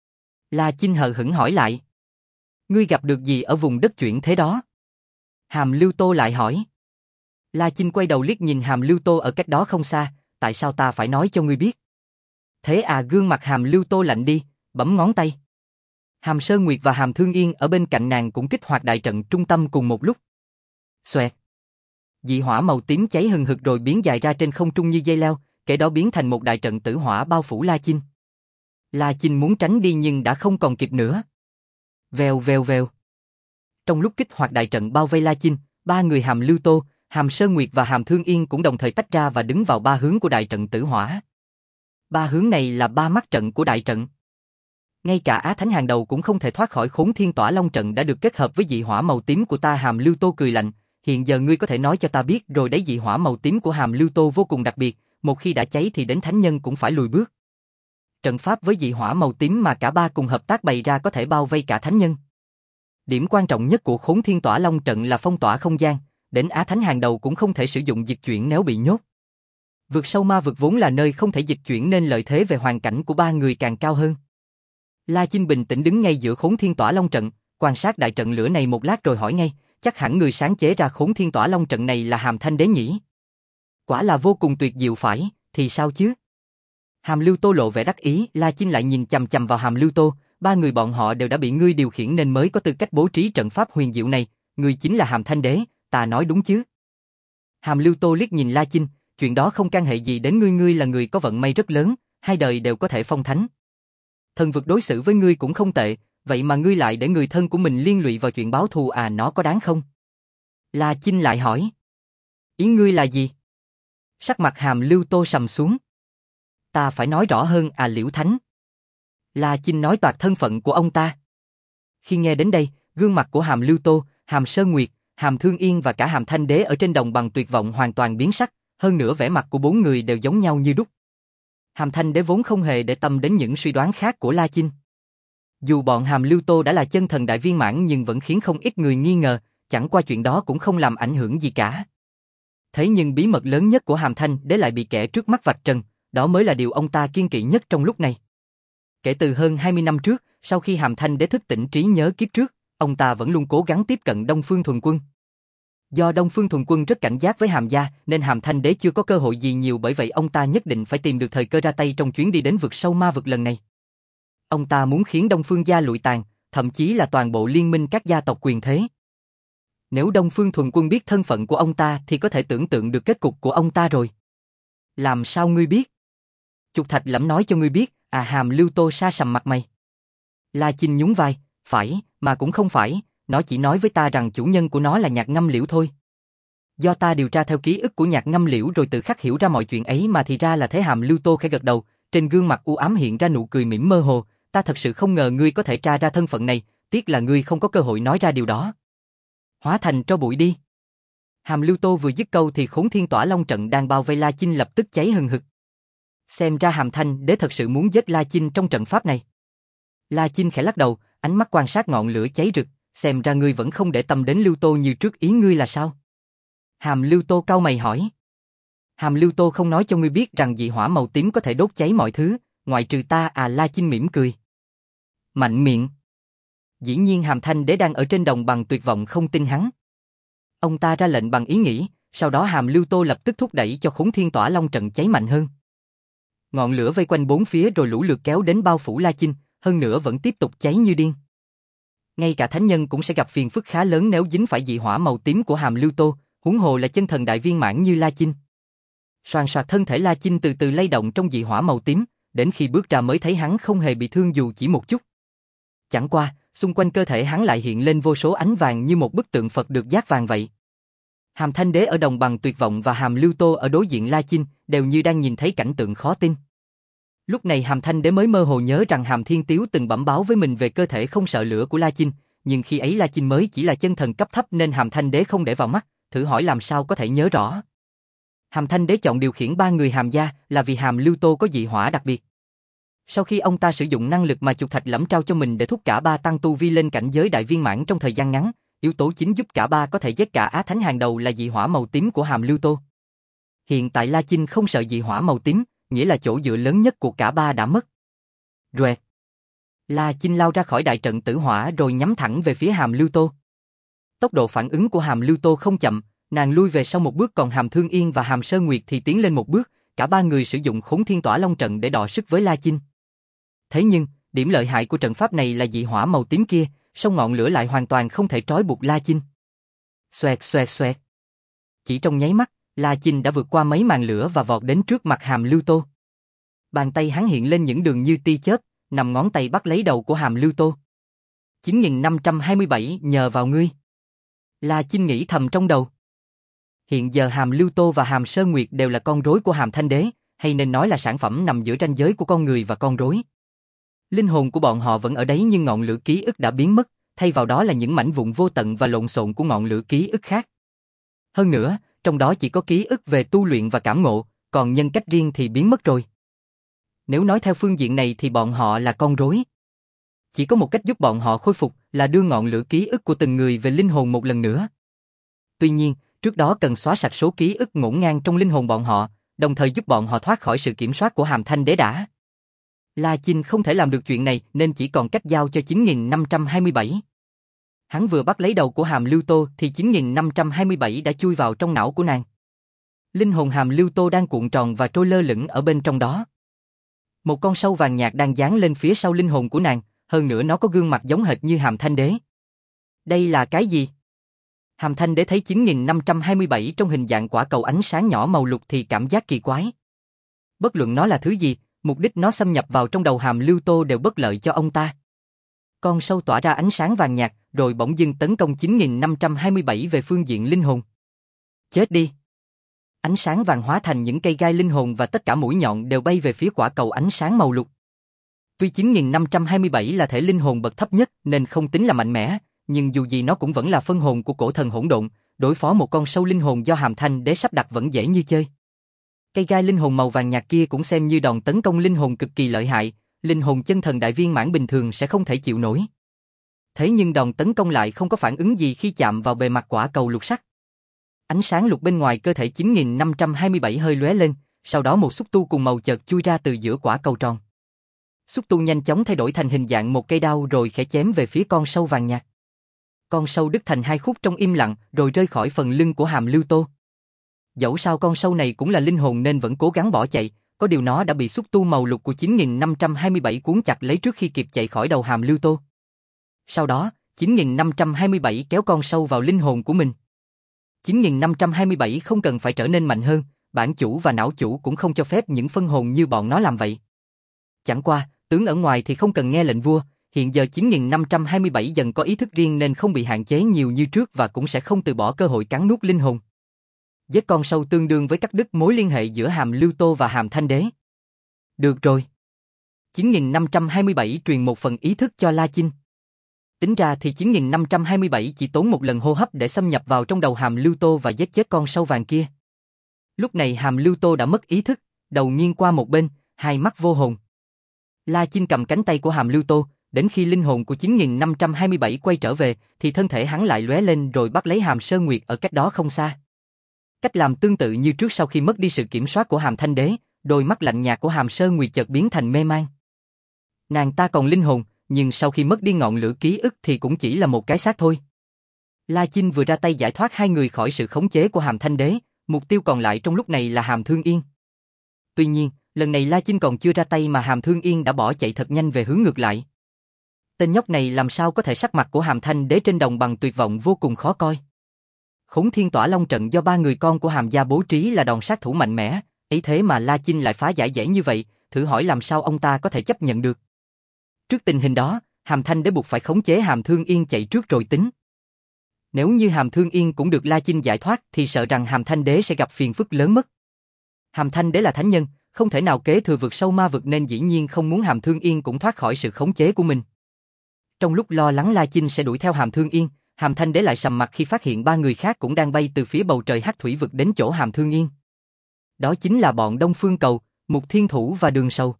La Chinh hờ hững hỏi lại. Ngươi gặp được gì ở vùng đất chuyển thế đó? Hàm Lưu Tô lại hỏi. La Chinh quay đầu liếc nhìn Hàm Lưu Tô ở cách đó không xa, tại sao ta phải nói cho ngươi biết? Thế à, gương mặt Hàm Lưu Tô lạnh đi, bấm ngón tay. Hàm Sơn Nguyệt và Hàm Thương Yên ở bên cạnh nàng cũng kích hoạt đại trận trung tâm cùng một lúc. Xoẹt. Dị hỏa màu tím cháy hừng hực rồi biến dài ra trên không trung như dây leo, kể đó biến thành một đại trận tử hỏa bao phủ La Chinh. La Chinh muốn tránh đi nhưng đã không còn kịp nữa. Vèo vèo vèo. Trong lúc kích hoạt đại trận bao vây La Chinh, ba người Hàm Lưu Tô, Hàm Sơn Nguyệt và Hàm Thương Yên cũng đồng thời tách ra và đứng vào ba hướng của đại trận tử hỏa. Ba hướng này là ba mắt trận của đại trận. Ngay cả Á Thánh hàng đầu cũng không thể thoát khỏi Khốn Thiên Tỏa Long trận đã được kết hợp với dị hỏa màu tím của ta. Hàm Lưu Tô cười lạnh, hiện giờ ngươi có thể nói cho ta biết rồi đấy, dị hỏa màu tím của Hàm Lưu Tô vô cùng đặc biệt, một khi đã cháy thì đến thánh nhân cũng phải lùi bước. Trận pháp với dị hỏa màu tím mà cả ba cùng hợp tác bày ra có thể bao vây cả thánh nhân. Điểm quan trọng nhất của Khốn Thiên Tỏa Long trận là phong tỏa không gian, đến Á Thánh hàng đầu cũng không thể sử dụng dịch chuyển nếu bị nhốt. Vực sâu ma vực vốn là nơi không thể dịch chuyển nên lợi thế về hoàn cảnh của ba người càng cao hơn. La Chinh bình tĩnh đứng ngay giữa Khốn Thiên Tỏa Long trận, quan sát đại trận lửa này một lát rồi hỏi ngay, chắc hẳn người sáng chế ra Khốn Thiên Tỏa Long trận này là Hàm Thanh Đế nhỉ? Quả là vô cùng tuyệt diệu phải, thì sao chứ? Hàm Lưu Tô lộ vẻ đắc ý, La Chinh lại nhìn chằm chằm vào Hàm Lưu Tô, ba người bọn họ đều đã bị ngươi điều khiển nên mới có tư cách bố trí trận pháp huyền diệu này, ngươi chính là Hàm Thanh Đế, ta nói đúng chứ? Hàm Lưu Tô liếc nhìn La Chinh, chuyện đó không can hệ gì đến ngươi, ngươi là người có vận may rất lớn, hai đời đều có thể phong thánh. Thần vực đối xử với ngươi cũng không tệ, vậy mà ngươi lại để người thân của mình liên lụy vào chuyện báo thù à, nó có đáng không? La Chinh lại hỏi. Ý ngươi là gì? Sắc mặt Hàm Lưu Tô sầm xuống. Ta phải nói rõ hơn à Liễu Thánh. La Chinh nói toạc thân phận của ông ta. Khi nghe đến đây, gương mặt của Hàm Lưu Tô, Hàm Sơn Nguyệt, Hàm Thương Yên và cả Hàm Thanh Đế ở trên đồng bằng tuyệt vọng hoàn toàn biến sắc, hơn nữa vẻ mặt của bốn người đều giống nhau như đúc. Hàm Thanh Đế vốn không hề để tâm đến những suy đoán khác của La Chinh. Dù bọn Hàm Lưu Tô đã là chân thần đại viên mãn nhưng vẫn khiến không ít người nghi ngờ, chẳng qua chuyện đó cũng không làm ảnh hưởng gì cả. Thế nhưng bí mật lớn nhất của Hàm Thanh Đế lại bị kẻ trước mắt vạch trần, đó mới là điều ông ta kiêng kỵ nhất trong lúc này. Kể từ hơn 20 năm trước, sau khi Hàm Thanh Đế thức tỉnh trí nhớ kiếp trước, ông ta vẫn luôn cố gắng tiếp cận Đông Phương Thuần Quân. Do Đông Phương Thuần Quân rất cảnh giác với Hàm gia nên Hàm Thanh Đế chưa có cơ hội gì nhiều, bởi vậy ông ta nhất định phải tìm được thời cơ ra tay trong chuyến đi đến vực sâu ma vực lần này. Ông ta muốn khiến Đông Phương gia lụi tàn, thậm chí là toàn bộ liên minh các gia tộc quyền thế. Nếu Đông Phương Thuần Quân biết thân phận của ông ta thì có thể tưởng tượng được kết cục của ông ta rồi. Làm sao ngươi biết? Trục Thạch Lẫm nói cho ngươi biết, à Hàm Lưu Tô sa sầm mặt mày. La Chinh nhún vai, phải, mà cũng không phải, nó chỉ nói với ta rằng chủ nhân của nó là Nhạc Ngâm Liễu thôi. Do ta điều tra theo ký ức của Nhạc Ngâm Liễu rồi tự khắc hiểu ra mọi chuyện ấy mà thì ra là thế. Hàm Lưu Tô khẽ gật đầu, trên gương mặt u ám hiện ra nụ cười mỉm mơ hồ, ta thật sự không ngờ ngươi có thể tra ra thân phận này, tiếc là ngươi không có cơ hội nói ra điều đó. Hóa thành tro bụi đi. Hàm Lưu Tô vừa dứt câu thì Khốn Thiên Tỏa Long trận đang bao vây La Chinh lập tức cháy hừng hực. Xem ra Hàm Thanh Đế thật sự muốn giết La Chinh trong trận pháp này. La Chinh khẽ lắc đầu, ánh mắt quan sát ngọn lửa cháy rực, xem ra ngươi vẫn không để tâm đến Lưu Tô như trước, ý ngươi là sao? Hàm Lưu Tô cau mày hỏi. Hàm Lưu Tô không nói cho ngươi biết rằng dị hỏa màu tím có thể đốt cháy mọi thứ, ngoại trừ ta à. La Chinh mỉm cười. Mạnh miệng. Dĩ nhiên Hàm Thanh Đế đang ở trên đồng bằng tuyệt vọng không tin hắn. Ông ta ra lệnh bằng ý nghĩ, sau đó Hàm Lưu Tô lập tức thúc đẩy cho Khốn Thiên Tỏa Long trận cháy mạnh hơn. Ngọn lửa vây quanh bốn phía rồi lũ lượt kéo đến bao phủ La Chinh, hơn nữa vẫn tiếp tục cháy như điên. Ngay cả thánh nhân cũng sẽ gặp phiền phức khá lớn nếu dính phải dị hỏa màu tím của Hàm Lưu Tô, huống hồ là chân thần đại viên mãn như La Chinh. Soàn soạt thân thể La Chinh từ từ lay động trong dị hỏa màu tím, đến khi bước ra mới thấy hắn không hề bị thương dù chỉ một chút. Chẳng qua, xung quanh cơ thể hắn lại hiện lên vô số ánh vàng như một bức tượng Phật được dát vàng vậy. Hàm Thanh Đế ở đồng bằng tuyệt vọng và Hàm Lưu Tô ở đối diện La Chinh, đều như đang nhìn thấy cảnh tượng khó tin. Lúc này Hàm Thanh Đế mới mơ hồ nhớ rằng Hàm Thiên Tiếu từng bẩm báo với mình về cơ thể không sợ lửa của La Chinh, nhưng khi ấy La Chinh mới chỉ là chân thần cấp thấp nên Hàm Thanh Đế không để vào mắt, thử hỏi làm sao có thể nhớ rõ. Hàm Thanh Đế chọn điều khiển 3 người Hàm gia là vì Hàm Lưu Tô có dị hỏa đặc biệt. Sau khi ông ta sử dụng năng lực mà Chuột Thạch Lẫm trao cho mình để thúc cả ba tăng tu vi lên cảnh giới đại viên mãn trong thời gian ngắn, yếu tố chính giúp cả ba có thể giết cả Á Thánh hàng đầu là dị hỏa màu tím của Hàm Lưu Tô. Hiện tại La Chinh không sợ dị hỏa màu tím, nghĩa là chỗ dựa lớn nhất của cả ba đã mất. Rẹt. La Chinh lao ra khỏi đại trận tử hỏa rồi nhắm thẳng về phía Hàm Lưu Tô. Tốc độ phản ứng của Hàm Lưu Tô không chậm, nàng lui về sau một bước, còn Hàm Thương Yên và Hàm Sơn Nguyệt thì tiến lên một bước, cả ba người sử dụng Khốn Thiên Tỏa Long trận để đọ sức với La Chinh. Thế nhưng, điểm lợi hại của trận pháp này là dị hỏa màu tím kia, song ngọn lửa lại hoàn toàn không thể trói buộc La Chinh. Xoẹt xoẹt xoẹt. Chỉ trong nháy mắt, La Chinh đã vượt qua mấy màn lửa và vọt đến trước mặt Hàm Lưu Tô. Bàn tay hắn hiện lên những đường như tia chớp, nằm ngón tay bắt lấy đầu của Hàm Lưu Tô. 9527 nhờ vào ngươi. La Chinh nghĩ thầm trong đầu. Hiện giờ Hàm Lưu Tô và Hàm Sơn Nguyệt đều là con rối của Hàm Thanh Đế, hay nên nói là sản phẩm nằm giữa ranh giới của con người và con rối. Linh hồn của bọn họ vẫn ở đấy nhưng ngọn lửa ký ức đã biến mất, thay vào đó là những mảnh vụn vô tận và lộn xộn của ngọn lửa ký ức khác. Hơn nữa, trong đó chỉ có ký ức về tu luyện và cảm ngộ, còn nhân cách riêng thì biến mất rồi. Nếu nói theo phương diện này thì bọn họ là con rối. Chỉ có một cách giúp bọn họ khôi phục là đưa ngọn lửa ký ức của từng người về linh hồn một lần nữa. Tuy nhiên, trước đó cần xóa sạch số ký ức ngổn ngang trong linh hồn bọn họ, đồng thời giúp bọn họ thoát khỏi sự kiểm soát của Hàm Thanh Đế đã. La Chinh không thể làm được chuyện này nên chỉ còn cách giao cho 9527. Hắn vừa bắt lấy đầu của Hàm Lưu Tô thì 9527 đã chui vào trong não của nàng. Linh hồn Hàm Lưu Tô đang cuộn tròn và trôi lơ lửng ở bên trong đó. Một con sâu vàng nhạt đang dán lên phía sau linh hồn của nàng, hơn nữa nó có gương mặt giống hệt như Hàm Thanh Đế. Đây là cái gì? Hàm Thanh Đế thấy 9527 trong hình dạng quả cầu ánh sáng nhỏ màu lục thì cảm giác kỳ quái. Bất luận nó là thứ gì, mục đích nó xâm nhập vào trong đầu Hàm Lưu Tô đều bất lợi cho ông ta. Con sâu tỏa ra ánh sáng vàng nhạt, rồi bỗng dưng tấn công 9527 về phương diện linh hồn. Chết đi! Ánh sáng vàng hóa thành những cây gai linh hồn và tất cả mũi nhọn đều bay về phía quả cầu ánh sáng màu lục. Tuy 9527 là thể linh hồn bậc thấp nhất nên không tính là mạnh mẽ, nhưng dù gì nó cũng vẫn là phân hồn của cổ thần hỗn độn, đối phó một con sâu linh hồn do Hàm Thanh Đế sắp đặt vẫn dễ như chơi. Cây gai linh hồn màu vàng nhạt kia cũng xem như đòn tấn công linh hồn cực kỳ lợi hại, linh hồn chân thần đại viên mãn bình thường sẽ không thể chịu nổi. Thế nhưng đòn tấn công lại không có phản ứng gì khi chạm vào bề mặt quả cầu lục sắc. Ánh sáng lục bên ngoài cơ thể 9527 hơi lóe lên, sau đó một xúc tu cùng màu chợt chui ra từ giữa quả cầu tròn. Xúc tu nhanh chóng thay đổi thành hình dạng một cây đao rồi khẽ chém về phía con sâu vàng nhạt. Con sâu đứt thành hai khúc trong im lặng rồi rơi khỏi phần lưng của Hàm Lưu Tô. Dẫu sao con sâu này cũng là linh hồn nên vẫn cố gắng bỏ chạy, có điều nó đã bị xúc tu màu lục của 9527 cuốn chặt lấy trước khi kịp chạy khỏi đầu Hàm Lưu Tô. Sau đó, 9527 kéo con sâu vào linh hồn của mình. 9527 không cần phải trở nên mạnh hơn, bản chủ và não chủ cũng không cho phép những phân hồn như bọn nó làm vậy. Chẳng qua, tướng ở ngoài thì không cần nghe lệnh vua, hiện giờ 9527 dần có ý thức riêng nên không bị hạn chế nhiều như trước và cũng sẽ không từ bỏ cơ hội cắn nuốt linh hồn. Giết con sâu tương đương với cắt đứt mối liên hệ giữa Hàm Lưu Tô và Hàm Thanh Đế. Được rồi. 9527 truyền một phần ý thức cho La Chinh. Tính ra thì 9527 chỉ tốn một lần hô hấp để xâm nhập vào trong đầu Hàm Lưu Tô và giết chết con sâu vàng kia. Lúc này Hàm Lưu Tô đã mất ý thức, đầu nghiêng qua một bên, hai mắt vô hồn. La Chinh cầm cánh tay của Hàm Lưu Tô, đến khi linh hồn của 9527 quay trở về thì thân thể hắn lại lóe lên rồi bắt lấy Hàm Sơn Nguyệt ở cách đó không xa. Cách làm tương tự như trước sau khi mất đi sự kiểm soát của Hàm Thanh Đế, đôi mắt lạnh nhạt của Hàm Sơn Nguyệt chợt biến thành mê man. Nàng ta còn linh hồn, nhưng sau khi mất đi ngọn lửa ký ức thì cũng chỉ là một cái xác thôi. La Chinh vừa ra tay giải thoát hai người khỏi sự khống chế của Hàm Thanh Đế, mục tiêu còn lại trong lúc này là Hàm Thương Yên. Tuy nhiên, lần này La Chinh còn chưa ra tay mà Hàm Thương Yên đã bỏ chạy thật nhanh về hướng ngược lại. Tên nhóc này làm sao có thể sắc mặt của Hàm Thanh Đế trên đồng bằng tuyệt vọng vô cùng khó coi. Khốn Thiên Tỏa Long trận do ba người con của Hàm gia bố trí là đòn sát thủ mạnh mẽ, ấy thế mà La Chinh lại phá giải dễ như vậy, thử hỏi làm sao ông ta có thể chấp nhận được. Trước tình hình đó, Hàm Thanh Đế buộc phải khống chế Hàm Thương Yên chạy trước rồi tính. Nếu như Hàm Thương Yên cũng được La Chinh giải thoát thì sợ rằng Hàm Thanh Đế sẽ gặp phiền phức lớn mất. Hàm Thanh Đế là thánh nhân, không thể nào kế thừa vực sâu ma vực nên dĩ nhiên không muốn Hàm Thương Yên cũng thoát khỏi sự khống chế của mình. Trong lúc lo lắng La Chinh sẽ đuổi theo Hàm Thương Yên, Hàm Thanh Đế lại sầm mặt khi phát hiện ba người khác cũng đang bay từ phía bầu trời hắc thủy vực đến chỗ Hàm Thương Yên. Đó chính là bọn Đông Phương Cầu, Mục Thiên Thủ và Đường Sầu.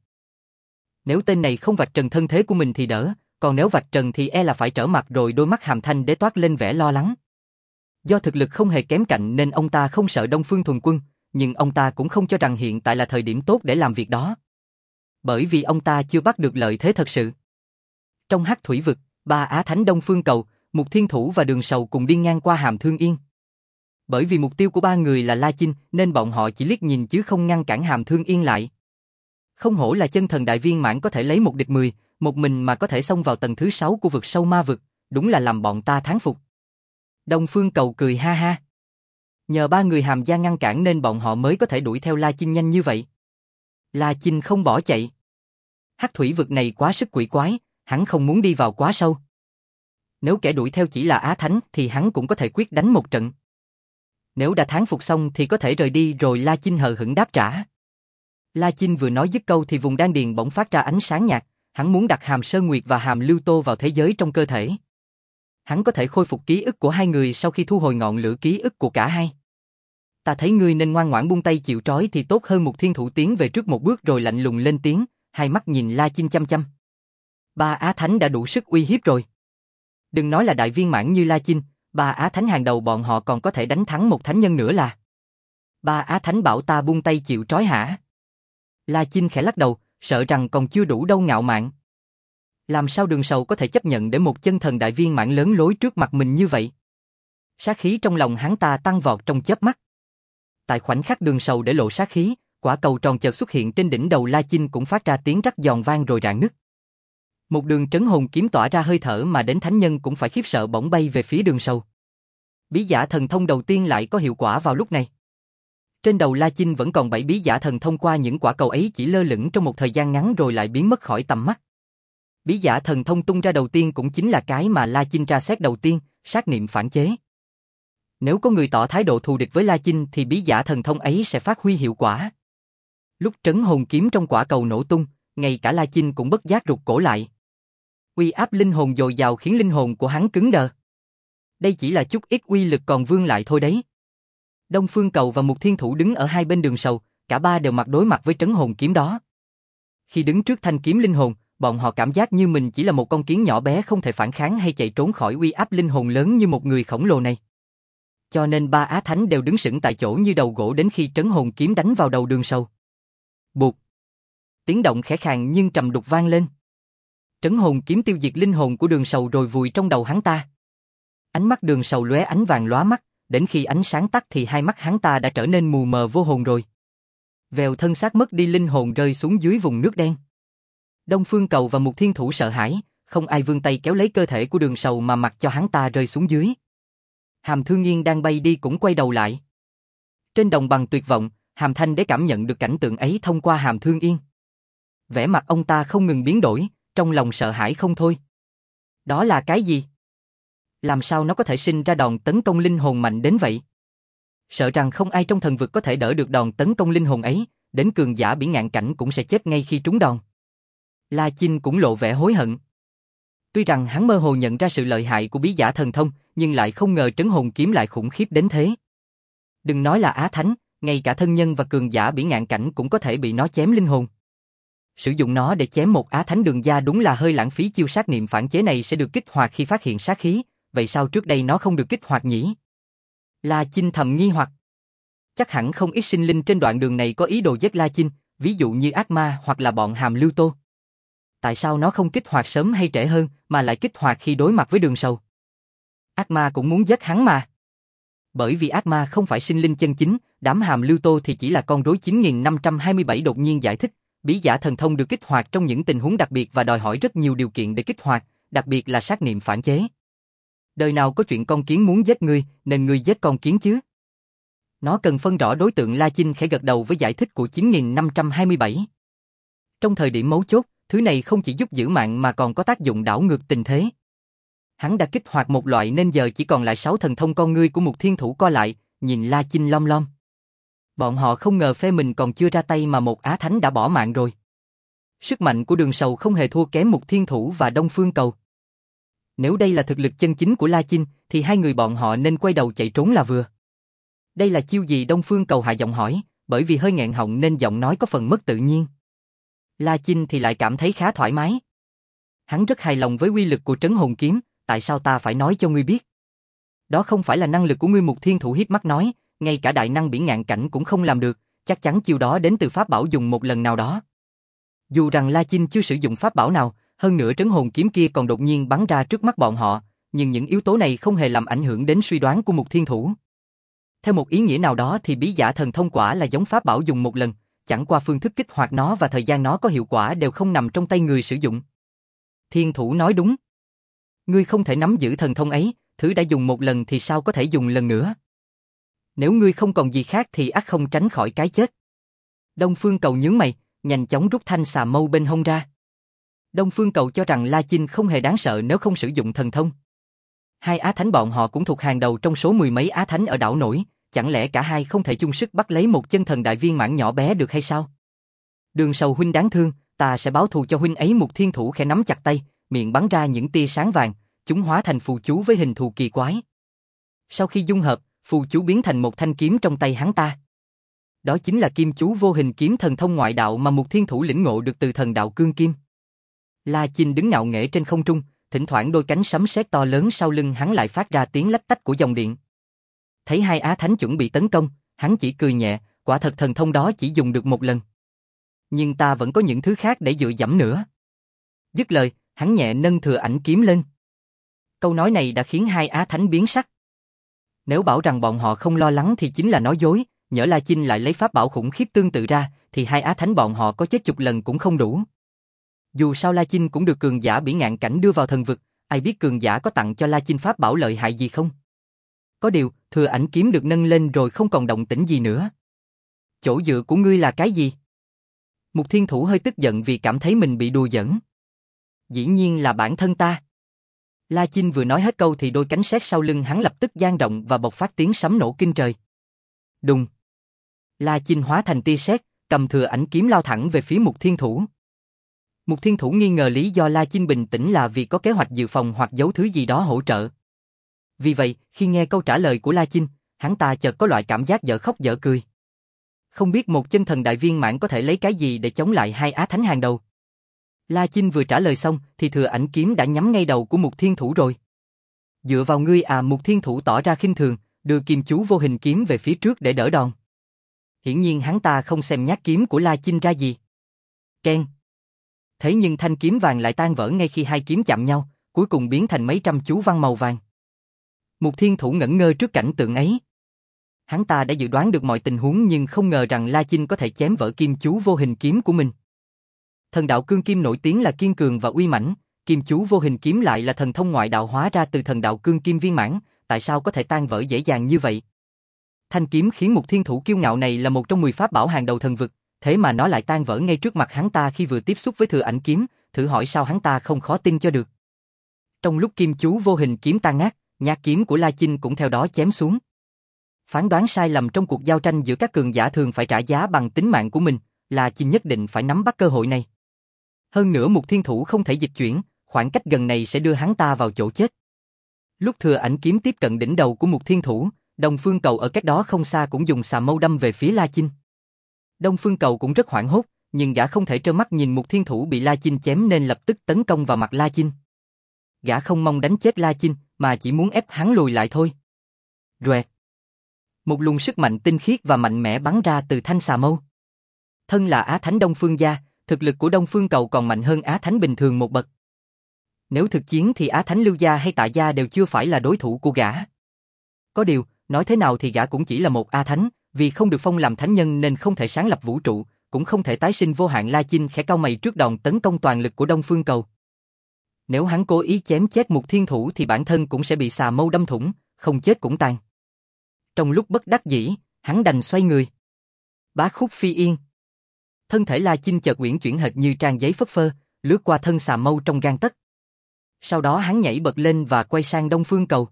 Nếu tên này không vạch trần thân thế của mình thì đỡ, còn nếu vạch trần thì e là phải trở mặt rồi. Đôi mắt Hàm Thanh Đế toát lên vẻ lo lắng. Do thực lực không hề kém cạnh nên ông ta không sợ Đông Phương Thuần Quân, nhưng ông ta cũng không cho rằng hiện tại là thời điểm tốt để làm việc đó. Bởi vì ông ta chưa bắt được lợi thế thật sự. Trong hắc thủy vực, ba Á Thánh Đông Phương Cầu, Mục Thiên Thủ và Đường Sầu cùng đi ngang qua Hàm Thương Yên. Bởi vì mục tiêu của ba người là La Chinh nên bọn họ chỉ liếc nhìn chứ không ngăn cản Hàm Thương Yên lại. Không hổ là chân thần đại viên mãn có thể lấy một địch 10, một mình mà có thể xông vào tầng thứ 6 của vực sâu ma vực, đúng là làm bọn ta thán phục. Đông Phương Cầu cười ha ha. Nhờ ba người Hàm gia ngăn cản nên bọn họ mới có thể đuổi theo La Chinh nhanh như vậy. La Chinh không bỏ chạy. Hắc thủy vực này quá sức quỷ quái, hắn không muốn đi vào quá sâu. Nếu kẻ đuổi theo chỉ là Á Thánh thì hắn cũng có thể quyết đánh một trận. Nếu đã thán phục xong thì có thể rời đi rồi. La Chinh hờ hững đáp trả. La Chinh vừa nói dứt câu thì vùng đan điền bỗng phát ra ánh sáng nhạt, hắn muốn đặt Hàm Sơn Nguyệt và Hàm Lưu Tô vào thế giới trong cơ thể. Hắn có thể khôi phục ký ức của hai người sau khi thu hồi ngọn lửa ký ức của cả hai. Ta thấy ngươi nên ngoan ngoãn buông tay chịu trói thì tốt hơn. Một Thiên Thủ tiến về trước một bước rồi lạnh lùng lên tiếng, hai mắt nhìn La Chinh chăm chăm. Ba Á Thánh đã đủ sức uy hiếp rồi. Đừng nói là đại viên mãn như La Chinh, ba Á Thánh hàng đầu bọn họ còn có thể đánh thắng một thánh nhân nữa là. Ba Á Thánh bảo ta buông tay chịu trói hả? La Chinh khẽ lắc đầu, sợ rằng còn chưa đủ đâu ngạo mạn. Làm sao Đường Sầu có thể chấp nhận để một chân thần đại viên mãn lớn lối trước mặt mình như vậy? Sát khí trong lòng hắn ta tăng vọt trong chớp mắt. Tại khoảnh khắc Đường Sầu để lộ sát khí, quả cầu tròn chợt xuất hiện trên đỉnh đầu La Chinh cũng phát ra tiếng rắc giòn vang rồi rạn nứt. Một đường trấn hồn kiếm tỏa ra hơi thở mà đến thánh nhân cũng phải khiếp sợ bỗng bay về phía Đường Sầu. Bí giả thần thông đầu tiên lại có hiệu quả vào lúc này. Trên đầu La Chinh vẫn còn 7 bí giả thần thông, qua những quả cầu ấy chỉ lơ lửng trong một thời gian ngắn rồi lại biến mất khỏi tầm mắt. Bí giả thần thông tung ra đầu tiên cũng chính là cái mà La Chinh tra xét đầu tiên, sát niệm phản chế. Nếu có người tỏ thái độ thù địch với La Chinh thì bí giả thần thông ấy sẽ phát huy hiệu quả. Lúc trấn hồn kiếm trong quả cầu nổ tung, ngay cả La Chinh cũng bất giác rụt cổ lại. Uy áp linh hồn dồi dào khiến linh hồn của hắn cứng đờ. Đây chỉ là chút ít uy lực còn vương lại thôi đấy. Đông Phương Cầu và Mục Thiên Thủ đứng ở hai bên Đường Sầu, cả ba đều mặt đối mặt với trấn hồn kiếm đó. Khi đứng trước thanh kiếm linh hồn, bọn họ cảm giác như mình chỉ là một con kiến nhỏ bé không thể phản kháng hay chạy trốn khỏi uy áp linh hồn lớn như một người khổng lồ này. Cho nên ba Á Thánh đều đứng sững tại chỗ như đầu gỗ đến khi trấn hồn kiếm đánh vào đầu Đường Sầu. Bụt! Tiếng động khẽ khàng nhưng trầm đục vang lên. Trấn hồn kiếm tiêu diệt linh hồn của Đường Sầu rồi vùi trong đầu hắn ta. Ánh mắt Đường Sầu lóe ánh vàng lóa mắt, đến khi ánh sáng tắt thì hai mắt hắn ta đã trở nên mù mờ vô hồn rồi. Vèo, thân xác mất đi, linh hồn rơi xuống dưới vùng nước đen. Đông Phương Cầu và Mục Thiên Thủ sợ hãi, không ai vươn tay kéo lấy cơ thể của Đường Sầu mà mặc cho hắn ta rơi xuống dưới. Hàm Thương Yên đang bay đi cũng quay đầu lại. Trên đồng bằng tuyệt vọng, Hàm Thanh Đế cảm nhận được cảnh tượng ấy thông qua Hàm Thương Yên. Vẻ mặt ông ta không ngừng biến đổi, trong lòng sợ hãi không thôi. Đó là cái gì? Làm sao nó có thể sinh ra đòn tấn công linh hồn mạnh đến vậy? Sợ rằng không ai trong thần vực có thể đỡ được đòn tấn công linh hồn ấy, đến cường giả biển ngạn cảnh cũng sẽ chết ngay khi trúng đòn. La Chinh cũng lộ vẻ hối hận. Tuy rằng hắn mơ hồ nhận ra sự lợi hại của bí giả thần thông, nhưng lại không ngờ trấn hồn kiếm lại khủng khiếp đến thế. Đừng nói là Á Thánh, ngay cả thân nhân và cường giả biển ngạn cảnh cũng có thể bị nó chém linh hồn. Sử dụng nó để chém một Á Thánh đường gia đúng là hơi lãng phí. Chiêu sát niệm phản chế này sẽ được kích hoạt khi phát hiện sát khí, vậy sao trước đây nó không được kích hoạt nhỉ? La Chinh thầm nghi hoặc. Chắc hẳn không ít sinh linh trên đoạn đường này có ý đồ giết La Chinh, ví dụ như ác ma hoặc là bọn Hàm Lưu Tô. Tại sao nó không kích hoạt sớm hay trễ hơn, mà lại kích hoạt khi đối mặt với Đường Sầu? Ác ma cũng muốn giết hắn mà. Bởi vì ác ma không phải sinh linh chân chính, đám Hàm Lưu Tô thì chỉ là con rối. 9527 đột nhiên giải thích, bí giả thần thông được kích hoạt trong những tình huống đặc biệt và đòi hỏi rất nhiều điều kiện để kích hoạt, đặc biệt là sát niệm phản chế. Đời nào có chuyện con kiến muốn giết ngươi, nên ngươi giết con kiến chứ? Nó cần phân rõ đối tượng. La Chinh khẽ gật đầu với giải thích của 9527. Trong thời điểm mấu chốt, thứ này không chỉ giúp giữ mạng mà còn có tác dụng đảo ngược tình thế. Hắn đã kích hoạt một loại nên giờ chỉ còn lại 6 thần thông. Con ngươi của Mục Thiên Thủ co lại, nhìn La Chinh lom lom. Bọn họ không ngờ phe mình còn chưa ra tay mà một Á Thánh đã bỏ mạng rồi. Sức mạnh của Đường Sầu không hề thua kém Mục Thiên Thủ và Đông Phương Cầu. Nếu đây là thực lực chân chính của La Chinh, thì hai người bọn họ nên quay đầu chạy trốn là vừa. Đây là chiêu gì? Đông Phương Cầu hạ giọng hỏi, bởi vì hơi nghẹn họng nên giọng nói có phần mất tự nhiên. La Chinh thì lại cảm thấy khá thoải mái. Hắn rất hài lòng với uy lực của Trấn Hồn Kiếm, tại sao ta phải nói cho ngươi biết? Đó không phải là năng lực của ngươi. Mục Thiên Thủ hiếp mắt nói, ngay cả đại năng biển ngạn cảnh cũng không làm được, chắc chắn chiêu đó đến từ pháp bảo dùng một lần nào đó. Dù rằng La Chinh chưa sử dụng pháp bảo nào, hơn nữa Trấn Hồn Kiếm kia còn đột nhiên bắn ra trước mắt bọn họ, nhưng những yếu tố này không hề làm ảnh hưởng đến suy đoán của Mục Thiên Thủ. Theo một ý nghĩa nào đó thì bí giả thần thông quả là giống pháp bảo dùng một lần, chẳng qua phương thức kích hoạt nó và thời gian nó có hiệu quả đều không nằm trong tay người sử dụng. Thiên Thủ nói đúng. Ngươi không thể nắm giữ thần thông ấy, thứ đã dùng một lần thì sao có thể dùng lần nữa? Nếu ngươi không còn gì khác thì ắt không tránh khỏi cái chết. Đông Phương Cầu nhướng mày, nhanh chóng rút thanh xà mâu bên hông ra. Đông Phương Cầu cho rằng La Chinh không hề đáng sợ nếu không sử dụng thần thông. Hai Á Thánh bọn họ cũng thuộc hàng đầu trong số mười mấy Á Thánh ở đảo nổi, chẳng lẽ cả hai không thể chung sức bắt lấy một chân thần đại viên mãn nhỏ bé được hay sao? Đường Sầu huynh đáng thương, ta sẽ báo thù cho huynh ấy. Mục Thiên Thủ khẽ nắm chặt tay, miệng bắn ra những tia sáng vàng, chúng hóa thành phù chú với hình thù kỳ quái. Sau khi dung hợp, phù chú biến thành một thanh kiếm trong tay hắn ta. Đó chính là kim chú vô hình kiếm thần thông ngoại đạo mà Mục Thiên Thủ lĩnh ngộ được từ thần đạo cương kim. La Chinh đứng ngạo nghễ trên không trung, thỉnh thoảng đôi cánh sấm sét to lớn sau lưng hắn lại phát ra tiếng lách tách của dòng điện. Thấy hai Á Thánh chuẩn bị tấn công, hắn chỉ cười nhẹ, quả thật thần thông đó chỉ dùng được một lần. Nhưng ta vẫn có những thứ khác để dựa dẫm nữa. Dứt lời, hắn nhẹ nâng Thừa Ảnh kiếm lên. Câu nói này đã khiến hai Á Thánh biến sắc. Nếu bảo rằng bọn họ không lo lắng thì chính là nói dối, nhỡ La Chinh lại lấy pháp bảo khủng khiếp tương tự ra, thì hai Á Thánh bọn họ có chết chục lần cũng không đủ. Dù sao La Chinh cũng được cường giả biển ngạn cảnh đưa vào thần vực, ai biết cường giả có tặng cho La Chinh pháp bảo lợi hại gì không? Có điều, Thừa Ảnh kiếm được nâng lên rồi không còn động tĩnh gì nữa. Chỗ dựa của ngươi là cái gì? Mục Thiên Thủ hơi tức giận vì cảm thấy mình bị đùa giỡn. Dĩ nhiên là bản thân ta. La Chinh vừa nói hết câu thì đôi cánh sét sau lưng hắn lập tức dang động và bộc phát tiếng sấm nổ kinh trời. Đùng. La Chinh hóa thành tia sét, cầm Thừa Ảnh kiếm lao thẳng về phía Mục Thiên Thủ. Mục Thiên Thủ nghi ngờ lý do La Chinh bình tĩnh là vì có kế hoạch dự phòng hoặc giấu thứ gì đó hỗ trợ. Vì vậy, khi nghe câu trả lời của La Chinh, hắn ta chợt có loại cảm giác dở khóc dở cười. Không biết một chân thần đại viên mãn có thể lấy cái gì để chống lại hai Á Thánh hàng đầu. La Chinh vừa trả lời xong thì Thừa Ảnh kiếm đã nhắm ngay đầu của Mục Thiên Thủ rồi. Dựa vào ngươi à? Mục Thiên Thủ tỏ ra khinh thường, đưa kim chú vô hình kiếm về phía trước để đỡ đòn. Hiển nhiên hắn ta không xem nhát kiếm của La Chinh ra gì. Keng. Thế nhưng thanh kiếm vàng lại tan vỡ ngay khi hai kiếm chạm nhau, cuối cùng biến thành mấy trăm chú văn màu vàng. Mục Thiên Thủ ngẩn ngơ trước cảnh tượng ấy. Hắn ta đã dự đoán được mọi tình huống nhưng không ngờ rằng La Chinh có thể chém vỡ kim chú vô hình kiếm của mình. Thần đạo cương kim nổi tiếng là kiên cường và uy mãnh, kim chú vô hình kiếm lại là thần thông ngoại đạo hóa ra từ thần đạo cương kim viên mãn, tại sao có thể tan vỡ dễ dàng như vậy? Thanh kiếm khiến Mục Thiên Thủ kiêu ngạo này là một trong 10 pháp bảo hàng đầu thần vực, thế mà nó lại tan vỡ ngay trước mặt hắn ta khi vừa tiếp xúc với Thừa Ảnh kiếm, thử hỏi sao hắn ta không khó tin cho được. Trong lúc kim chú vô hình kiếm tan nát, nhát kiếm của La Chinh cũng theo đó chém xuống. Phán đoán sai lầm trong cuộc giao tranh giữa các cường giả thường phải trả giá bằng tính mạng của mình, La Chinh nhất định phải nắm bắt cơ hội này. Hơn nữa Mục Thiên Thủ không thể dịch chuyển, khoảng cách gần này sẽ đưa hắn ta vào chỗ chết. Lúc Thừa Ảnh kiếm tiếp cận đỉnh đầu của Mục Thiên Thủ, Đông Phương Cầu ở cách đó không xa cũng dùng xà mâu đâm về phía La Chinh. Đông Phương Cầu cũng rất hoảng hốt, nhưng gã không thể trơ mắt nhìn Mục Thiên Thủ bị La Chinh chém nên lập tức tấn công vào mặt La Chinh. Gã không mong đánh chết La Chinh, mà chỉ muốn ép hắn lùi lại thôi. Rẹt. Một luồng sức mạnh tinh khiết và mạnh mẽ bắn ra từ thanh xà mâu. Thân là Á Thánh Đông Phương gia, thực lực của Đông Phương Cầu còn mạnh hơn Á Thánh bình thường một bậc. Nếu thực chiến thì Á Thánh Lưu gia hay Tạ gia đều chưa phải là đối thủ của gã. Có điều, nói thế nào thì gã cũng chỉ là một Á Thánh, vì không được phong làm thánh nhân nên không thể sáng lập vũ trụ, cũng không thể tái sinh vô hạn. La Chinh khẽ cau mày trước đòn tấn công toàn lực của Đông Phương Cầu. Nếu hắn cố ý chém chết Mục Thiên Thủ thì bản thân cũng sẽ bị xà mâu đâm thủng, không chết cũng tàn. Trong lúc bất đắc dĩ, hắn đành xoay người. Bá khúc phi yên. Thân thể La Chinh chợt uyển chuyển hệt như trang giấy phất phơ, lướt qua thân xà mâu trong gang tấc. Sau đó hắn nhảy bật lên và quay sang Đông Phương Cầu.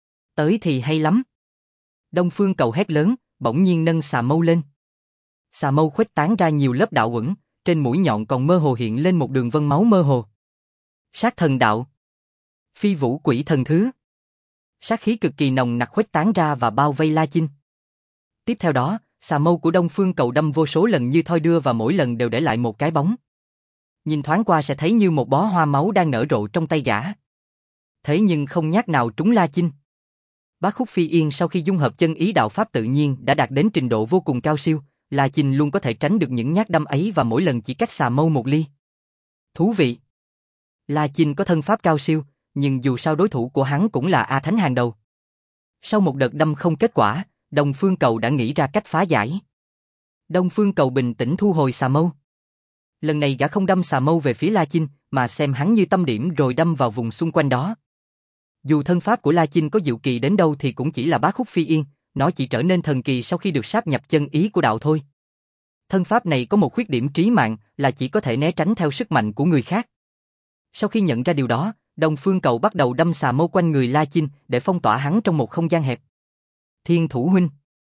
Tới thì hay lắm. Đông Phương Cầu hét lớn, bỗng nhiên nâng xà mâu lên. Xà mâu khuếch tán ra nhiều lớp đạo uẩn, trên mũi nhọn còn mơ hồ hiện lên một đường vân máu mơ hồ. Sát thần đạo. Phi vũ quỷ thần thứ. Sát khí cực kỳ nồng nặc khuếch tán ra và bao vây La Chinh. Tiếp theo đó, xà mâu của Đông Phương Cầu đâm vô số lần như thoi đưa và mỗi lần đều để lại một cái bóng. Nhìn thoáng qua sẽ thấy như một bó hoa máu đang nở rộ trong tay gã. Thế nhưng không nhát nào trúng La Chinh. Bá Khúc Phi Yên sau khi dung hợp chân ý đạo pháp tự nhiên đã đạt đến trình độ vô cùng cao siêu, La Chinh luôn có thể tránh được những nhát đâm ấy và mỗi lần chỉ cách xà mâu một ly. Thú vị. La Chinh có thân pháp cao siêu, nhưng dù sao đối thủ của hắn cũng là A Thánh hàng đầu. Sau một đợt đâm không kết quả, Đông Phương Cầu đã nghĩ ra cách phá giải. Đông Phương Cầu bình tĩnh thu hồi xà mâu. Lần này gã không đâm xà mâu về phía La Chinh, mà xem hắn như tâm điểm rồi đâm vào vùng xung quanh đó. Dù thân pháp của La Chinh có diệu kỳ đến đâu thì cũng chỉ là Bá Khúc Phi Yên, nó chỉ trở nên thần kỳ sau khi được sáp nhập chân ý của đạo thôi. Thân pháp này có một khuyết điểm trí mạng là chỉ có thể né tránh theo sức mạnh của người khác. Sau khi nhận ra điều đó, Đông Phương Cầu bắt đầu đâm xà mâu quanh người La Chinh để phong tỏa hắn trong một không gian hẹp. Thiên Thủ huynh.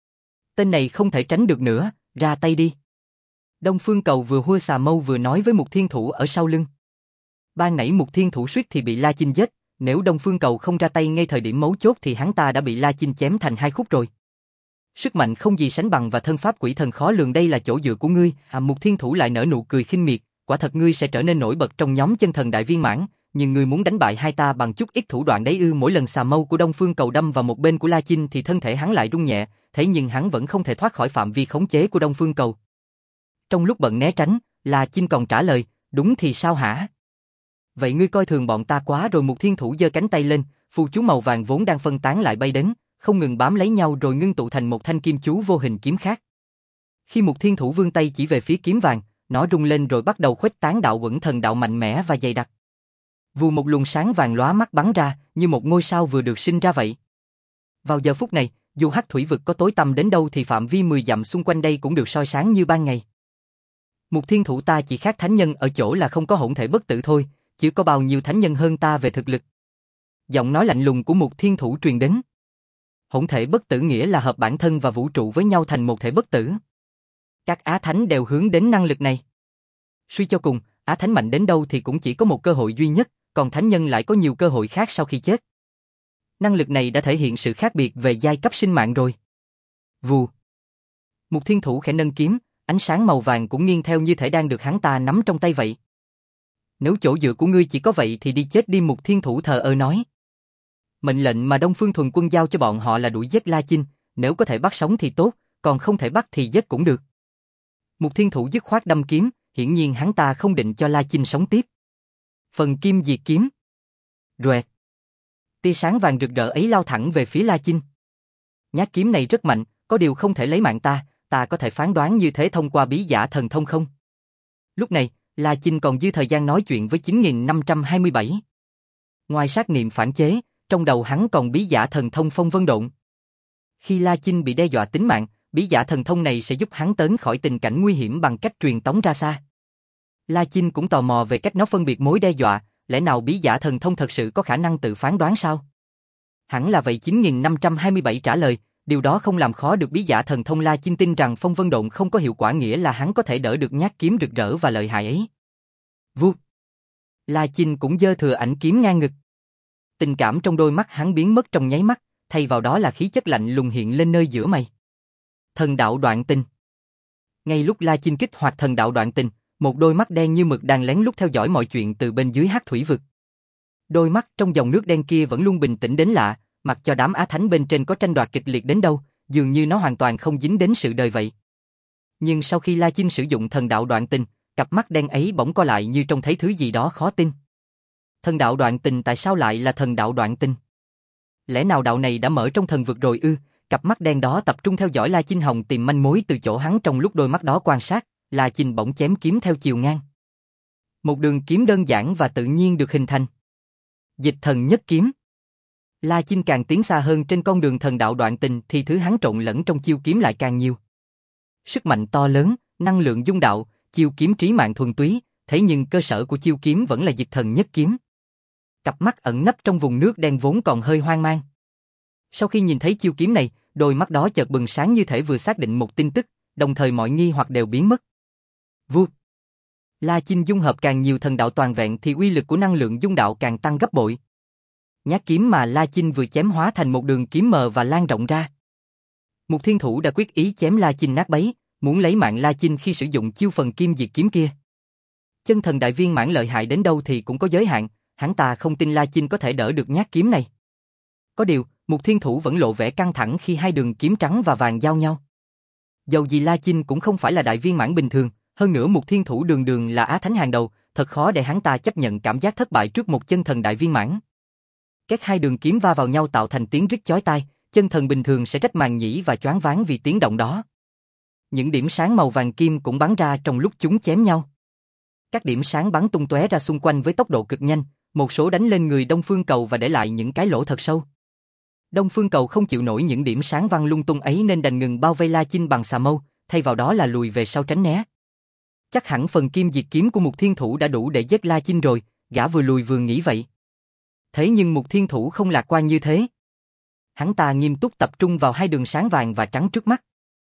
Tên này không thể tránh được nữa, ra tay đi. Đông Phương Cầu vừa hua xà mâu vừa nói với Mục Thiên Thủ ở sau lưng. Ban nãy Mục Thiên Thủ suýt thì bị La Chinh giết, nếu Đông Phương Cầu không ra tay ngay thời điểm mấu chốt thì hắn ta đã bị La Chinh chém thành hai khúc rồi. Sức mạnh không gì sánh bằng và thân pháp quỷ thần khó lường đây là chỗ dựa của ngươi. Mục Thiên Thủ lại nở nụ cười khinh miệt, quả thật ngươi sẽ trở nên nổi bật trong nhóm chân thần đại viên mãn, nhưng ngươi muốn đánh bại hai ta bằng chút ít thủ đoạn đấy ư? Mỗi lần xà mâu của Đông Phương Cầu đâm vào một bên của La Chinh thì thân thể hắn lại rung nhẹ, thế nhưng hắn vẫn không thể thoát khỏi phạm vi khống chế của Đông Phương Cầu. Trong lúc bận né tránh, La Chinh còn trả lời, đúng thì sao hả? Vậy ngươi coi thường bọn ta quá rồi. Mục Thiên Thủ giơ cánh tay lên, phù chú màu vàng vốn đang phân tán lại bay đến, không ngừng bám lấy nhau rồi ngưng tụ thành một thanh kim chú vô hình kiếm khác. Khi Mục Thiên Thủ vươn tay chỉ về phía kiếm vàng, nó rung lên rồi bắt đầu khuếch tán đạo uẩn thần đạo mạnh mẽ và dày đặc. Vù một luồng sáng vàng lóa mắt bắn ra, như một ngôi sao vừa được sinh ra vậy. Vào giờ phút này, dù hắc thủy vực có tối tăm đến đâu thì phạm vi 10 dặm xung quanh đây cũng được soi sáng như ban ngày. Mục Thiên Thủ ta chỉ khác thánh nhân ở chỗ là không có hỗn thể bất tử thôi, chứ có bao nhiêu thánh nhân hơn ta về thực lực. Giọng nói lạnh lùng của Mục Thiên Thủ truyền đến. Hỗn thể bất tử nghĩa là hợp bản thân và vũ trụ với nhau thành một thể bất tử. Các Á Thánh đều hướng đến năng lực này. Suy cho cùng, Á Thánh mạnh đến đâu thì cũng chỉ có một cơ hội duy nhất, còn thánh nhân lại có nhiều cơ hội khác sau khi chết. Năng lực này đã thể hiện sự khác biệt về giai cấp sinh mạng rồi. Vù. Mục Thiên Thủ khẽ nâng kiếm, ánh sáng màu vàng cũng nghiêng theo như thể đang được hắn ta nắm trong tay vậy. Nếu chỗ dựa của ngươi chỉ có vậy thì đi chết đi. Mục Thiên Thủ thờ ơ nói. Mệnh lệnh mà Đông Phương Thuần Quân giao cho bọn họ là đuổi giết La Chinh, nếu có thể bắt sống thì tốt, còn không thể bắt thì giết cũng được. Mục Thiên Thủ dứt khoát đâm kiếm, hiển nhiên hắn ta không định cho La Chinh sống tiếp. Phần kim diệt kiếm. Roẹt. Tia sáng vàng rực rỡ ấy lao thẳng về phía La Chinh. Nhát kiếm này rất mạnh, có điều không thể lấy mạng ta có thể phán đoán như thế thông qua bí giả thần thông không? Lúc này, La Chinh còn dư thời gian nói chuyện với 9527. Ngoài sát niệm phản chế, trong đầu hắn còn bí giả thần thông phong vân độn. Khi La Chinh bị đe dọa tính mạng, bí giả thần thông này sẽ giúp hắn tấn khỏi tình cảnh nguy hiểm bằng cách truyền tống ra xa. La Chinh cũng tò mò về cách nó phân biệt mối đe dọa, lẽ nào bí giả thần thông thật sự có khả năng tự phán đoán sao? Hẳn là vậy. 9527 trả lời, điều đó không làm khó được bí giả thần thông. La Chinh tin rằng phong vân độn không có hiệu quả nghĩa là hắn có thể đỡ được nhát kiếm rực rỡ và lợi hại ấy. Vút. La Chinh cũng giơ thừa ảnh kiếm ngang ngực. Tình cảm trong đôi mắt hắn biến mất trong nháy mắt, thay vào đó là khí chất lạnh lùng hiện lên nơi giữa mày. Thần đạo đoạn tình. Ngay lúc La Chinh kích hoạt thần đạo đoạn tình, một đôi mắt đen như mực đang lén lút theo dõi mọi chuyện từ bên dưới hắc thủy vực. Đôi mắt trong dòng nước đen kia vẫn luôn bình tĩnh đến lạ, mặc cho đám Á Thánh bên trên có tranh đoạt kịch liệt đến đâu, dường như nó hoàn toàn không dính đến sự đời vậy. Nhưng sau khi La Chinh sử dụng thần đạo đoạn tình, cặp mắt đen ấy bỗng co lại như trông thấy thứ gì đó khó tin. Thần đạo đoạn tình tại sao lại là thần đạo đoạn tình? Lẽ nào đạo này đã mở trong thần vực rồi ư? Cặp mắt đen đó tập trung theo dõi La Chinh hòng tìm manh mối từ chỗ hắn. Trong lúc đôi mắt đó quan sát, La Chinh bỗng chém kiếm theo chiều ngang. Một đường kiếm đơn giản và tự nhiên được hình thành. Dịch thần nhất kiếm. La Chinh càng tiến xa hơn trên con đường thần đạo đoạn tình thì thứ hắn trộn lẫn trong chiêu kiếm lại càng nhiều. Sức mạnh to lớn, năng lượng dung đạo, chiêu kiếm trí mạng thuần túy, thế nhưng cơ sở của chiêu kiếm vẫn là dịch thần nhất kiếm. cặp mắt ẩn nấp trong vùng nước đen vốn còn hơi hoang mang. Sau khi nhìn thấy chiêu kiếm này, đôi mắt đó chợt bừng sáng như thể vừa xác định một tin tức, đồng thời mọi nghi hoặc đều biến mất. Vụt. La Chinh dung hợp càng nhiều thần đạo toàn vẹn thì uy lực của năng lượng dung đạo càng tăng gấp bội. Nhát kiếm mà La Chinh vừa chém hóa thành một đường kiếm mờ và lan rộng ra. Mục Thiên Thủ đã quyết ý chém La Chinh nát bấy, muốn lấy mạng La Chinh khi sử dụng chiêu phần kim diệt kiếm kia. Chân thần đại viên mãn lợi hại đến đâu thì cũng có giới hạn, hắn ta không tin La Chinh có thể đỡ được nhát kiếm này. Có điều, Mục Thiên Thủ vẫn lộ vẻ căng thẳng khi hai đường kiếm trắng và vàng giao nhau. Dầu gì La Chinh cũng không phải là đại viên mãn bình thường, hơn nữa Mục Thiên Thủ đường đường là á thánh hàng đầu, thật khó để hắn ta chấp nhận cảm giác thất bại trước một chân thần đại viên mãn. Các hai đường kiếm va vào nhau tạo thành tiếng rít chói tai, chân thần bình thường sẽ rách màng nhĩ và choáng váng vì tiếng động đó. Những điểm sáng màu vàng kim cũng bắn ra trong lúc chúng chém nhau. Các điểm sáng bắn tung tóe ra xung quanh với tốc độ cực nhanh, một số đánh lên người Đông Phương Cầu và để lại những cái lỗ thật sâu. Đông Phương Cầu không chịu nổi những điểm sáng văng lung tung ấy nên đành ngừng bao vây La Chinh bằng xà mâu, thay vào đó là lùi về sau tránh né. Chắc hẳn phần kim diệt kiếm của Mục Thiên Thủ đã đủ để giết La Chinh rồi, gã vừa lùi vừa nghĩ vậy. Thế nhưng Mục Thiên Thủ không lạc quan như thế. Hắn ta nghiêm túc tập trung vào hai đường sáng vàng và trắng trước mắt.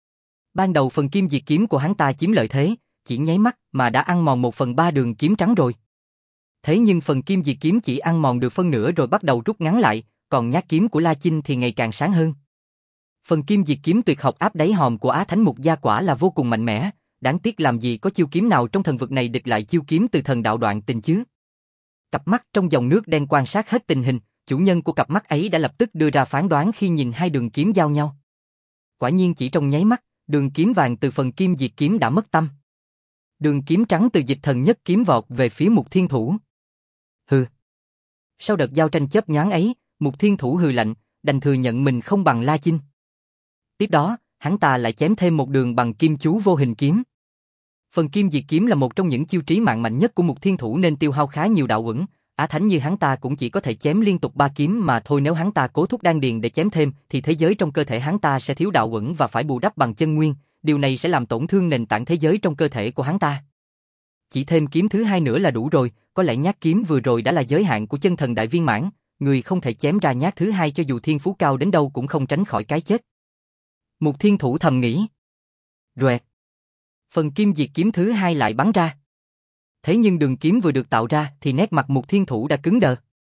Ban đầu phần kim diệt kiếm của hắn ta chiếm lợi thế, chỉ nháy mắt mà đã ăn mòn 1/3 đường kiếm trắng rồi. Thế nhưng phần kim diệt kiếm chỉ ăn mòn được phân nửa rồi bắt đầu rút ngắn lại, còn nhát kiếm của La Chinh thì ngày càng sáng hơn. Phần kim diệt kiếm tuyệt học áp đáy hòm của Á Thánh Mục Gia quả là vô cùng mạnh mẽ, đáng tiếc làm gì có chiêu kiếm nào trong thần vực này địch lại chiêu kiếm từ thần đạo đoạn tình chứ. Cặp mắt trong dòng nước đen quan sát hết tình hình, chủ nhân của cặp mắt ấy đã lập tức đưa ra phán đoán khi nhìn hai đường kiếm giao nhau. Quả nhiên chỉ trong nháy mắt, đường kiếm vàng từ phần kim diệt kiếm đã mất tâm. Đường kiếm trắng từ dịch thần nhất kiếm vọt về phía Mục Thiên Thủ. Hừ. Sau đợt giao tranh chớp nhoáng ấy, Mục Thiên Thủ hừ lạnh, đành thừa nhận mình không bằng La Chinh. Tiếp đó, hắn ta lại chém thêm một đường bằng kim chú vô hình kiếm. Phần kim diệt kiếm là một trong những chiêu trí mạng mạnh nhất của Mục Thiên Thủ nên tiêu hao khá nhiều đạo uẩn. Á thánh như hắn ta cũng chỉ có thể chém liên tục 3 kiếm mà thôi, nếu hắn ta cố thúc đan điền để chém thêm thì thế giới trong cơ thể hắn ta sẽ thiếu đạo uẩn và phải bù đắp bằng chân nguyên, điều này sẽ làm tổn thương nền tảng thế giới trong cơ thể của hắn ta. Chỉ thêm kiếm thứ hai nữa là đủ rồi, có lẽ nhát kiếm vừa rồi đã là giới hạn của chân thần đại viên mãn, người không thể chém ra nhát thứ hai cho dù thiên phú cao đến đâu cũng không tránh khỏi cái chết. Mục Thiên Thủ thầm nghĩ. Roẹt. Phần kim diệt kiếm thứ hai lại bắn ra. Thế nhưng đường kiếm vừa được tạo ra thì nét mặt Mục Thiên Thủ đã cứng đờ.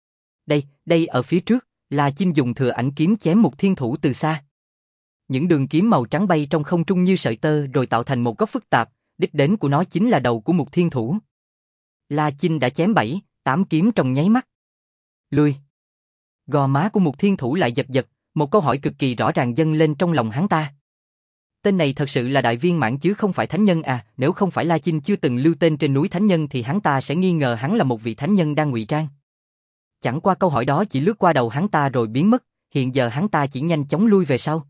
Đây ở phía trước, La Chinh dùng thừa ảnh kiếm chém Mục Thiên Thủ từ xa. Những đường kiếm màu trắng bay trong không trung như sợi tơ rồi tạo thành một góc phức tạp, đích đến của nó chính là đầu của Mục Thiên Thủ. La Chinh đã chém 7-8 kiếm trong nháy mắt. Lùi. Gò má của Mục Thiên Thủ lại giật giật, một câu hỏi cực kỳ rõ ràng dâng lên trong lòng hắn ta. Tên này thật sự là đại viên mãn chứ không phải thánh nhân à, nếu không phải La Chinh chưa từng lưu tên trên núi thánh nhân thì hắn ta sẽ nghi ngờ hắn là một vị thánh nhân đang ngụy trang. Chẳng qua câu hỏi đó chỉ lướt qua đầu hắn ta rồi biến mất, hiện giờ hắn ta chỉ nhanh chóng lui về sau.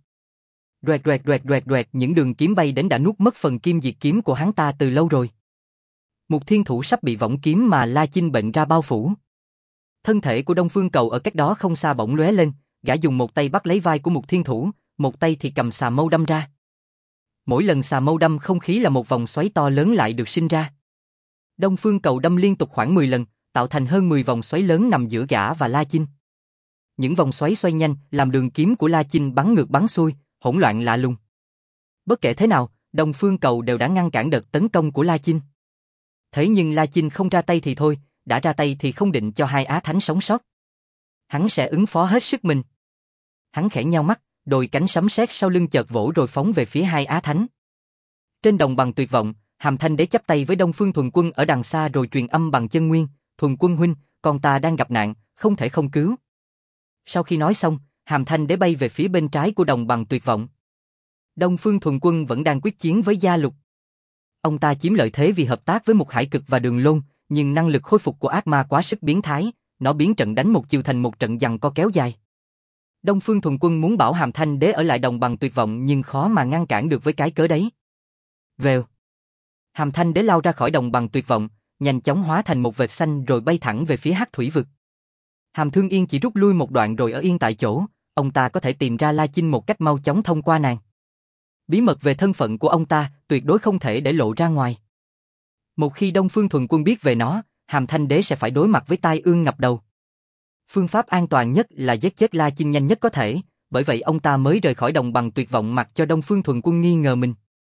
Roẹt, những đường kiếm bay đến đã nuốt mất phần kim diệt kiếm của hắn ta từ lâu rồi. Mục Thiên Thủ sắp bị võng kiếm mà La Chinh bệnh ra bao phủ. Thân thể của Đông Phương Cầu ở cách đó không xa bỗng lóe lên, gã dùng một tay bắt lấy vai của Mục Thiên Thủ, một tay thì cầm xà mâu đâm ra. Mỗi lần xà mâu đâm không khí là một vòng xoáy to lớn lại được sinh ra. Đông Phương Cầu đâm liên tục khoảng 10 lần, tạo thành hơn 10 vòng xoáy lớn nằm giữa gã và La Chinh. Những vòng xoáy xoay nhanh, làm đường kiếm của La Chinh bắn ngược bắn xuôi, hỗn loạn lạ lùng. Bất kể thế nào, Đông Phương Cầu đều đã ngăn cản đợt tấn công của La Chinh. Thế nhưng La Chinh không ra tay thì thôi, đã ra tay thì không định cho hai Á Thánh sống sót. Hắn sẽ ứng phó hết sức mình. Hắn khẽ nheo mắt, đôi cánh sấm sét sau lưng chợt vỗ rồi phóng về phía hai Á Thánh. Trên đồng bằng tuyệt vọng, Hàm Thanh Đế chắp tay với Đông Phương Thuần Quân ở đằng xa rồi truyền âm bằng chân nguyên, "Thuần Quân huynh, con ta đang gặp nạn, không thể không cứu." Sau khi nói xong, Hàm Thanh Đế bay về phía bên trái của đồng bằng tuyệt vọng. Đông Phương Thuần Quân vẫn đang quyết chiến với Gia Lục. Ông ta chiếm lợi thế vì hợp tác với Mục Hải Cực và Đường Lôn, nhưng năng lực khôi phục của ác ma quá sức biến thái, nó biến trận đánh một chiều thành một trận giằng co kéo dài. Đông Phương Thuần Quân muốn bảo Hàm Thanh Đế ở lại đồng bằng tuyệt vọng nhưng khó mà ngăn cản được với cái cớ đấy. Vèo. Hàm Thanh Đế lao ra khỏi đồng bằng tuyệt vọng, nhanh chóng hóa thành một vệt xanh rồi bay thẳng về phía Hắc Thủy vực. Hàm Thương Yên chỉ rút lui một đoạn rồi ở yên tại chỗ, ông ta có thể tìm ra La Chinh một cách mau chóng thông qua nàng. Bí mật về thân phận của ông ta tuyệt đối không thể để lộ ra ngoài. Một khi Đông Phương Thuần Quân biết về nó, Hàm Thanh Đế sẽ phải đối mặt với tai ương ngập đầu. Phương pháp an toàn nhất là giết chết La Chinh nhanh nhất có thể, bởi vậy ông ta mới rời khỏi đồng bằng tuyệt vọng mặc cho Đông Phương Thuần Quân nghi ngờ mình.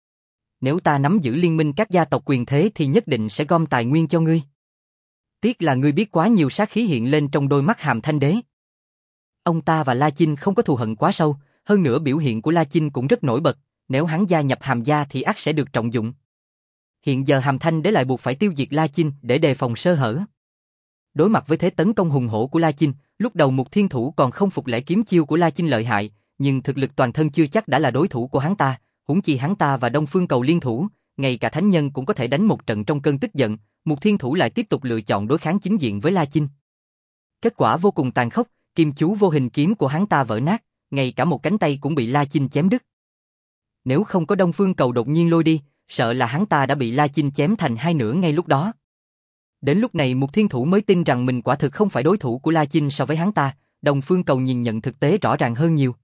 Nếu ta nắm giữ liên minh các gia tộc quyền thế thì nhất định sẽ gom tài nguyên cho ngươi. Tiếc là ngươi biết quá nhiều, sát khí hiện lên trong đôi mắt Hàm Thanh Đế. Ông ta và La Chinh không có thù hận quá sâu, hơn nữa biểu hiện của La Chinh cũng rất nổi bật, nếu hắn gia nhập Hàm gia thì ắt sẽ được trọng dụng. Hiện giờ Hàm Thanh Đế lại buộc phải tiêu diệt La Chinh để đề phòng sơ hở. Đối mặt với thế tấn công hùng hổ của La Chinh, lúc đầu Mục Thiên Thủ còn không phục lẽ kiếm chiêu của La Chinh lợi hại, nhưng thực lực toàn thân chưa chắc đã là đối thủ của hắn ta, huống chi hắn ta và Đông Phương Cầu liên thủ, ngay cả thánh nhân cũng có thể đánh một trận trong cơn tức giận, Mục Thiên Thủ lại tiếp tục lựa chọn đối kháng chính diện với La Chinh. Kết quả vô cùng tàn khốc, kim chú vô hình kiếm của hắn ta vỡ nát, ngay cả một cánh tay cũng bị La Chinh chém đứt. Nếu không có Đông Phương Cầu đột nhiên lôi đi, sợ là hắn ta đã bị La Chinh chém thành hai nửa ngay lúc đó. Đến lúc này Mục Thiên Thủ mới tin rằng mình quả thực không phải đối thủ của La Chinh so với hắn ta, Đông Phương Cầu nhìn nhận thực tế rõ ràng hơn nhiều.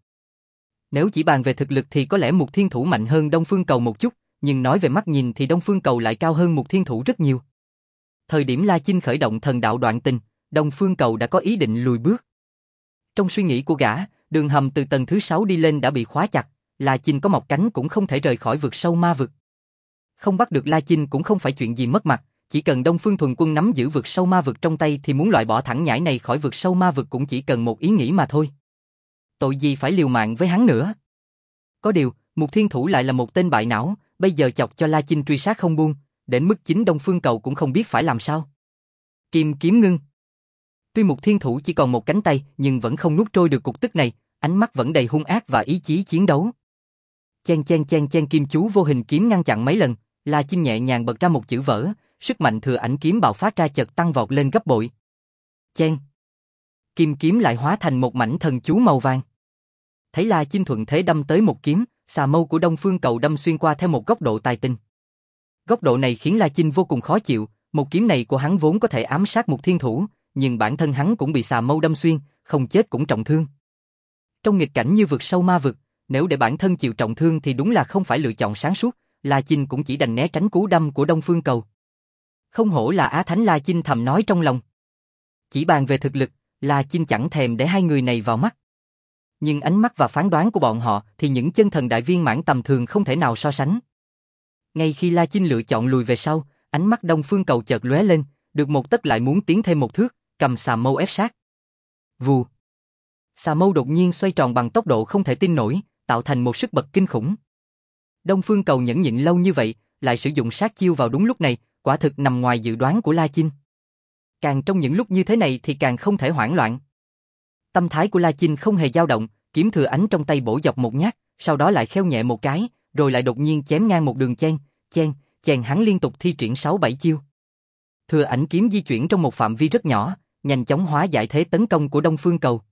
Nếu chỉ bàn về thực lực thì có lẽ Mục Thiên Thủ mạnh hơn Đông Phương Cầu một chút, nhưng nói về mắt nhìn thì Đông Phương Cầu lại cao hơn Mục Thiên Thủ rất nhiều. Thời điểm La Chinh khởi động thần đạo đoạn tình, Đông Phương Cầu đã có ý định lùi bước. Trong suy nghĩ của gã, đường hầm từ tầng thứ 6 đi lên đã bị khóa chặt, La Chinh có mọc cánh cũng không thể rời khỏi vực sâu ma vực. Không bắt được La Chinh cũng không phải chuyện gì mất mặt, chỉ cần Đông Phương Thuần Quân nắm giữ vực sâu ma vực trong tay thì muốn loại bỏ thẳng nhãi này khỏi vực sâu ma vực cũng chỉ cần một ý nghĩ mà thôi. Tội gì phải liều mạng với hắn nữa. Có điều, Mục Thiên Thủ lại là một tên bại não, bây giờ chọc cho La Chinh truy sát không buông, đến mức chính Đông Phương Cầu cũng không biết phải làm sao. Kim kiếm ngưng. Tuy Mục Thiên Thủ chỉ còn một cánh tay nhưng vẫn không nuốt trôi được cục tức này, ánh mắt vẫn đầy hung ác và ý chí chiến đấu. Chen chen chen chen, kim chú vô hình kiếm ngăn chặn mấy lần, La Chinh nhẹ nhàng bật ra một chữ vỡ, sức mạnh thừa ảnh kiếm bạo phát ra chợt tăng vọt lên gấp bội. Chen. Kim kiếm lại hóa thành một mảnh thần chú màu vàng. Thấy La Chinh thuận thế đâm tới một kiếm, xà mâu của Đông Phương Cầu đâm xuyên qua theo một góc độ tài tinh. Góc độ này khiến La Chinh vô cùng khó chịu, một kiếm này của hắn vốn có thể ám sát Mục Thiên Thủ, nhưng bản thân hắn cũng bị xà mâu đâm xuyên, không chết cũng trọng thương. Trong nghịch cảnh như vực sâu ma vực, nếu để bản thân chịu trọng thương thì đúng là không phải lựa chọn sáng suốt, La Chinh cũng chỉ đành né tránh cú đâm của Đông Phương Cầu. Không hổ là Á Thánh, La Chinh thầm nói trong lòng. Chỉ bàn về thực lực, La Chinh chẳng thèm để hai người này vào mắt. Nhưng ánh mắt và phán đoán của bọn họ thì những chân thần đại viên mãn tầm thường không thể nào so sánh. Ngay khi La Chinh lựa chọn lùi về sau, ánh mắt Đông Phương Cầu chợt lóe lên, được một tấc lại muốn tiến thêm một thước, cầm xà mâu ép sát. Vù. Xà mâu đột nhiên xoay tròn bằng tốc độ không thể tin nổi, tạo thành một sức bật kinh khủng. Đông Phương Cầu nhẫn nhịn lâu như vậy, lại sử dụng sát chiêu vào đúng lúc này, quả thực nằm ngoài dự đoán của La Chinh. Càng trong những lúc như thế này thì càng không thể hoảng loạn. Tâm thái của La Chinh không hề dao động, kiếm thừa ánh trong tay bổ dọc một nhát, sau đó lại khêu nhẹ một cái, rồi lại đột nhiên chém ngang một đường chen, chen, hắn liên tục thi triển 6-7 chiêu. Thừa ảnh kiếm di chuyển trong một phạm vi rất nhỏ, nhanh chóng hóa giải thế tấn công của Đông Phương Cầu.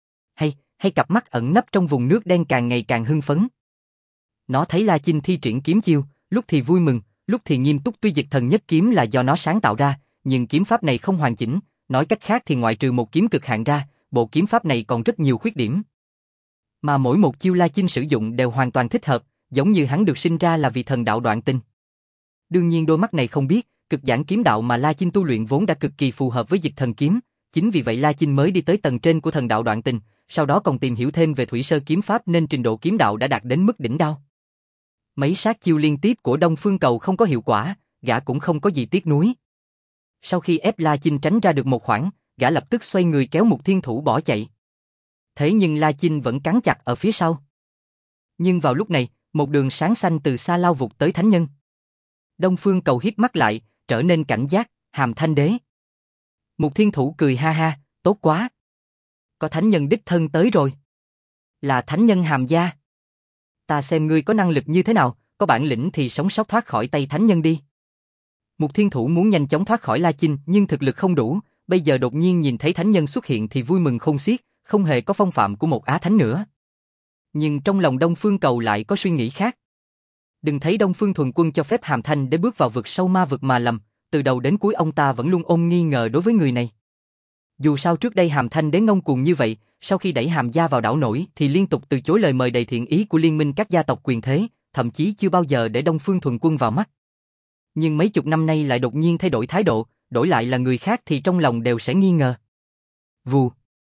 Hay cặp mắt ẩn nấp trong vùng nước đen càng ngày càng hưng phấn. Nó thấy La Chinh thi triển kiếm chiêu, lúc thì vui mừng, lúc thì nghiêm túc. Tuy Diệt Thần Nhất Kiếm là do nó sáng tạo ra, nhưng kiếm pháp này không hoàn chỉnh, nói cách khác thì ngoại trừ một kiếm cực hạn ra, bộ kiếm pháp này còn rất nhiều khuyết điểm. Mà mỗi một chiêu La Chinh sử dụng đều hoàn toàn thích hợp, giống như hắn được sinh ra là vì thần đạo đoạn tinh. Đương nhiên đôi mắt này không biết, cực giản kiếm đạo mà La Chinh tu luyện vốn đã cực kỳ phù hợp với Diệt Thần Kiếm, chính vì vậy La Chinh mới đi tới tầng trên của thần đạo đoạn tinh, sau đó còn tìm hiểu thêm về thủy sơ kiếm pháp nên trình độ kiếm đạo đã đạt đến mức đỉnh cao. Mấy sát chiêu liên tiếp của Đông Phương Cầu không có hiệu quả, gã cũng không có gì tiếc nuối. Sau khi ép La Chinh tránh ra được một khoảng, gã lập tức xoay người kéo Mục Thiên Thủ bỏ chạy. Thế nhưng La Chinh vẫn cắn chặt ở phía sau. Nhưng vào lúc này, một đường sáng xanh từ xa lao vụt tới thánh nhân. Đông Phương Cầu híp mắt lại, trở nên cảnh giác, Hàm Thanh Đế. Mục Thiên Thủ cười ha ha, tốt quá. Có thánh nhân đích thân tới rồi. Là thánh nhân Hàm gia. Ta xem ngươi có năng lực như thế nào, có bản lĩnh thì sống sót thoát khỏi tay thánh nhân đi. Mục Thiên Thủ muốn nhanh chóng thoát khỏi La Chinh nhưng thực lực không đủ, bây giờ đột nhiên nhìn thấy thánh nhân xuất hiện thì vui mừng khôn xiết, không hề có phong phạm của một Á Thánh nữa. Nhưng trong lòng Đông Phương Cầu lại có suy nghĩ khác. Đừng thấy Đông Phương Thuần Quân cho phép Hàm Thanh Đế bước vào vực sâu ma vực mà lầm, từ đầu đến cuối ông ta vẫn luôn ôm nghi ngờ đối với người này. Dù sao trước đây Hàm Thanh Đế ngông cuồng như vậy, sau khi đẩy Hàm gia vào đảo nổi thì liên tục từ chối lời mời đầy thiện ý của liên minh các gia tộc quyền thế, thậm chí chưa bao giờ để Đông Phương Thuần Quân vào mắt. Nhưng mấy chục năm nay lại đột nhiên thay đổi thái độ, đổi lại là người khác thì trong lòng đều sẽ nghi ngờ. Vù.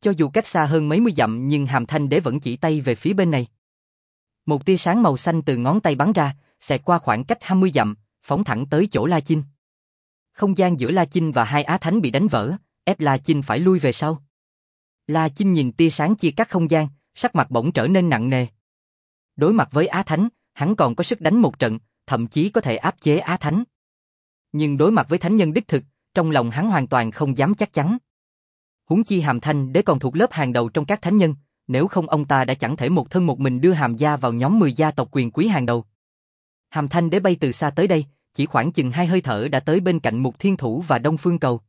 Cho dù cách xa hơn mấy mươi dặm nhưng Hàm Thanh Đế vẫn chỉ tay về phía bên này. Một tia sáng màu xanh từ ngón tay bắn ra, xẹt qua khoảng cách 20 dặm, phóng thẳng tới chỗ La Chinh. Không gian giữa La Chinh và hai Á Thánh bị đánh vỡ, ép La Chinh phải lui về sau. La Chinh nhìn tia sáng chia cắt không gian, sắc mặt bỗng trở nên nặng nề. Đối mặt với Á Thánh, hắn còn có sức đánh một trận, thậm chí có thể áp chế Á Thánh. Nhưng đối mặt với thánh nhân đích thực, trong lòng hắn hoàn toàn không dám chắc chắn. Huống chi Hàm Thanh Đế còn thuộc lớp hàng đầu trong các thánh nhân, nếu không ông ta đã chẳng thể một thân một mình đưa Hàm gia vào nhóm 10 gia tộc quyền quý hàng đầu. Hàm Thanh Đế bay từ xa tới đây, chỉ khoảng chừng 2 hơi thở đã tới bên cạnh Mục Thiên Thủ và Đông Phương Cầu.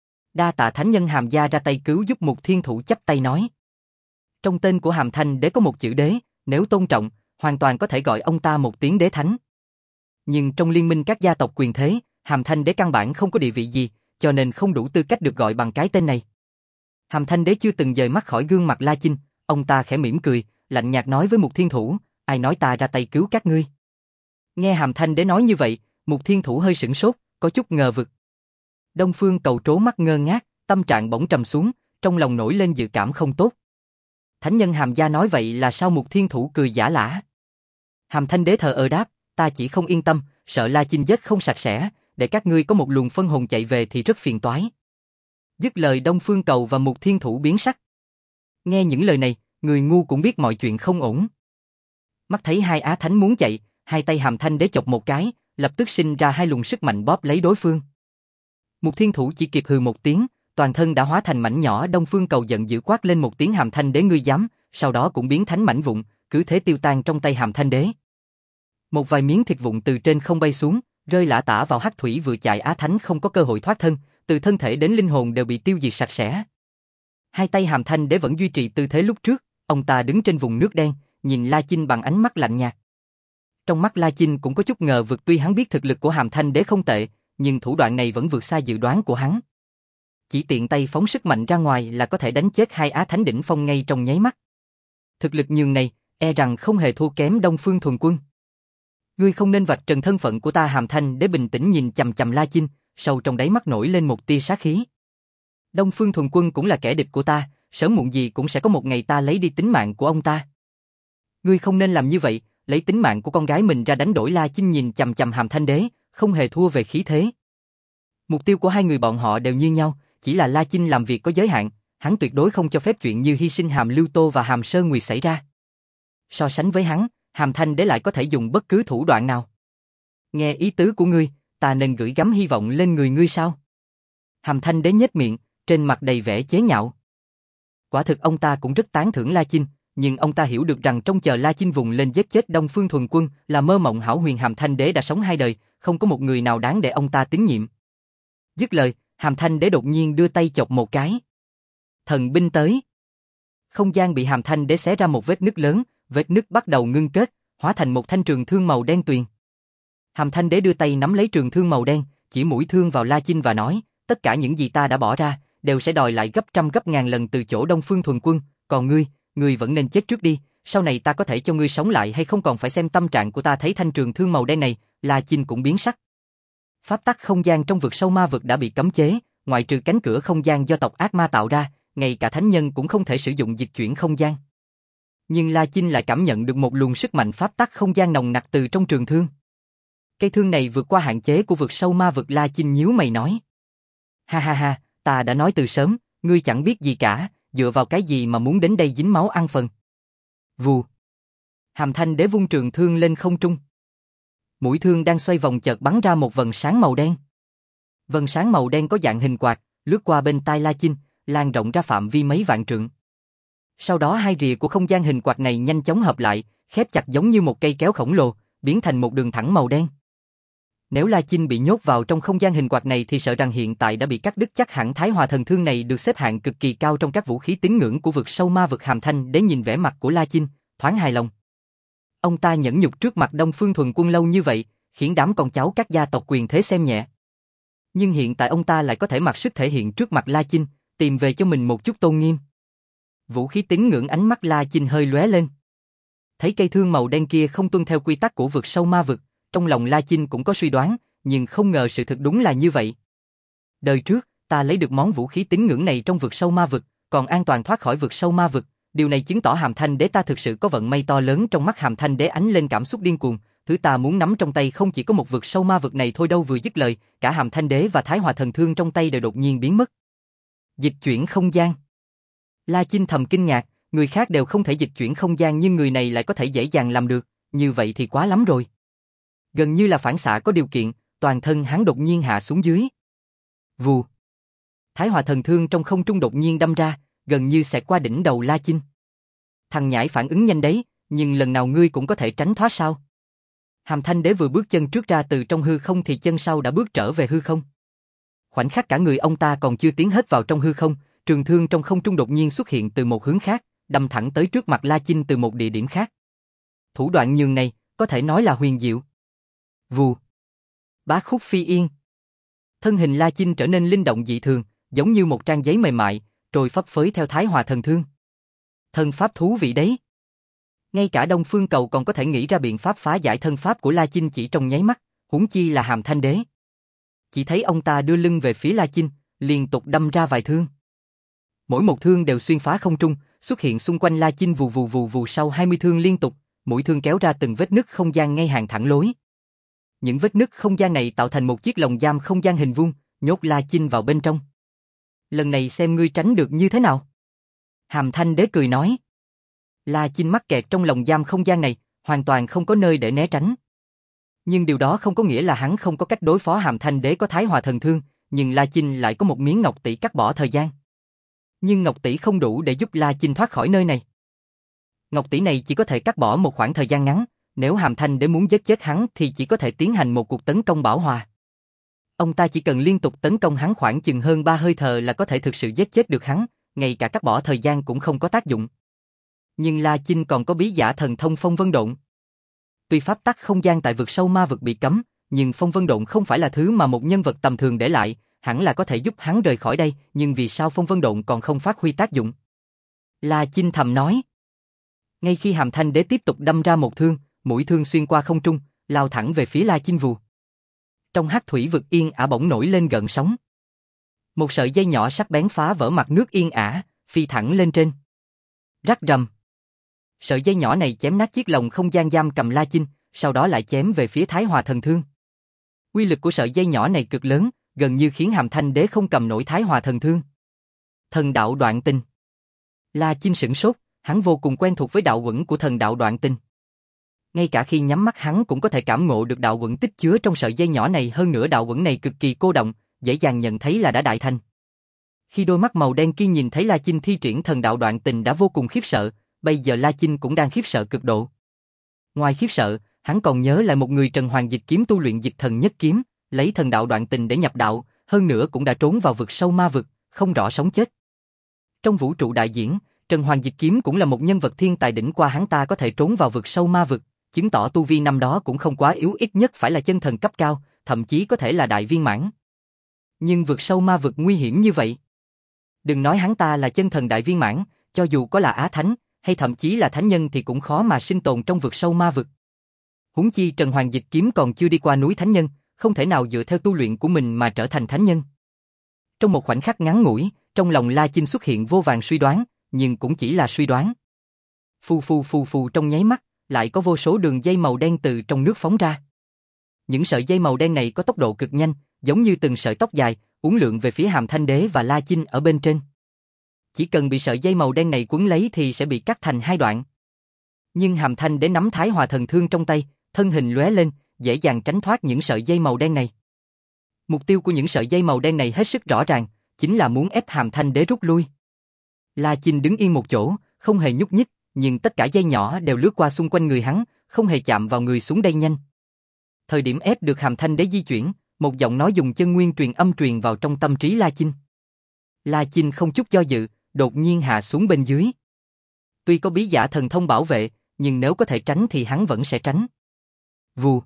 Đa tạ thánh nhân Hàm gia ra tay cứu giúp. Mục Thiên Thủ chắp tay nói. Trong tên của Hàm Thanh Đế có một chữ đế, nếu tôn trọng, hoàn toàn có thể gọi ông ta một tiếng đế thánh. Nhưng trong liên minh các gia tộc quyền thế, Hàm Thanh Đế căn bản không có địa vị gì, cho nên không đủ tư cách được gọi bằng cái tên này. Hàm Thanh Đế chưa từng dời mắt khỏi gương mặt La Chinh, ông ta khẽ mỉm cười, lạnh nhạt nói với Mục Thiên Thủ, ai nói ta ra tay cứu các ngươi? Nghe Hàm Thanh Đế nói như vậy, Mục Thiên Thủ hơi sửng sốt, có chút ngờ vực. Đông Phương Cầu trố mắt ngơ ngác, tâm trạng bỗng trầm xuống, trong lòng nổi lên dự cảm không tốt. Thánh nhân Hàm gia nói vậy là sao? Mục Thiên Thủ cười giả lả. Hàm Thanh Đế thờ ơ đáp, ta chỉ không yên tâm, sợ La Chinh giết không sạch sẽ, để các ngươi có một luồng phân hồn chạy về thì rất phiền toái. Dứt lời Đông Phương Cầu và Mục Thiên Thủ biến sắc. Nghe những lời này, người ngu cũng biết mọi chuyện không ổn. Mắt thấy hai Á Thánh muốn chạy, hai tay Hàm Thanh Đế chộp một cái, lập tức sinh ra hai luồng sức mạnh bóp lấy đối phương. Mục Thiên Thủ chỉ kịp hừ một tiếng, toàn thân đã hóa thành mảnh nhỏ. Đông Phương Cầu giận dữ quát lên một tiếng, Hàm Thanh Đế ngươi dám, sau đó cũng biến thành mảnh vụn, cứ thế tiêu tan trong tay Hàm Thanh Đế. Một vài miếng thịt vụn từ trên không bay xuống, rơi lả tả vào hắc thủy vừa chạy. Á Thánh không có cơ hội thoát thân, từ thân thể đến linh hồn đều bị tiêu diệt sạch sẽ. Hai tay Hàm Thanh Đế vẫn duy trì tư thế lúc trước, ông ta đứng trên vùng nước đen, nhìn La Chinh bằng ánh mắt lạnh nhạt. Trong mắt La Chinh cũng có chút ngờ vực, tuy hắn biết thực lực của Hàm Thanh Đế không tệ, nhưng thủ đoạn này vẫn vượt xa dự đoán của hắn. Chỉ tiện tay phóng sức mạnh ra ngoài là có thể đánh chết hai Á Thánh đỉnh phong ngay trong nháy mắt. Thực lực nhường này, e rằng không hề thua kém Đông Phương Thuần Quân. Ngươi không nên vạch trần thân phận của ta. Hàm Thanh Đế bình tĩnh nhìn chằm chằm La Chinh, sâu trong đáy mắt nổi lên một tia sát khí. Đông Phương Thuần Quân cũng là kẻ địch của ta, sớm muộn gì cũng sẽ có một ngày ta lấy đi tính mạng của ông ta. Ngươi không nên làm như vậy, lấy tính mạng của con gái mình ra đánh đổi. La Chinh nhìn chằm chằm Hàm Thanh Đế, không hề thua về khí thế. Mục tiêu của hai người bọn họ đều như nhau, chỉ là La Chinh làm việc có giới hạn, hắn tuyệt đối không cho phép chuyện như hy sinh Hàm Lưu Tô và Hàm Sơn Nguyệt xảy ra. So sánh với hắn, Hàm Thanh Đế lại có thể dùng bất cứ thủ đoạn nào. Nghe ý tứ của ngươi, ta nên gửi gắm hy vọng lên người ngươi sao? Hàm Thanh Đế nhếch miệng, trên mặt đầy vẻ chế nhạo. Quả thực ông ta cũng rất tán thưởng La Chinh, nhưng ông ta hiểu được rằng trông chờ La Chinh vùng lên giết chết Đông Phương Thuần Quân là mơ mộng hão huyền. Hàm Thanh Đế đã sống 2 đời, không có một người nào đáng để ông ta tín nhiệm. Dứt lời, Hàm Thanh Đế đột nhiên đưa tay chộp một cái. Thần binh tới. Không gian bị Hàm Thanh Đế xé ra một vết nứt lớn, vết nứt bắt đầu ngưng kết, hóa thành một thanh trường thương màu đen tuyền. Hàm Thanh Đế đưa tay nắm lấy trường thương màu đen, chỉ mũi thương vào La Chinh và nói, tất cả những gì ta đã bỏ ra, đều sẽ đòi lại gấp trăm gấp ngàn lần từ chỗ Đông Phương Thuần Quân, còn ngươi vẫn nên chết trước đi, sau này ta có thể cho ngươi sống lại hay không còn phải xem tâm trạng của ta. Thấy thanh trường thương màu đen này, La Chinh cũng biến sắc. Pháp tắc không gian trong vực sâu ma vực đã bị cấm chế, ngoại trừ cánh cửa không gian do tộc ác ma tạo ra, ngay cả thánh nhân cũng không thể sử dụng dịch chuyển không gian. Nhưng La Chinh lại cảm nhận được một luồng sức mạnh pháp tắc không gian nồng nặc từ trong trường thương. Cây thương này vượt qua hạn chế của vực sâu ma vực. La Chinh nhíu mày nói. Ha ha ha, ta đã nói từ sớm, ngươi chẳng biết gì cả, dựa vào cái gì mà muốn đến đây dính máu ăn phần. Vù. Hàm Thanh Đế vung trường thương lên không trung. Mũi thương đang xoay vòng chợt bắn ra một vầng sáng màu đen. Vầng sáng màu đen có dạng hình quạt, lướt qua bên tai La Chinh, lan rộng ra phạm vi mấy vạn trượng. Sau đó hai rìa của không gian hình quạt này nhanh chóng hợp lại, khép chặt giống như một cây kéo khổng lồ, biến thành một đường thẳng màu đen. Nếu La Chinh bị nhốt vào trong không gian hình quạt này thì sợ rằng hiện tại đã bị cắt đứt. Chắc hẳn Thái Hòa thần thương này được xếp hạng cực kỳ cao trong các vũ khí tín ngưỡng của vực sâu ma vực. Hàm Thanh Đế nhìn vẻ mặt của La Chinh, thoáng hài lòng. Ông ta nhẫn nhục trước mặt Đông Phương Thuần Quân lâu như vậy, khiến đám con cháu các gia tộc quyền thế xem nhẹ. Nhưng hiện tại ông ta lại có thể mặc sức thể hiện trước mặt La Chinh, tìm về cho mình một chút tôn nghiêm. Vũ khí tín ngưỡng. Ánh mắt La Chinh hơi lóe lên. Thấy cây thương màu đen kia không tuân theo quy tắc của vực sâu ma vực, trong lòng La Chinh cũng có suy đoán, nhưng không ngờ sự thật đúng là như vậy. Đời trước, ta lấy được món vũ khí tín ngưỡng này trong vực sâu ma vực, còn an toàn thoát khỏi vực sâu ma vực. Điều này chứng tỏ Hàm Thanh Đế ta thực sự có vận may to lớn. Trong mắt Hàm Thanh Đế ánh lên cảm xúc điên cuồng, thứ ta muốn nắm trong tay không chỉ có một vực sâu ma vực này thôi đâu. Vừa dứt lời, cả Hàm Thanh Đế và Thái Hòa Thần Thương trong tay đều đột nhiên biến mất. Dịch chuyển không gian. La Chinh thầm kinh ngạc, người khác đều không thể dịch chuyển không gian nhưng người này lại có thể dễ dàng làm được, như vậy thì quá lắm rồi. Gần như là phản xạ có điều kiện, toàn thân hắn đột nhiên hạ xuống dưới. Vù. Thái Hòa Thần Thương trong không trung đột nhiên đâm ra, gần như xẹt qua đỉnh đầu La Chinh. Thằng nhãi phản ứng nhanh đấy, nhưng lần nào ngươi cũng có thể tránh thoát sao? Hàm Thanh Đế vừa bước chân trước ra từ trong hư không thì chân sau đã bước trở về hư không. Khoảnh khắc cả người ông ta còn chưa tiến hết vào trong hư không, trường thương trong không trung đột nhiên xuất hiện từ một hướng khác, đâm thẳng tới trước mặt La Chinh từ một địa điểm khác. Thủ đoạn nhường này, có thể nói là huyền diệu. Vù. Bá khúc phi yên. Thân hình La Chinh trở nên linh động dị thường, giống như một trang giấy mềm mại, trôi phấp phới theo Thái Hòa Thần Thương. Thân pháp thú vị đấy. Ngay cả Đông Phương Cầu còn có thể nghĩ ra biện pháp phá giải thân pháp của La Chinh chỉ trong nháy mắt, huống chi là Hàm Thanh Đế. Chỉ thấy ông ta đưa lưng về phía La Chinh, liên tục đâm ra vài thương. Mỗi một thương đều xuyên phá không trung, xuất hiện xung quanh La Chinh vù vù vù vù sau 20 thương liên tục, mũi thương kéo ra từng vết nứt không gian ngay hàng thẳng lối. Những vết nứt không gian này tạo thành một chiếc lồng giam không gian hình vuông, nhốt La Chinh vào bên trong. Lần này xem ngươi tránh được như thế nào. Hàm Thanh Đế cười nói. La Chinh mắc kẹt trong lồng giam không gian này, hoàn toàn không có nơi để né tránh. Nhưng điều đó không có nghĩa là hắn không có cách đối phó. Hàm Thanh Đế có Thái Hòa Thần Thương, nhưng La Chinh lại có một miếng ngọc tỷ cắt bỏ thời gian. Nhưng ngọc tỷ không đủ để giúp La Chinh thoát khỏi nơi này. Ngọc tỷ này chỉ có thể cắt bỏ một khoảng thời gian ngắn, nếu Hàm Thanh Đế muốn giết chết hắn thì chỉ có thể tiến hành một cuộc tấn công bảo hòa. Ông ta chỉ cần liên tục tấn công hắn khoảng chừng hơn 3 hơi thở là có thể thực sự giết chết được hắn, ngay cả cắt bỏ thời gian cũng không có tác dụng. Nhưng La Chinh còn có bí giả thần thông phong vân độn. Tuy pháp tắc không gian tại vực sâu ma vực bị cấm, nhưng phong vân độn không phải là thứ mà một nhân vật tầm thường để lại, hẳn là có thể giúp hắn rời khỏi đây, nhưng vì sao phong vân độn còn không phát huy tác dụng? La Chinh thầm nói. Ngay khi Hàm Thanh Đế tiếp tục đâm ra một thương, mũi thương xuyên qua không trung, lao thẳng về phía La Chinh vù. Trong hắc thủy vực yên ả bỗng nổi lên gợn sóng. Một sợi dây nhỏ sắc bén phá vỡ mặt nước yên ả, phi thẳng lên trên. Rắc rầm. Sợi dây nhỏ này chém nát chiếc lồng không gian giam cầm La Chinh, sau đó lại chém về phía Thái Hòa Thần Thương. Uy lực của sợi dây nhỏ này cực lớn, gần như khiến Hàm Thanh Đế không cầm nổi Thái Hòa Thần Thương. Thần đạo đoạn tình. La Chinh sửng sốt, hắn vô cùng quen thuộc với đạo uẩn của thần đạo đoạn tình. Ngay cả khi nhắm mắt hắn cũng có thể cảm ngộ được đạo uẩn tích chứa trong sợi dây nhỏ này, hơn nữa đạo uẩn này cực kỳ cô động, dễ dàng nhận thấy là đã đại thành. Khi đôi mắt màu đen kia nhìn thấy La Chinh thi triển thần đạo đoạn tình đã vô cùng khiếp sợ, bây giờ La Chinh cũng đang khiếp sợ cực độ. Ngoài khiếp sợ, hắn còn nhớ lại một người Trần Hoàng Dịch Kiếm tu luyện Dịch Thần Nhất Kiếm, lấy thần đạo đoạn tình để nhập đạo, hơn nữa cũng đã trốn vào vực sâu ma vực, không rõ sống chết. Trong vũ trụ đại diễn, Trần Hoàng Dịch Kiếm cũng là một nhân vật thiên tài đỉnh, qua hắn ta có thể trốn vào vực sâu ma vực, chứng tỏ tu vi năm đó cũng không quá yếu, ít nhất phải là chân thần cấp cao, thậm chí có thể là đại viên mãn. Nhưng vực sâu ma vực nguy hiểm như vậy. Đừng nói hắn ta là chân thần đại viên mãn, cho dù có là Á Thánh, hay thậm chí là Thánh Nhân thì cũng khó mà sinh tồn trong vực sâu ma vực. Huống chi Trần Hoàng Dịch Kiếm còn chưa đi qua núi Thánh Nhân, không thể nào dựa theo tu luyện của mình mà trở thành Thánh Nhân. Trong một khoảnh khắc ngắn ngủi, trong lòng La Chinh xuất hiện vô vàn suy đoán, nhưng cũng chỉ là suy đoán. Phù phù phù phù, trong nháy mắt, lại có vô số đường dây màu đen từ trong nước phóng ra. Những sợi dây màu đen này có tốc độ cực nhanh, giống như từng sợi tóc dài, uốn lượn về phía Hàm Thanh Đế và La Chinh ở bên trên. Chỉ cần bị sợi dây màu đen này quấn lấy thì sẽ bị cắt thành hai đoạn. Nhưng Hàm Thanh Đế nắm Thái Hòa Thần Thương trong tay, thân hình lóe lên, dễ dàng tránh thoát những sợi dây màu đen này. Mục tiêu của những sợi dây màu đen này hết sức rõ ràng, chính là muốn ép Hàm Thanh Đế rút lui. La Chinh đứng yên một chỗ, không hề nhúc nhích, nhưng tất cả dây nhỏ đều lướt qua xung quanh người hắn, không hề chạm vào người xuống đây nhanh. Thời điểm ép được Hàm Thanh Đế di chuyển, một giọng nói dùng chân nguyên truyền âm truyền vào trong tâm trí La Chinh. La Chinh không chút do dự, đột nhiên hạ xuống bên dưới. Tuy có bí giả thần thông bảo vệ, nhưng nếu có thể tránh thì hắn vẫn sẽ tránh. Vù.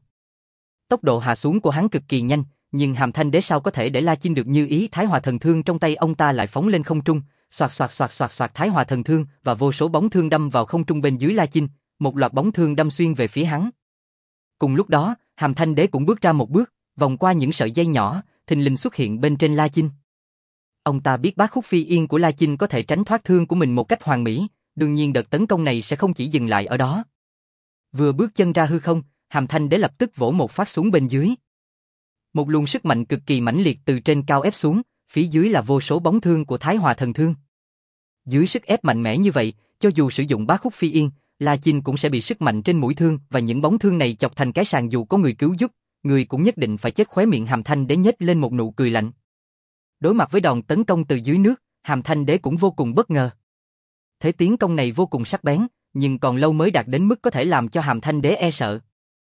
Tốc độ hạ xuống của hắn cực kỳ nhanh, nhưng Hàm Thanh Đế sao có thể để La Chinh được như ý? Thái Hòa Thần Thương trong tay ông ta lại phóng lên không trung, xoạt xoạt xoạt xoạt xoạt, Thái Hòa Thần Thương và vô số bóng thương đâm vào không trung bên dưới La Chinh, một loạt bóng thương đâm xuyên về phía hắn. Cùng lúc đó, Hàm Thanh Đế cũng bước ra một bước, vòng qua những sợi dây nhỏ, thình lình xuất hiện bên trên La Chinh. Ông ta biết bá khúc phi yên của La Chinh có thể tránh thoát thương của mình một cách hoàn mỹ, đương nhiên đợt tấn công này sẽ không chỉ dừng lại ở đó. Vừa bước chân ra hư không, Hàm Thanh Đế lập tức vỗ một phát xuống bên dưới. Một luồng sức mạnh cực kỳ mãnh liệt từ trên cao ép xuống, phía dưới là vô số bóng thương của Thái Hòa Thần Thương. Dưới sức ép mạnh mẽ như vậy, cho dù sử dụng bá khúc phi yên, La Chinh cũng sẽ bị sức mạnh trên mũi thương và những bóng thương này chọc thành cái sàng, dù có người cứu giúp, người cũng nhất định phải chết. Khóe miệng Hàm Thanh Đế nhếch lên một nụ cười lạnh. Đối mặt với đòn tấn công từ dưới nước, Hàm Thanh Đế cũng vô cùng bất ngờ. Thế tiến công này vô cùng sắc bén, nhưng còn lâu mới đạt đến mức có thể làm cho Hàm Thanh Đế e sợ.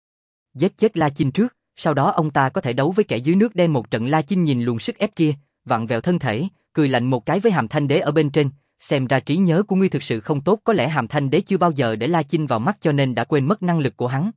Giết chết La Chinh trước, sau đó ông ta có thể đấu với kẻ dưới nước đen một trận. La Chinh nhìn luồng sức ép kia, vặn vẹo thân thể, cười lạnh một cái với Hàm Thanh Đế ở bên trên. Xem ra trí nhớ của ngươi thực sự không tốt, có lẽ Hàm Thanh Đế chưa bao giờ để La Chinh vào mắt cho nên đã quên mất năng lực của hắn.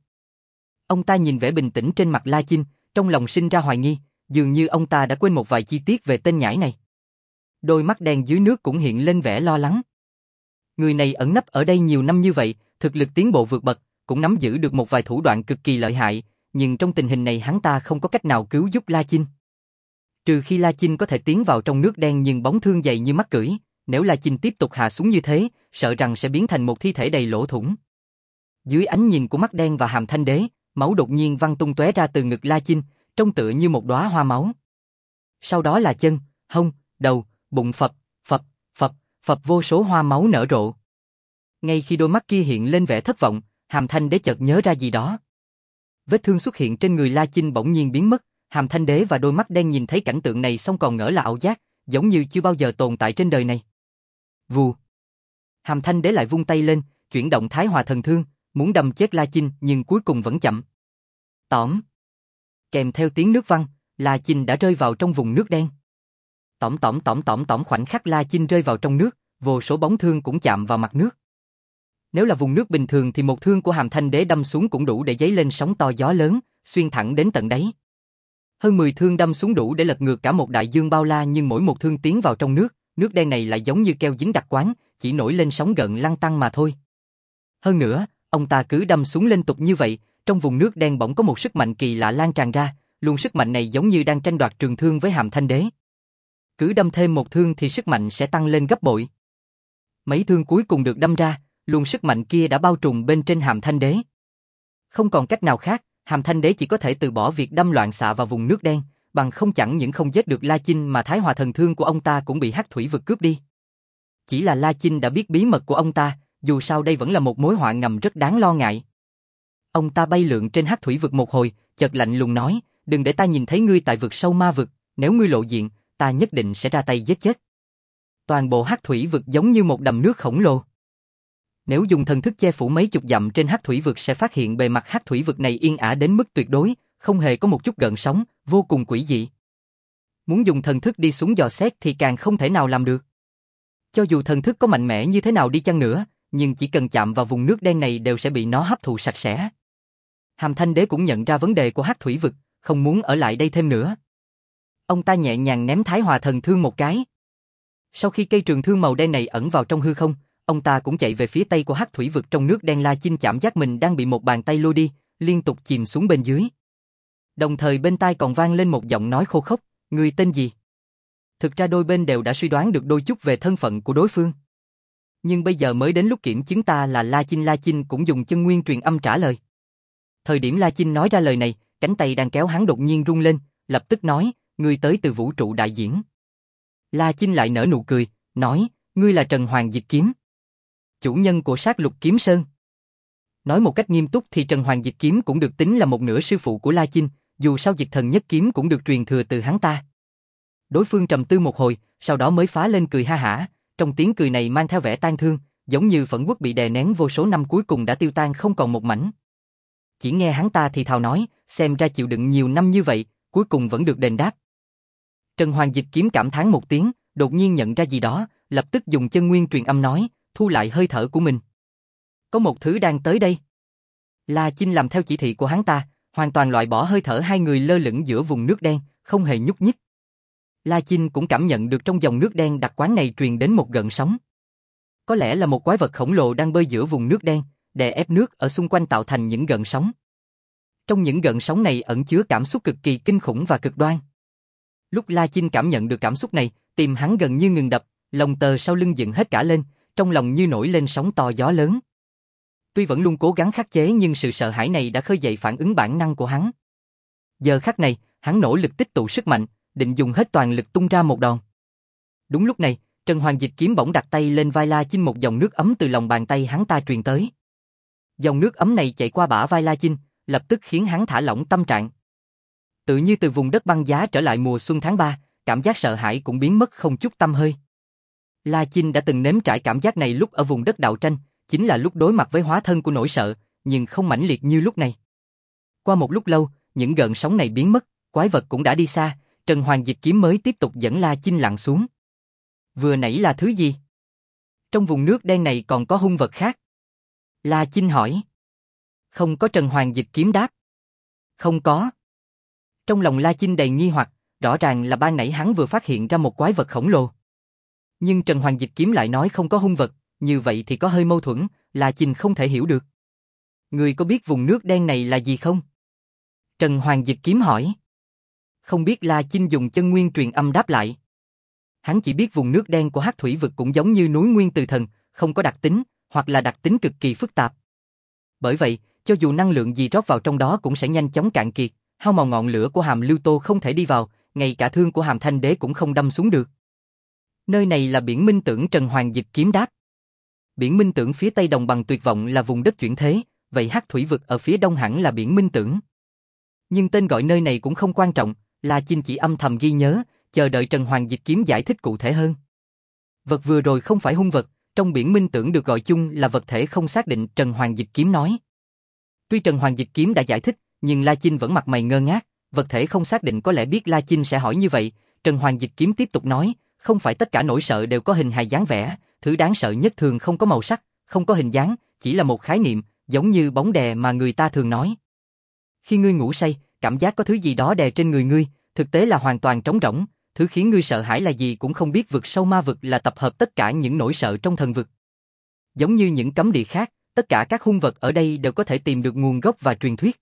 Ông ta nhìn vẻ bình tĩnh trên mặt La Chinh, trong lòng sinh ra hoài nghi, dường như ông ta đã quên một vài chi tiết về tên nhãi này. Đôi mắt đen dưới nước cũng hiện lên vẻ lo lắng. Người này ẩn nấp ở đây nhiều năm như vậy, thực lực tiến bộ vượt bậc, cũng nắm giữ được một vài thủ đoạn cực kỳ lợi hại, nhưng trong tình hình này hắn ta không có cách nào cứu giúp La Chinh. Trừ khi La Chinh có thể tiến vào trong nước đen nhưng bóng thương dày như mắt cưỡi, nếu La Chinh tiếp tục hạ xuống như thế, sợ rằng sẽ biến thành một thi thể đầy lỗ thủng. Dưới ánh nhìn của mắt đen và Hàm Thanh Đế, máu đột nhiên văng tung tóe ra từ ngực La Chinh, trông tựa như một đóa hoa máu. Sau đó là chân, hông, đầu, bụng phập, phập, phập, phập vô số hoa máu nở rộ. Ngay khi đôi mắt kia hiện lên vẻ thất vọng, Hàm Thanh Đế chợt nhớ ra gì đó. Vết thương xuất hiện trên người La Chinh bỗng nhiên biến mất, Hàm Thanh Đế và đôi mắt đen nhìn thấy cảnh tượng này xong còn ngỡ là ảo giác, giống như chưa bao giờ tồn tại trên đời này. Vù. Hàm Thanh Đế lại vung tay lên, chuyển động Thái Hòa Thần Thương, muốn đâm chết La Chinh nhưng cuối cùng vẫn chậm. Tỏm. Kèm theo tiếng nước văng, La Chinh đã rơi vào trong vùng nước đen. Tỏm tỏm tỏm tỏm tỏm, khoảnh khắc La Chinh rơi vào trong nước, vô số bóng thương cũng chạm vào mặt nước. Nếu là vùng nước bình thường thì một thương của Hàm Thanh Đế đâm xuống cũng đủ để dấy lên sóng to gió lớn, xuyên thẳng đến tận đáy. Hơn 10 thương đâm xuống đủ để lật ngược cả một đại dương bao la, nhưng mỗi một thương tiến vào trong nước, nước đen này lại giống như keo dính đặc quán, chỉ nổi lên sóng gợn lăn tăn mà thôi. Hơn nữa, ông ta cứ đâm xuống liên tục như vậy, trong vùng nước đen bỗng có một sức mạnh kỳ lạ lan tràn ra, luồng sức mạnh này giống như đang tranh đoạt trường thương với Hàm Thanh Đế. Cứ đâm thêm một thương thì sức mạnh sẽ tăng lên gấp bội. Mấy thương cuối cùng được đâm ra, luồng sức mạnh kia đã bao trùm bên trên Hàm Thanh Đế. Không còn cách nào khác, Hàm Thanh Đế chỉ có thể từ bỏ việc đâm loạn xạ vào vùng nước đen, bằng không chẳng những không giết được La Chinh mà Thái Hòa Thần Thương của ông ta cũng bị Hắc Thủy Vực cướp đi. Chỉ là La Chinh đã biết bí mật của ông ta, dù sao đây vẫn là một mối họa ngầm rất đáng lo ngại. Ông ta bay lượn trên Hắc Thủy Vực một hồi, chợt lạnh lùng nói, đừng để ta nhìn thấy ngươi tại vực sâu ma vực, nếu ngươi lộ diện, ta nhất định sẽ ra tay giết chết. Toàn bộ Hắc Thủy Vực giống như một đầm nước khổng lồ. Nếu dùng thần thức che phủ mấy chục dặm trên Hắc Thủy Vực sẽ phát hiện bề mặt Hắc Thủy Vực này yên ả đến mức tuyệt đối, không hề có một chút gợn sóng, vô cùng quỷ dị. Muốn dùng thần thức đi xuống dò xét thì càng không thể nào làm được. Cho dù thần thức có mạnh mẽ như thế nào đi chăng nữa, nhưng chỉ cần chạm vào vùng nước đen này đều sẽ bị nó hấp thụ sạch sẽ. Hàm Thanh Đế cũng nhận ra vấn đề của Hắc Thủy Vực, không muốn ở lại đây thêm nữa. Ông ta nhẹ nhàng ném Thái Hòa Thần Thương một cái. Sau khi cây trường thương màu đen này ẩn vào trong hư không, ông ta cũng chạy về phía tây của Hắc Thủy Vực. Trong nước đen La Chinh cảm giác mình đang bị một bàn tay lôi đi, liên tục chìm xuống bên dưới. Đồng thời bên tai còn vang lên một giọng nói khô khốc, người tên gì? Thực ra đôi bên đều đã suy đoán được đôi chút về thân phận của đối phương. Nhưng bây giờ mới đến lúc kiểm chứng. Ta là La Chinh cũng dùng chân nguyên truyền âm trả lời. Thời điểm La Chinh nói ra lời này, cánh tay đang kéo hắn đột nhiên rung lên, lập tức nói, ngươi tới từ vũ trụ đại diễn. La Chinh lại nở nụ cười, nói, ngươi là Trần Hoàng Dịch Kiếm, chủ nhân của Sát Lục Kiếm Sơn. Nói một cách nghiêm túc thì Trần Hoàng Dịch Kiếm cũng được tính là một nửa sư phụ của La Chinh, dù sao Dịch Thần Nhất Kiếm cũng được truyền thừa từ hắn ta. Đối phương trầm tư một hồi, sau đó mới phá lên cười ha hả, trong tiếng cười này mang theo vẻ tang thương, giống như phẫn uất bị đè nén vô số năm cuối cùng đã tiêu tan không còn một mảnh. Chỉ nghe hắn ta thì thào nói, xem ra chịu đựng nhiều năm như vậy, cuối cùng vẫn được đền đáp. Trần Hoàng Dịch Kiếm cảm thán một tiếng, đột nhiên nhận ra gì đó, lập tức dùng chân nguyên truyền âm nói, thu lại hơi thở của mình. Có một thứ đang tới đây. La Chinh làm theo chỉ thị của hắn ta, hoàn toàn loại bỏ hơi thở hai người lơ lửng giữa vùng nước đen, không hề nhúc nhích. La Chinh cũng cảm nhận được trong dòng nước đen đặc quán này truyền đến một gợn sóng. Có lẽ là một quái vật khổng lồ đang bơi giữa vùng nước đen, đè ép nước ở xung quanh tạo thành những gợn sóng. Trong những gợn sóng này ẩn chứa cảm xúc cực kỳ kinh khủng và cực đoan. Lúc La Chinh cảm nhận được cảm xúc này, Tim hắn gần như ngừng đập, lông tơ sau lưng dựng hết cả lên, trong lòng như nổi lên sóng to gió lớn. Tuy vẫn luôn cố gắng khắc chế nhưng sự sợ hãi này đã khơi dậy phản ứng bản năng của hắn. Giờ khắc này, hắn nỗ lực tích tụ sức mạnh, định dùng hết toàn lực tung ra một đòn. Đúng lúc này, Trần Hoàng Dịch Kiếm bỗng đặt tay lên vai La Chinh, một dòng nước ấm từ lòng bàn tay hắn ta truyền tới. Dòng nước ấm này chạy qua bả vai La Chinh, lập tức khiến hắn thả lỏng tâm trạng. Tự như từ vùng đất băng giá trở lại mùa xuân tháng 3, cảm giác sợ hãi cũng biến mất không chút tăm hơi. La Chinh đã từng nếm trải cảm giác này lúc ở vùng đất Đạo Tranh, chính là lúc đối mặt với hóa thân của nỗi sợ, nhưng không mãnh liệt như lúc này. Qua một lúc lâu, những gợn sóng này biến mất, quái vật cũng đã đi xa, Trần Hoàng Dịch Kiếm mới tiếp tục dẫn La Chinh lặn xuống. Vừa nãy là thứ gì? Trong vùng nước đen này còn có hung vật khác? La Chinh hỏi. Không có, Trần Hoàng Dịch Kiếm đáp. Không có. Trong lòng La Chinh đầy nghi hoặc, rõ ràng là ban nãy hắn vừa phát hiện ra một quái vật khổng lồ. Nhưng Trần Hoàng Dịch Kiếm lại nói không có hung vật, như vậy thì có hơi mâu thuẫn, La Chinh không thể hiểu được. Người có biết vùng nước đen này là gì không? Trần Hoàng Dịch Kiếm hỏi. Không biết, La Chinh dùng chân nguyên truyền âm đáp lại. Hắn chỉ biết vùng nước đen của Hắc Thủy vực cũng giống như núi Nguyên Từ Thần, không có đặc tính, hoặc là đặc tính cực kỳ phức tạp. Bởi vậy, cho dù năng lượng gì rót vào trong đó cũng sẽ nhanh chóng cạn kiệt, hao mòn ngọn lửa của Hàm Lưu Tô không thể đi vào, ngay cả thương của Hàm Thanh Đế cũng không đâm xuống được. Nơi này là biển Minh Tưởng, Trần Hoàng Dịch Kiếm đáp. Biển Minh Tưởng phía tây đồng bằng Tuyệt Vọng là vùng đất chuyển thế, vậy Hắc Thủy vực ở phía đông hẳn là biển Minh Tưởng. Nhưng tên gọi nơi này cũng không quan trọng, La Chinh chỉ âm thầm ghi nhớ, chờ đợi Trần Hoàng Dịch Kiếm giải thích cụ thể hơn. Vật vừa rồi không phải hung vật, trong biển Minh Tưởng được gọi chung là vật thể không xác định, Trần Hoàng Dịch Kiếm nói. Tuy Trần Hoàng Dịch Kiếm đã giải thích, nhưng La Chinh vẫn mặt mày ngơ ngác, vật thể không xác định có lẽ biết La Chinh sẽ hỏi như vậy, Trần Hoàng Dịch Kiếm tiếp tục nói, không phải tất cả nỗi sợ đều có hình hài dáng vẻ, thứ đáng sợ nhất thường không có màu sắc, không có hình dáng, chỉ là một khái niệm, giống như bóng đè mà người ta thường nói. Khi ngươi ngủ say, cảm giác có thứ gì đó đè trên người ngươi, thực tế là hoàn toàn trống rỗng, thứ khiến ngươi sợ hãi là gì cũng không biết. Vực sâu ma vực là tập hợp tất cả những nỗi sợ trong thần vực. Giống như những cấm địa khác, tất cả các hung vật ở đây đều có thể tìm được nguồn gốc và truyền thuyết.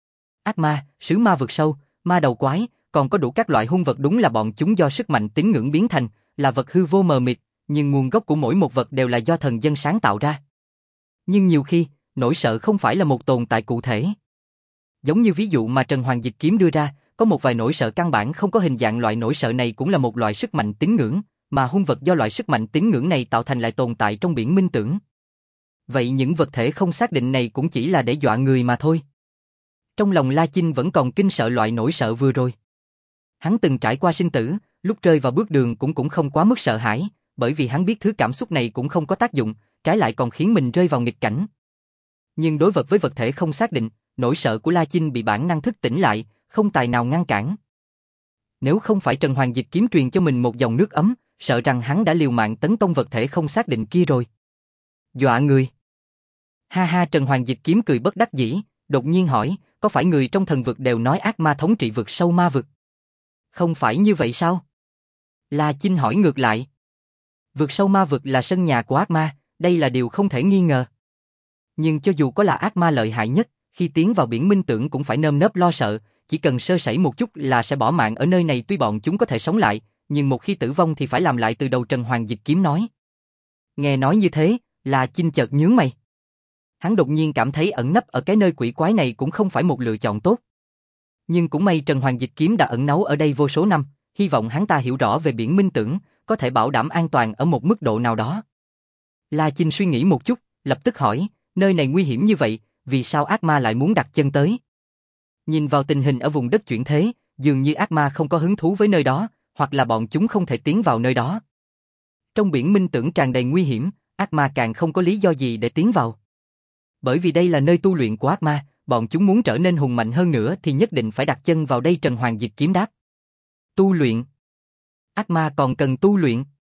Ác ma, sứ ma vực sâu, ma đầu quái, còn có đủ các loại hung vật, đúng là bọn chúng do sức mạnh tín ngưỡng biến thành, là vật hư vô mờ mịt, nhưng nguồn gốc của mỗi một vật đều là do thần dân sáng tạo ra. Nhưng nhiều khi, nỗi sợ không phải là một tồn tại cụ thể. Giống như ví dụ mà Trần Hoàng Dịch Kiếm đưa ra, có một vài nỗi sợ căn bản không có hình dạng, loại nỗi sợ này cũng là một loại sức mạnh tín ngưỡng, mà hung vật do loại sức mạnh tín ngưỡng này tạo thành lại tồn tại trong biển Minh Tưởng. Vậy những vật thể không xác định này cũng chỉ là để dọa người mà thôi. Trong lòng La Chinh vẫn còn kinh sợ loại nỗi sợ vừa rồi. Hắn từng trải qua sinh tử, lúc rơi vào bước đường cũng không quá mức sợ hãi, bởi vì hắn biết thứ cảm xúc này cũng không có tác dụng, trái lại còn khiến mình rơi vào nghịch cảnh. Nhưng đối vật với vật thể không xác định, nỗi sợ của La Chinh bị bản năng thức tỉnh lại, không tài nào ngăn cản. Nếu không phải Trần Hoàng Dịch Kiếm truyền cho mình một dòng nước ấm, sợ rằng hắn đã liều mạng tấn công vật thể không xác định kia rồi. Dọa người. Ha ha, Trần Hoàng Dịch Kiếm cười bất đắc dĩ, đột nhiên hỏi, có phải người trong thần vực đều nói ác ma thống trị vực sâu ma vực? Không phải như vậy sao? La Chinh hỏi ngược lại. Vực sâu ma vực là sân nhà của ác ma, đây là điều không thể nghi ngờ. Nhưng cho dù có là ác ma lợi hại nhất, khi tiến vào biển Minh Tưởng cũng phải nơm nớp lo sợ, chỉ cần sơ sẩy một chút là sẽ bỏ mạng ở nơi này. Tuy bọn chúng có thể sống lại, nhưng một khi tử vong thì phải làm lại từ đầu, Trần Hoàng Dịch Kiếm nói. Nghe nói như thế, La Chinh chợt nhướng mày. Hắn đột nhiên cảm thấy ẩn nấp ở cái nơi quỷ quái này cũng không phải một lựa chọn tốt. Nhưng cũng may Trần Hoàng Dịch Kiếm đã ẩn náu ở đây vô số năm, hy vọng hắn ta hiểu rõ về biển Minh Tưởng, có thể bảo đảm an toàn ở một mức độ nào đó. La Chinh suy nghĩ một chút, lập tức hỏi, nơi này nguy hiểm như vậy, vì sao ác ma lại muốn đặt chân tới? Nhìn vào tình hình ở vùng đất chuyển thế, dường như ác ma không có hứng thú với nơi đó, hoặc là bọn chúng không thể tiến vào nơi đó. Trong biển Minh Tưởng tràn đầy nguy hiểm, ác ma càng không có lý do gì để tiến vào. Bởi vì đây là nơi tu luyện của ác ma, bọn chúng muốn trở nên hùng mạnh hơn nữa thì nhất định phải đặt chân vào đây, Trần Hoàng Dịch Kiếm đáp. Tu luyện? Ác ma còn cần tu luyện?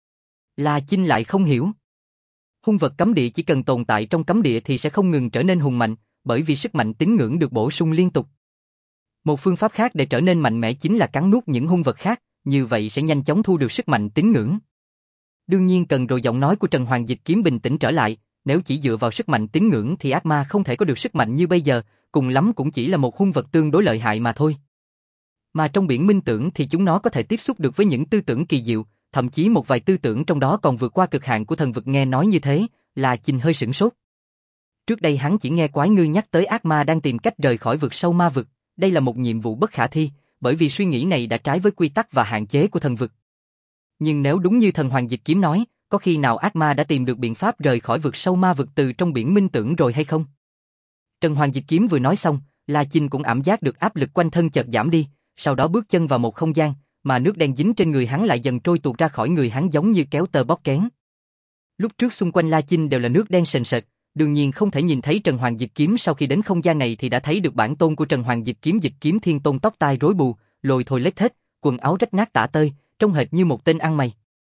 La Chinh lại không hiểu. Hung vật cấm địa chỉ cần tồn tại trong cấm địa thì sẽ không ngừng trở nên hùng mạnh, bởi vì sức mạnh tín ngưỡng được bổ sung liên tục. Một phương pháp khác để trở nên mạnh mẽ chính là cắn nuốt những hung vật khác, như vậy sẽ nhanh chóng thu được sức mạnh tín ngưỡng. Đương nhiên cần rồi. Giọng nói của Trần Hoàng Dịch Kiếm bình tĩnh trở lại, nếu chỉ dựa vào sức mạnh tín ngưỡng thì ác ma không thể có được sức mạnh như bây giờ, cùng lắm cũng chỉ là một hung vật tương đối lợi hại mà thôi. Mà trong biển Minh Tưởng thì chúng nó có thể tiếp xúc được với những tư tưởng kỳ diệu, thậm chí một vài tư tưởng trong đó còn vượt qua cực hạn của thần vực. Nghe nói như thế, La Chinh hơi sửng sốt. Trước đây hắn chỉ nghe Quái Ngư nhắc tới ác ma đang tìm cách rời khỏi vực sâu ma vực, đây là một nhiệm vụ bất khả thi, bởi vì suy nghĩ này đã trái với quy tắc và hạn chế của thần vực. Nhưng nếu đúng như thần Hoàng Dịch Kiếm nói, có khi nào ác ma đã tìm được biện pháp rời khỏi vực sâu ma vực từ trong biển minh tưởng rồi hay không? Trần Hoàng Dịch Kiếm vừa nói xong, La Chinh cũng cảm giác được áp lực quanh thân chợt giảm đi, sau đó bước chân vào một không gian, mà nước đen dính trên người hắn lại dần trôi tuột ra khỏi người hắn giống như kéo tơ bóp kén. Lúc trước xung quanh La Chinh đều là nước đen sền sệt, đương nhiên không thể nhìn thấy Trần Hoàng Dịch Kiếm. Sau khi đến không gian này thì đã thấy được bản tôn của Trần Hoàng Dịch Kiếm Thiên Tôn, tóc tai rối bù, lồi thồi lết thết, quần áo rách nát tả tơi, trông hệt như một tên ăn mày.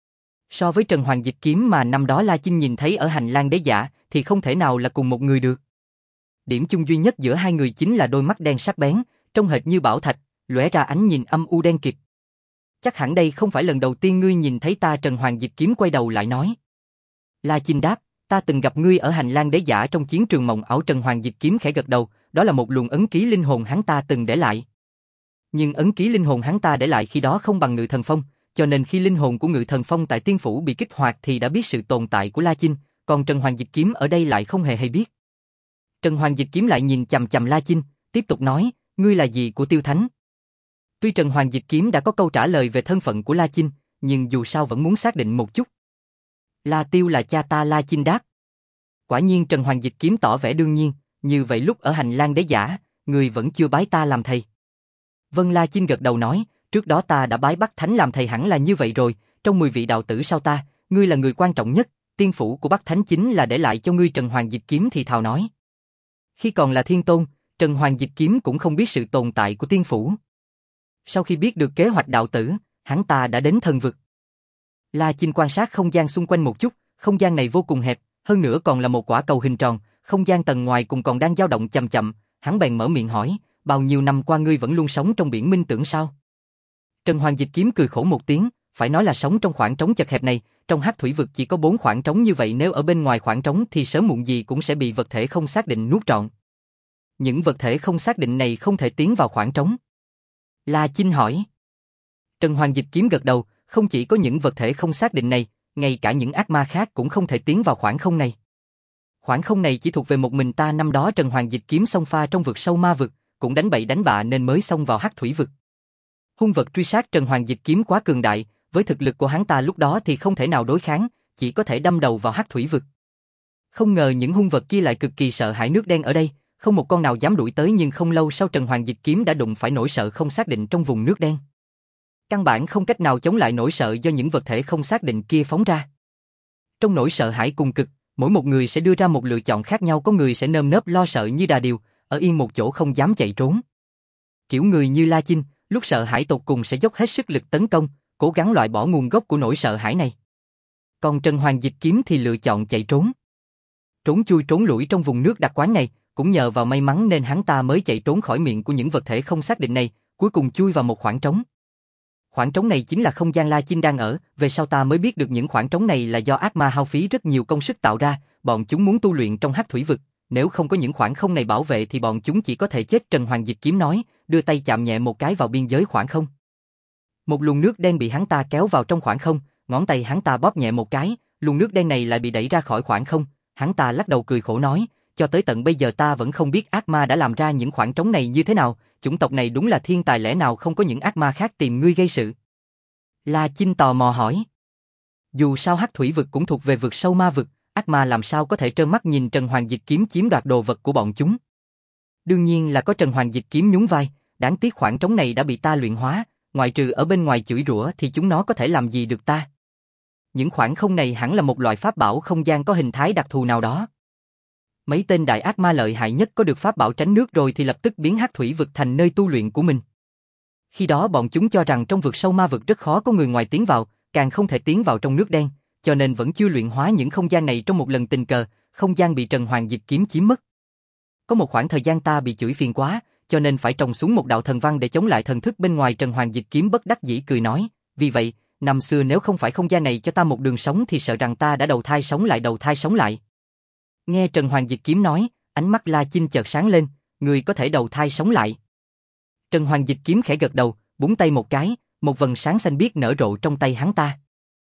So với Trần Hoàng Dịch Kiếm mà năm đó La Chinh nhìn thấy ở hành lang đế giả thì không thể nào là cùng một người được. Điểm chung duy nhất giữa hai người chính là đôi mắt đen sắc bén, trông hệt như bảo thạch, lóe ra ánh nhìn âm u đen kịt. Chắc hẳn đây không phải lần đầu tiên ngươi nhìn thấy ta. Trần Hoàng Dịch Kiếm quay đầu lại nói. La Chinh đáp, ta từng gặp ngươi ở hành lang đế giả trong chiến trường mộng ảo. Trần Hoàng Dịch Kiếm khẽ gật đầu, đó là một luồng ấn ký linh hồn hắn ta từng để lại. Nhưng ấn ký linh hồn hắn ta để lại khi đó không bằng Ngự Thần Phong, cho nên khi linh hồn của Ngự Thần Phong tại Tiên Phủ bị kích hoạt thì đã biết sự tồn tại của La Chinh, còn Trần Hoàng Dịch Kiếm ở đây lại không hề hay biết. Trần Hoàng Dịch Kiếm lại nhìn chằm chằm La Chinh, tiếp tục nói, ngươi là gì của Tiêu Thánh? Tuy Trần Hoàng Dịch Kiếm đã có câu trả lời về thân phận của La Chinh, nhưng dù sao vẫn muốn xác định một chút. La Tiêu là cha ta. La Chinh đáp. Quả nhiên Trần Hoàng Dịch Kiếm tỏ vẻ đương nhiên, như vậy lúc ở hành lang đế giả, ngươi vẫn chưa bái ta làm thầy. Vân. La Chinh gật đầu nói, trước đó ta đã bái Bắc Thánh làm thầy, hẳn là như vậy rồi, trong 10 vị đạo tử sau ta, ngươi là người quan trọng nhất, tiên phủ của Bắc Thánh chính là để lại cho ngươi. Trần Hoàng Dịch Kiếm thì thào nói. Khi còn là thiên tôn, Trần Hoàng Dịch Kiếm cũng không biết sự tồn tại của tiên phủ. Sau khi biết được kế hoạch đạo tử, hắn ta đã đến thần vực. La Chinh quan sát không gian xung quanh một chút, không gian này vô cùng hẹp, hơn nữa còn là một quả cầu hình tròn, không gian tầng ngoài cùng còn đang dao động chậm chậm, hắn bèn mở miệng hỏi, bao nhiêu năm qua ngươi vẫn luôn sống trong biển minh tưởng sao? Trần Hoàng Dịch Kiếm cười khổ một tiếng, phải nói là sống trong khoảng trống chật hẹp này, trong hắc thủy vực chỉ có 4 khoảng trống như vậy, nếu ở bên ngoài khoảng trống thì sớm muộn gì cũng sẽ bị vật thể không xác định nuốt trọn. Những vật thể không xác định này không thể tiến vào khoảng trống. La Chinh hỏi. Trần Hoàng Dịch Kiếm gật đầu, không chỉ có những vật thể không xác định này, ngay cả những ác ma khác cũng không thể tiến vào khoảng không này. Khoảng không này chỉ thuộc về một mình ta. Năm đó Trần Hoàng Dịch Kiếm xông pha trong vực sâu ma vực, cũng đánh bậy đánh bạ nên mới xông vào hắc thủy vực. Hung vật truy sát Trần Hoàng Dịch Kiếm quá cường đại, với thực lực của hắn ta lúc đó thì không thể nào đối kháng, chỉ có thể đâm đầu vào hắc thủy vực. Không ngờ những hung vật kia lại cực kỳ sợ hãi nước đen ở đây, không một con nào dám đuổi tới, nhưng không lâu sau Trần Hoàng Dịch Kiếm đã đụng phải nỗi sợ không xác định trong vùng nước đen. Căn bản không cách nào chống lại nỗi sợ do những vật thể không xác định kia phóng ra. Trong nỗi sợ hãi cùng cực, mỗi một người sẽ đưa ra một lựa chọn khác nhau, có người sẽ nơm nớp lo sợ như đà điểu, ở yên một chỗ không dám chạy trốn. Kiểu người như La Chinh, lúc sợ hãi tột cùng sẽ dốc hết sức lực tấn công, cố gắng loại bỏ nguồn gốc của nỗi sợ hãi này. Còn Trần Hoàng Dịch Kiếm thì lựa chọn chạy trốn. Trốn chui trốn lủi trong vùng nước đặc quán này, cũng nhờ vào may mắn nên hắn ta mới chạy trốn khỏi miệng của những vật thể không xác định này, cuối cùng chui vào một khoảng trống. Khoảng trống này chính là không gian La Chinh đang ở, về sau ta mới biết được những khoảng trống này là do ác ma hao phí rất nhiều công sức tạo ra, bọn chúng muốn tu luyện trong hắc thủy vực, nếu không có những khoảng không này bảo vệ thì bọn chúng chỉ có thể chết. Trần Hoàng Dịch Kiếm nói, đưa tay chạm nhẹ một cái vào biên giới khoảng không. Một luồng nước đen bị hắn ta kéo vào trong khoảng không, ngón tay hắn ta bóp nhẹ một cái, luồng nước đen này lại bị đẩy ra khỏi khoảng không, hắn ta lắc đầu cười khổ nói, cho tới tận bây giờ ta vẫn không biết ác ma đã làm ra những khoảng trống này như thế nào, chủng tộc này đúng là thiên tài, lẽ nào không có những ác ma khác tìm ngươi gây sự? La Chinh tò mò hỏi. Dù sao hắc thủy vực cũng thuộc về vực sâu ma vực, ác ma làm sao có thể trơ mắt nhìn Trần Hoàng Dịch Kiếm chiếm đoạt đồ vật của bọn chúng? Đương nhiên là có. Trần Hoàng Dịch Kiếm nhún vai, đáng tiếc khoảng trống này đã bị ta luyện hóa, ngoại trừ ở bên ngoài chửi rủa thì chúng nó có thể làm gì được ta? Những khoảng không này hẳn là một loại pháp bảo không gian có hình thái đặc thù nào đó. Mấy tên đại ác ma lợi hại nhất có được pháp bảo tránh nước rồi thì lập tức biến hắc thủy vực thành nơi tu luyện của mình. Khi đó bọn chúng cho rằng trong vực sâu ma vực rất khó có người ngoài tiến vào, càng không thể tiến vào trong nước đen, cho nên vẫn chưa luyện hóa những không gian này. Trong một lần tình cờ, không gian bị Trần Hoàng Dịch Kiếm chiếm mất. Có một khoảng thời gian ta bị chửi phiền quá, cho nên phải trồng xuống một đạo thần văn để chống lại thần thức bên ngoài. Trần Hoàng Dịch Kiếm bất đắc dĩ cười nói, vì vậy, năm xưa nếu không phải không gian này cho ta một đường sống thì sợ rằng ta đã đầu thai sống lại. Nghe Trần Hoàng Dịch Kiếm nói, ánh mắt La Chinh chợt sáng lên, người có thể đầu thai sống lại. Trần Hoàng Dịch Kiếm khẽ gật đầu, búng tay một cái, một vầng sáng xanh biếc nở rộ trong tay hắn ta.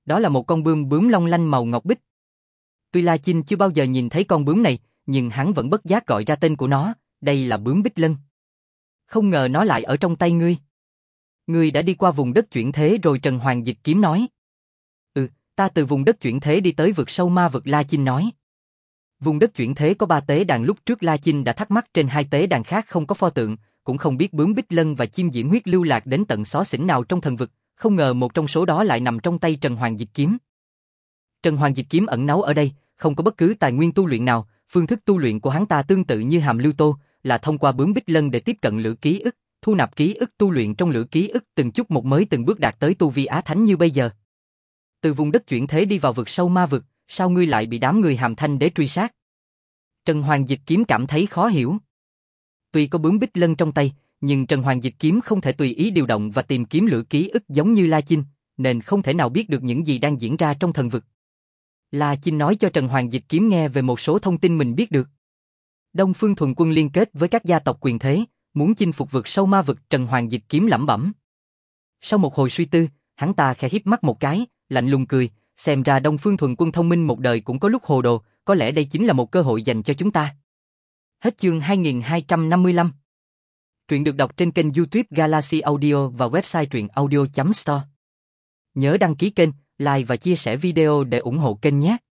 Đó là một con bướm bướm long lanh màu ngọc bích. Tuy La Chinh chưa bao giờ nhìn thấy con bướm này, nhưng hắn vẫn bất giác gọi ra tên của nó, đây là bướm Bích Lân. Không ngờ nó lại ở trong tay ngươi. Ngươi đã đi qua vùng đất chuyển thế rồi, Trần Hoàng Dịch Kiếm nói. Ta từ vùng đất chuyển thế đi tới vực sâu ma vực, La Chinh nói. Vùng đất chuyển thế có 3 tế đàn, lúc trước La Chinh đã thắc mắc trên 2 tế đàn khác không có pho tượng, cũng không biết bướm Bích Lân và chim diễm huyết lưu lạc đến tận xó xỉnh nào trong thần vực, không ngờ một trong số đó lại nằm trong tay Trần Hoàng Dịch Kiếm. Trần Hoàng Dịch Kiếm ẩn náu ở đây, không có bất cứ tài nguyên tu luyện nào, phương thức tu luyện của hắn ta tương tự như Hàm Lưu Tô, là thông qua bướm Bích Lân để tiếp cận lửa ký ức, thu nạp ký ức tu luyện trong lửa ký ức, từng chút một mới từng bước đạt tới tu vi Á Thánh như bây giờ. Từ vùng đất chuyển thế đi vào vực sâu ma vực, sao ngươi lại bị đám người Hàm Thanh Đế truy sát? Trần Hoàng Dịch Kiếm cảm thấy khó hiểu. Tuy có bướm Bích Lân trong tay, nhưng Trần Hoàng Dịch Kiếm không thể tùy ý điều động và tìm kiếm lửa ký ức giống như La Chinh, nên không thể nào biết được những gì đang diễn ra trong thần vực. La Chinh nói cho Trần Hoàng Dịch Kiếm nghe về một số thông tin mình biết được. Đông Phương Thuần Quân liên kết với các gia tộc quyền thế, muốn chinh phục vực sâu ma vực, Trần Hoàng Dịch Kiếm lẩm bẩm. Sau một hồi suy tư, hắn ta khẽ híp mắt một cái, lạnh lùng cười, xem ra Đông Phương Thuần Quân thông minh một đời cũng có lúc hồ đồ, có lẽ đây chính là một cơ hội dành cho chúng ta. Hết chương 2255. Truyện được đọc trên kênh YouTube Galaxy Audio và website truyệnaudio.store. Nhớ đăng ký kênh, like và chia sẻ video để ủng hộ kênh nhé.